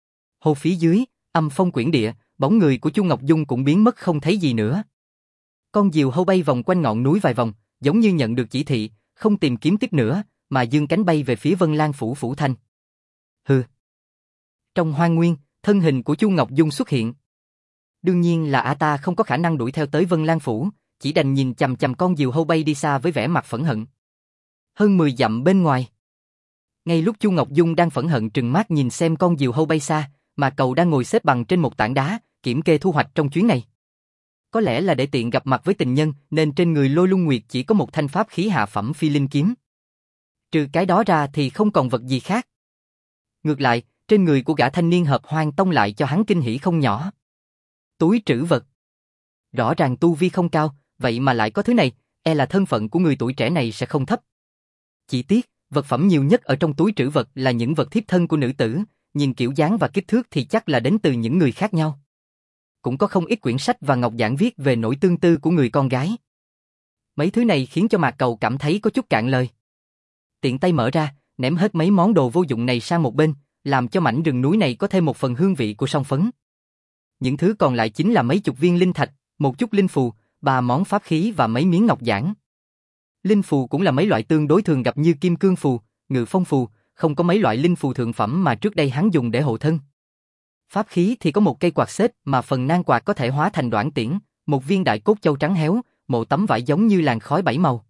Hồ phía dưới, âm phong quyển địa, bóng người của Chu Ngọc Dung cũng biến mất không thấy gì nữa. Con diều hâu bay vòng quanh ngọn núi vài vòng, giống như nhận được chỉ thị, không tìm kiếm tiếp nữa, mà dương cánh bay về phía Vân Lan Phủ Phủ Thanh. Hừ. Trong hoang nguyên, thân hình của Chu Ngọc Dung xuất hiện. Đương nhiên là ta không có khả năng đuổi theo tới Vân Lan Phủ, chỉ đành nhìn chằm chằm con diều hâu bay đi xa với vẻ mặt phẫn hận. Hơn 10 dặm bên ngoài. Ngay lúc Chu Ngọc Dung đang phẫn hận trừng mắt nhìn xem con diều hâu bay xa, mà Cầu đang ngồi xếp bằng trên một tảng đá, kiểm kê thu hoạch trong chuyến này. Có lẽ là để tiện gặp mặt với tình nhân, nên trên người Lôi Lung Nguyệt chỉ có một thanh pháp khí hạ phẩm phi linh kiếm. Trừ cái đó ra thì không còn vật gì khác. Ngược lại, trên người của gã thanh niên Hợp Hoang Tông lại cho hắn kinh hỉ không nhỏ. Túi trữ vật. Rõ ràng tu vi không cao, vậy mà lại có thứ này, e là thân phận của người tuổi trẻ này sẽ không thấp. Chỉ tiếc, vật phẩm nhiều nhất ở trong túi trữ vật là những vật thiếp thân của nữ tử, nhìn kiểu dáng và kích thước thì chắc là đến từ những người khác nhau. Cũng có không ít quyển sách và ngọc giản viết về nỗi tương tư của người con gái. Mấy thứ này khiến cho Mạc Cầu cảm thấy có chút cạn lời. Tiện tay mở ra, ném hết mấy món đồ vô dụng này sang một bên, làm cho mảnh rừng núi này có thêm một phần hương vị của song phấn. Những thứ còn lại chính là mấy chục viên linh thạch, một chút linh phù, 3 món pháp khí và mấy miếng ngọc giản. Linh phù cũng là mấy loại tương đối thường gặp như kim cương phù, ngự phong phù, không có mấy loại linh phù thượng phẩm mà trước đây hắn dùng để hộ thân. Pháp khí thì có một cây quạt xếp mà phần nan quạt có thể hóa thành đoản tiễn, một viên đại cốt châu trắng héo, một tấm vải giống như làn khói 7 màu.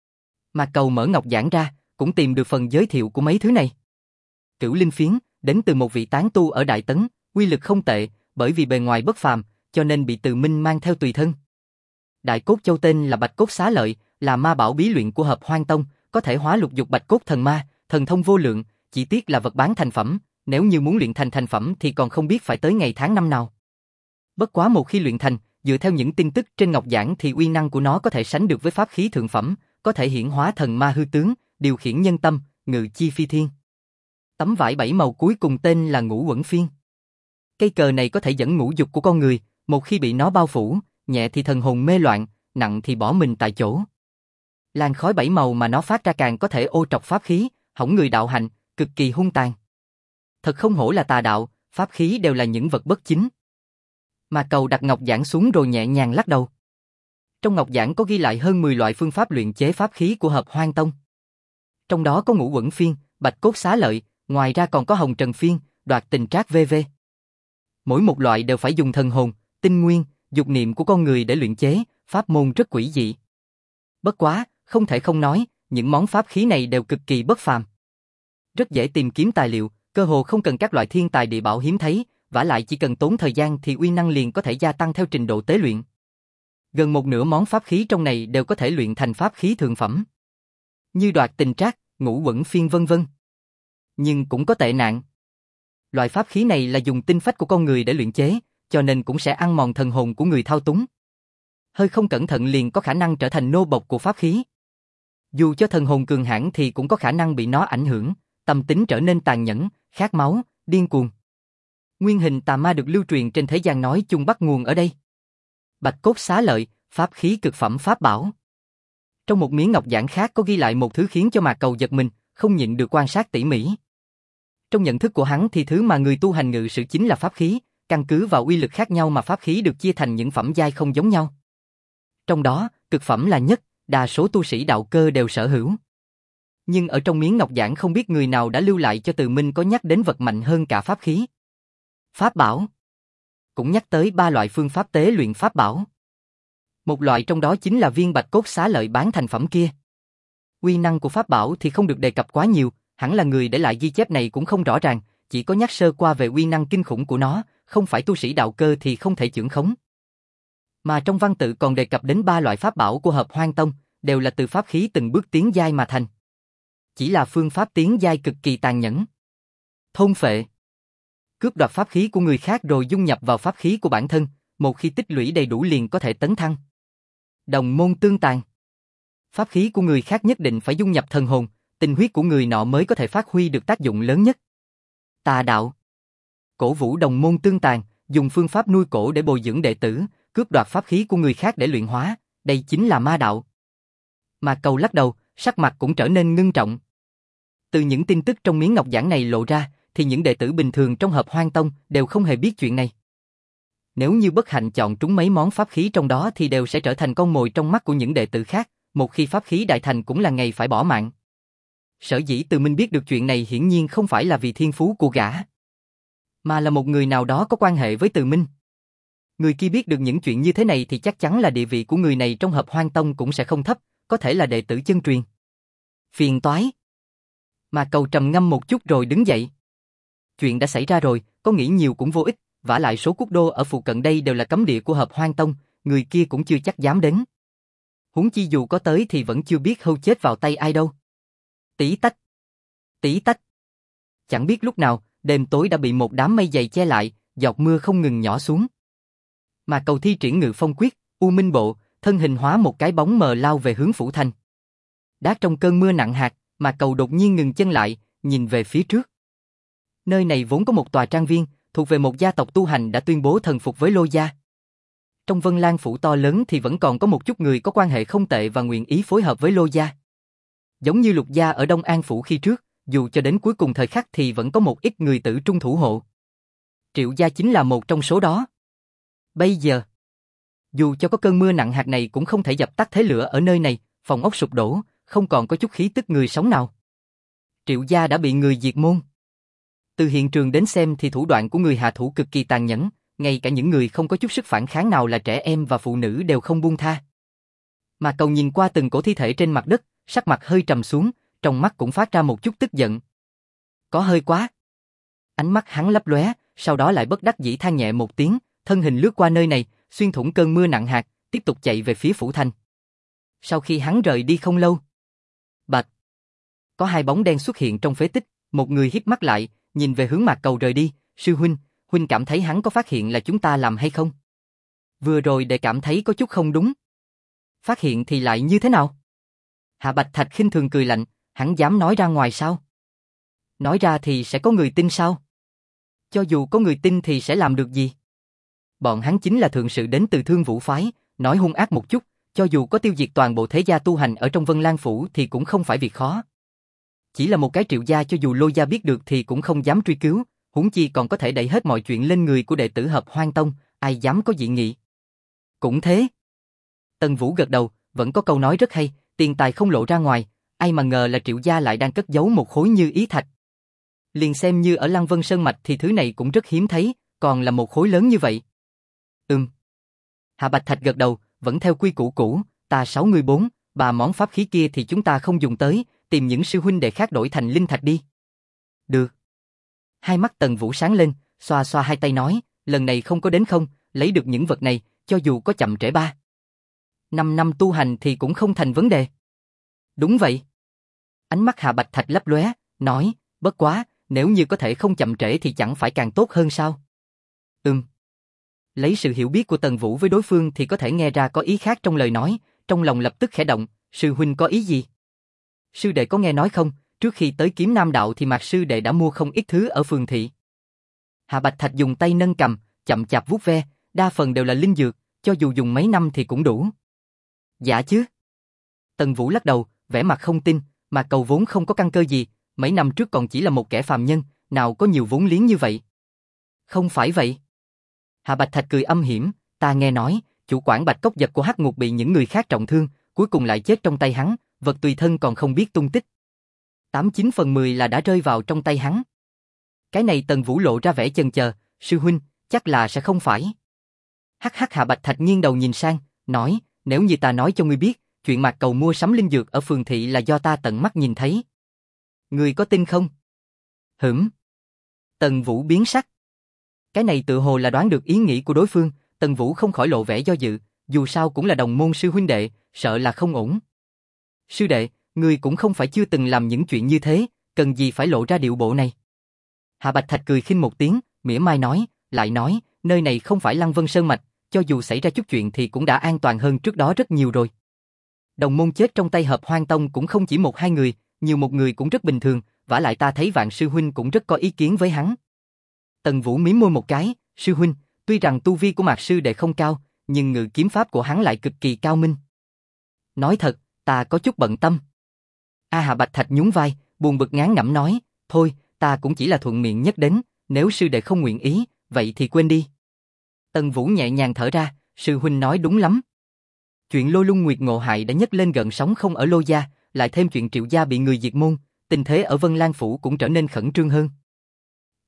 Mạc Cầu mở ngọc giản ra, cũng tìm được phần giới thiệu của mấy thứ này. Cửu linh phiến, đến từ một vị tán tu ở Đại Tấn, uy lực không tệ, bởi vì bề ngoài bất phàm, cho nên bị Từ Minh mang theo tùy thân. Đại cốt châu tên là Bạch Cốt Xá Lợi, là ma bảo bí luyện của Hợp Hoang Tông, có thể hóa lục dục bạch cốt thần ma, thần thông vô lượng, chỉ tiếc là vật bán thành phẩm, nếu như muốn luyện thành phẩm thì còn không biết phải tới ngày tháng năm nào. Bất quá một khi luyện thành, dựa theo những tin tức trên ngọc giản thì uy năng của nó có thể sánh được với pháp khí thượng phẩm, có thể hiển hóa thần ma hư tướng, điều khiển nhân tâm, ngự chi phi thiên. Tấm vải 7 màu cuối cùng tên là Ngũ Uẩn Phiên. Cây cờ này có thể dẫn ngũ dục của con người, một khi bị nó bao phủ, nhẹ thì thần hồn mê loạn, nặng thì bỏ mình tại chỗ. Làn khói 7 màu mà nó phát ra càng có thể ô trọc pháp khí, hỏng người đạo hạnh, cực kỳ hung tàn. Thật không hổ là tà đạo, pháp khí đều là những vật bất chính. Mà Cầu đặt ngọc giản xuống rồi nhẹ nhàng lắc đầu. Trong ngọc giản có ghi lại hơn 10 loại phương pháp luyện chế pháp khí của Hợp Hoang Tông. Trong đó có Ngũ Uẩn Phiên, Bạch Cốt Xá Lợi, ngoài ra còn có Hồng Trần Phiên, Đoạt Tình Trác v.v. Mỗi một loại đều phải dùng thần hồn, tinh nguyên, dục niệm của con người để luyện chế, pháp môn rất quỷ dị. Bất quá, không thể không nói, những món pháp khí này đều cực kỳ bất phàm. Rất dễ tìm kiếm tài liệu, cơ hồ không cần các loại thiên tài địa bảo hiếm thấy, vả lại chỉ cần tốn thời gian thì uy năng liền có thể gia tăng theo trình độ tế luyện. Gần một nửa món pháp khí trong này đều có thể luyện thành pháp khí thượng phẩm, như Đoạt Tình Trác, Ngũ Uẩn Phiên vân vân. Nhưng cũng có tệ nạn. Loại pháp khí này là dùng tinh phách của con người để luyện chế, cho nên cũng sẽ ăn mòn thần hồn của người thao túng. Hơi không cẩn thận liền có khả năng trở thành nô bộc của pháp khí. Dù cho thần hồn cường hãn thì cũng có khả năng bị nó ảnh hưởng, tâm tính trở nên tàn nhẫn, khát máu, điên cuồng. Nguyên hình tà ma được lưu truyền trên thế gian nói chung bắt nguồn ở đây. Bạch Cốt Xá Lợi, pháp khí cực phẩm pháp bảo. Trong một miếng ngọc giản khác có ghi lại một thứ khiến cho Mạc Cầu giật mình, không nhịn được quan sát tỉ mỉ. Trong nhận thức của hắn thì thứ mà người tu hành ngự sử chính là pháp khí, căn cứ vào uy lực khác nhau mà pháp khí được chia thành những phẩm giai không giống nhau. Trong đó, cực phẩm là nhất, đa số tu sĩ đạo cơ đều sở hữu. Nhưng ở trong miếng ngọc giản không biết người nào đã lưu lại cho Từ Minh có nhắc đến vật mạnh hơn cả pháp khí. Pháp bảo. Cũng nhắc tới 3 loại phương pháp tế luyện pháp bảo. Một loại trong đó chính là viên Bạch Cốt Xá Lợi bán thành phẩm kia. Uy năng của pháp bảo thì không được đề cập quá nhiều, hẳn là người để lại ghi chép này cũng không rõ ràng, chỉ có nhắc sơ qua về uy năng kinh khủng của nó, không phải tu sĩ đạo cơ thì không thể chưởng khống. Mà trong văn tự còn đề cập đến 3 loại pháp bảo của Hợp Hoang Tông, đều là từ pháp khí từng bước tiến giai mà thành. Chỉ là phương pháp tiến giai cực kỳ tàn nhẫn. Thôn phệ. Cướp đoạt pháp khí của người khác rồi dung nhập vào pháp khí của bản thân, một khi tích lũy đầy đủ liền có thể tấn thăng. Đồng môn tương tàn. Pháp khí của người khác nhất định phải dung nhập thần hồn, tinh huyết của người nọ mới có thể phát huy được tác dụng lớn nhất. Tà đạo. Cổ vũ đồng môn tương tàn, dùng phương pháp nuôi cổ để bồi dưỡng đệ tử, cướp đoạt pháp khí của người khác để luyện hóa, đây chính là ma đạo. Mà Cầu lắc đầu, sắc mặt cũng trở nên ngưng trọng. Từ những tin tức trong miếng ngọc giản này lộ ra, thì những đệ tử bình thường trong Hợp Hoang Tông đều không hề biết chuyện này. Nếu như bất hạnh chọn trúng mấy món pháp khí trong đó thì đều sẽ trở thành con mồi trong mắt của những đệ tử khác, một khi pháp khí đại thành cũng là ngày phải bỏ mạng. Sở dĩ Từ Minh biết được chuyện này hiển nhiên không phải là vì thiên phú của gã, mà là một người nào đó có quan hệ với Từ Minh. Người kia biết được những chuyện như thế này thì chắc chắn là địa vị của người này trong Hợp Hoan Tông cũng sẽ không thấp, có thể là đệ tử chân truyền. Phiền toái. Mà Cầu trầm ngâm một chút rồi đứng dậy. Chuyện đã xảy ra rồi, có nghĩ nhiều cũng vô ích, vả lại số quốc đô ở phụ cận đây đều là cấm địa của Hợp Hoan Tông, người kia cũng chưa chắc dám đến. Huống chi dù có tới thì vẫn chưa biết hâu chết vào tay ai đâu. Tí tách. Tí tách. Chẳng biết lúc nào, đêm tối đã bị một đám mây dày che lại, giọt mưa không ngừng nhỏ xuống. Mà Cầu thi triển Ngự Phong Quyết, U Minh Bộ, thân hình hóa một cái bóng mờ lao về hướng phủ thành. Đá trong cơn mưa nặng hạt, mà Cầu đột nhiên ngừng chân lại, nhìn về phía trước. Nơi này vốn có một tòa trang viên, thuộc về một gia tộc tu hành đã tuyên bố thần phục với Lô gia. Trong Vân Lan phủ to lớn thì vẫn còn có một chút người có quan hệ không tệ và nguyện ý phối hợp với Lô gia. Giống như Lục gia ở Đông An phủ khi trước, dù cho đến cuối cùng thời khắc thì vẫn có một ít người tử trung thủ hộ. Triệu gia chính là một trong số đó. Bây giờ, dù cho có cơn mưa nặng hạt này cũng không thể dập tắt thế lửa ở nơi này, phòng ốc sụp đổ, không còn có chút khí tức người sống nào. Triệu gia đã bị người diệt môn. Từ hiện trường đến xem thì thủ đoạn của người hạ thủ cực kỳ tàn nhẫn, ngay cả những người không có chút sức phản kháng nào là trẻ em và phụ nữ đều không buông tha. Mà Cầu nhìn qua từng cổ thi thể trên mặt đất, sắc mặt hơi trầm xuống, trong mắt cũng phát ra một chút tức giận. Có hơi quá. Ánh mắt hắn lấp lóe, sau đó lại bất đắc dĩ than nhẹ một tiếng, thân hình lướt qua nơi này, xuyên thủng cơn mưa nặng hạt, tiếp tục chạy về phía phủ thành. Sau khi hắn rời đi không lâu, bạch, có hai bóng đen xuất hiện trong phế tích, một người híp mắt lại, nhìn về hướng Mạc Cầu rời đi. Sư huynh, huynh cảm thấy hắn có phát hiện là chúng ta làm hay không? Vừa rồi đệ cảm thấy có chút không đúng. Phát hiện thì lại như thế nào? Hạ Bạch Thạch khinh thường cười lạnh, hắn dám nói ra ngoài sao? Nói ra thì sẽ có người tin sao? Cho dù có người tin thì sẽ làm được gì? Bọn hắn chính là thượng sự đến từ Thương Vũ phái, nói hung ác một chút, cho dù có tiêu diệt toàn bộ thế gia tu hành ở trong Vân Lan phủ thì cũng không phải việc khó. Chỉ là một cái Triệu gia cho dù Lô gia biết được thì cũng không dám truy cứu, huống chi còn có thể đẩy hết mọi chuyện lên người của đệ tử Hợp Hoan Tông, ai dám có dị nghị. Cũng thế. Tần Vũ gật đầu, vẫn có câu nói rất hay, tiền tài không lộ ra ngoài, ai mà ngờ là Triệu gia lại đang cất giấu một khối như ý thạch. Liền xem như ở Lăng Vân Sơn Mạch thì thứ này cũng rất hiếm thấy, còn là một khối lớn như vậy. Hạ Bạch Thạch gật đầu, vẫn theo quy củ cũ, ta 64, ba món pháp khí kia thì chúng ta không dùng tới, tìm những sư huynh đệ khác đổi thành linh thạch đi. Được. Hai mắt Tần Vũ sáng lên, xoa xoa hai tay nói, lần này không có đến không, lấy được những vật này, cho dù có chậm trễ 5 năm tu hành thì cũng không thành vấn đề. Đúng vậy. Ánh mắt Hạ Bạch Thạch lấp lóe, nói, bất quá, nếu như có thể không chậm trễ thì chẳng phải càng tốt hơn sao? Lấy sự hiểu biết của Tần Vũ với đối phương thì có thể nghe ra có ý khác trong lời nói, trong lòng lập tức khẽ động, sư huynh có ý gì? Sư đệ có nghe nói không, trước khi tới Kiếm Nam Đạo thì Mạc sư đệ đã mua không ít thứ ở phường thị. Hạ Bạch Thạch dùng tay nâng cầm, chậm chạp vuốt ve, đa phần đều là linh dược, cho dù dùng mấy năm thì cũng đủ. Dạ chứ? Tần Vũ lắc đầu, vẻ mặt không tin, mà Cầu vốn không có căn cơ gì, mấy năm trước còn chỉ là một kẻ phàm nhân, nào có nhiều vốn liếng như vậy. Không phải vậy. Hạ Bạch Thạch cười âm hiểm, ta nghe nói, chủ quản Bạch Cốc Dật của Hắc Ngục bị những người khác trọng thương, cuối cùng lại chết trong tay hắn, vật tùy thân còn không biết tung tích. 89 phần 10 là đã rơi vào trong tay hắn. Cái này Tần Vũ lộ ra vẻ chần chờ, sư huynh, chắc là sẽ không phải. Hắc Hạ Bạch Thạch nghiêng đầu nhìn sang, nói, nếu như ta nói cho ngươi biết, chuyện Mạc Cầu mua sắm linh dược ở phường thị là do ta tận mắt nhìn thấy. Ngươi có tin không? Tần Vũ biến sắc. Cái này tự hồ là đoán được ý nghĩ của đối phương, Tần Vũ không khỏi lộ vẻ do dự, dù sao cũng là đồng môn sư huynh đệ, sợ là không ổn. Sư đệ, ngươi cũng không phải chưa từng làm những chuyện như thế, cần gì phải lộ ra điệu bộ này. Hạ Bạch Thạch cười khinh một tiếng, mỉa mai nói, lại nói, nơi này không phải Lăng Vân Sơn Mạch, cho dù xảy ra chút chuyện thì cũng đã an toàn hơn trước đó rất nhiều rồi. Đồng môn chết trong tay Hợp Hoan Tông cũng không chỉ một hai người, nhiều một người cũng rất bình thường, vả lại ta thấy Vạn sư huynh cũng rất có ý kiến với hắn. Tần Vũ mím môi một cái, sư huynh, tuy rằng tu vi của Mạc sư đệ không cao, nhưng ngự kiếm pháp của hắn lại cực kỳ cao minh. Nói thật, ta có chút bận tâm. Hạ Bạch Thạch nhún vai, buồn bực ngán ngẩm nói, thôi, ta cũng chỉ là thuận miệng nhắc đến, nếu sư đệ không nguyện ý, vậy thì quên đi. Tần Vũ nhẹ nhàng thở ra, sư huynh nói đúng lắm. Chuyện Lôi Lung Nguyệt ngộ hại đã nhấc lên gợn sóng không ở Lô gia, lại thêm chuyện Triệu gia bị người diệt môn, tình thế ở Vân Lan phủ cũng trở nên khẩn trương hơn.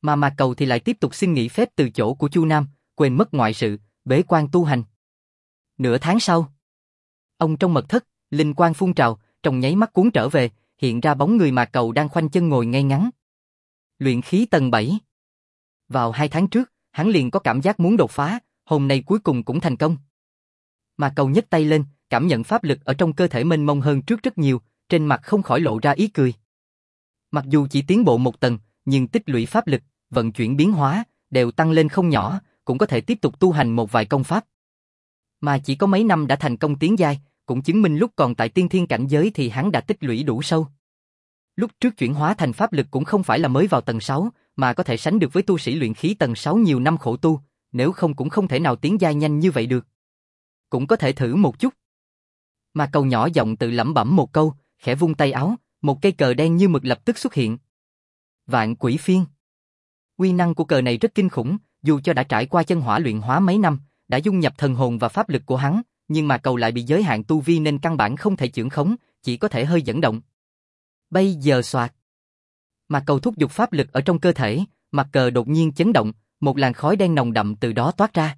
Mà Mạc Cầu thì lại tiếp tục xin nghỉ phép từ chỗ của Chu Nam, quên mất ngoại sự, bế quan tu hành. Nửa tháng sau, ông trong mật thất, linh quang phun trào, trong nháy mắt cuốn trở về, hiện ra bóng người Mạc Cầu đang khoanh chân ngồi ngay ngắn. Luyện khí tầng 7. Vào 2 tháng trước, hắn liền có cảm giác muốn đột phá, hôm nay cuối cùng cũng thành công. Mạc Cầu nhấc tay lên, cảm nhận pháp lực ở trong cơ thể mênh mông hơn trước rất nhiều, trên mặt không khỏi lộ ra ý cười. Mặc dù chỉ tiến bộ 1 tầng, nhưng tích lũy pháp lực, vận chuyển biến hóa, đều tăng lên không nhỏ, cũng có thể tiếp tục tu hành một vài công pháp. Mà chỉ có mấy năm đã thành công tiến giai, cũng chứng minh lúc còn tại tiên thiên cảnh giới thì hắn đã tích lũy đủ sâu. Lúc trước chuyển hóa thành pháp lực cũng không phải là mới vào tầng 6, mà có thể sánh được với tu sĩ luyện khí tầng 6 nhiều năm khổ tu, nếu không cũng không thể nào tiến giai nhanh như vậy được. Cũng có thể thử một chút. Mà Cầu nhỏ giọng tự lẩm bẩm một câu, khẽ vung tay áo, một cây cờ đen như mực lập tức xuất hiện. Vạn Quỷ Phiên. Uy năng của cờ này rất kinh khủng, dù cho đã trải qua chân hỏa luyện hóa mấy năm, đã dung nhập thần hồn và pháp lực của hắn, nhưng mà Cầu lại bị giới hạn tu vi nên căn bản không thể chưởng khống, chỉ có thể hơi dẫn động. Bây giờ soạt. Mà Cầu thúc giục pháp lực ở trong cơ thể, mặt cờ đột nhiên chấn động, một làn khói đen nồng đậm từ đó toát ra.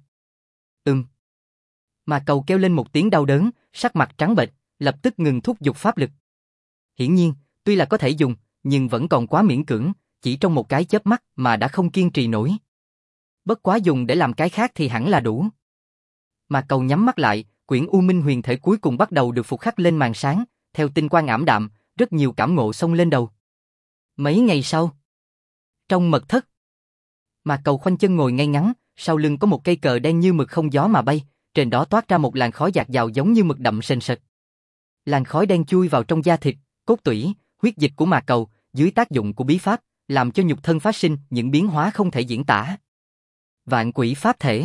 Mà Cầu kêu lên một tiếng đau đớn, sắc mặt trắng bệch, lập tức ngừng thúc giục pháp lực. Hiển nhiên, tuy là có thể dùng, nhưng vẫn còn quá miễn cưỡng, chỉ trong một cái chớp mắt mà đã không kiên trì nổi. Bất quá dùng để làm cái khác thì hẳn là đủ. Mà Cầu nhắm mắt lại, quyển U Minh huyền thể cuối cùng bắt đầu được phục khắc lên màn sáng, theo tinh quang ảm đạm, rất nhiều cảm ngộ xông lên đầu. Mấy ngày sau, trong mật thất, Mà Cầu khoanh chân ngồi ngay ngắn, sau lưng có một cây cờ đen như mực không gió mà bay, trên đó toát ra một làn khói dạt dào giống như mực đậm sền sệt. Làn khói đen chui vào trong da thịt, cốt tủy, huyết dịch của Mạc Cầu, dưới tác dụng của bí pháp, làm cho nhục thân phát sinh những biến hóa không thể diễn tả. Vạn Quỷ Pháp Thể,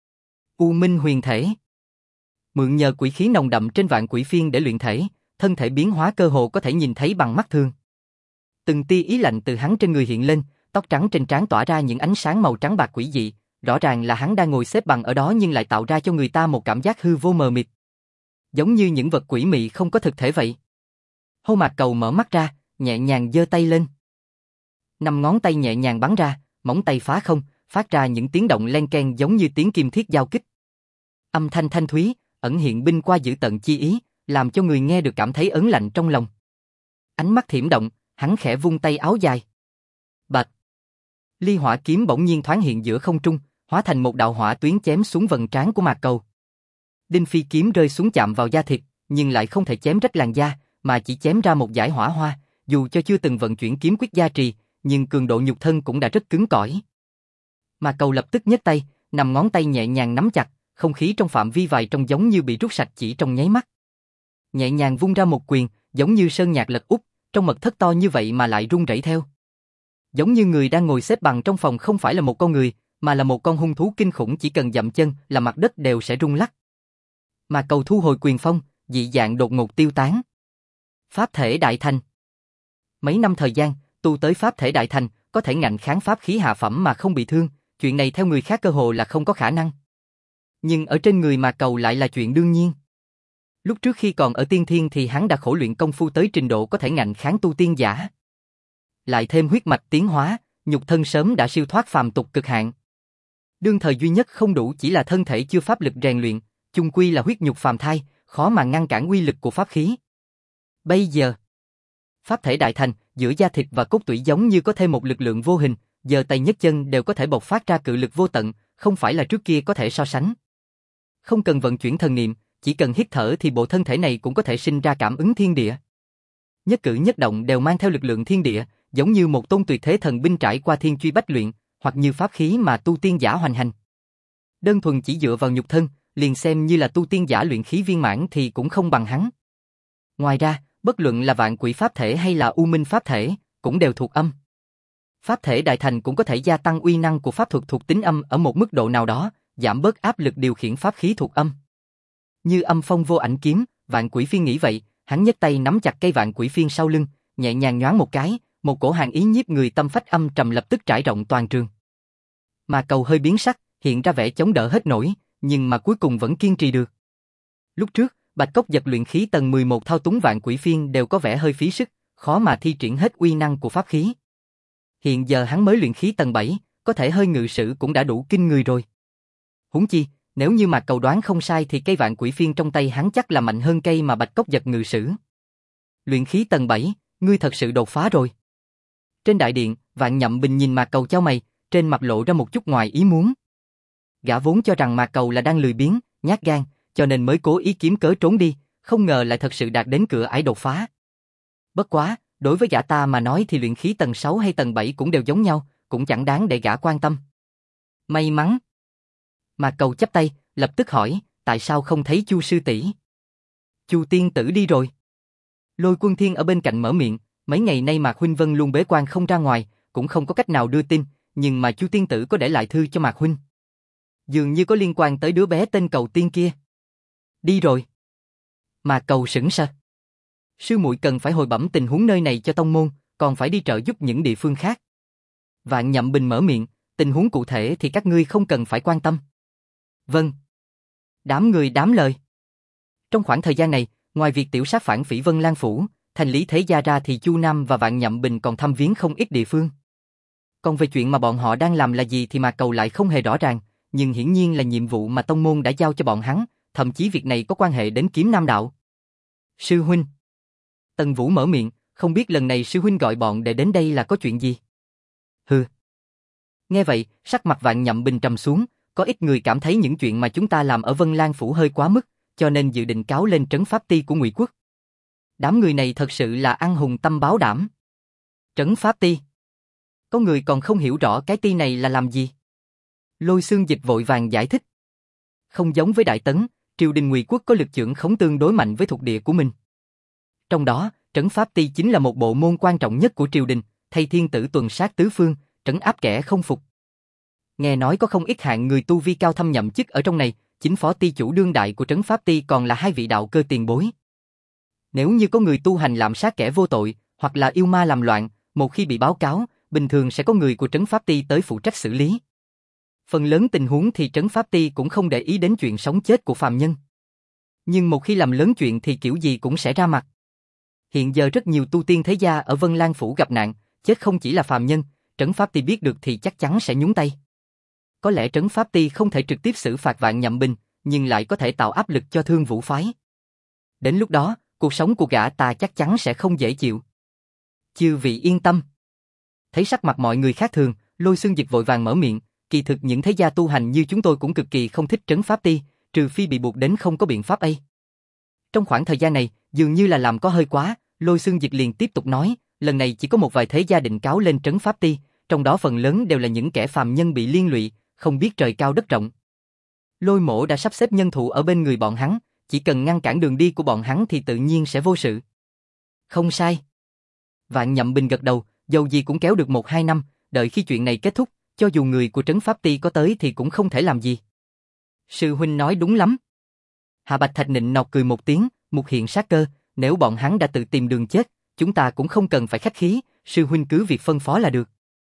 U Minh huyền thể. Mượn nhờ quỷ khí nồng đậm trên Vạn Quỷ Phiên để luyện thể, thân thể biến hóa cơ hồ có thể nhìn thấy bằng mắt thường. Từng tia ý lạnh từ hắn trên người hiện lên, tóc trắng trên trán tỏa ra những ánh sáng màu trắng bạc quỷ dị, rõ ràng là hắn đang ngồi xếp bằng ở đó nhưng lại tạo ra cho người ta một cảm giác hư vô mờ mịt. Giống như những vật quỷ mị không có thực thể vậy. Hô Mạc Cầu mở mắt ra, nhẹ nhàng giơ tay lên. 5 ngón tay nhẹ nhàng bắn ra, móng tay phá không, phát ra những tiếng động len keng giống như tiếng kim thiết giao kích. Âm thanh thanh thúy, ẩn hiện binh qua dữ tận chi ý, làm cho người nghe được cảm thấy ớn lạnh trong lòng. Ánh mắt thiểm động, hắn khẽ vung tay áo dài. Bạch! Ly hỏa kiếm bỗng nhiên thoáng hiện giữa không trung, hóa thành một đạo hỏa tuyến chém xuống vầng trán của Mạc Cầu. Đinh phi kiếm rơi xuống chạm vào da thịt, nhưng lại không thể chém rách làn da, mà chỉ chém ra một dải hỏa hoa, dù cho chưa từng vận chuyển kiếm quyết gia trì, nhưng cường độ nhục thân cũng đã rất cứng cỏi. Mạc Cầu lập tức nhấc tay, 5 ngón tay nhẹ nhàng nắm chặt, không khí trong phạm vi vài trông giống như bị rút sạch chỉ trong nháy mắt. Nhẹ nhàng vung ra một quyền, giống như sơn nhạc lật úp, trong mật thất to như vậy mà lại rung rẩy theo. Giống như người đang ngồi xếp bằng trong phòng không phải là một con người, mà là một con hung thú kinh khủng, chỉ cần dậm chân là mặt đất đều sẽ rung lắc. Mà Cầu thu hồi quyền phong, dị dạng đột ngột tiêu tán. Pháp thể đại thành. Mấy năm thời gian, tu tới pháp thể đại thành, có thể ngạnh kháng pháp khí hạ phẩm mà không bị thương, chuyện này theo người khác cơ hồ là không có khả năng. Nhưng ở trên người Mạc Cầu lại là chuyện đương nhiên. Lúc trước khi còn ở tiên thiên thì hắn đã khổ luyện công phu tới trình độ có thể ngạnh kháng tu tiên giả. Lại thêm huyết mạch tiến hóa, nhục thân sớm đã siêu thoát phàm tục cực hạn. Đương thời duy nhất không đủ chỉ là thân thể chưa pháp lực rèn luyện, chung quy là huyết nhục phàm thai, khó mà ngăn cản uy lực của pháp khí. Bây giờ, pháp thể đại thành, giữa da thịt và cốt tủy giống như có thêm một lực lượng vô hình, giờ tay nhấc chân đều có thể bộc phát ra cự lực vô tận, không phải là trước kia có thể so sánh. Không cần vận chuyển thần niệm, chỉ cần hít thở thì bộ thân thể này cũng có thể sinh ra cảm ứng thiên địa. Nhất cử nhất động đều mang theo lực lượng thiên địa, giống như một tôn tuyệt thế thần binh trải qua thiên truy bách luyện, hoặc như pháp khí mà tu tiên giả hoành hành. Đơn thuần chỉ dựa vào nhục thân, liền xem như là tu tiên giả luyện khí viên mãn thì cũng không bằng hắn. Ngoài ra, bất luận là Vạn Quỷ Pháp Thể hay là U Minh Pháp Thể, cũng đều thuộc âm. Pháp thể đại thành cũng có thể gia tăng uy năng của pháp thuật thuộc tính âm ở một mức độ nào đó, giảm bớt áp lực điều khiển pháp khí thuộc âm. Như Âm Phong Vô Ảnh Kiếm, Vạn Quỷ Phiên nghĩ vậy, hắn nhấc tay nắm chặt cây Vạn Quỷ Phiên sau lưng, nhẹ nhàng nhoáng một cái, một cổ hàn ý nhiếp người tâm phách âm trầm lập tức trải rộng toàn trường. Mà Cầu hơi biến sắc, hiện ra vẻ chống đỡ hết nổi, nhưng mà cuối cùng vẫn kiên trì được. Lúc trước, Bạch Cốc Giật luyện khí tầng 11 thao túng Vạn Quỷ Phiên đều có vẻ hơi phí sức, khó mà thi triển hết uy năng của pháp khí. Hiện giờ hắn mới luyện khí tầng 7, có thể hơi ngự sử cũng đã đủ kinh người rồi. Huống chi, nếu như Mạc Cầu đoán không sai thì cây vạn quỷ phiên trong tay hắn chắc là mạnh hơn cây mà Bạch Cốc Giật ngự sử. Luyện khí tầng 7, ngươi thật sự đột phá rồi. Trên đại điện, Vạn Nhậm Bình nhìn Mạc Cầu chau mày, trên mặt lộ ra một chút ngoài ý muốn. Gã vốn cho rằng Mạc Cầu là đang lười biếng, nhát gan, cho nên mới cố ý kiếm cớ trốn đi, không ngờ lại thật sự đạt đến cửa ải đột phá. Bất quá, đối với gã ta mà nói thì luyện khí tầng 6 hay tầng 7 cũng đều giống nhau, cũng chẳng đáng để gã quan tâm. May mắn. Mạc Cầu chắp tay, lập tức hỏi, tại sao không thấy Chu sư tỷ? Chu tiên tử đi rồi. Lôi Quân Thiên ở bên cạnh mở miệng, mấy ngày nay Mạc Huynh Vân luôn bế quan không ra ngoài, cũng không có cách nào đưa tin, nhưng mà Chu tiên tử có để lại thư cho Mạc Huynh. Dường như có liên quan tới đứa bé tên Cầu Tiên kia. Đi rồi. Mạc Cầu sững sờ. Sư muội cần phải hồi bẩm tình huống nơi này cho tông môn, còn phải đi trợ giúp những địa phương khác. Vạn Nhậm Bình mở miệng, tình huống cụ thể thì các ngươi không cần phải quan tâm. Vâng. Đám người đám lời. Trong khoảng thời gian này, ngoài việc tiểu sát phản Phỉ Vân Lan Phủ, thành Lý Thế Gia ra thì Chu Nam và Vạn Nhậm Bình còn thăm viếng không ít địa phương. Còn về chuyện mà bọn họ đang làm là gì thì Mạc Cầu lại không hề rõ ràng, nhưng hiển nhiên là nhiệm vụ mà tông môn đã giao cho bọn hắn, thậm chí việc này có quan hệ đến Kiếm Nam Đạo. Sư huynh. Tần Vũ mở miệng, không biết lần này sư huynh gọi bọn để đến đây là có chuyện gì? Hừ. Nghe vậy, sắc mặt Vạn Nhậm Bình trầm xuống, có ít người cảm thấy những chuyện mà chúng ta làm ở Vân Lan Phủ hơi quá mức, cho nên dự định cáo lên trấn pháp ti của Ngụy Quốc. Đám người này thật sự là ăn hùng tâm báo đảm. Trấn pháp ti. Có người còn không hiểu rõ cái ti này là làm gì. Lôi Xương Dịch vội vàng giải thích. Không giống với Đại Tấn, triều đình Ngụy Quốc có lực chưởng khống tương đối mạnh với thuộc địa của mình. Trong đó, trấn pháp ti chính là một bộ môn quan trọng nhất của triều đình, thay thiên tử tuần sát tứ phương, trấn áp kẻ không phục. Nghe nói có không ít hạng người tu vi cao thâm nhậm chức ở trong này, chính phó ti chủ đương đại của trấn pháp ti còn là hai vị đạo cơ tiền bối. Nếu như có người tu hành lạm sát kẻ vô tội, hoặc là yêu ma làm loạn, một khi bị báo cáo, bình thường sẽ có người của trấn pháp ti tới phụ trách xử lý. Phần lớn tình huống thì trấn pháp ti cũng không để ý đến chuyện sống chết của phàm nhân. Nhưng một khi làm lớn chuyện thì kiểu gì cũng sẽ ra mặt. Hiện giờ rất nhiều tu tiên thế gia ở Vân Lan Phủ gặp nạn, chết không chỉ là phàm nhân, trấn pháp ti biết được thì chắc chắn sẽ nhúng tay. Có lẽ trấn pháp ti không thể trực tiếp xử phạt Vạn Nhậm Bình, nhưng lại có thể tạo áp lực cho Thương Vũ phái. Đến lúc đó, cuộc sống của gã ta chắc chắn sẽ không dễ chịu. Chư vị yên tâm. Thấy sắc mặt mọi người khác thường, Lôi Xương Dịch vội vàng mở miệng, kỳ thực những thế gia tu hành như chúng tôi cũng cực kỳ không thích trấn pháp ti, trừ phi bị buộc đến không có biện pháp ấy. Trong khoảng thời gian này, dường như là làm có hơi quá, Lôi Xương Dịch liền tiếp tục nói, lần này chỉ có một vài thế gia định cáo lên trấn pháp ti, trong đó phần lớn đều là những kẻ phàm nhân bị liên lụy, không biết trời cao đất rộng. Lôi Mỗ đã sắp xếp nhân thủ ở bên người bọn hắn, chỉ cần ngăn cản đường đi của bọn hắn thì tự nhiên sẽ vô sự. Không sai. Vạn Nhậm Bình gật đầu, dầu gì cũng kéo được 1-2 năm, đợi khi chuyện này kết thúc, cho dù người của trấn pháp ti có tới thì cũng không thể làm gì. Sư huynh nói đúng lắm. Hạ Bạch Thạch nịnh nọt cười một tiếng, mục hiện sát cơ, nếu bọn hắn đã tự tìm đường chết, chúng ta cũng không cần phải khách khí, sư huynh cứ việc phân phó là được.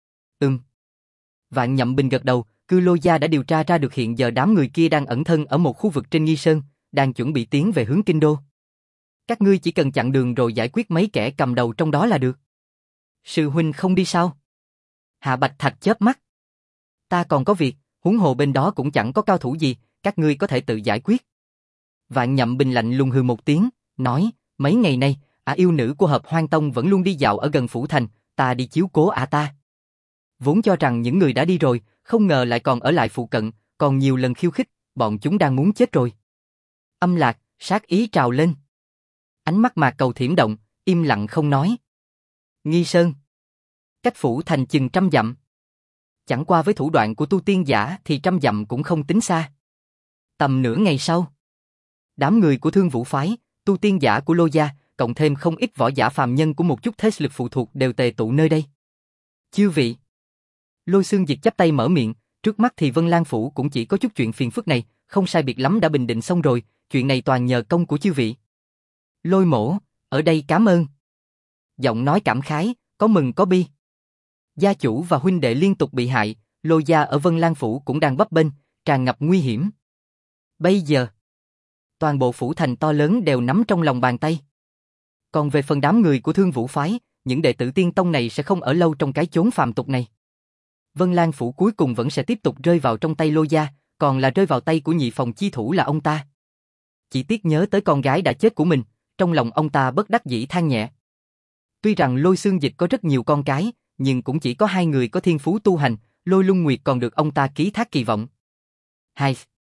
Vạn Nhậm Bình gật đầu, Cư Lô Gia đã điều tra ra được hiện giờ đám người kia đang ẩn thân ở một khu vực trên Nghi Sơn, đang chuẩn bị tiến về hướng Kinh Đô. Các ngươi chỉ cần chặn đường rồi giải quyết mấy kẻ cầm đầu trong đó là được. Sư huynh không đi sao? Hạ Bạch Thạch chớp mắt. Ta còn có việc, huống hồ bên đó cũng chẳng có cao thủ gì, các ngươi có thể tự giải quyết. Vạn Nhậm Bình lạnh lùng hừ một tiếng, nói, mấy ngày nay, yêu nữ của Hợp Hoang Tông vẫn luôn đi dạo ở gần phủ thành, ta đi chiếu cố ta. Vốn cho rằng những người đã đi rồi, không ngờ lại còn ở lại phụ cận, còn nhiều lần khiêu khích, bọn chúng đang muốn chết rồi. Âm Lạc, sát ý trào lên. Ánh mắt Mạc Cầu thiểm động, im lặng không nói. Nghi Sơn. Cách phủ thành chừng 100 dặm. Chẳng qua với thủ đoạn của tu tiên giả thì 100 dặm cũng không tính xa. Tầm nửa ngày sau, đám người của Thương Vũ phái, tu tiên giả của Lô Gia, cộng thêm không ít võ giả phàm nhân của một chút thế lực phụ thuộc đều tề tụ nơi đây. Chư vị. Lôi Xương Dịch chắp tay mở miệng, trước mắt thì Vân Lan Phủ cũng chỉ có chút chuyện phiền phức này, không sai biệt lắm đã bình định xong rồi, chuyện này toàn nhờ công của chư vị. Lôi Mỗ, ở đây cảm ơn. Giọng nói cảm khái, có mừng có bi. Gia chủ và huynh đệ liên tục bị hại, Lô Gia ở Vân Lan Phủ cũng đang bấp bênh, tràn ngập nguy hiểm. Bây giờ, toàn bộ phủ thành to lớn đều nắm trong lòng bàn tay. Còn về phần đám người của Thương Vũ phái, những đệ tử tiên tông này sẽ không ở lâu trong cái chốn phàm tục này. Vân Lan Phủ cuối cùng vẫn sẽ tiếp tục rơi vào trong tay Lôi gia, còn là rơi vào tay của nhị phòng chi thủ là ông ta. Chỉ tiếc nhớ tới con gái đã chết của mình, trong lòng ông ta bất đắc dĩ than nhẹ. Tuy rằng Lôi Xương Dịch có rất nhiều con cái, nhưng cũng chỉ có 2 người có thiên phú tu hành, Lôi Lung Nguyệt còn được ông ta ký thác kỳ vọng. Hai,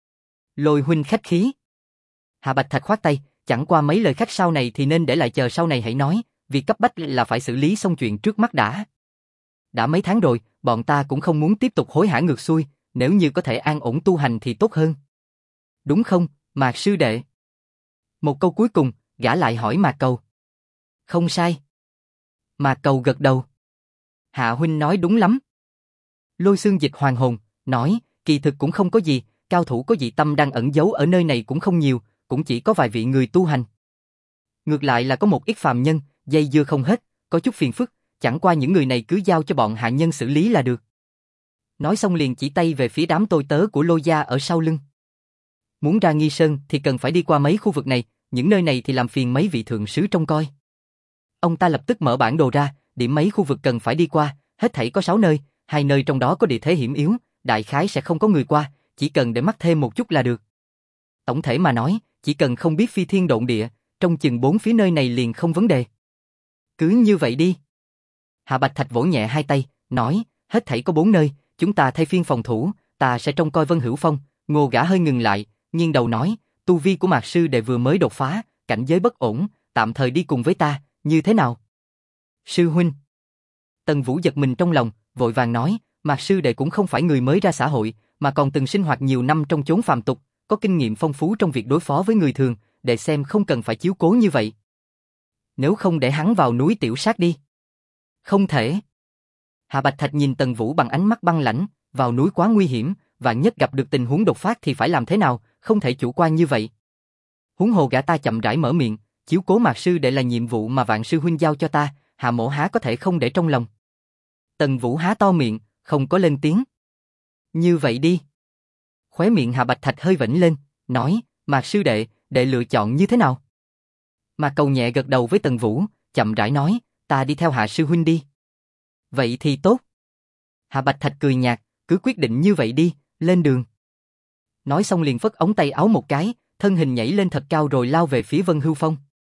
Lôi huynh khách khí. Hạ Bạch Thạch khoát tay, chẳng qua mấy lời khách sau này thì nên để lại chờ sau này hãy nói, việc cấp bách là phải xử lý xong chuyện trước mắt đã. Đã mấy tháng rồi, bọn ta cũng không muốn tiếp tục hối hả ngược xuôi, nếu như có thể an ổn tu hành thì tốt hơn. Đúng không, Mạc sư đệ? Một câu cuối cùng, gã lại hỏi Mạc Cầu. Không sai. Mạc Cầu gật đầu. Hạ huynh nói đúng lắm. Lôi Xương Dịch hoàn hồn, nói, kỳ thực cũng không có gì, cao thủ có dị tâm đang ẩn giấu ở nơi này cũng không nhiều, cũng chỉ có vài vị người tu hành. Ngược lại là có một ít phàm nhân, dây dưa không hết, có chút phiền phức, chẳng qua những người này cứ giao cho bọn hạ nhân xử lý là được. Nói xong liền chỉ tay về phía đám tôi tớ của Lôi gia ở sau lưng. Muốn ra Nghi Sơn thì cần phải đi qua mấy khu vực này, những nơi này thì làm phiền mấy vị thượng sứ trông coi. Ông ta lập tức mở bản đồ ra, điểm mấy khu vực cần phải đi qua, hết thảy có 6 nơi, 2 nơi trong đó có địa thế hiểm yếu, đại khái sẽ không có người qua, chỉ cần để mắt thêm một chút là được. Tổng thể mà nói, chỉ cần không biết phi thiên độn địa, trong chừng 4 phía nơi này liền không vấn đề. Cứ như vậy đi. Hạ Bạch Thạch vỗ nhẹ 2 tay, nói, hết thảy có 4 nơi, chúng ta thay phiên phòng thủ, ta sẽ trông coi Vân Hữu Phong. Ngô gã hơi ngừng lại, nghiêng đầu nói, tu vi của Mạc sư đệ vừa mới đột phá, cảnh giới bất ổn, tạm thời đi cùng với ta, như thế nào? Sư huynh. Tần Vũ giật mình trong lòng, vội vàng nói, Mạc sư đệ cũng không phải người mới ra xã hội, mà còn từng sinh hoạt nhiều năm trong chốn phàm tục, có kinh nghiệm phong phú trong việc đối phó với người thường, để xem không cần phải chiếu cố như vậy. Nếu không để hắn vào núi tiểu sát đi. Không thể. Hạ Bạch Thạch nhìn Tần Vũ bằng ánh mắt băng lãnh, vào núi quá nguy hiểm, vạn nhất gặp được tình huống đột phát thì phải làm thế nào, không thể chủ quan như vậy. Huống hồ gã ta chậm rãi mở miệng, chiếu cố Mạc sư đệ là nhiệm vụ mà Vạn sư huynh giao cho ta, Hạ mỗ há có thể không để trong lòng. Tần Vũ há to miệng, không có lên tiếng. Như vậy đi. Khóe miệng Hạ Bạch Thạch hơi vểnh lên, nói, Mạc sư đệ, đệ lựa chọn như thế nào? Mạc Cầu nhẹ gật đầu với Tần Vũ, chậm rãi nói, ta đi theo Hạ sư huynh đi. Vậy thì tốt. Hạ Bạch Thạch cười nhạt, cứ quyết định như vậy đi, lên đường. Nói xong liền phất ống tay áo một cái, thân hình nhảy lên thật cao rồi lao về phía Vân Hưu Phong.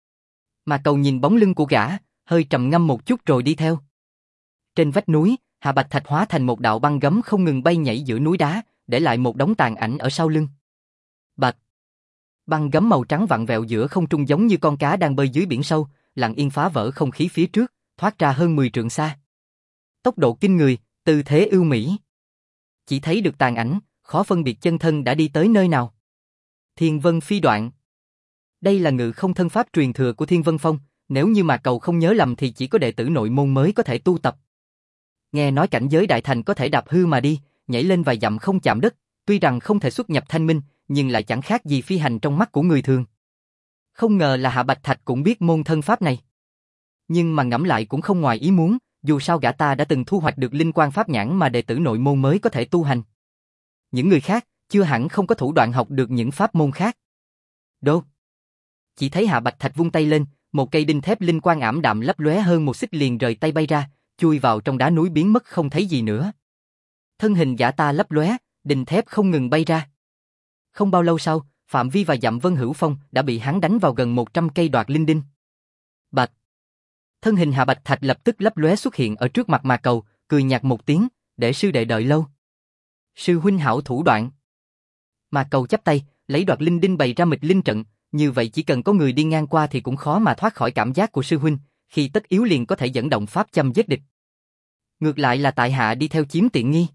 Mạc Cầu nhìn bóng lưng của gã, hơi trầm ngâm một chút rồi đi theo. Trên vách núi, Hạ Bạch Thạch hóa thành một đạo băng gấm không ngừng bay nhảy giữa núi đá, để lại một đống tàn ảnh ở sau lưng. Bạch. Băng gấm màu trắng vặn vẹo giữa không trung giống như con cá đang bơi dưới biển sâu, lặng yên phá vỡ không khí phía trước, thoát ra hơn 10 trượng xa. Tốc độ kinh người, tư thế ưu mỹ. Chỉ thấy được tàn ảnh, khó phân biệt chân thân đã đi tới nơi nào. Thiên Vân Phi Đoạn. Đây là ngự không thân pháp truyền thừa của Thiên Vân Phong, nếu như mà Cầu không nhớ lầm thì chỉ có đệ tử nội môn mới có thể tu tập. Nghe nói cảnh giới đại thành có thể đạp hư mà đi, nhảy lên vài dặm không chạm đất, tuy rằng không thể xuất nhập thanh minh, nhưng lại chẳng khác gì phi hành trong mắt của người thường. Không ngờ là Hạ Bạch Thạch cũng biết môn thân pháp này. Nhưng mà ngẫm lại cũng không ngoài ý muốn, dù sao gã ta đã từng thu hoạch được linh quan pháp nhãn mà đệ tử nội môn mới có thể tu hành. Những người khác, chưa hẳn không có thủ đoạn học được những pháp môn khác. Đô. Chỉ thấy Hạ Bạch Thạch vung tay lên, một cây đinh thép linh quang ảm đạm lấp lóe hơn một xích liền rời tay bay ra, chui vào trong đá núi biến mất không thấy gì nữa. Thân hình gã ta lấp lóe, đinh thép không ngừng bay ra. Không bao lâu sau, phạm vi vài dặm Vân Hữu Phong đã bị hắn đánh vào gần 100 cây đoạt linh đinh. Bạch. Thân hình Hạ Bạch Thạch lập tức lấp lóe xuất hiện ở trước mặt Mạc Cầu, cười nhạt một tiếng, để sư đệ đợi lâu. Sư huynh hảo thủ đoạn. Mạc Cầu chắp tay, lấy đoạt linh đinh bày ra mịch linh trận, như vậy chỉ cần có người đi ngang qua thì cũng khó mà thoát khỏi cảm giác của sư huynh, khi tất yếu liền có thể dẫn động pháp châm giết địch. Ngược lại là tại hạ đi theo chiếm tiện nghi.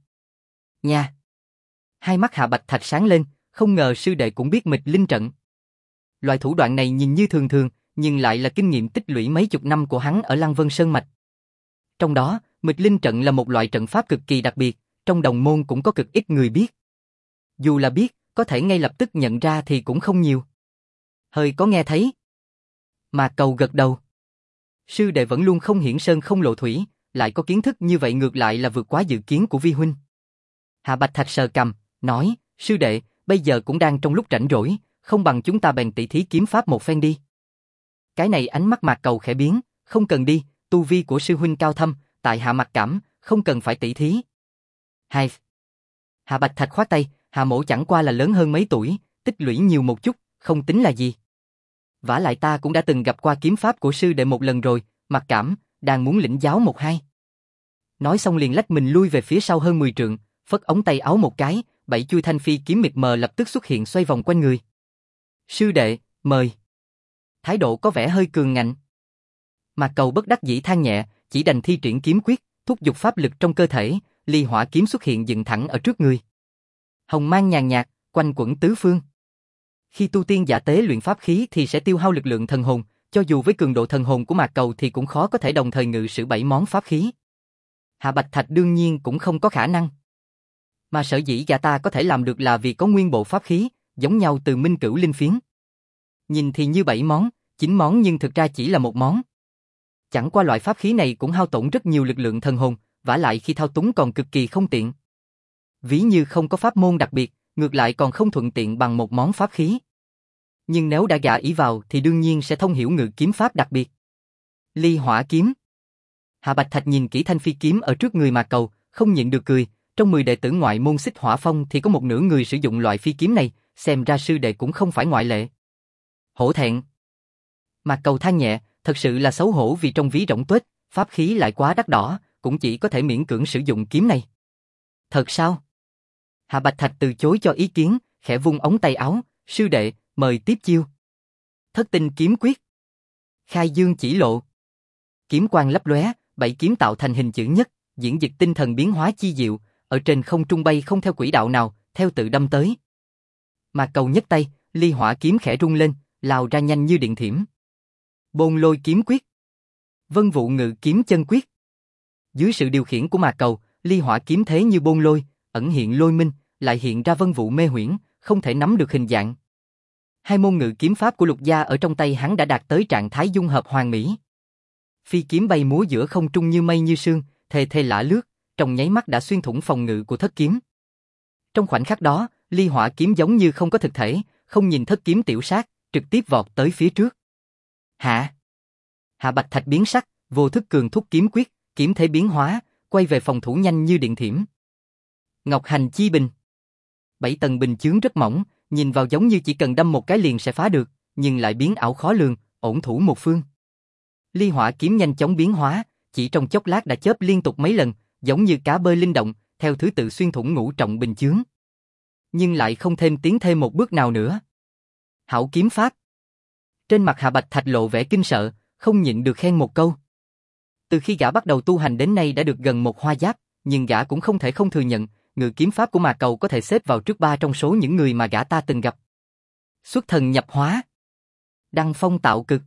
Nha. Hai mắt Hạ Bạch Thạch sáng lên, không ngờ sư đệ cũng biết mịch linh trận. Loại thủ đoạn này nhìn như thường thường, nhưng lại là kinh nghiệm tích lũy mấy chục năm của hắn ở Lăng Vân Sơn Mạch. Trong đó, mịch linh trận là một loại trận pháp cực kỳ đặc biệt, trong đồng môn cũng có cực ít người biết. Dù là biết, có thể ngay lập tức nhận ra thì cũng không nhiều. Hơi có nghe thấy. Mạc Cầu gật đầu. Sư đệ vẫn luôn không hiển sơn không lộ thủy, lại có kiến thức như vậy ngược lại là vượt quá dự kiến của vi huynh. Hạ Bạch Thạch sờ cằm, nói, sư đệ, bây giờ cũng đang trong lúc rảnh rỗi, không bằng chúng ta bèn tỉ thí kiếm pháp một phen đi. Cái này ánh mắt Mạc Cầu khẽ biến, không cần đi, tu vi của sư huynh cao thâm, tại hạ mặc cảm, không cần phải tỉ thí. Hai. Hạ Bạch Thạch khoát tay, Hạ mỗ chẳng qua là lớn hơn mấy tuổi, tích lũy nhiều một chút, không tính là gì. Vả lại ta cũng đã từng gặp qua kiếm pháp của sư đệ một lần rồi, mặc cảm, đang muốn lĩnh giáo một hai. Nói xong liền lách mình lui về phía sau hơn 10 trượng, phất ống tay áo một cái, 7 chuôi thanh phi kiếm mịt mờ lập tức xuất hiện xoay vòng quanh người. Sư đệ, mời. Thái độ có vẻ hơi cường ngạnh. Mạc Cầu bất đắc dĩ than nhẹ, chỉ đành thi triển kiếm quyết, thúc giục pháp lực trong cơ thể, ly hỏa kiếm xuất hiện dựng thẳng ở trước người. Hồng mang nhàn nhạt, quanh quẩn tứ phương. Khi tu tiên giả tế luyện pháp khí thì sẽ tiêu hao lực lượng thần hồn, cho dù với cường độ thần hồn của Mạc Cầu thì cũng khó có thể đồng thời ngự sử 7 món pháp khí. Hạ Bạch Thạch đương nhiên cũng không có khả năng. Mà sở dĩ gã ta có thể làm được là vì có nguyên bộ pháp khí, giống nhau từ Minh Cửu Linh Phiến. Nhìn thì như 7 món, 9 món nhưng thực ra chỉ là một món. Chẳng qua loại pháp khí này cũng hao tổn rất nhiều lực lượng thần hồn, vả lại khi thao túng còn cực kỳ không tiện. Ví như không có pháp môn đặc biệt, ngược lại còn không thuận tiện bằng một món pháp khí. Nhưng nếu đã gả ý vào thì đương nhiên sẽ thông hiểu ngự kiếm pháp đặc biệt. Ly hỏa kiếm. Hạ Bạch Thạch nhìn kỹ thanh phi kiếm ở trước người Mạc Cầu, không nhịn được cười, trong 10 đệ tử ngoại môn Xích Hỏa Phong thì có một nửa người sử dụng loại phi kiếm này, xem ra sư đệ cũng không phải ngoại lệ. Hổ thẹn. Mạc Cầu than nhẹ, thật sự là xấu hổ vì trong ví rỗng tuếch, pháp khí lại quá đắt đỏ, cũng chỉ có thể miễn cưỡng sử dụng kiếm này. Thật sao? Hạ Bạch Thạch từ chối cho ý kiến, khẽ vung ống tay áo, sư đệ, mời tiếp chiêu. Thất tinh kiếm quyết. Khai dương chỉ lộ. Kiếm quang lấp lóe, 7 kiếm tạo thành hình chữ nhất, diễn dịch tinh thần biến hóa chi diệu, ở trên không trung bay không theo quỹ đạo nào, theo tự đâm tới. Mạc Cầu nhấc tay, ly hỏa kiếm khẽ rung lên, lao ra nhanh như điện thiểm. Bôn lôi kiếm quyết. Vân vụ ngự kiếm chân quyết. Dưới sự điều khiển của Mạc Cầu, ly hỏa kiếm thế như bôn lôi, ẩn hiện lôi minh, lại hiện ra vân vụ mê huyễn, không thể nắm được hình dạng. Hai môn ngự kiếm pháp của Lục gia ở trong tay hắn đã đạt tới trạng thái dung hợp hoàn mỹ. Phi kiếm bay múa giữa không trung như mây như sương, thề thề lả lướt, trong nháy mắt đã xuyên thủng phòng ngự của thất kiếm. Trong khoảnh khắc đó, ly hỏa kiếm giống như không có thực thể, không nhìn thất kiếm tiểu sát, trực tiếp vọt tới phía trước. Hạ Bạch Thạch biến sắc, vô thức cường thúc kiếm quyết, kiếm thế biến hóa, quay về phòng thủ nhanh như điện thiểm. Ngọc hành chi bình. 7 tầng bình chướng rất mỏng, nhìn vào giống như chỉ cần đâm một cái liền sẽ phá được, nhưng lại biến ảo khó lường, ổn thủ một phương. Ly hỏa kiếm nhanh chóng biến hóa, chỉ trong chốc lát đã chớp liên tục mấy lần, giống như cá bơi linh động, theo thứ tự xuyên thủng ngũ trọng bình chướng. Nhưng lại không thêm tiến thêm một bước nào nữa. Hảo kiếm pháp. Trên mặt Hạ Bạch Thạch lộ vẻ kinh sợ, không nhịn được khen một câu. Từ khi gã bắt đầu tu hành đến nay đã được gần một hoa giáp, nhưng gã cũng không thể không thừa nhận, ngự kiếm pháp của Mạc Cầu có thể xếp vào trước 3 trong số những người mà gã ta từng gặp. Xuất thần nhập hóa. Đăng phong tạo cực.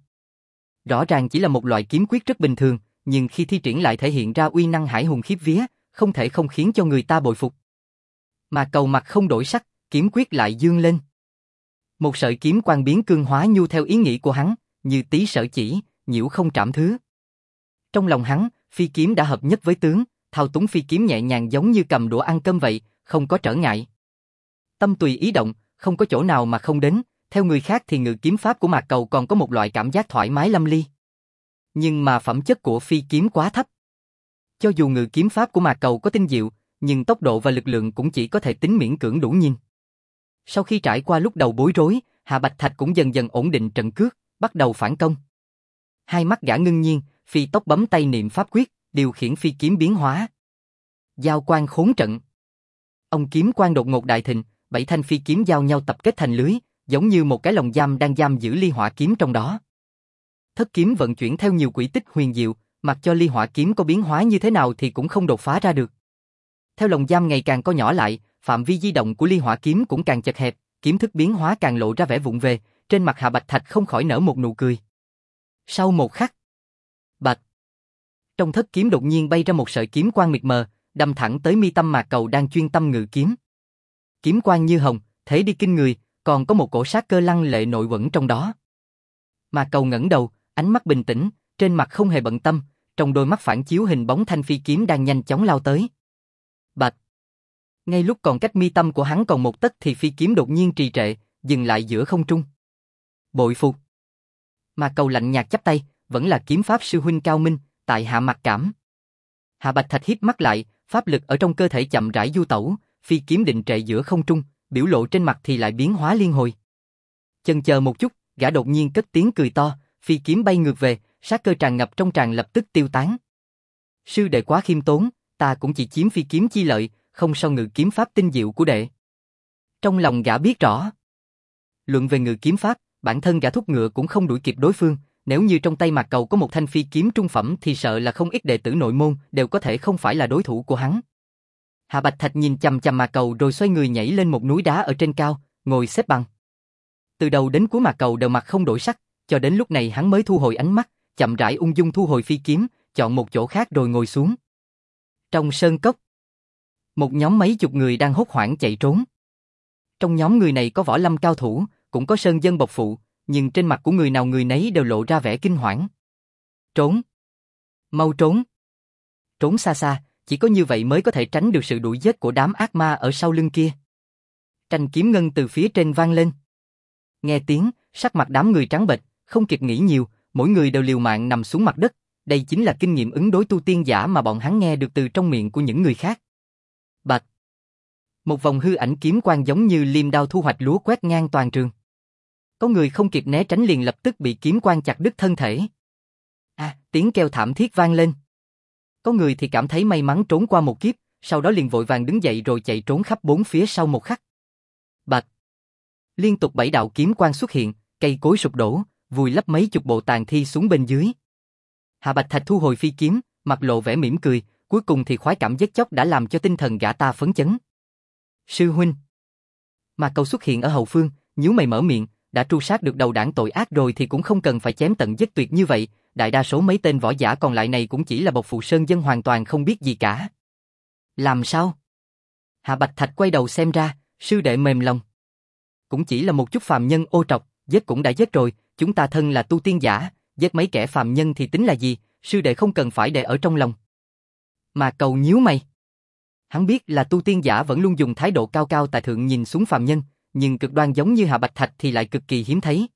Rõ ràng chỉ là một loại kiếm quyết rất bình thường, nhưng khi thi triển lại thể hiện ra uy năng hải hùng khiếp vía, không thể không khiến cho người ta bội phục. Mạc Cầu mặt không đổi sắc, kiếm quyết lại dương lên. Một sợi kiếm quang biến cương hóa nhu theo ý nghĩ của hắn, như tí sở chỉ, nhiễu không trảm thứ. Trong lòng hắn, phi kiếm đã hợp nhất với tướng, thao túng phi kiếm nhẹ nhàng giống như cầm đũa ăn cơm vậy, không có trở ngại. Tâm tùy ý động, không có chỗ nào mà không đến, theo người khác thì ngự kiếm pháp của Mạc Cầu còn có một loại cảm giác thoải mái lâm ly. Nhưng mà phẩm chất của phi kiếm quá thấp. Cho dù ngự kiếm pháp của Mạc Cầu có tinh diệu, nhưng tốc độ và lực lượng cũng chỉ có thể tính miễn cưỡng đủ nhìn. Sau khi trải qua lúc đầu bối rối, Hạ Bạch Thạch cũng dần dần ổn định trận cước, bắt đầu phản công. Hai mắt gã ngưng nhiên, phi tốc bấm tay niệm pháp quyết, điều khiển phi kiếm biến hóa. Giao quang khốn trận. Ông kiếm quang đột ngột đại thịnh, 7 thanh phi kiếm giao nhau tập kết thành lưới, giống như một cái lồng giam đang giam giữ ly hỏa kiếm trong đó. Thất kiếm vận chuyển theo nhiều quỹ tích huyền diệu, mặc cho ly hỏa kiếm có biến hóa như thế nào thì cũng không đột phá ra được. Theo lồng giam ngày càng co nhỏ lại, phạm vi di động của ly hỏa kiếm cũng càng chật hẹp, kiếm thức biến hóa càng lộ ra vẻ vụng về, trên mặt Hạ Bạch Thạch không khỏi nở một nụ cười. Sau một khắc, bạch, trong thất kiếm đột nhiên bay ra một sợi kiếm quang mịt mờ, đâm thẳng tới mi tâm Mạc Cầu đang chuyên tâm ngự kiếm. Kiếm quang như hồng, thế đi kinh người, còn có một cổ sát cơ lăng lệ nội quẩn trong đó. Mạc Cầu ngẩng đầu, ánh mắt bình tĩnh, trên mặt không hề bận tâm, trong đôi mắt phản chiếu hình bóng thanh phi kiếm đang nhanh chóng lao tới. Bạch. Ngay lúc còn cách mi tâm của hắn còn một tấc thì phi kiếm đột nhiên trì trệ, dừng lại giữa không trung. Bội phục. Mạc Cầu lạnh nhạt chắp tay, vẫn là kiếm pháp sư huynh cao minh, tại hạ mặc cảm. Hạ Bạch Thạch híp mắt lại, pháp lực ở trong cơ thể chậm rãi du tẩu, phi kiếm định trệ giữa không trung, biểu lộ trên mặt thì lại biến hóa liên hồi. Chần chờ một chút, gã đột nhiên cất tiếng cười to, phi kiếm bay ngược về, sát cơ tràn ngập trong tràng lập tức tiêu tán. Sư đệ quá khiêm tốn, ta cũng chỉ chiếm phi kiếm chi lợi, không so ngự kiếm pháp tinh diệu của đệ. Trong lòng gã biết rõ. Luận về ngự kiếm pháp, bản thân gã thúc ngựa cũng không đuổi kịp đối phương, nếu như trong tay Mạc Cầu có một thanh phi kiếm trung phẩm thì sợ là không ít đệ tử nội môn đều có thể không phải là đối thủ của hắn. Hạ Bạch Thạch nhìn chằm chằm Mạc Cầu rồi xoay người nhảy lên một núi đá ở trên cao, ngồi xếp bằng. Từ đầu đến cuối Mạc Cầu đều mặt không đổi sắc, cho đến lúc này hắn mới thu hồi ánh mắt, chậm rãi ung dung thu hồi phi kiếm, chọn một chỗ khác rồi ngồi xuống. Trong sơn cốc, một nhóm mấy chục người đang hốt hoảng chạy trốn. Trong nhóm người này có võ lâm cao thủ, cũng có sơn dân bộc phụ, nhưng trên mặt của người nào người nấy đều lộ ra vẻ kinh hoảng. Trốn! Mau trốn! Trốn xa xa, chỉ có như vậy mới có thể tránh được sự đuổi giết của đám ác ma ở sau lưng kia. Tranh kiếm ngân từ phía trên vang lên. Nghe tiếng, sắc mặt đám người trắng bệch, không kịp nghĩ nhiều, mỗi người đều liều mạng nằm xuống mặt đất. Đây chính là kinh nghiệm ứng đối tu tiên giả mà bọn hắn nghe được từ trong miệng của những người khác. Bạch! Một vòng hư ảnh kiếm quang giống như liêm đao thu hoạch lúa quét ngang toàn trường. Có người không kịp né tránh liền lập tức bị kiếm quang chặt đứt thân thể. Tiếng kêu thảm thiết vang lên. Có người thì cảm thấy may mắn trốn qua một kiếp, sau đó liền vội vàng đứng dậy rồi chạy trốn khắp bốn phía sau một khắc. Bạch! Liên tục 7 đạo kiếm quang xuất hiện, cây cối sụp đổ, vùi lấp mấy chục bộ tàn thi xuống bên dưới. Hạ Bạch Thạch thu hồi phi kiếm, mặt lộ vẻ mỉm cười, cuối cùng thì khoái cảm giết chóc đã làm cho tinh thần gã ta phấn chấn. Sư huynh! Mạc Cầu xuất hiện ở hậu phương, nhíu mày mở miệng, đã tru sát được đầu đảng tội ác rồi thì cũng không cần phải chém tận giết tuyệt như vậy, đại đa số mấy tên võ giả còn lại này cũng chỉ là bộc phụ sơn dân hoàn toàn không biết gì cả. Làm sao? Hạ Bạch Thạch quay đầu xem ra, sư đệ mềm lòng. Cũng chỉ là một chút phàm nhân ô trọc, giết cũng đã giết rồi, chúng ta thân là tu tiên giả, giết mấy kẻ phàm nhân thì tính là gì, sư đệ không cần phải để ở trong lòng. Mạc Cầu nhíu mày. Hắn biết là tu tiên giả vẫn luôn dùng thái độ cao cao tại thượng nhìn xuống phàm nhân, nhưng cực đoan giống như Hạ Bạch Thạch thì lại cực kỳ hiếm thấy.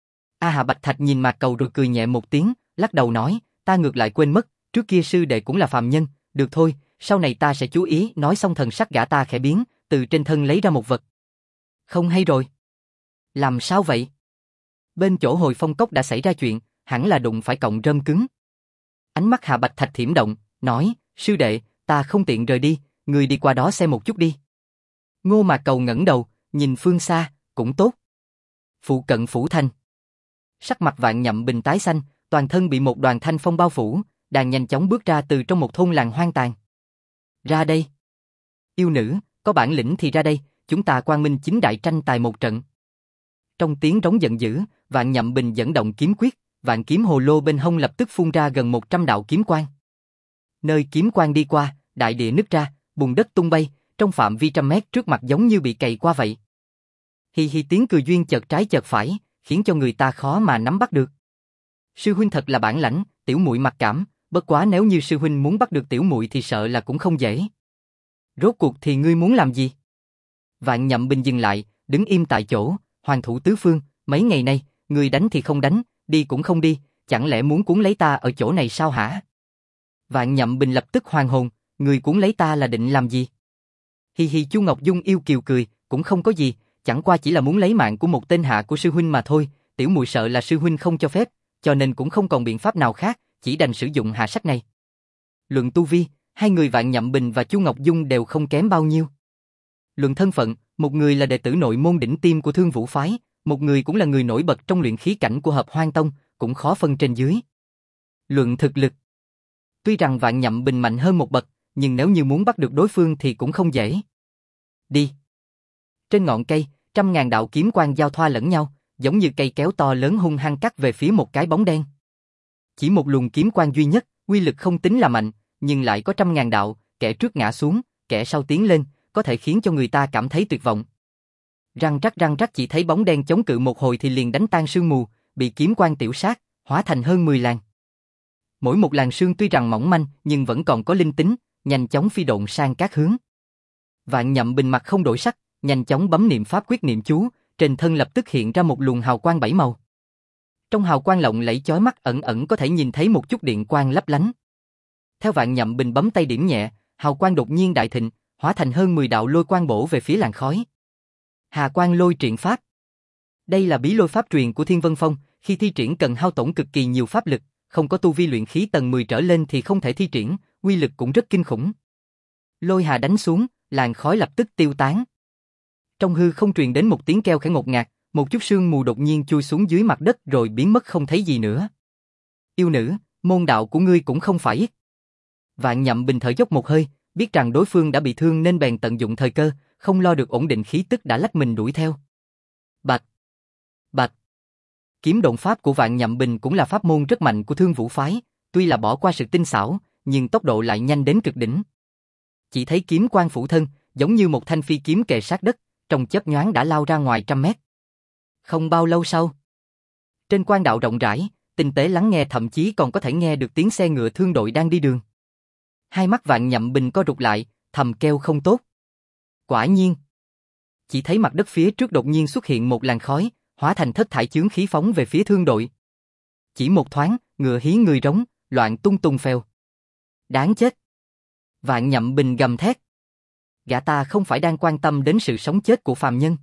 Hạ Bạch Thạch nhìn Mạc Cầu rồi cười nhẹ một tiếng, lắc đầu nói, ta ngược lại quên mất, trước kia sư đệ cũng là phàm nhân, được thôi, sau này ta sẽ chú ý. Nói xong thần sắc gã ta khẽ biến, từ trên thân lấy ra một vật. Không hay rồi. Làm sao vậy? Bên chỗ hồi phong cốc đã xảy ra chuyện, hẳn là đụng phải cọng rơm cứng. Ánh mắt Hạ Bạch Thạch thiểm động, nói, sư đệ, ta không tiện rời đi, người đi qua đó xem một chút đi. Ngô Mạc Cầu ngẩng đầu, nhìn phương xa, cũng tốt. Phụ cận phủ thành. Sắc mặt Vạn Nhậm Bình tái xanh, toàn thân bị một đoàn thanh phong bao phủ, đang nhanh chóng bước ra từ trong một thôn làng hoang tàn. Ra đây. Yêu nữ, có bản lĩnh thì ra đây, chúng ta quang minh chính đại tranh tài một trận. Trong tiếng trống giận dữ, Vạn Nhậm Bình dẫn động kiếm quyết, vạn kiếm hồ lô bên hông lập tức phun ra gần 100 đạo kiếm quang. Nơi kiếm quang đi qua, đại địa nứt ra, bùn đất tung bay, trong phạm vi trăm mét trước mặt giống như bị cày qua vậy. Hi hi tiếng cười duyên chợt trái chợt phải, khiến cho người ta khó mà nắm bắt được. Sư huynh thật là bản lãnh, tiểu muội mặc cảm, bất quá nếu như sư huynh muốn bắt được tiểu muội thì sợ là cũng không dễ. Rốt cuộc thì ngươi muốn làm gì? Vạn Nhậm Bình dừng lại, đứng im tại chỗ, hoàng thủ tứ phương, mấy ngày nay, ngươi đánh thì không đánh, đi cũng không đi, chẳng lẽ muốn cuốn lấy ta ở chỗ này sao hả? Vạn Nhậm Bình lập tức hoàn hồn, ngươi cuốn lấy ta là định làm gì? Hi hi Chu Ngọc Dung yêu kiều cười, cũng không có gì, chẳng qua chỉ là muốn lấy mạng của một tên hạ của sư huynh mà thôi, tiểu muội sợ là sư huynh không cho phép, cho nên cũng không còn biện pháp nào khác, chỉ đành sử dụng hạ sách này. Luận tu vi, hai người Vạn Nhậm Bình và Chu Ngọc Dung đều không kém bao nhiêu. Luận thân phận, một người là đệ tử nội môn đỉnh tiêm của Thương Vũ phái, một người cũng là người nổi bật trong luyện khí cảnh của Hợp Hoang Tông, cũng khó phân trên dưới. Luận thực lực, tuy rằng Vạn Nhậm Bình mạnh hơn một bậc, nhưng nếu như muốn bắt được đối phương thì cũng không dễ. Đi. Trên ngọn cây, 100.000 đạo kiếm quang giao thoa lẫn nhau, giống như cây kéo to lớn hung hăng cắt về phía một cái bóng đen. Chỉ một luồng kiếm quang duy nhất, uy lực không tính là mạnh, nhưng lại có 100.000 đạo, kẻ trước ngã xuống, kẻ sau tiến lên, có thể khiến cho người ta cảm thấy tuyệt vọng. Răng rắc chỉ thấy bóng đen chống cự một hồi thì liền đánh tan sương mù, bị kiếm quang tiểu sát, hóa thành hơn 10 làn. Mỗi một làn sương tuy rằng mỏng manh, nhưng vẫn còn có linh tính, nhanh chóng phi độn sang các hướng. Vạn Nhậm Bình mặt không đổi sắc, nhanh chóng bấm niệm pháp quyết niệm chú, trên thân lập tức hiện ra một luồng hào quang 7 màu. Trong hào quang lộng lẫy chói mắt ẩn ẩn có thể nhìn thấy một chút điện quang lấp lánh. Theo Vạn Nhậm Bình bấm tay điểm nhẹ, hào quang đột nhiên đại thịnh, hóa thành hơn 10 đạo lôi quang bổ về phía làn khói. Hà Quang Lôi Triện Pháp. Đây là bí lôi pháp truyền của Thiên Vân Phong, khi thi triển cần hao tổn cực kỳ nhiều pháp lực, không có tu vi luyện khí tầng 10 trở lên thì không thể thi triển, uy lực cũng rất kinh khủng. Lôi hà đánh xuống, làn khói lập tức tiêu tán. Trong hư không truyền đến một tiếng kêu khẽ ngột ngạt, một chút sương mù đột nhiên chui xuống dưới mặt đất rồi biến mất không thấy gì nữa. Yêu nữ, môn đạo của ngươi cũng không phải ít. Vạn Nhậm Bình thở dốc một hơi, biết rằng đối phương đã bị thương nên bèn tận dụng thời cơ, không lo được ổn định khí tức đã lách mình đuổi theo. Bạch! Bạch! Kiếm độn pháp của Vạn Nhậm Bình cũng là pháp môn rất mạnh của Thương Vũ phái, tuy là bỏ qua sự tinh xảo, nhưng tốc độ lại nhanh đến cực đỉnh. Chỉ thấy kiếm quang phủ thân, giống như một thanh phi kiếm kề sát đất, trong chớp nhoáng đã lao ra ngoài trăm mét. Không bao lâu sau, trên quan đạo rộng rãi, tinh tế lắng nghe thậm chí còn có thể nghe được tiếng xe ngựa thương đội đang đi đường. Hai mắt Vạn Nhậm Bình co rụt lại, thầm kêu không tốt. Quả nhiên, chỉ thấy mặt đất phía trước đột nhiên xuất hiện một làn khói, hóa thành thất thải chướng khí phóng về phía thương đội. Chỉ một thoáng, ngựa hí người rống, loạn tung tung phèo. Đáng chết! Vạn Nhậm Bình gầm thét. Gã ta không phải đang quan tâm đến sự sống chết của phàm nhân,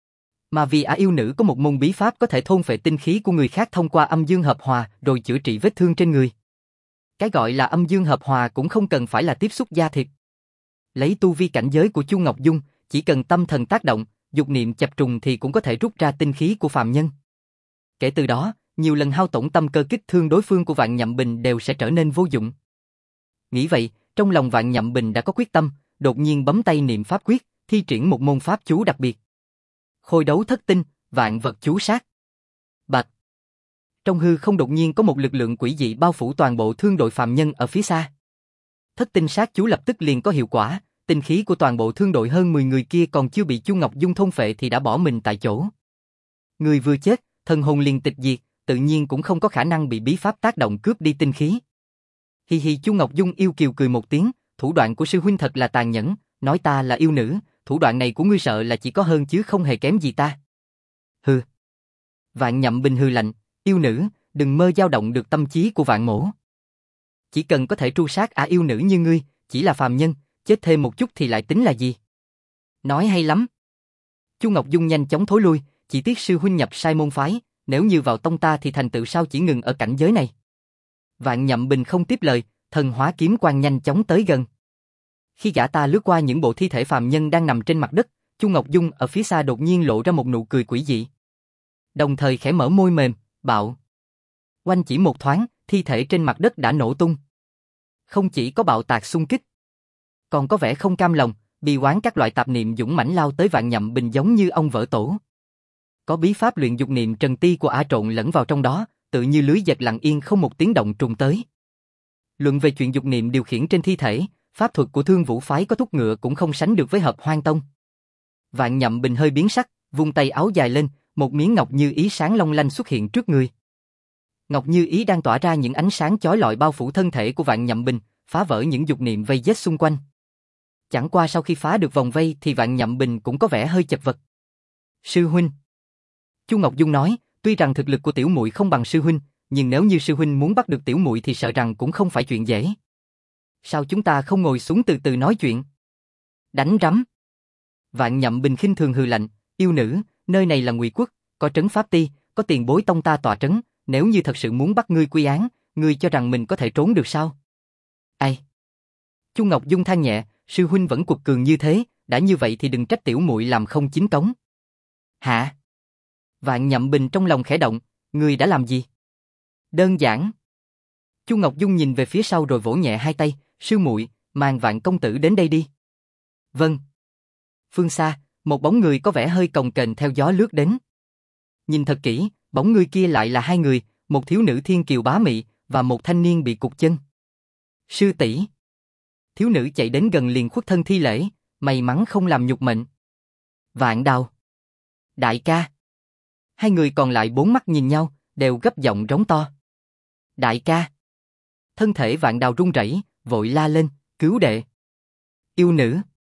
mà vì ả yêu nữ có một môn bí pháp có thể thôn phệ tinh khí của người khác thông qua âm dương hợp hòa rồi chữa trị vết thương trên người. Cái gọi là âm dương hợp hòa cũng không cần phải là tiếp xúc da thịt. Lấy tu vi cảnh giới của Chu Ngọc Dung, chỉ cần tâm thần tác động, dục niệm chập trùng thì cũng có thể rút ra tinh khí của phàm nhân. Kể từ đó, nhiều lần hao tổn tâm cơ kích thương đối phương của Vạn Nhậm Bình đều sẽ trở nên vô dụng. Nghĩ vậy, trong lòng Vạn Nhậm Bình đã có quyết tâm, đột nhiên bấm tay niệm pháp quyết, thi triển một môn pháp chú đặc biệt. Khôi đấu thất tinh, vạn vật chú sát. Bạch! Trong hư không đột nhiên có một lực lượng quỷ dị bao phủ toàn bộ thương đội phàm nhân ở phía xa. Thất tinh sát chú lập tức liền có hiệu quả, tinh khí của toàn bộ thương đội hơn 10 người kia còn chưa bị Chu Ngọc Dung thôn phệ thì đã bỏ mình tại chỗ. Người vừa chết, thần hồn liền tịch diệt, tự nhiên cũng không có khả năng bị bí pháp tác động cướp đi tinh khí. Hi hi, Chu Ngọc Dung yêu kiều cười một tiếng, thủ đoạn của sư huynh thật là tàn nhẫn, nói ta là yêu nữ, thủ đoạn này của ngươi sợ là chỉ có hơn chứ không hề kém gì ta. Hừ. Vạn Nhậm Bình hừ lạnh, yêu nữ, đừng mơ dao động được tâm trí của Vạn mỗ. Chỉ cần có thể tru sát ả yêu nữ như ngươi, chỉ là phàm nhân, chết thêm một chút thì lại tính là gì? Nói hay lắm. Chu Ngọc Dung nhanh chóng thối lui, chỉ tiếc sư huynh nhập sai môn phái, nếu như vào tông ta thì thành tựu sao chỉ ngừng ở cảnh giới này. Vạn Nhậm Bình không tiếp lời, thần hóa kiếm quang nhanh chóng tới gần. Khi gã ta lướt qua những bộ thi thể phàm nhân đang nằm trên mặt đất, Chu Ngọc Dung ở phía xa đột nhiên lộ ra một nụ cười quỷ dị. Đồng thời khẽ mở môi mềm, bạo. Oanh chỉ một thoáng, thi thể trên mặt đất đã nổ tung. Không chỉ có bạo tạc xung kích, còn có vẻ không cam lòng, bi oán các loại tạp niệm dũng mãnh lao tới Vạn Nhậm Bình giống như ông vỡ tổ. Có bí pháp luyện dục niệm trần ti của ả trộn lẫn vào trong đó, tự như lưới dệt lặng yên không một tiếng động trùng tới. Luận về chuyện dục niệm điều khiển trên thi thể, pháp thuật của Thương Vũ phái có thúc ngựa cũng không sánh được với Hợp Hoang tông. Vạn Nhậm Bình hơi biến sắc, vung tay áo dài lên, một miếng ngọc như ý sáng long lanh xuất hiện trước người. Ngọc như ý đang tỏa ra những ánh sáng chói lọi bao phủ thân thể của Vạn Nhậm Bình, phá vỡ những dục niệm vây giết xung quanh. Chẳng qua sau khi phá được vòng vây thì Vạn Nhậm Bình cũng có vẻ hơi chật vật. Sư huynh. Chu Ngọc Dung nói, tuy rằng thực lực của tiểu muội không bằng sư huynh, nhưng nếu như sư huynh muốn bắt được tiểu muội thì sợ rằng cũng không phải chuyện dễ. Sao chúng ta không ngồi xuống từ từ nói chuyện? Đánh rắm. Vạn Nhậm Bình khinh thường hừ lạnh, yêu nữ, nơi này là Ngụy Quốc, có trấn pháp ti, có tiền bối tông ta tọa trấn, nếu như thật sự muốn bắt ngươi quy án, ngươi cho rằng mình có thể trốn được sao? Ai? Chu Ngọc Dung than nhẹ, sư huynh vẫn cuột cường như thế, đã như vậy thì đừng trách tiểu muội làm không chính cống. Hả? Vạn Nhậm Bình trong lòng khẽ động, ngươi đã làm gì? Đơn giản. Chu Ngọc Dung nhìn về phía sau rồi vỗ nhẹ hai tay, sư muội, mang Vạn công tử đến đây đi. Vâng. Phương xa, một bóng người có vẻ hơi cồng kềnh theo gió lướt đến. Nhìn thật kỹ, bóng người kia lại là hai người, một thiếu nữ thiên kiều bá mị và một thanh niên bị cụt chân. Sư tỷ. Thiếu nữ chạy đến gần liền khuất thân thi lễ, may mắn không làm nhục mệnh. Vạn Đào. Đại ca. Hai người còn lại bốn mắt nhìn nhau, đều gấp giọng rống to. Đại ca. Thân thể Vạn Đào run rẩy, vội la lên, cứu đệ. Yêu nữ.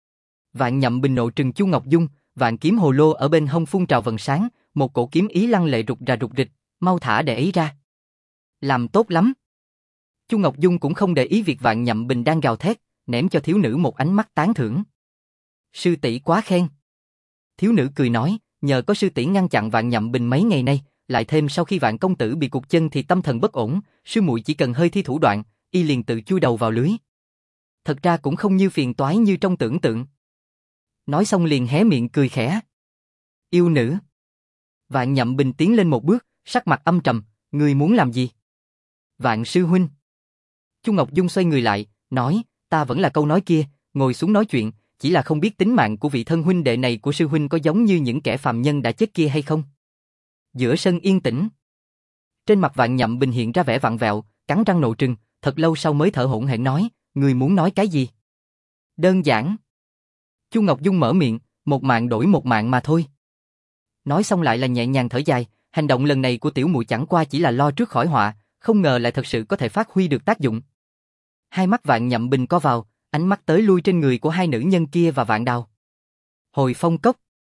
Vạn Nhậm Bình nộ trừng Chu Ngọc Dung, vạn kiếm hồ lô ở bên hông phun trào vầng sáng, một cổ kiếm ý lăng lệ rục rà rục rịch, Mau thả đệ ấy ra. Làm tốt lắm. Chu Ngọc Dung cũng không để ý việc Vạn Nhậm Bình đang gào thét, ném cho thiếu nữ một ánh mắt tán thưởng. Sư tỷ quá khen. Thiếu nữ cười nói, nhờ có sư tỷ ngăn chặn Vạn Nhậm Bình mấy ngày nay, lại thêm sau khi Vạn công tử bị cụt chân thì tâm thần bất ổn, sư muội chỉ cần hơi thi thủ đoạn, y liền tự chui đầu vào lưới. Thật ra cũng không như phiền toái như trong tưởng tượng. Nói xong liền hé miệng cười khẽ. Yêu nữ. Vạn Nhậm Bình tiến lên một bước, sắc mặt âm trầm, ngươi muốn làm gì? Vạn sư huynh. Chu Ngọc Dung xoay người lại, nói, ta vẫn là câu nói kia, ngồi xuống nói chuyện, chỉ là không biết tính mạng của vị thân huynh đệ này của sư huynh có giống như những kẻ phàm nhân đã chết kia hay không? Giữa sân yên tĩnh. Trên mặt Vạn Nhậm Bình hiện ra vẻ vặn vẹo, cắn răng nộ trừng, thật lâu sau mới thở hổn hển nói, ngươi muốn nói cái gì? Đơn giản. Chu Ngọc Dung mở miệng, một mạng đổi một mạng mà thôi. Nói xong lại là nhẹ nhàng thở dài, hành động lần này của tiểu muội chẳng qua chỉ là lo trước khỏi họa, không ngờ lại thật sự có thể phát huy được tác dụng. Hai mắt Vạn Nhậm Bình co vào, ánh mắt tới lui trên người của hai nữ nhân kia và Vạn Đào. Hồi phong cốc.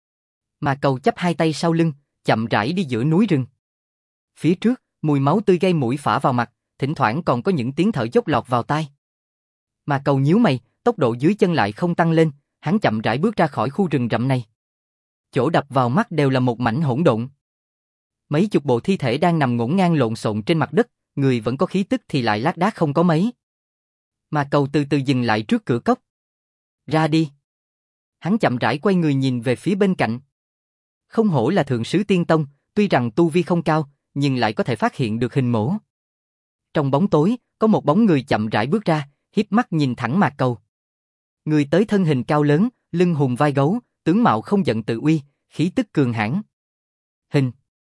Mà Cầu chắp hai tay sau lưng, chậm rãi đi giữa núi rừng. Phía trước, mùi máu tươi gây mũi phả vào mặt, thỉnh thoảng còn có những tiếng thở dốc lọt vào tai. Mà Cầu nhíu mày, tốc độ dưới chân lại không tăng lên, hắn chậm rãi bước ra khỏi khu rừng rậm này. Chỗ đập vào mắt đều là một mảnh hỗn độn. Mấy chục bộ thi thể đang nằm ngổn ngang lộn xộn trên mặt đất, người vẫn có khí tức thì lại lác đác không có mấy. Mà Cầu từ từ dừng lại trước cửa cốc. Ra đi. Hắn chậm rãi quay người nhìn về phía bên cạnh. Không hổ là thượng sứ tiên tông, tuy rằng tu vi không cao, nhưng lại có thể phát hiện được hình mổ. Trong bóng tối, có một bóng người chậm rãi bước ra, híp mắt nhìn thẳng Mạc Cầu. Người tới thân hình cao lớn, lưng hùm vai gấu, tướng mạo không giận tự uy, khí tức cường hãn. Hình.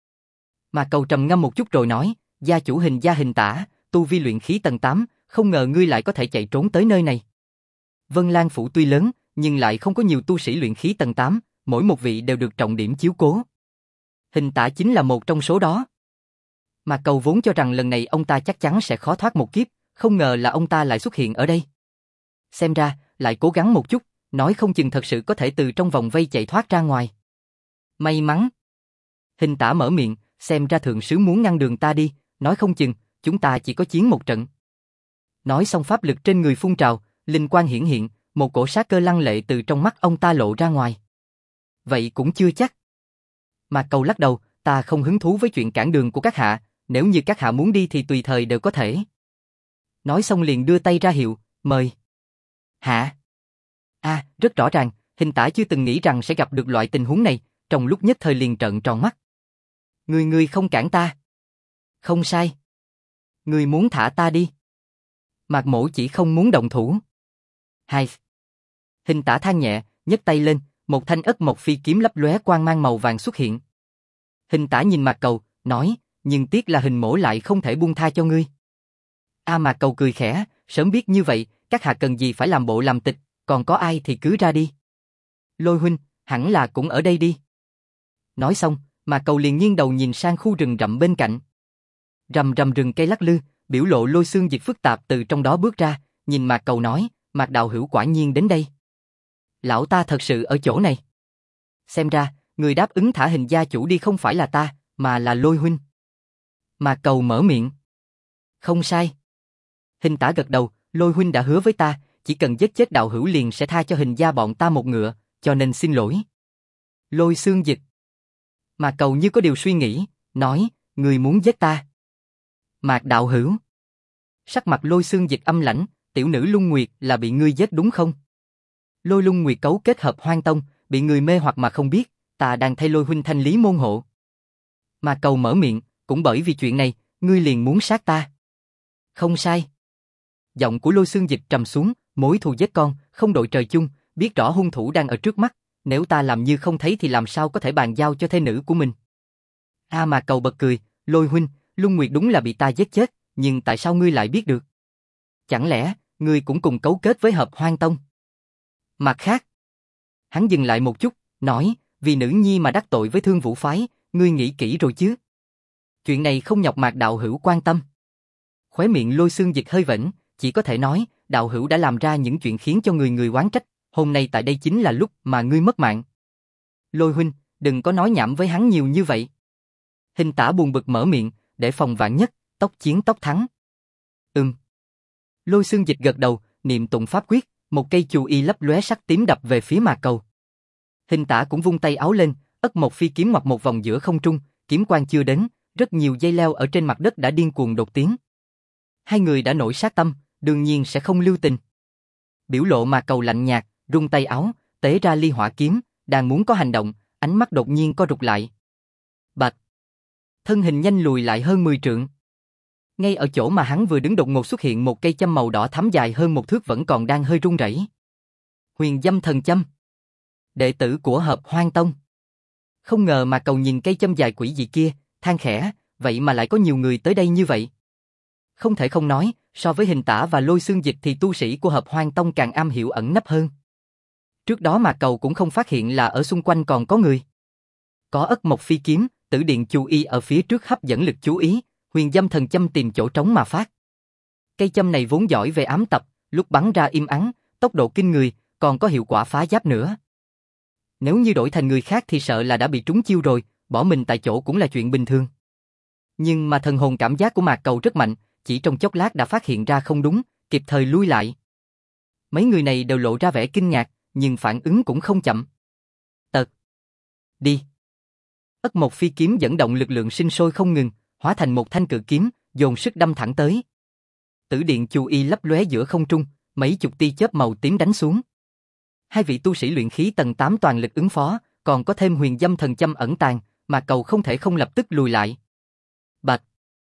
Mạc Cầu trầm ngâm một chút rồi nói, gia chủ Hình gia Hình Tả, tu vi luyện khí tầng 8, không ngờ ngươi lại có thể chạy trốn tới nơi này. Vân Lan phủ tuy lớn, nhưng lại không có nhiều tu sĩ luyện khí tầng 8, mỗi một vị đều được trọng điểm chiếu cố. Hình Tả chính là một trong số đó. Mạc Cầu vốn cho rằng lần này ông ta chắc chắn sẽ khó thoát một kiếp, không ngờ là ông ta lại xuất hiện ở đây. Xem ra, lại cố gắng một chút, nói không chừng thật sự có thể từ trong vòng vây chạy thoát ra ngoài. May mắn. Hình Tả mở miệng, xem ra thượng sứ muốn ngăn đường ta đi, nói không chừng, chúng ta chỉ có chiến một trận. Nói xong pháp lực trên người phun trào, linh quang hiển hiện, một cổ sát cơ lăng lệ từ trong mắt ông ta lộ ra ngoài. Vậy cũng chưa chắc. Mạc Cầu lắc đầu, ta không hứng thú với chuyện cản đường của các hạ, nếu như các hạ muốn đi thì tùy thời đều có thể. Nói xong liền đưa tay ra hiệu, mời. Hạ. Rất rõ ràng, Hình Tả chưa từng nghĩ rằng sẽ gặp được loại tình huống này, trong lúc nhất thời liền trợn tròn mắt. Ngươi không cản ta. Không sai. Ngươi muốn thả ta đi. Mạc Mỗ chỉ không muốn động thủ. Hai. Hình Tả than nhẹ, nhấc tay lên, một thanh ất mộc phi kiếm lấp lóe quang mang màu vàng xuất hiện. Hình Tả nhìn Mạc Cầu, nói, nhưng tiếc là Hình Mỗ lại không thể buông tha cho ngươi. Mạc Cầu cười khẽ, sớm biết như vậy, các hạ cần gì phải làm bộ làm tịch, còn có ai thì cứ ra đi. Lôi huynh, hẳn là cũng ở đây đi. Nói xong, Mạc Cầu liền nghiêng đầu nhìn sang khu rừng rậm bên cạnh. Rầm rầm rừng cây lắc lư, biểu lộ Lôi Xương Dịch phức tạp từ trong đó bước ra, nhìn Mạc Cầu nói, Mạc đạo hữu quả nhiên đến đây. Lão ta thật sự ở chỗ này. Xem ra, người đáp ứng thả Hình gia chủ đi không phải là ta, mà là Lôi huynh. Mạc Cầu mở miệng. Không sai. Hình Tả gật đầu, Lôi huynh đã hứa với ta, chỉ cần giết chết đạo hữu liền sẽ tha cho Hình gia bọn ta một ngựa, cho nên xin lỗi. Lôi Xương Dịch. Mạc Cầu như có điều suy nghĩ, nói, người muốn giết ta. Mạc đạo hữu. Sắc mặt Lôi Xương Dịch âm lãnh, tiểu nữ Lung Nguyệt là bị ngươi giết đúng không? Lôi Lung Nguyệt cấu kết hợp Hoang Tông, bị người mê hoặc mà không biết, ta đang thay Lôi huynh thanh lý môn hộ. Mạc Cầu mở miệng, cũng bởi vì chuyện này, ngươi liền muốn sát ta. Không sai. Giọng của Lôi Xương Dịch trầm xuống, mối thù giết con, không đội trời chung, biết rõ hung thủ đang ở trước mắt, nếu ta làm như không thấy thì làm sao có thể bàn giao cho thê nữ của mình. Mạc Cầu bật cười, Lôi huynh, Lung Nguyệt đúng là bị ta giết chết, nhưng tại sao ngươi lại biết được? Chẳng lẽ, ngươi cũng cùng cấu kết với hợp Hoang Tông? Mặt khác, hắn dừng lại một chút, nói, vì nữ nhi mà đắc tội với Thương Vũ phái, ngươi nghĩ kỹ rồi chứ? Chuyện này không nhọc Mạc đạo hữu quan tâm. Khóe miệng Lôi Xương Dịch hơi vểnh, chỉ có thể nói, đạo hữu đã làm ra những chuyện khiến cho người oán trách, hôm nay tại đây chính là lúc mà ngươi mất mạng. Lôi huynh, đừng có nói nhảm với hắn nhiều như vậy. Hình Tả buồn bực mở miệng, để phòng vạn nhất, tốc chiến tốc thắng. Lôi Xương Dịch gật đầu, niệm tụng pháp quyết, một cây chù y lấp lóe sắc tím đập về phía Mạc Cầu. Hình Tả cũng vung tay áo lên, ất một phi kiếm ngoặt một vòng giữa không trung, kiếm quang chưa đến, rất nhiều dây leo ở trên mặt đất đã điên cuồng đột tiến. Hai người đã nổi sát tâm, đương nhiên sẽ không lưu tình. Biểu lộ Mạc Cầu lạnh nhạt, rung tay áo, tế ra ly hỏa kiếm, đang muốn có hành động, ánh mắt đột nhiên co rụt lại. Bạch! Thân hình nhanh lùi lại hơn 10 trượng. Ngay ở chỗ mà hắn vừa đứng đột ngột xuất hiện một cây châm màu đỏ thắm dài hơn một thước vẫn còn đang hơi rung rẩy. Huyền Dâm Thần Châm. Đệ tử của Hợp Hoang Tông. Không ngờ mà Cầu nhìn cây châm dài quỷ dị kia, than khẽ, vậy mà lại có nhiều người tới đây như vậy. Không thể không nói, so với Hình Tả và Lôi Xương Dịch thì tu sĩ của Hợp Hoang Tông càng am hiểu ẩn nấp hơn. Trước đó mà Cầu cũng không phát hiện là ở xung quanh còn có người. Có ất mộc phi kiếm, tử điện chú y ở phía trước hấp dẫn lực chú ý, Huyền Dâm Thần Châm tìm chỗ trống mà phát. Cây châm này vốn giỏi về ám tập, lúc bắn ra im ắng, tốc độ kinh người, còn có hiệu quả phá giáp nữa. Nếu như đổi thành người khác thì sợ là đã bị trúng chiêu rồi, bỏ mình tại chỗ cũng là chuyện bình thường. Nhưng mà thần hồn cảm giác của Mạc Cầu rất mạnh, chỉ trong chốc lát đã phát hiện ra không đúng, kịp thời lui lại. Mấy người này đều lộ ra vẻ kinh ngạc, nhưng phản ứng cũng không chậm. Tật. Đi. Ất một phi kiếm dẫn động lực lượng sinh sôi không ngừng, hóa thành một thanh cự kiếm, dồn sức đâm thẳng tới. Tử điện chu y lấp lóe giữa không trung, mấy chục tia chớp màu tím đánh xuống. Hai vị tu sĩ luyện khí tầng 8 toàn lực ứng phó, còn có thêm Huyền Dâm Thần Châm ẩn tàng, mà Cầu không thể không lập tức lùi lại. Bạch.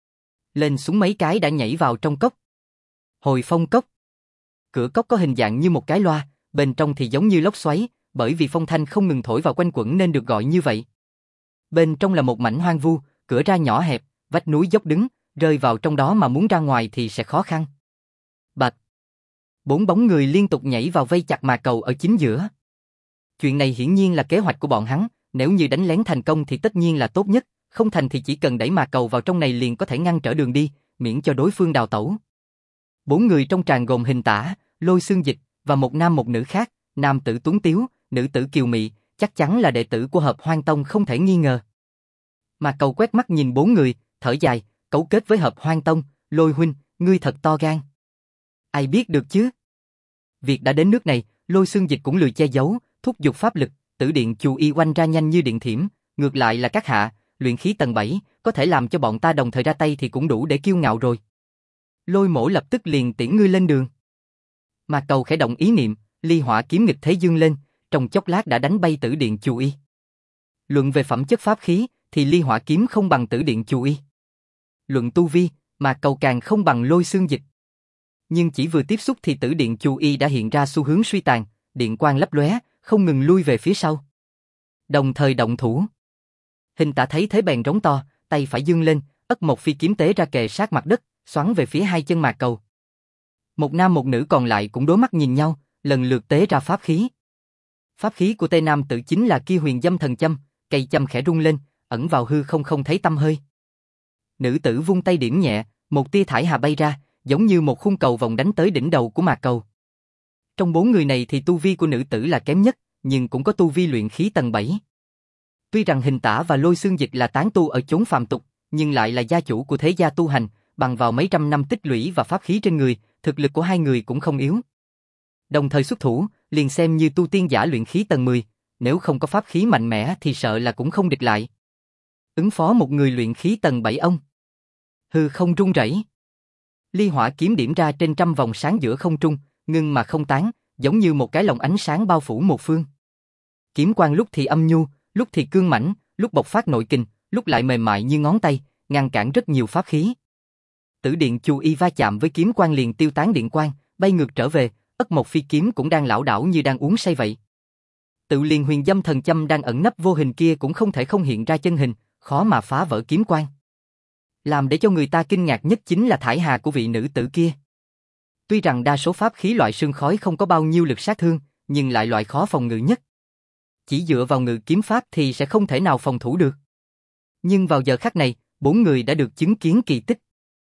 Lên xuống mấy cái đã nhảy vào trong cốc. Hồi phong cốc. Cửa cốc có hình dạng như một cái loa, bên trong thì giống như lốc xoáy, bởi vì phong thanh không ngừng thổi vào quanh quẩn nên được gọi như vậy. Bên trong là một mảnh hoang vu, cửa ra nhỏ hẹp, vách núi dốc đứng, rơi vào trong đó mà muốn ra ngoài thì sẽ khó khăn. Bạch. 4 bóng người liên tục nhảy vào vây chặt mà Cầu ở chính giữa. Chuyện này hiển nhiên là kế hoạch của bọn hắn, nếu như đánh lén thành công thì tất nhiên là tốt nhất, không thành thì chỉ cần đẩy mà Cầu vào trong này liền có thể ngăn trở đường đi, miễn cho đối phương đào tẩu. 4 người trong tràng gồm Hình Tả, Lôi Xương Dịch và một nam một nữ khác, nam tử tuấn tiếu, nữ tử kiều mị, chắc chắn là đệ tử của Hợp Hoang Tông không thể nghi ngờ. Mà Cầu quét mắt nhìn 4 người, thở dài, cấu kết với Hợp Hoang Tông, Lôi huynh, ngươi thật to gan. Ai biết được chứ? Việc đã đến nước này, Lôi Xương Dịch cũng lười che giấu, thúc giục pháp lực, tử điện chu y oanh ra nhanh như điện thiểm, ngược lại là các hạ, luyện khí tầng 7, có thể làm cho bọn ta đồng thời ra tay thì cũng đủ để kiêu ngạo rồi. Lôi Mỗ lập tức liền tiễn ngươi lên đường. Mà Cầu khẽ động ý niệm, ly hỏa kiếm nghịch thế dương lên, trong chốc lát đã đánh bay tử điện chu y. Luận về phẩm chất pháp khí, thì ly hỏa kiếm không bằng tử điện chu y. Luận tu vi, mà Cầu càng không bằng Lôi Xương Dịch. Nhưng chỉ vừa tiếp xúc thì tử điện chu y đã hiện ra xu hướng suy tàn, điện quang lấp lóe, không ngừng lui về phía sau. Đồng thời động thủ. Hình Tả thấy thế bèn rống to, tay phải giương lên, ất một phi kiếm tế ra kề sát mặt đất, xoắn về phía hai chân Mạc Cầu. Một nam một nữ còn lại cũng đối mắt nhìn nhau, lần lượt tế ra pháp khí. Pháp khí của Tây Nam tự chính là kia Huyền Dâm Thần Châm, cây châm khẽ rung lên, ẩn vào hư không không thấy tăm hơi. Nữ tử vung tay điểm nhẹ, một tia thải hà bay ra, giống như một khung cầu vòng đánh tới đỉnh đầu của Mạc Cầu. Trong 4 người này thì tu vi của nữ tử là kém nhất, nhưng cũng có tu vi luyện khí tầng 7. Tuy rằng Hình Tả và Lôi Xương Dịch là tán tu ở chốn phàm tục, nhưng lại là gia chủ của thế gia tu hành, bằng vào mấy trăm năm tích lũy và pháp khí trên người, thực lực của hai người cũng không yếu. Đồng thời xuất thủ, liền xem như tu tiên giả luyện khí tầng 10, nếu không có pháp khí mạnh mẽ thì sợ là cũng không địch lại. Ứng phó một người luyện khí tầng 7 ông. Hư không rung rẩy. Ly hỏa kiếm điểm ra trên trăm vòng sáng giữa không trung, ngưng mà không tán, giống như một cái lồng ánh sáng bao phủ một phương. Kiếm quang lúc thì âm nhu, lúc thì cương mãnh, lúc bộc phát nội kình, lúc lại mềm mại như ngón tay, ngăn cản rất nhiều pháp khí. Tử điện chu y va chạm với kiếm quang liền tiêu tán điện quang, bay ngược trở về, ất một phi kiếm cũng đang lảo đảo như đang uống say vậy. Tự liền Huyền Dâm Thần Châm đang ẩn nấp vô hình kia cũng không thể không hiện ra chân hình, khó mà phá vỡ kiếm quang. Làm để cho người ta kinh ngạc nhất chính là thải hà của vị nữ tử kia. Tuy rằng đa số pháp khí loại sương khói không có bao nhiêu lực sát thương, nhưng lại loại khó phòng ngự nhất. Chỉ dựa vào ngự kiếm pháp thì sẽ không thể nào phòng thủ được. Nhưng vào giờ khắc này, 4 người đã được chứng kiến kỳ tích.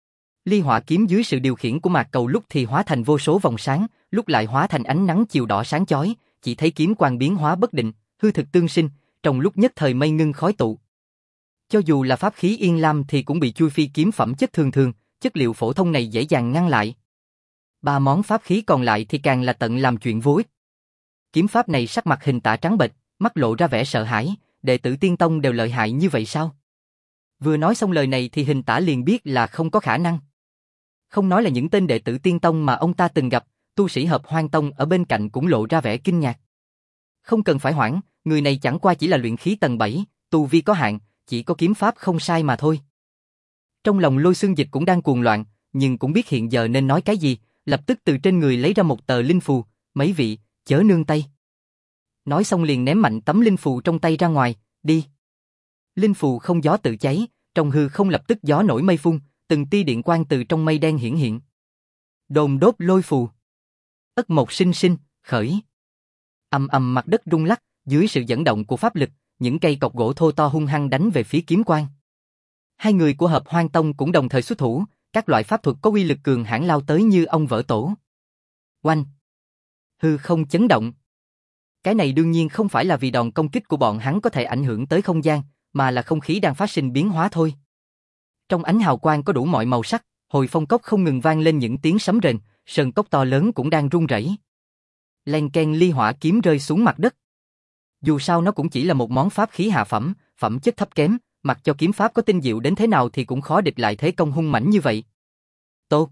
Ly hỏa kiếm dưới sự điều khiển của Mạc Cầu lúc thì hóa thành vô số vòng sáng, lúc lại hóa thành ánh nắng chiều đỏ sáng chói, chỉ thấy kiếm quang biến hóa bất định, hư thực tương sinh, trong lúc nhất thời mây ngưng khói tụ. Cho dù là pháp khí Yên Lam thì cũng bị chui phi kiếm phẩm chất thường thường, chất liệu phổ thông này dễ dàng ngăn lại. Ba món pháp khí còn lại thì càng là tận làm chuyện vô ích. Kiếm pháp này sắc mặt Hình Tả trắng bệch, mắt lộ ra vẻ sợ hãi, đệ tử Tiên Tông đều lợi hại như vậy sao? Vừa nói xong lời này thì Hình Tả liền biết là không có khả năng. Không nói là những tên đệ tử Tiên Tông mà ông ta từng gặp, tu sĩ Hợp Hoan Tông ở bên cạnh cũng lộ ra vẻ kinh ngạc. Không cần phải hoảng, người này chẳng qua chỉ là luyện khí tầng 7, tu vi có hạn, chỉ có kiếm pháp không sai mà thôi. Trong lòng Lôi Xương Dịch cũng đang cuồng loạn, nhưng cũng biết hiện giờ nên nói cái gì, lập tức từ trên người lấy ra một tờ linh phù, mấy vị, chớ nương tay. Nói xong liền ném mạnh tấm linh phù trong tay ra ngoài, đi. Linh phù không gió tự cháy, trong hư không lập tức gió nổi mây phun, từng tia điện quang từ trong mây đen hiển hiện. Đồn đốt lôi phù. Ất mộc sinh sinh, khởi. Ầm ầm mặt đất rung lắc, dưới sự dẫn động của pháp lực, những cây cọc gỗ thô to hung hăng đánh về phía kiếm quang. Hai người của Hợp Hoan Tông cũng đồng thời xuất thủ, các loại pháp thuật có uy lực cường hãn lao tới như ong vỡ tổ. Oanh! Hư không chấn động. Cái này đương nhiên không phải là vì đòn công kích của bọn hắn có thể ảnh hưởng tới không gian, mà là không khí đang phát sinh biến hóa thôi. Trong ánh hào quang có đủ mọi màu sắc, hồi phong cốc không ngừng vang lên những tiếng sấm rền, sơn cốc to lớn cũng đang rung rẩy. Len keng ly hỏa kiếm rơi xuống mặt đất. Dù sao nó cũng chỉ là một món pháp khí hạ phẩm, phẩm chất thấp kém, mặc cho kiếm pháp có tinh diệu đến thế nào thì cũng khó địch lại thế công hung mãnh như vậy. Tốt.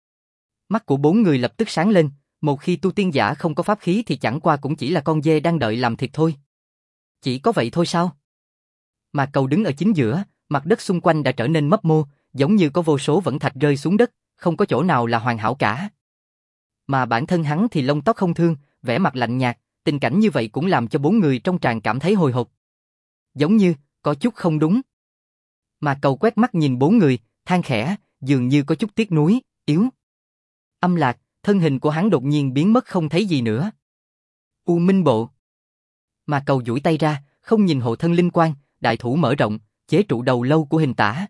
Mắt của bốn người lập tức sáng lên, một khi tu tiên giả không có pháp khí thì chẳng qua cũng chỉ là con dê đang đợi làm thịt thôi. Chỉ có vậy thôi sao? Mà Cầu đứng ở chính giữa, mặt đất xung quanh đã trở nên mấp mô, giống như có vô số vẫn thạch rơi xuống đất, không có chỗ nào là hoàn hảo cả. Mà bản thân hắn thì lông tóc không thương, vẻ mặt lạnh nhạt, tình cảnh như vậy cũng làm cho bốn người trong tràng cảm thấy hồi hộp. Giống như, có chút không đúng. Mà Cầu quét mắt nhìn bốn người, than khẽ, dường như có chút tiếc nuối, yếu. Âm lạc, thân hình của hắn đột nhiên biến mất không thấy gì nữa. U Minh Bộ. Mà Cầu duỗi tay ra, không nhìn hộ thân linh quang, đại thủ mở rộng, chế trụ đầu lâu của Hình Tả.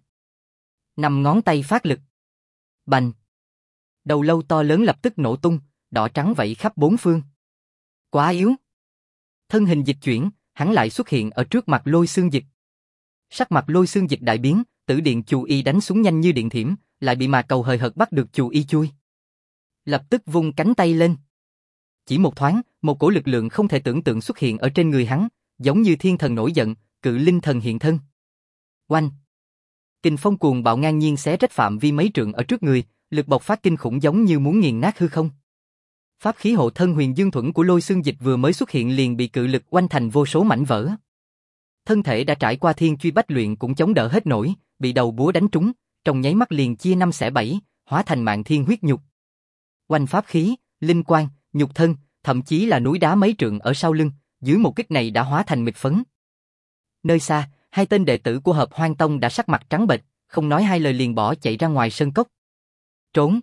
5 ngón tay phát lực. Bành. Đầu lâu to lớn lập tức nổ tung, đỏ trắng vẩy khắp bốn phương. Quá yếu. Thân hình dịch chuyển, hắn lại xuất hiện ở trước mặt Lôi Xương Dịch. Sắc mặt Lôi Xương Dịch đại biến, tử điện chù y đánh xuống nhanh như điện thiểm, lại bị Mà Cầu hời hợt bắt được chù y chui. Lập tức vung cánh tay lên. Chỉ một thoáng, một cổ lực lượng không thể tưởng tượng xuất hiện ở trên người hắn, giống như thiên thần nổi giận, cự linh thần hiện thân. Oanh! Kình phong cuồng bạo ngang nhiên xé rách phạm vi mấy trượng ở trước người, lực bộc phát kinh khủng giống như muốn nghiền nát hư không. Pháp khí hộ thân Huyền Dương Thuẫn của Lôi Xương Dịch vừa mới xuất hiện liền bị cự lực oanh thành vô số mảnh vỡ. Thân thể đã trải qua thiên truy bách luyện cũng chống đỡ hết nổi, bị đầu búa đánh trúng, trong nháy mắt liền chia 5 xẻ 7, hóa thành mạng thiên huyết nhục. Oanh pháp khí, linh quang, nhục thân, thậm chí là núi đá mấy trượng ở sau lưng, dưới một kích này đã hóa thành mịt phấn. Nơi xa, hai tên đệ tử của Hợp Hoan Tông đã sắc mặt trắng bệch, không nói hai lời liền bỏ chạy ra ngoài sân cốc. Trốn.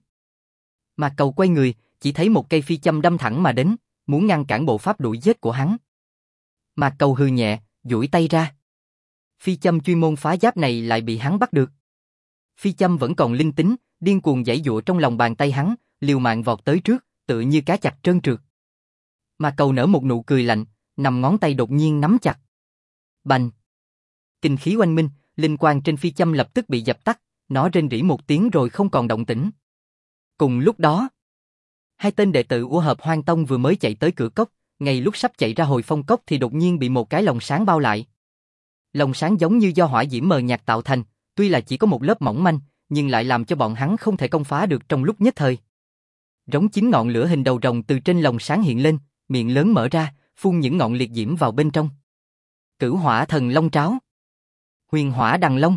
Mà Cầu quay người, chỉ thấy một cây phi châm đâm thẳng mà đến, muốn ngăn cản bộ pháp đuổi giết của hắn. Mà Cầu hừ nhẹ, duỗi tay ra. Phi châm chuyên môn phá giáp này lại bị hắn bắt được. Phi châm vẫn còn linh tính, điên cuồng giãy giụa trong lòng bàn tay hắn, liều mạng vọt tới trước, tựa như cá chạch trơn trượt. Mà Cầu nở một nụ cười lạnh, 5 ngón tay đột nhiên nắm chặt. Bành! Kinh khí oanh minh, linh quang trên phi châm lập tức bị dập tắt, nó rên rỉ một tiếng rồi không còn động tĩnh. Cùng lúc đó, hai tên đệ tử của Hợp Hoan Tông vừa mới chạy tới cửa cốc, ngay lúc sắp chạy ra hồi phong cốc thì đột nhiên bị một cái lồng sáng bao lại. Lồng sáng giống như do hỏa diễm mờ nhạt tạo thành, tuy là chỉ có một lớp mỏng manh, nhưng lại làm cho bọn hắn không thể công phá được trong lúc nhất thời. Rống 9 ngọn lửa hình đầu rồng từ trên lồng sáng hiện lên, miệng lớn mở ra, phun những ngọn liệt diễm vào bên trong. Cửu hỏa thần long tráo. Huyền hỏa đằng long.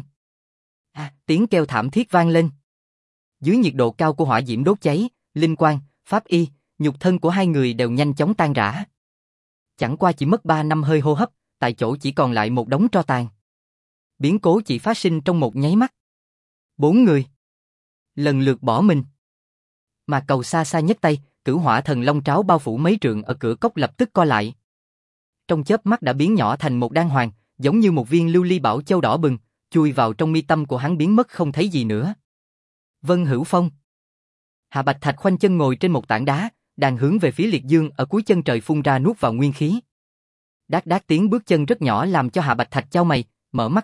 Tiếng kêu thảm thiết vang lên. Dưới nhiệt độ cao của hỏa diễm đốt cháy, linh quang, pháp y, nhục thân của hai người đều nhanh chóng tan rã. Chẳng qua chỉ mất 3 năm hơi hô hấp, tại chỗ chỉ còn lại một đống tro tàn. Biến cố chỉ phát sinh trong một nháy mắt. 4 người lần lượt bỏ mình. Mà Cầu xa xa nhấc tay, cửu hỏa thần long tráo bao phủ mấy trượng ở cửa cốc lập tức co lại. Trong chớp mắt đã biến nhỏ thành một đan hoàng, giống như một viên lưu ly bảo châu đỏ bừng, chui vào trong mi tâm của hắn biến mất không thấy gì nữa. Vân Hữu Phong. Hạ Bạch Thạch khoanh chân ngồi trên một tảng đá, đang hướng về phía liệt dương ở cuối chân trời phun ra nuốt vào nguyên khí. Đát đát tiếng bước chân rất nhỏ làm cho Hạ Bạch Thạch chau mày, mở mắt ra,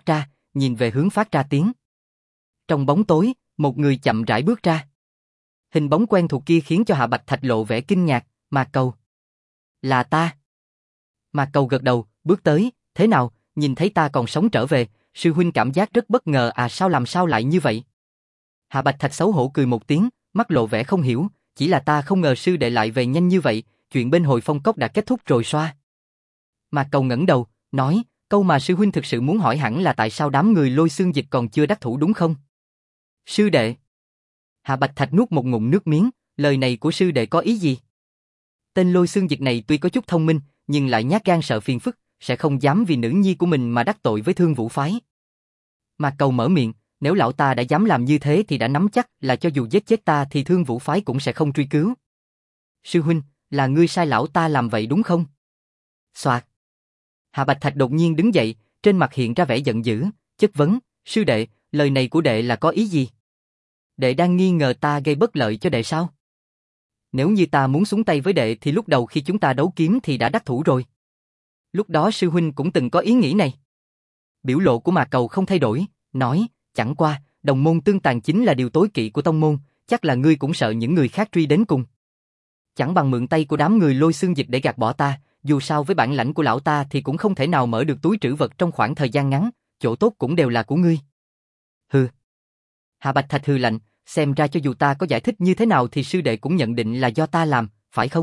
nhìn về hướng phát ra tiếng. Trong bóng tối, một người chậm rãi bước ra. Hình bóng quen thuộc kia khiến cho Hạ Bạch Thạch lộ vẻ kinh ngạc, Mạc Cầu. Là ta. Mạc Cầu gật đầu, bước tới, thế nào, nhìn thấy ta còn sống trở về, sư huynh cảm giác rất bất ngờ sao làm sao lại như vậy? Hạ Bạch Thạch xấu hổ cười một tiếng, mắt lộ vẻ không hiểu, chỉ là ta không ngờ sư đệ lại về nhanh như vậy, chuyện bên Hồi Phong Cốc đã kết thúc rồi xoa. Mạc Cầu ngẩng đầu, nói, câu mà sư huynh thực sự muốn hỏi hẳn là tại sao đám người Lôi Xương Dịch còn chưa đắc thủ đúng không? Sư đệ. Hạ Bạch Thạch nuốt một ngụm nước miếng, lời này của sư đệ có ý gì? Tên Lôi Xương Dịch này tuy có chút thông minh, nhưng lại nhát gan sợ phiền phức, sẽ không dám vì nữ nhi của mình mà đắc tội với Thương Vũ phái. Mạc Cầu mở miệng, nếu lão ta đã dám làm như thế thì đã nắm chắc là cho dù giết chết ta thì Thương Vũ phái cũng sẽ không truy cứu. Sư huynh, là ngươi sai lão ta làm vậy đúng không? Soạt. Hạ Bạch Thạch đột nhiên đứng dậy, trên mặt hiện ra vẻ giận dữ, chất vấn, sư đệ, lời này của đệ là có ý gì? Đệ đang nghi ngờ ta gây bất lợi cho đệ sao? Nếu như ta muốn xuống tay với đệ thì lúc đầu khi chúng ta đấu kiếm thì đã đắc thủ rồi. Lúc đó sư huynh cũng từng có ý nghĩ này. Biểu lộ của Mạc Cầu không thay đổi, nói, chẳng qua, đồng môn tương tàn chính là điều tối kỵ của tông môn, chắc là ngươi cũng sợ những người khác truy đến cùng. Chẳng bằng mượn tay của đám người Lôi Xương Dịch để gạt bỏ ta, dù sao với bản lãnh của lão ta thì cũng không thể nào mở được túi trữ vật trong khoảng thời gian ngắn, chỗ tốt cũng đều là của ngươi. Hừ. Hạ Bạch Thạch hừ lạnh, xem ra cho dù ta có giải thích như thế nào thì sư đệ cũng nhận định là do ta làm, phải không?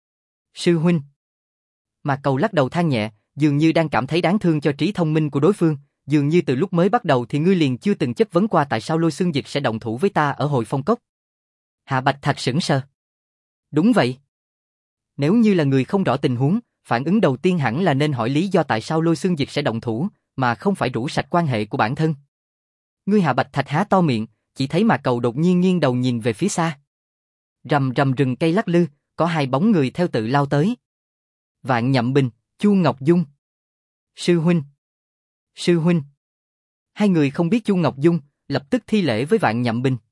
Sư huynh. Mạc Cầu lắc đầu than nhẹ, dường như đang cảm thấy đáng thương cho trí thông minh của đối phương, dường như từ lúc mới bắt đầu thì ngươi liền chưa từng chất vấn qua tại sao Lôi Xương Dịch sẽ động thủ với ta ở Hồi Phong Cốc. Hạ Bạch Thạch sững sờ. Đúng vậy. Nếu như là người không rõ tình huống, phản ứng đầu tiên hẳn là nên hỏi lý do tại sao Lôi Xương Dịch sẽ động thủ, mà không phải rũ sạch quan hệ của bản thân. Ngươi Hạ Bạch Thạch há to miệng, chỉ thấy Mạc Cầu đột nhiên nghiêng đầu nhìn về phía xa. Rầm rầm rừng cây lắc lư, có hai bóng người theo tự lao tới. Vạn Nhậm Bình, Chu Ngọc Dung. Sư huynh. Sư huynh. Hai người không biết Chu Ngọc Dung, lập tức thi lễ với Vạn Nhậm Bình.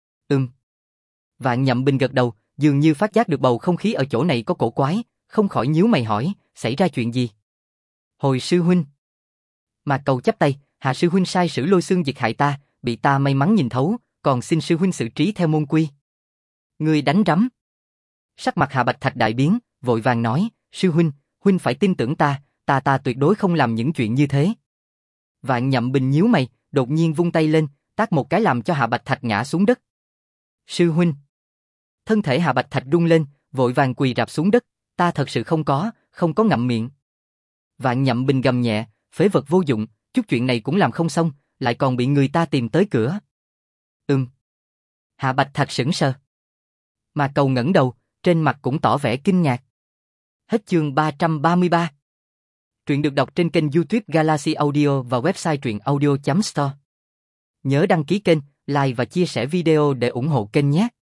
Vạn Nhậm Bình gật đầu, dường như phát giác được bầu không khí ở chỗ này có cổ quái, không khỏi nhíu mày hỏi, xảy ra chuyện gì? Hồi sư huynh. Mạc Cầu chắp tay, Hạ sư huynh sai sử Lôi Xương Dịch hại ta, bị ta may mắn nhìn thấu, còn xin sư huynh xử trí theo môn quy. Ngươi đánh rắm. Sắc mặt Hạ Bạch Thạch đại biến, vội vàng nói, sư huynh, huynh phải tin tưởng ta, ta tuyệt đối không làm những chuyện như thế. Vạn Nhậm Bình nhíu mày, đột nhiên vung tay lên, tát một cái làm cho Hạ Bạch Thạch ngã xuống đất. Sư huynh. Thân thể Hạ Bạch Thạch rung lên, vội vàng quỳ rạp xuống đất, ta thật sự không có ngậm miệng. Vạn Nhậm Bình gầm nhẹ, phế vật vô dụng, chút chuyện này cũng làm không xong, lại còn bị người ta tìm tới cửa. Hạ Bạch Thạch sững sờ. Mà Cầu ngẩng đầu, trên mặt cũng tỏ vẻ kinh ngạc. Hết chương 333. Truyện được đọc trên kênh YouTube Galaxy Audio và website truyệnaudio.store. Nhớ đăng ký kênh, like và chia sẻ video để ủng hộ kênh nhé.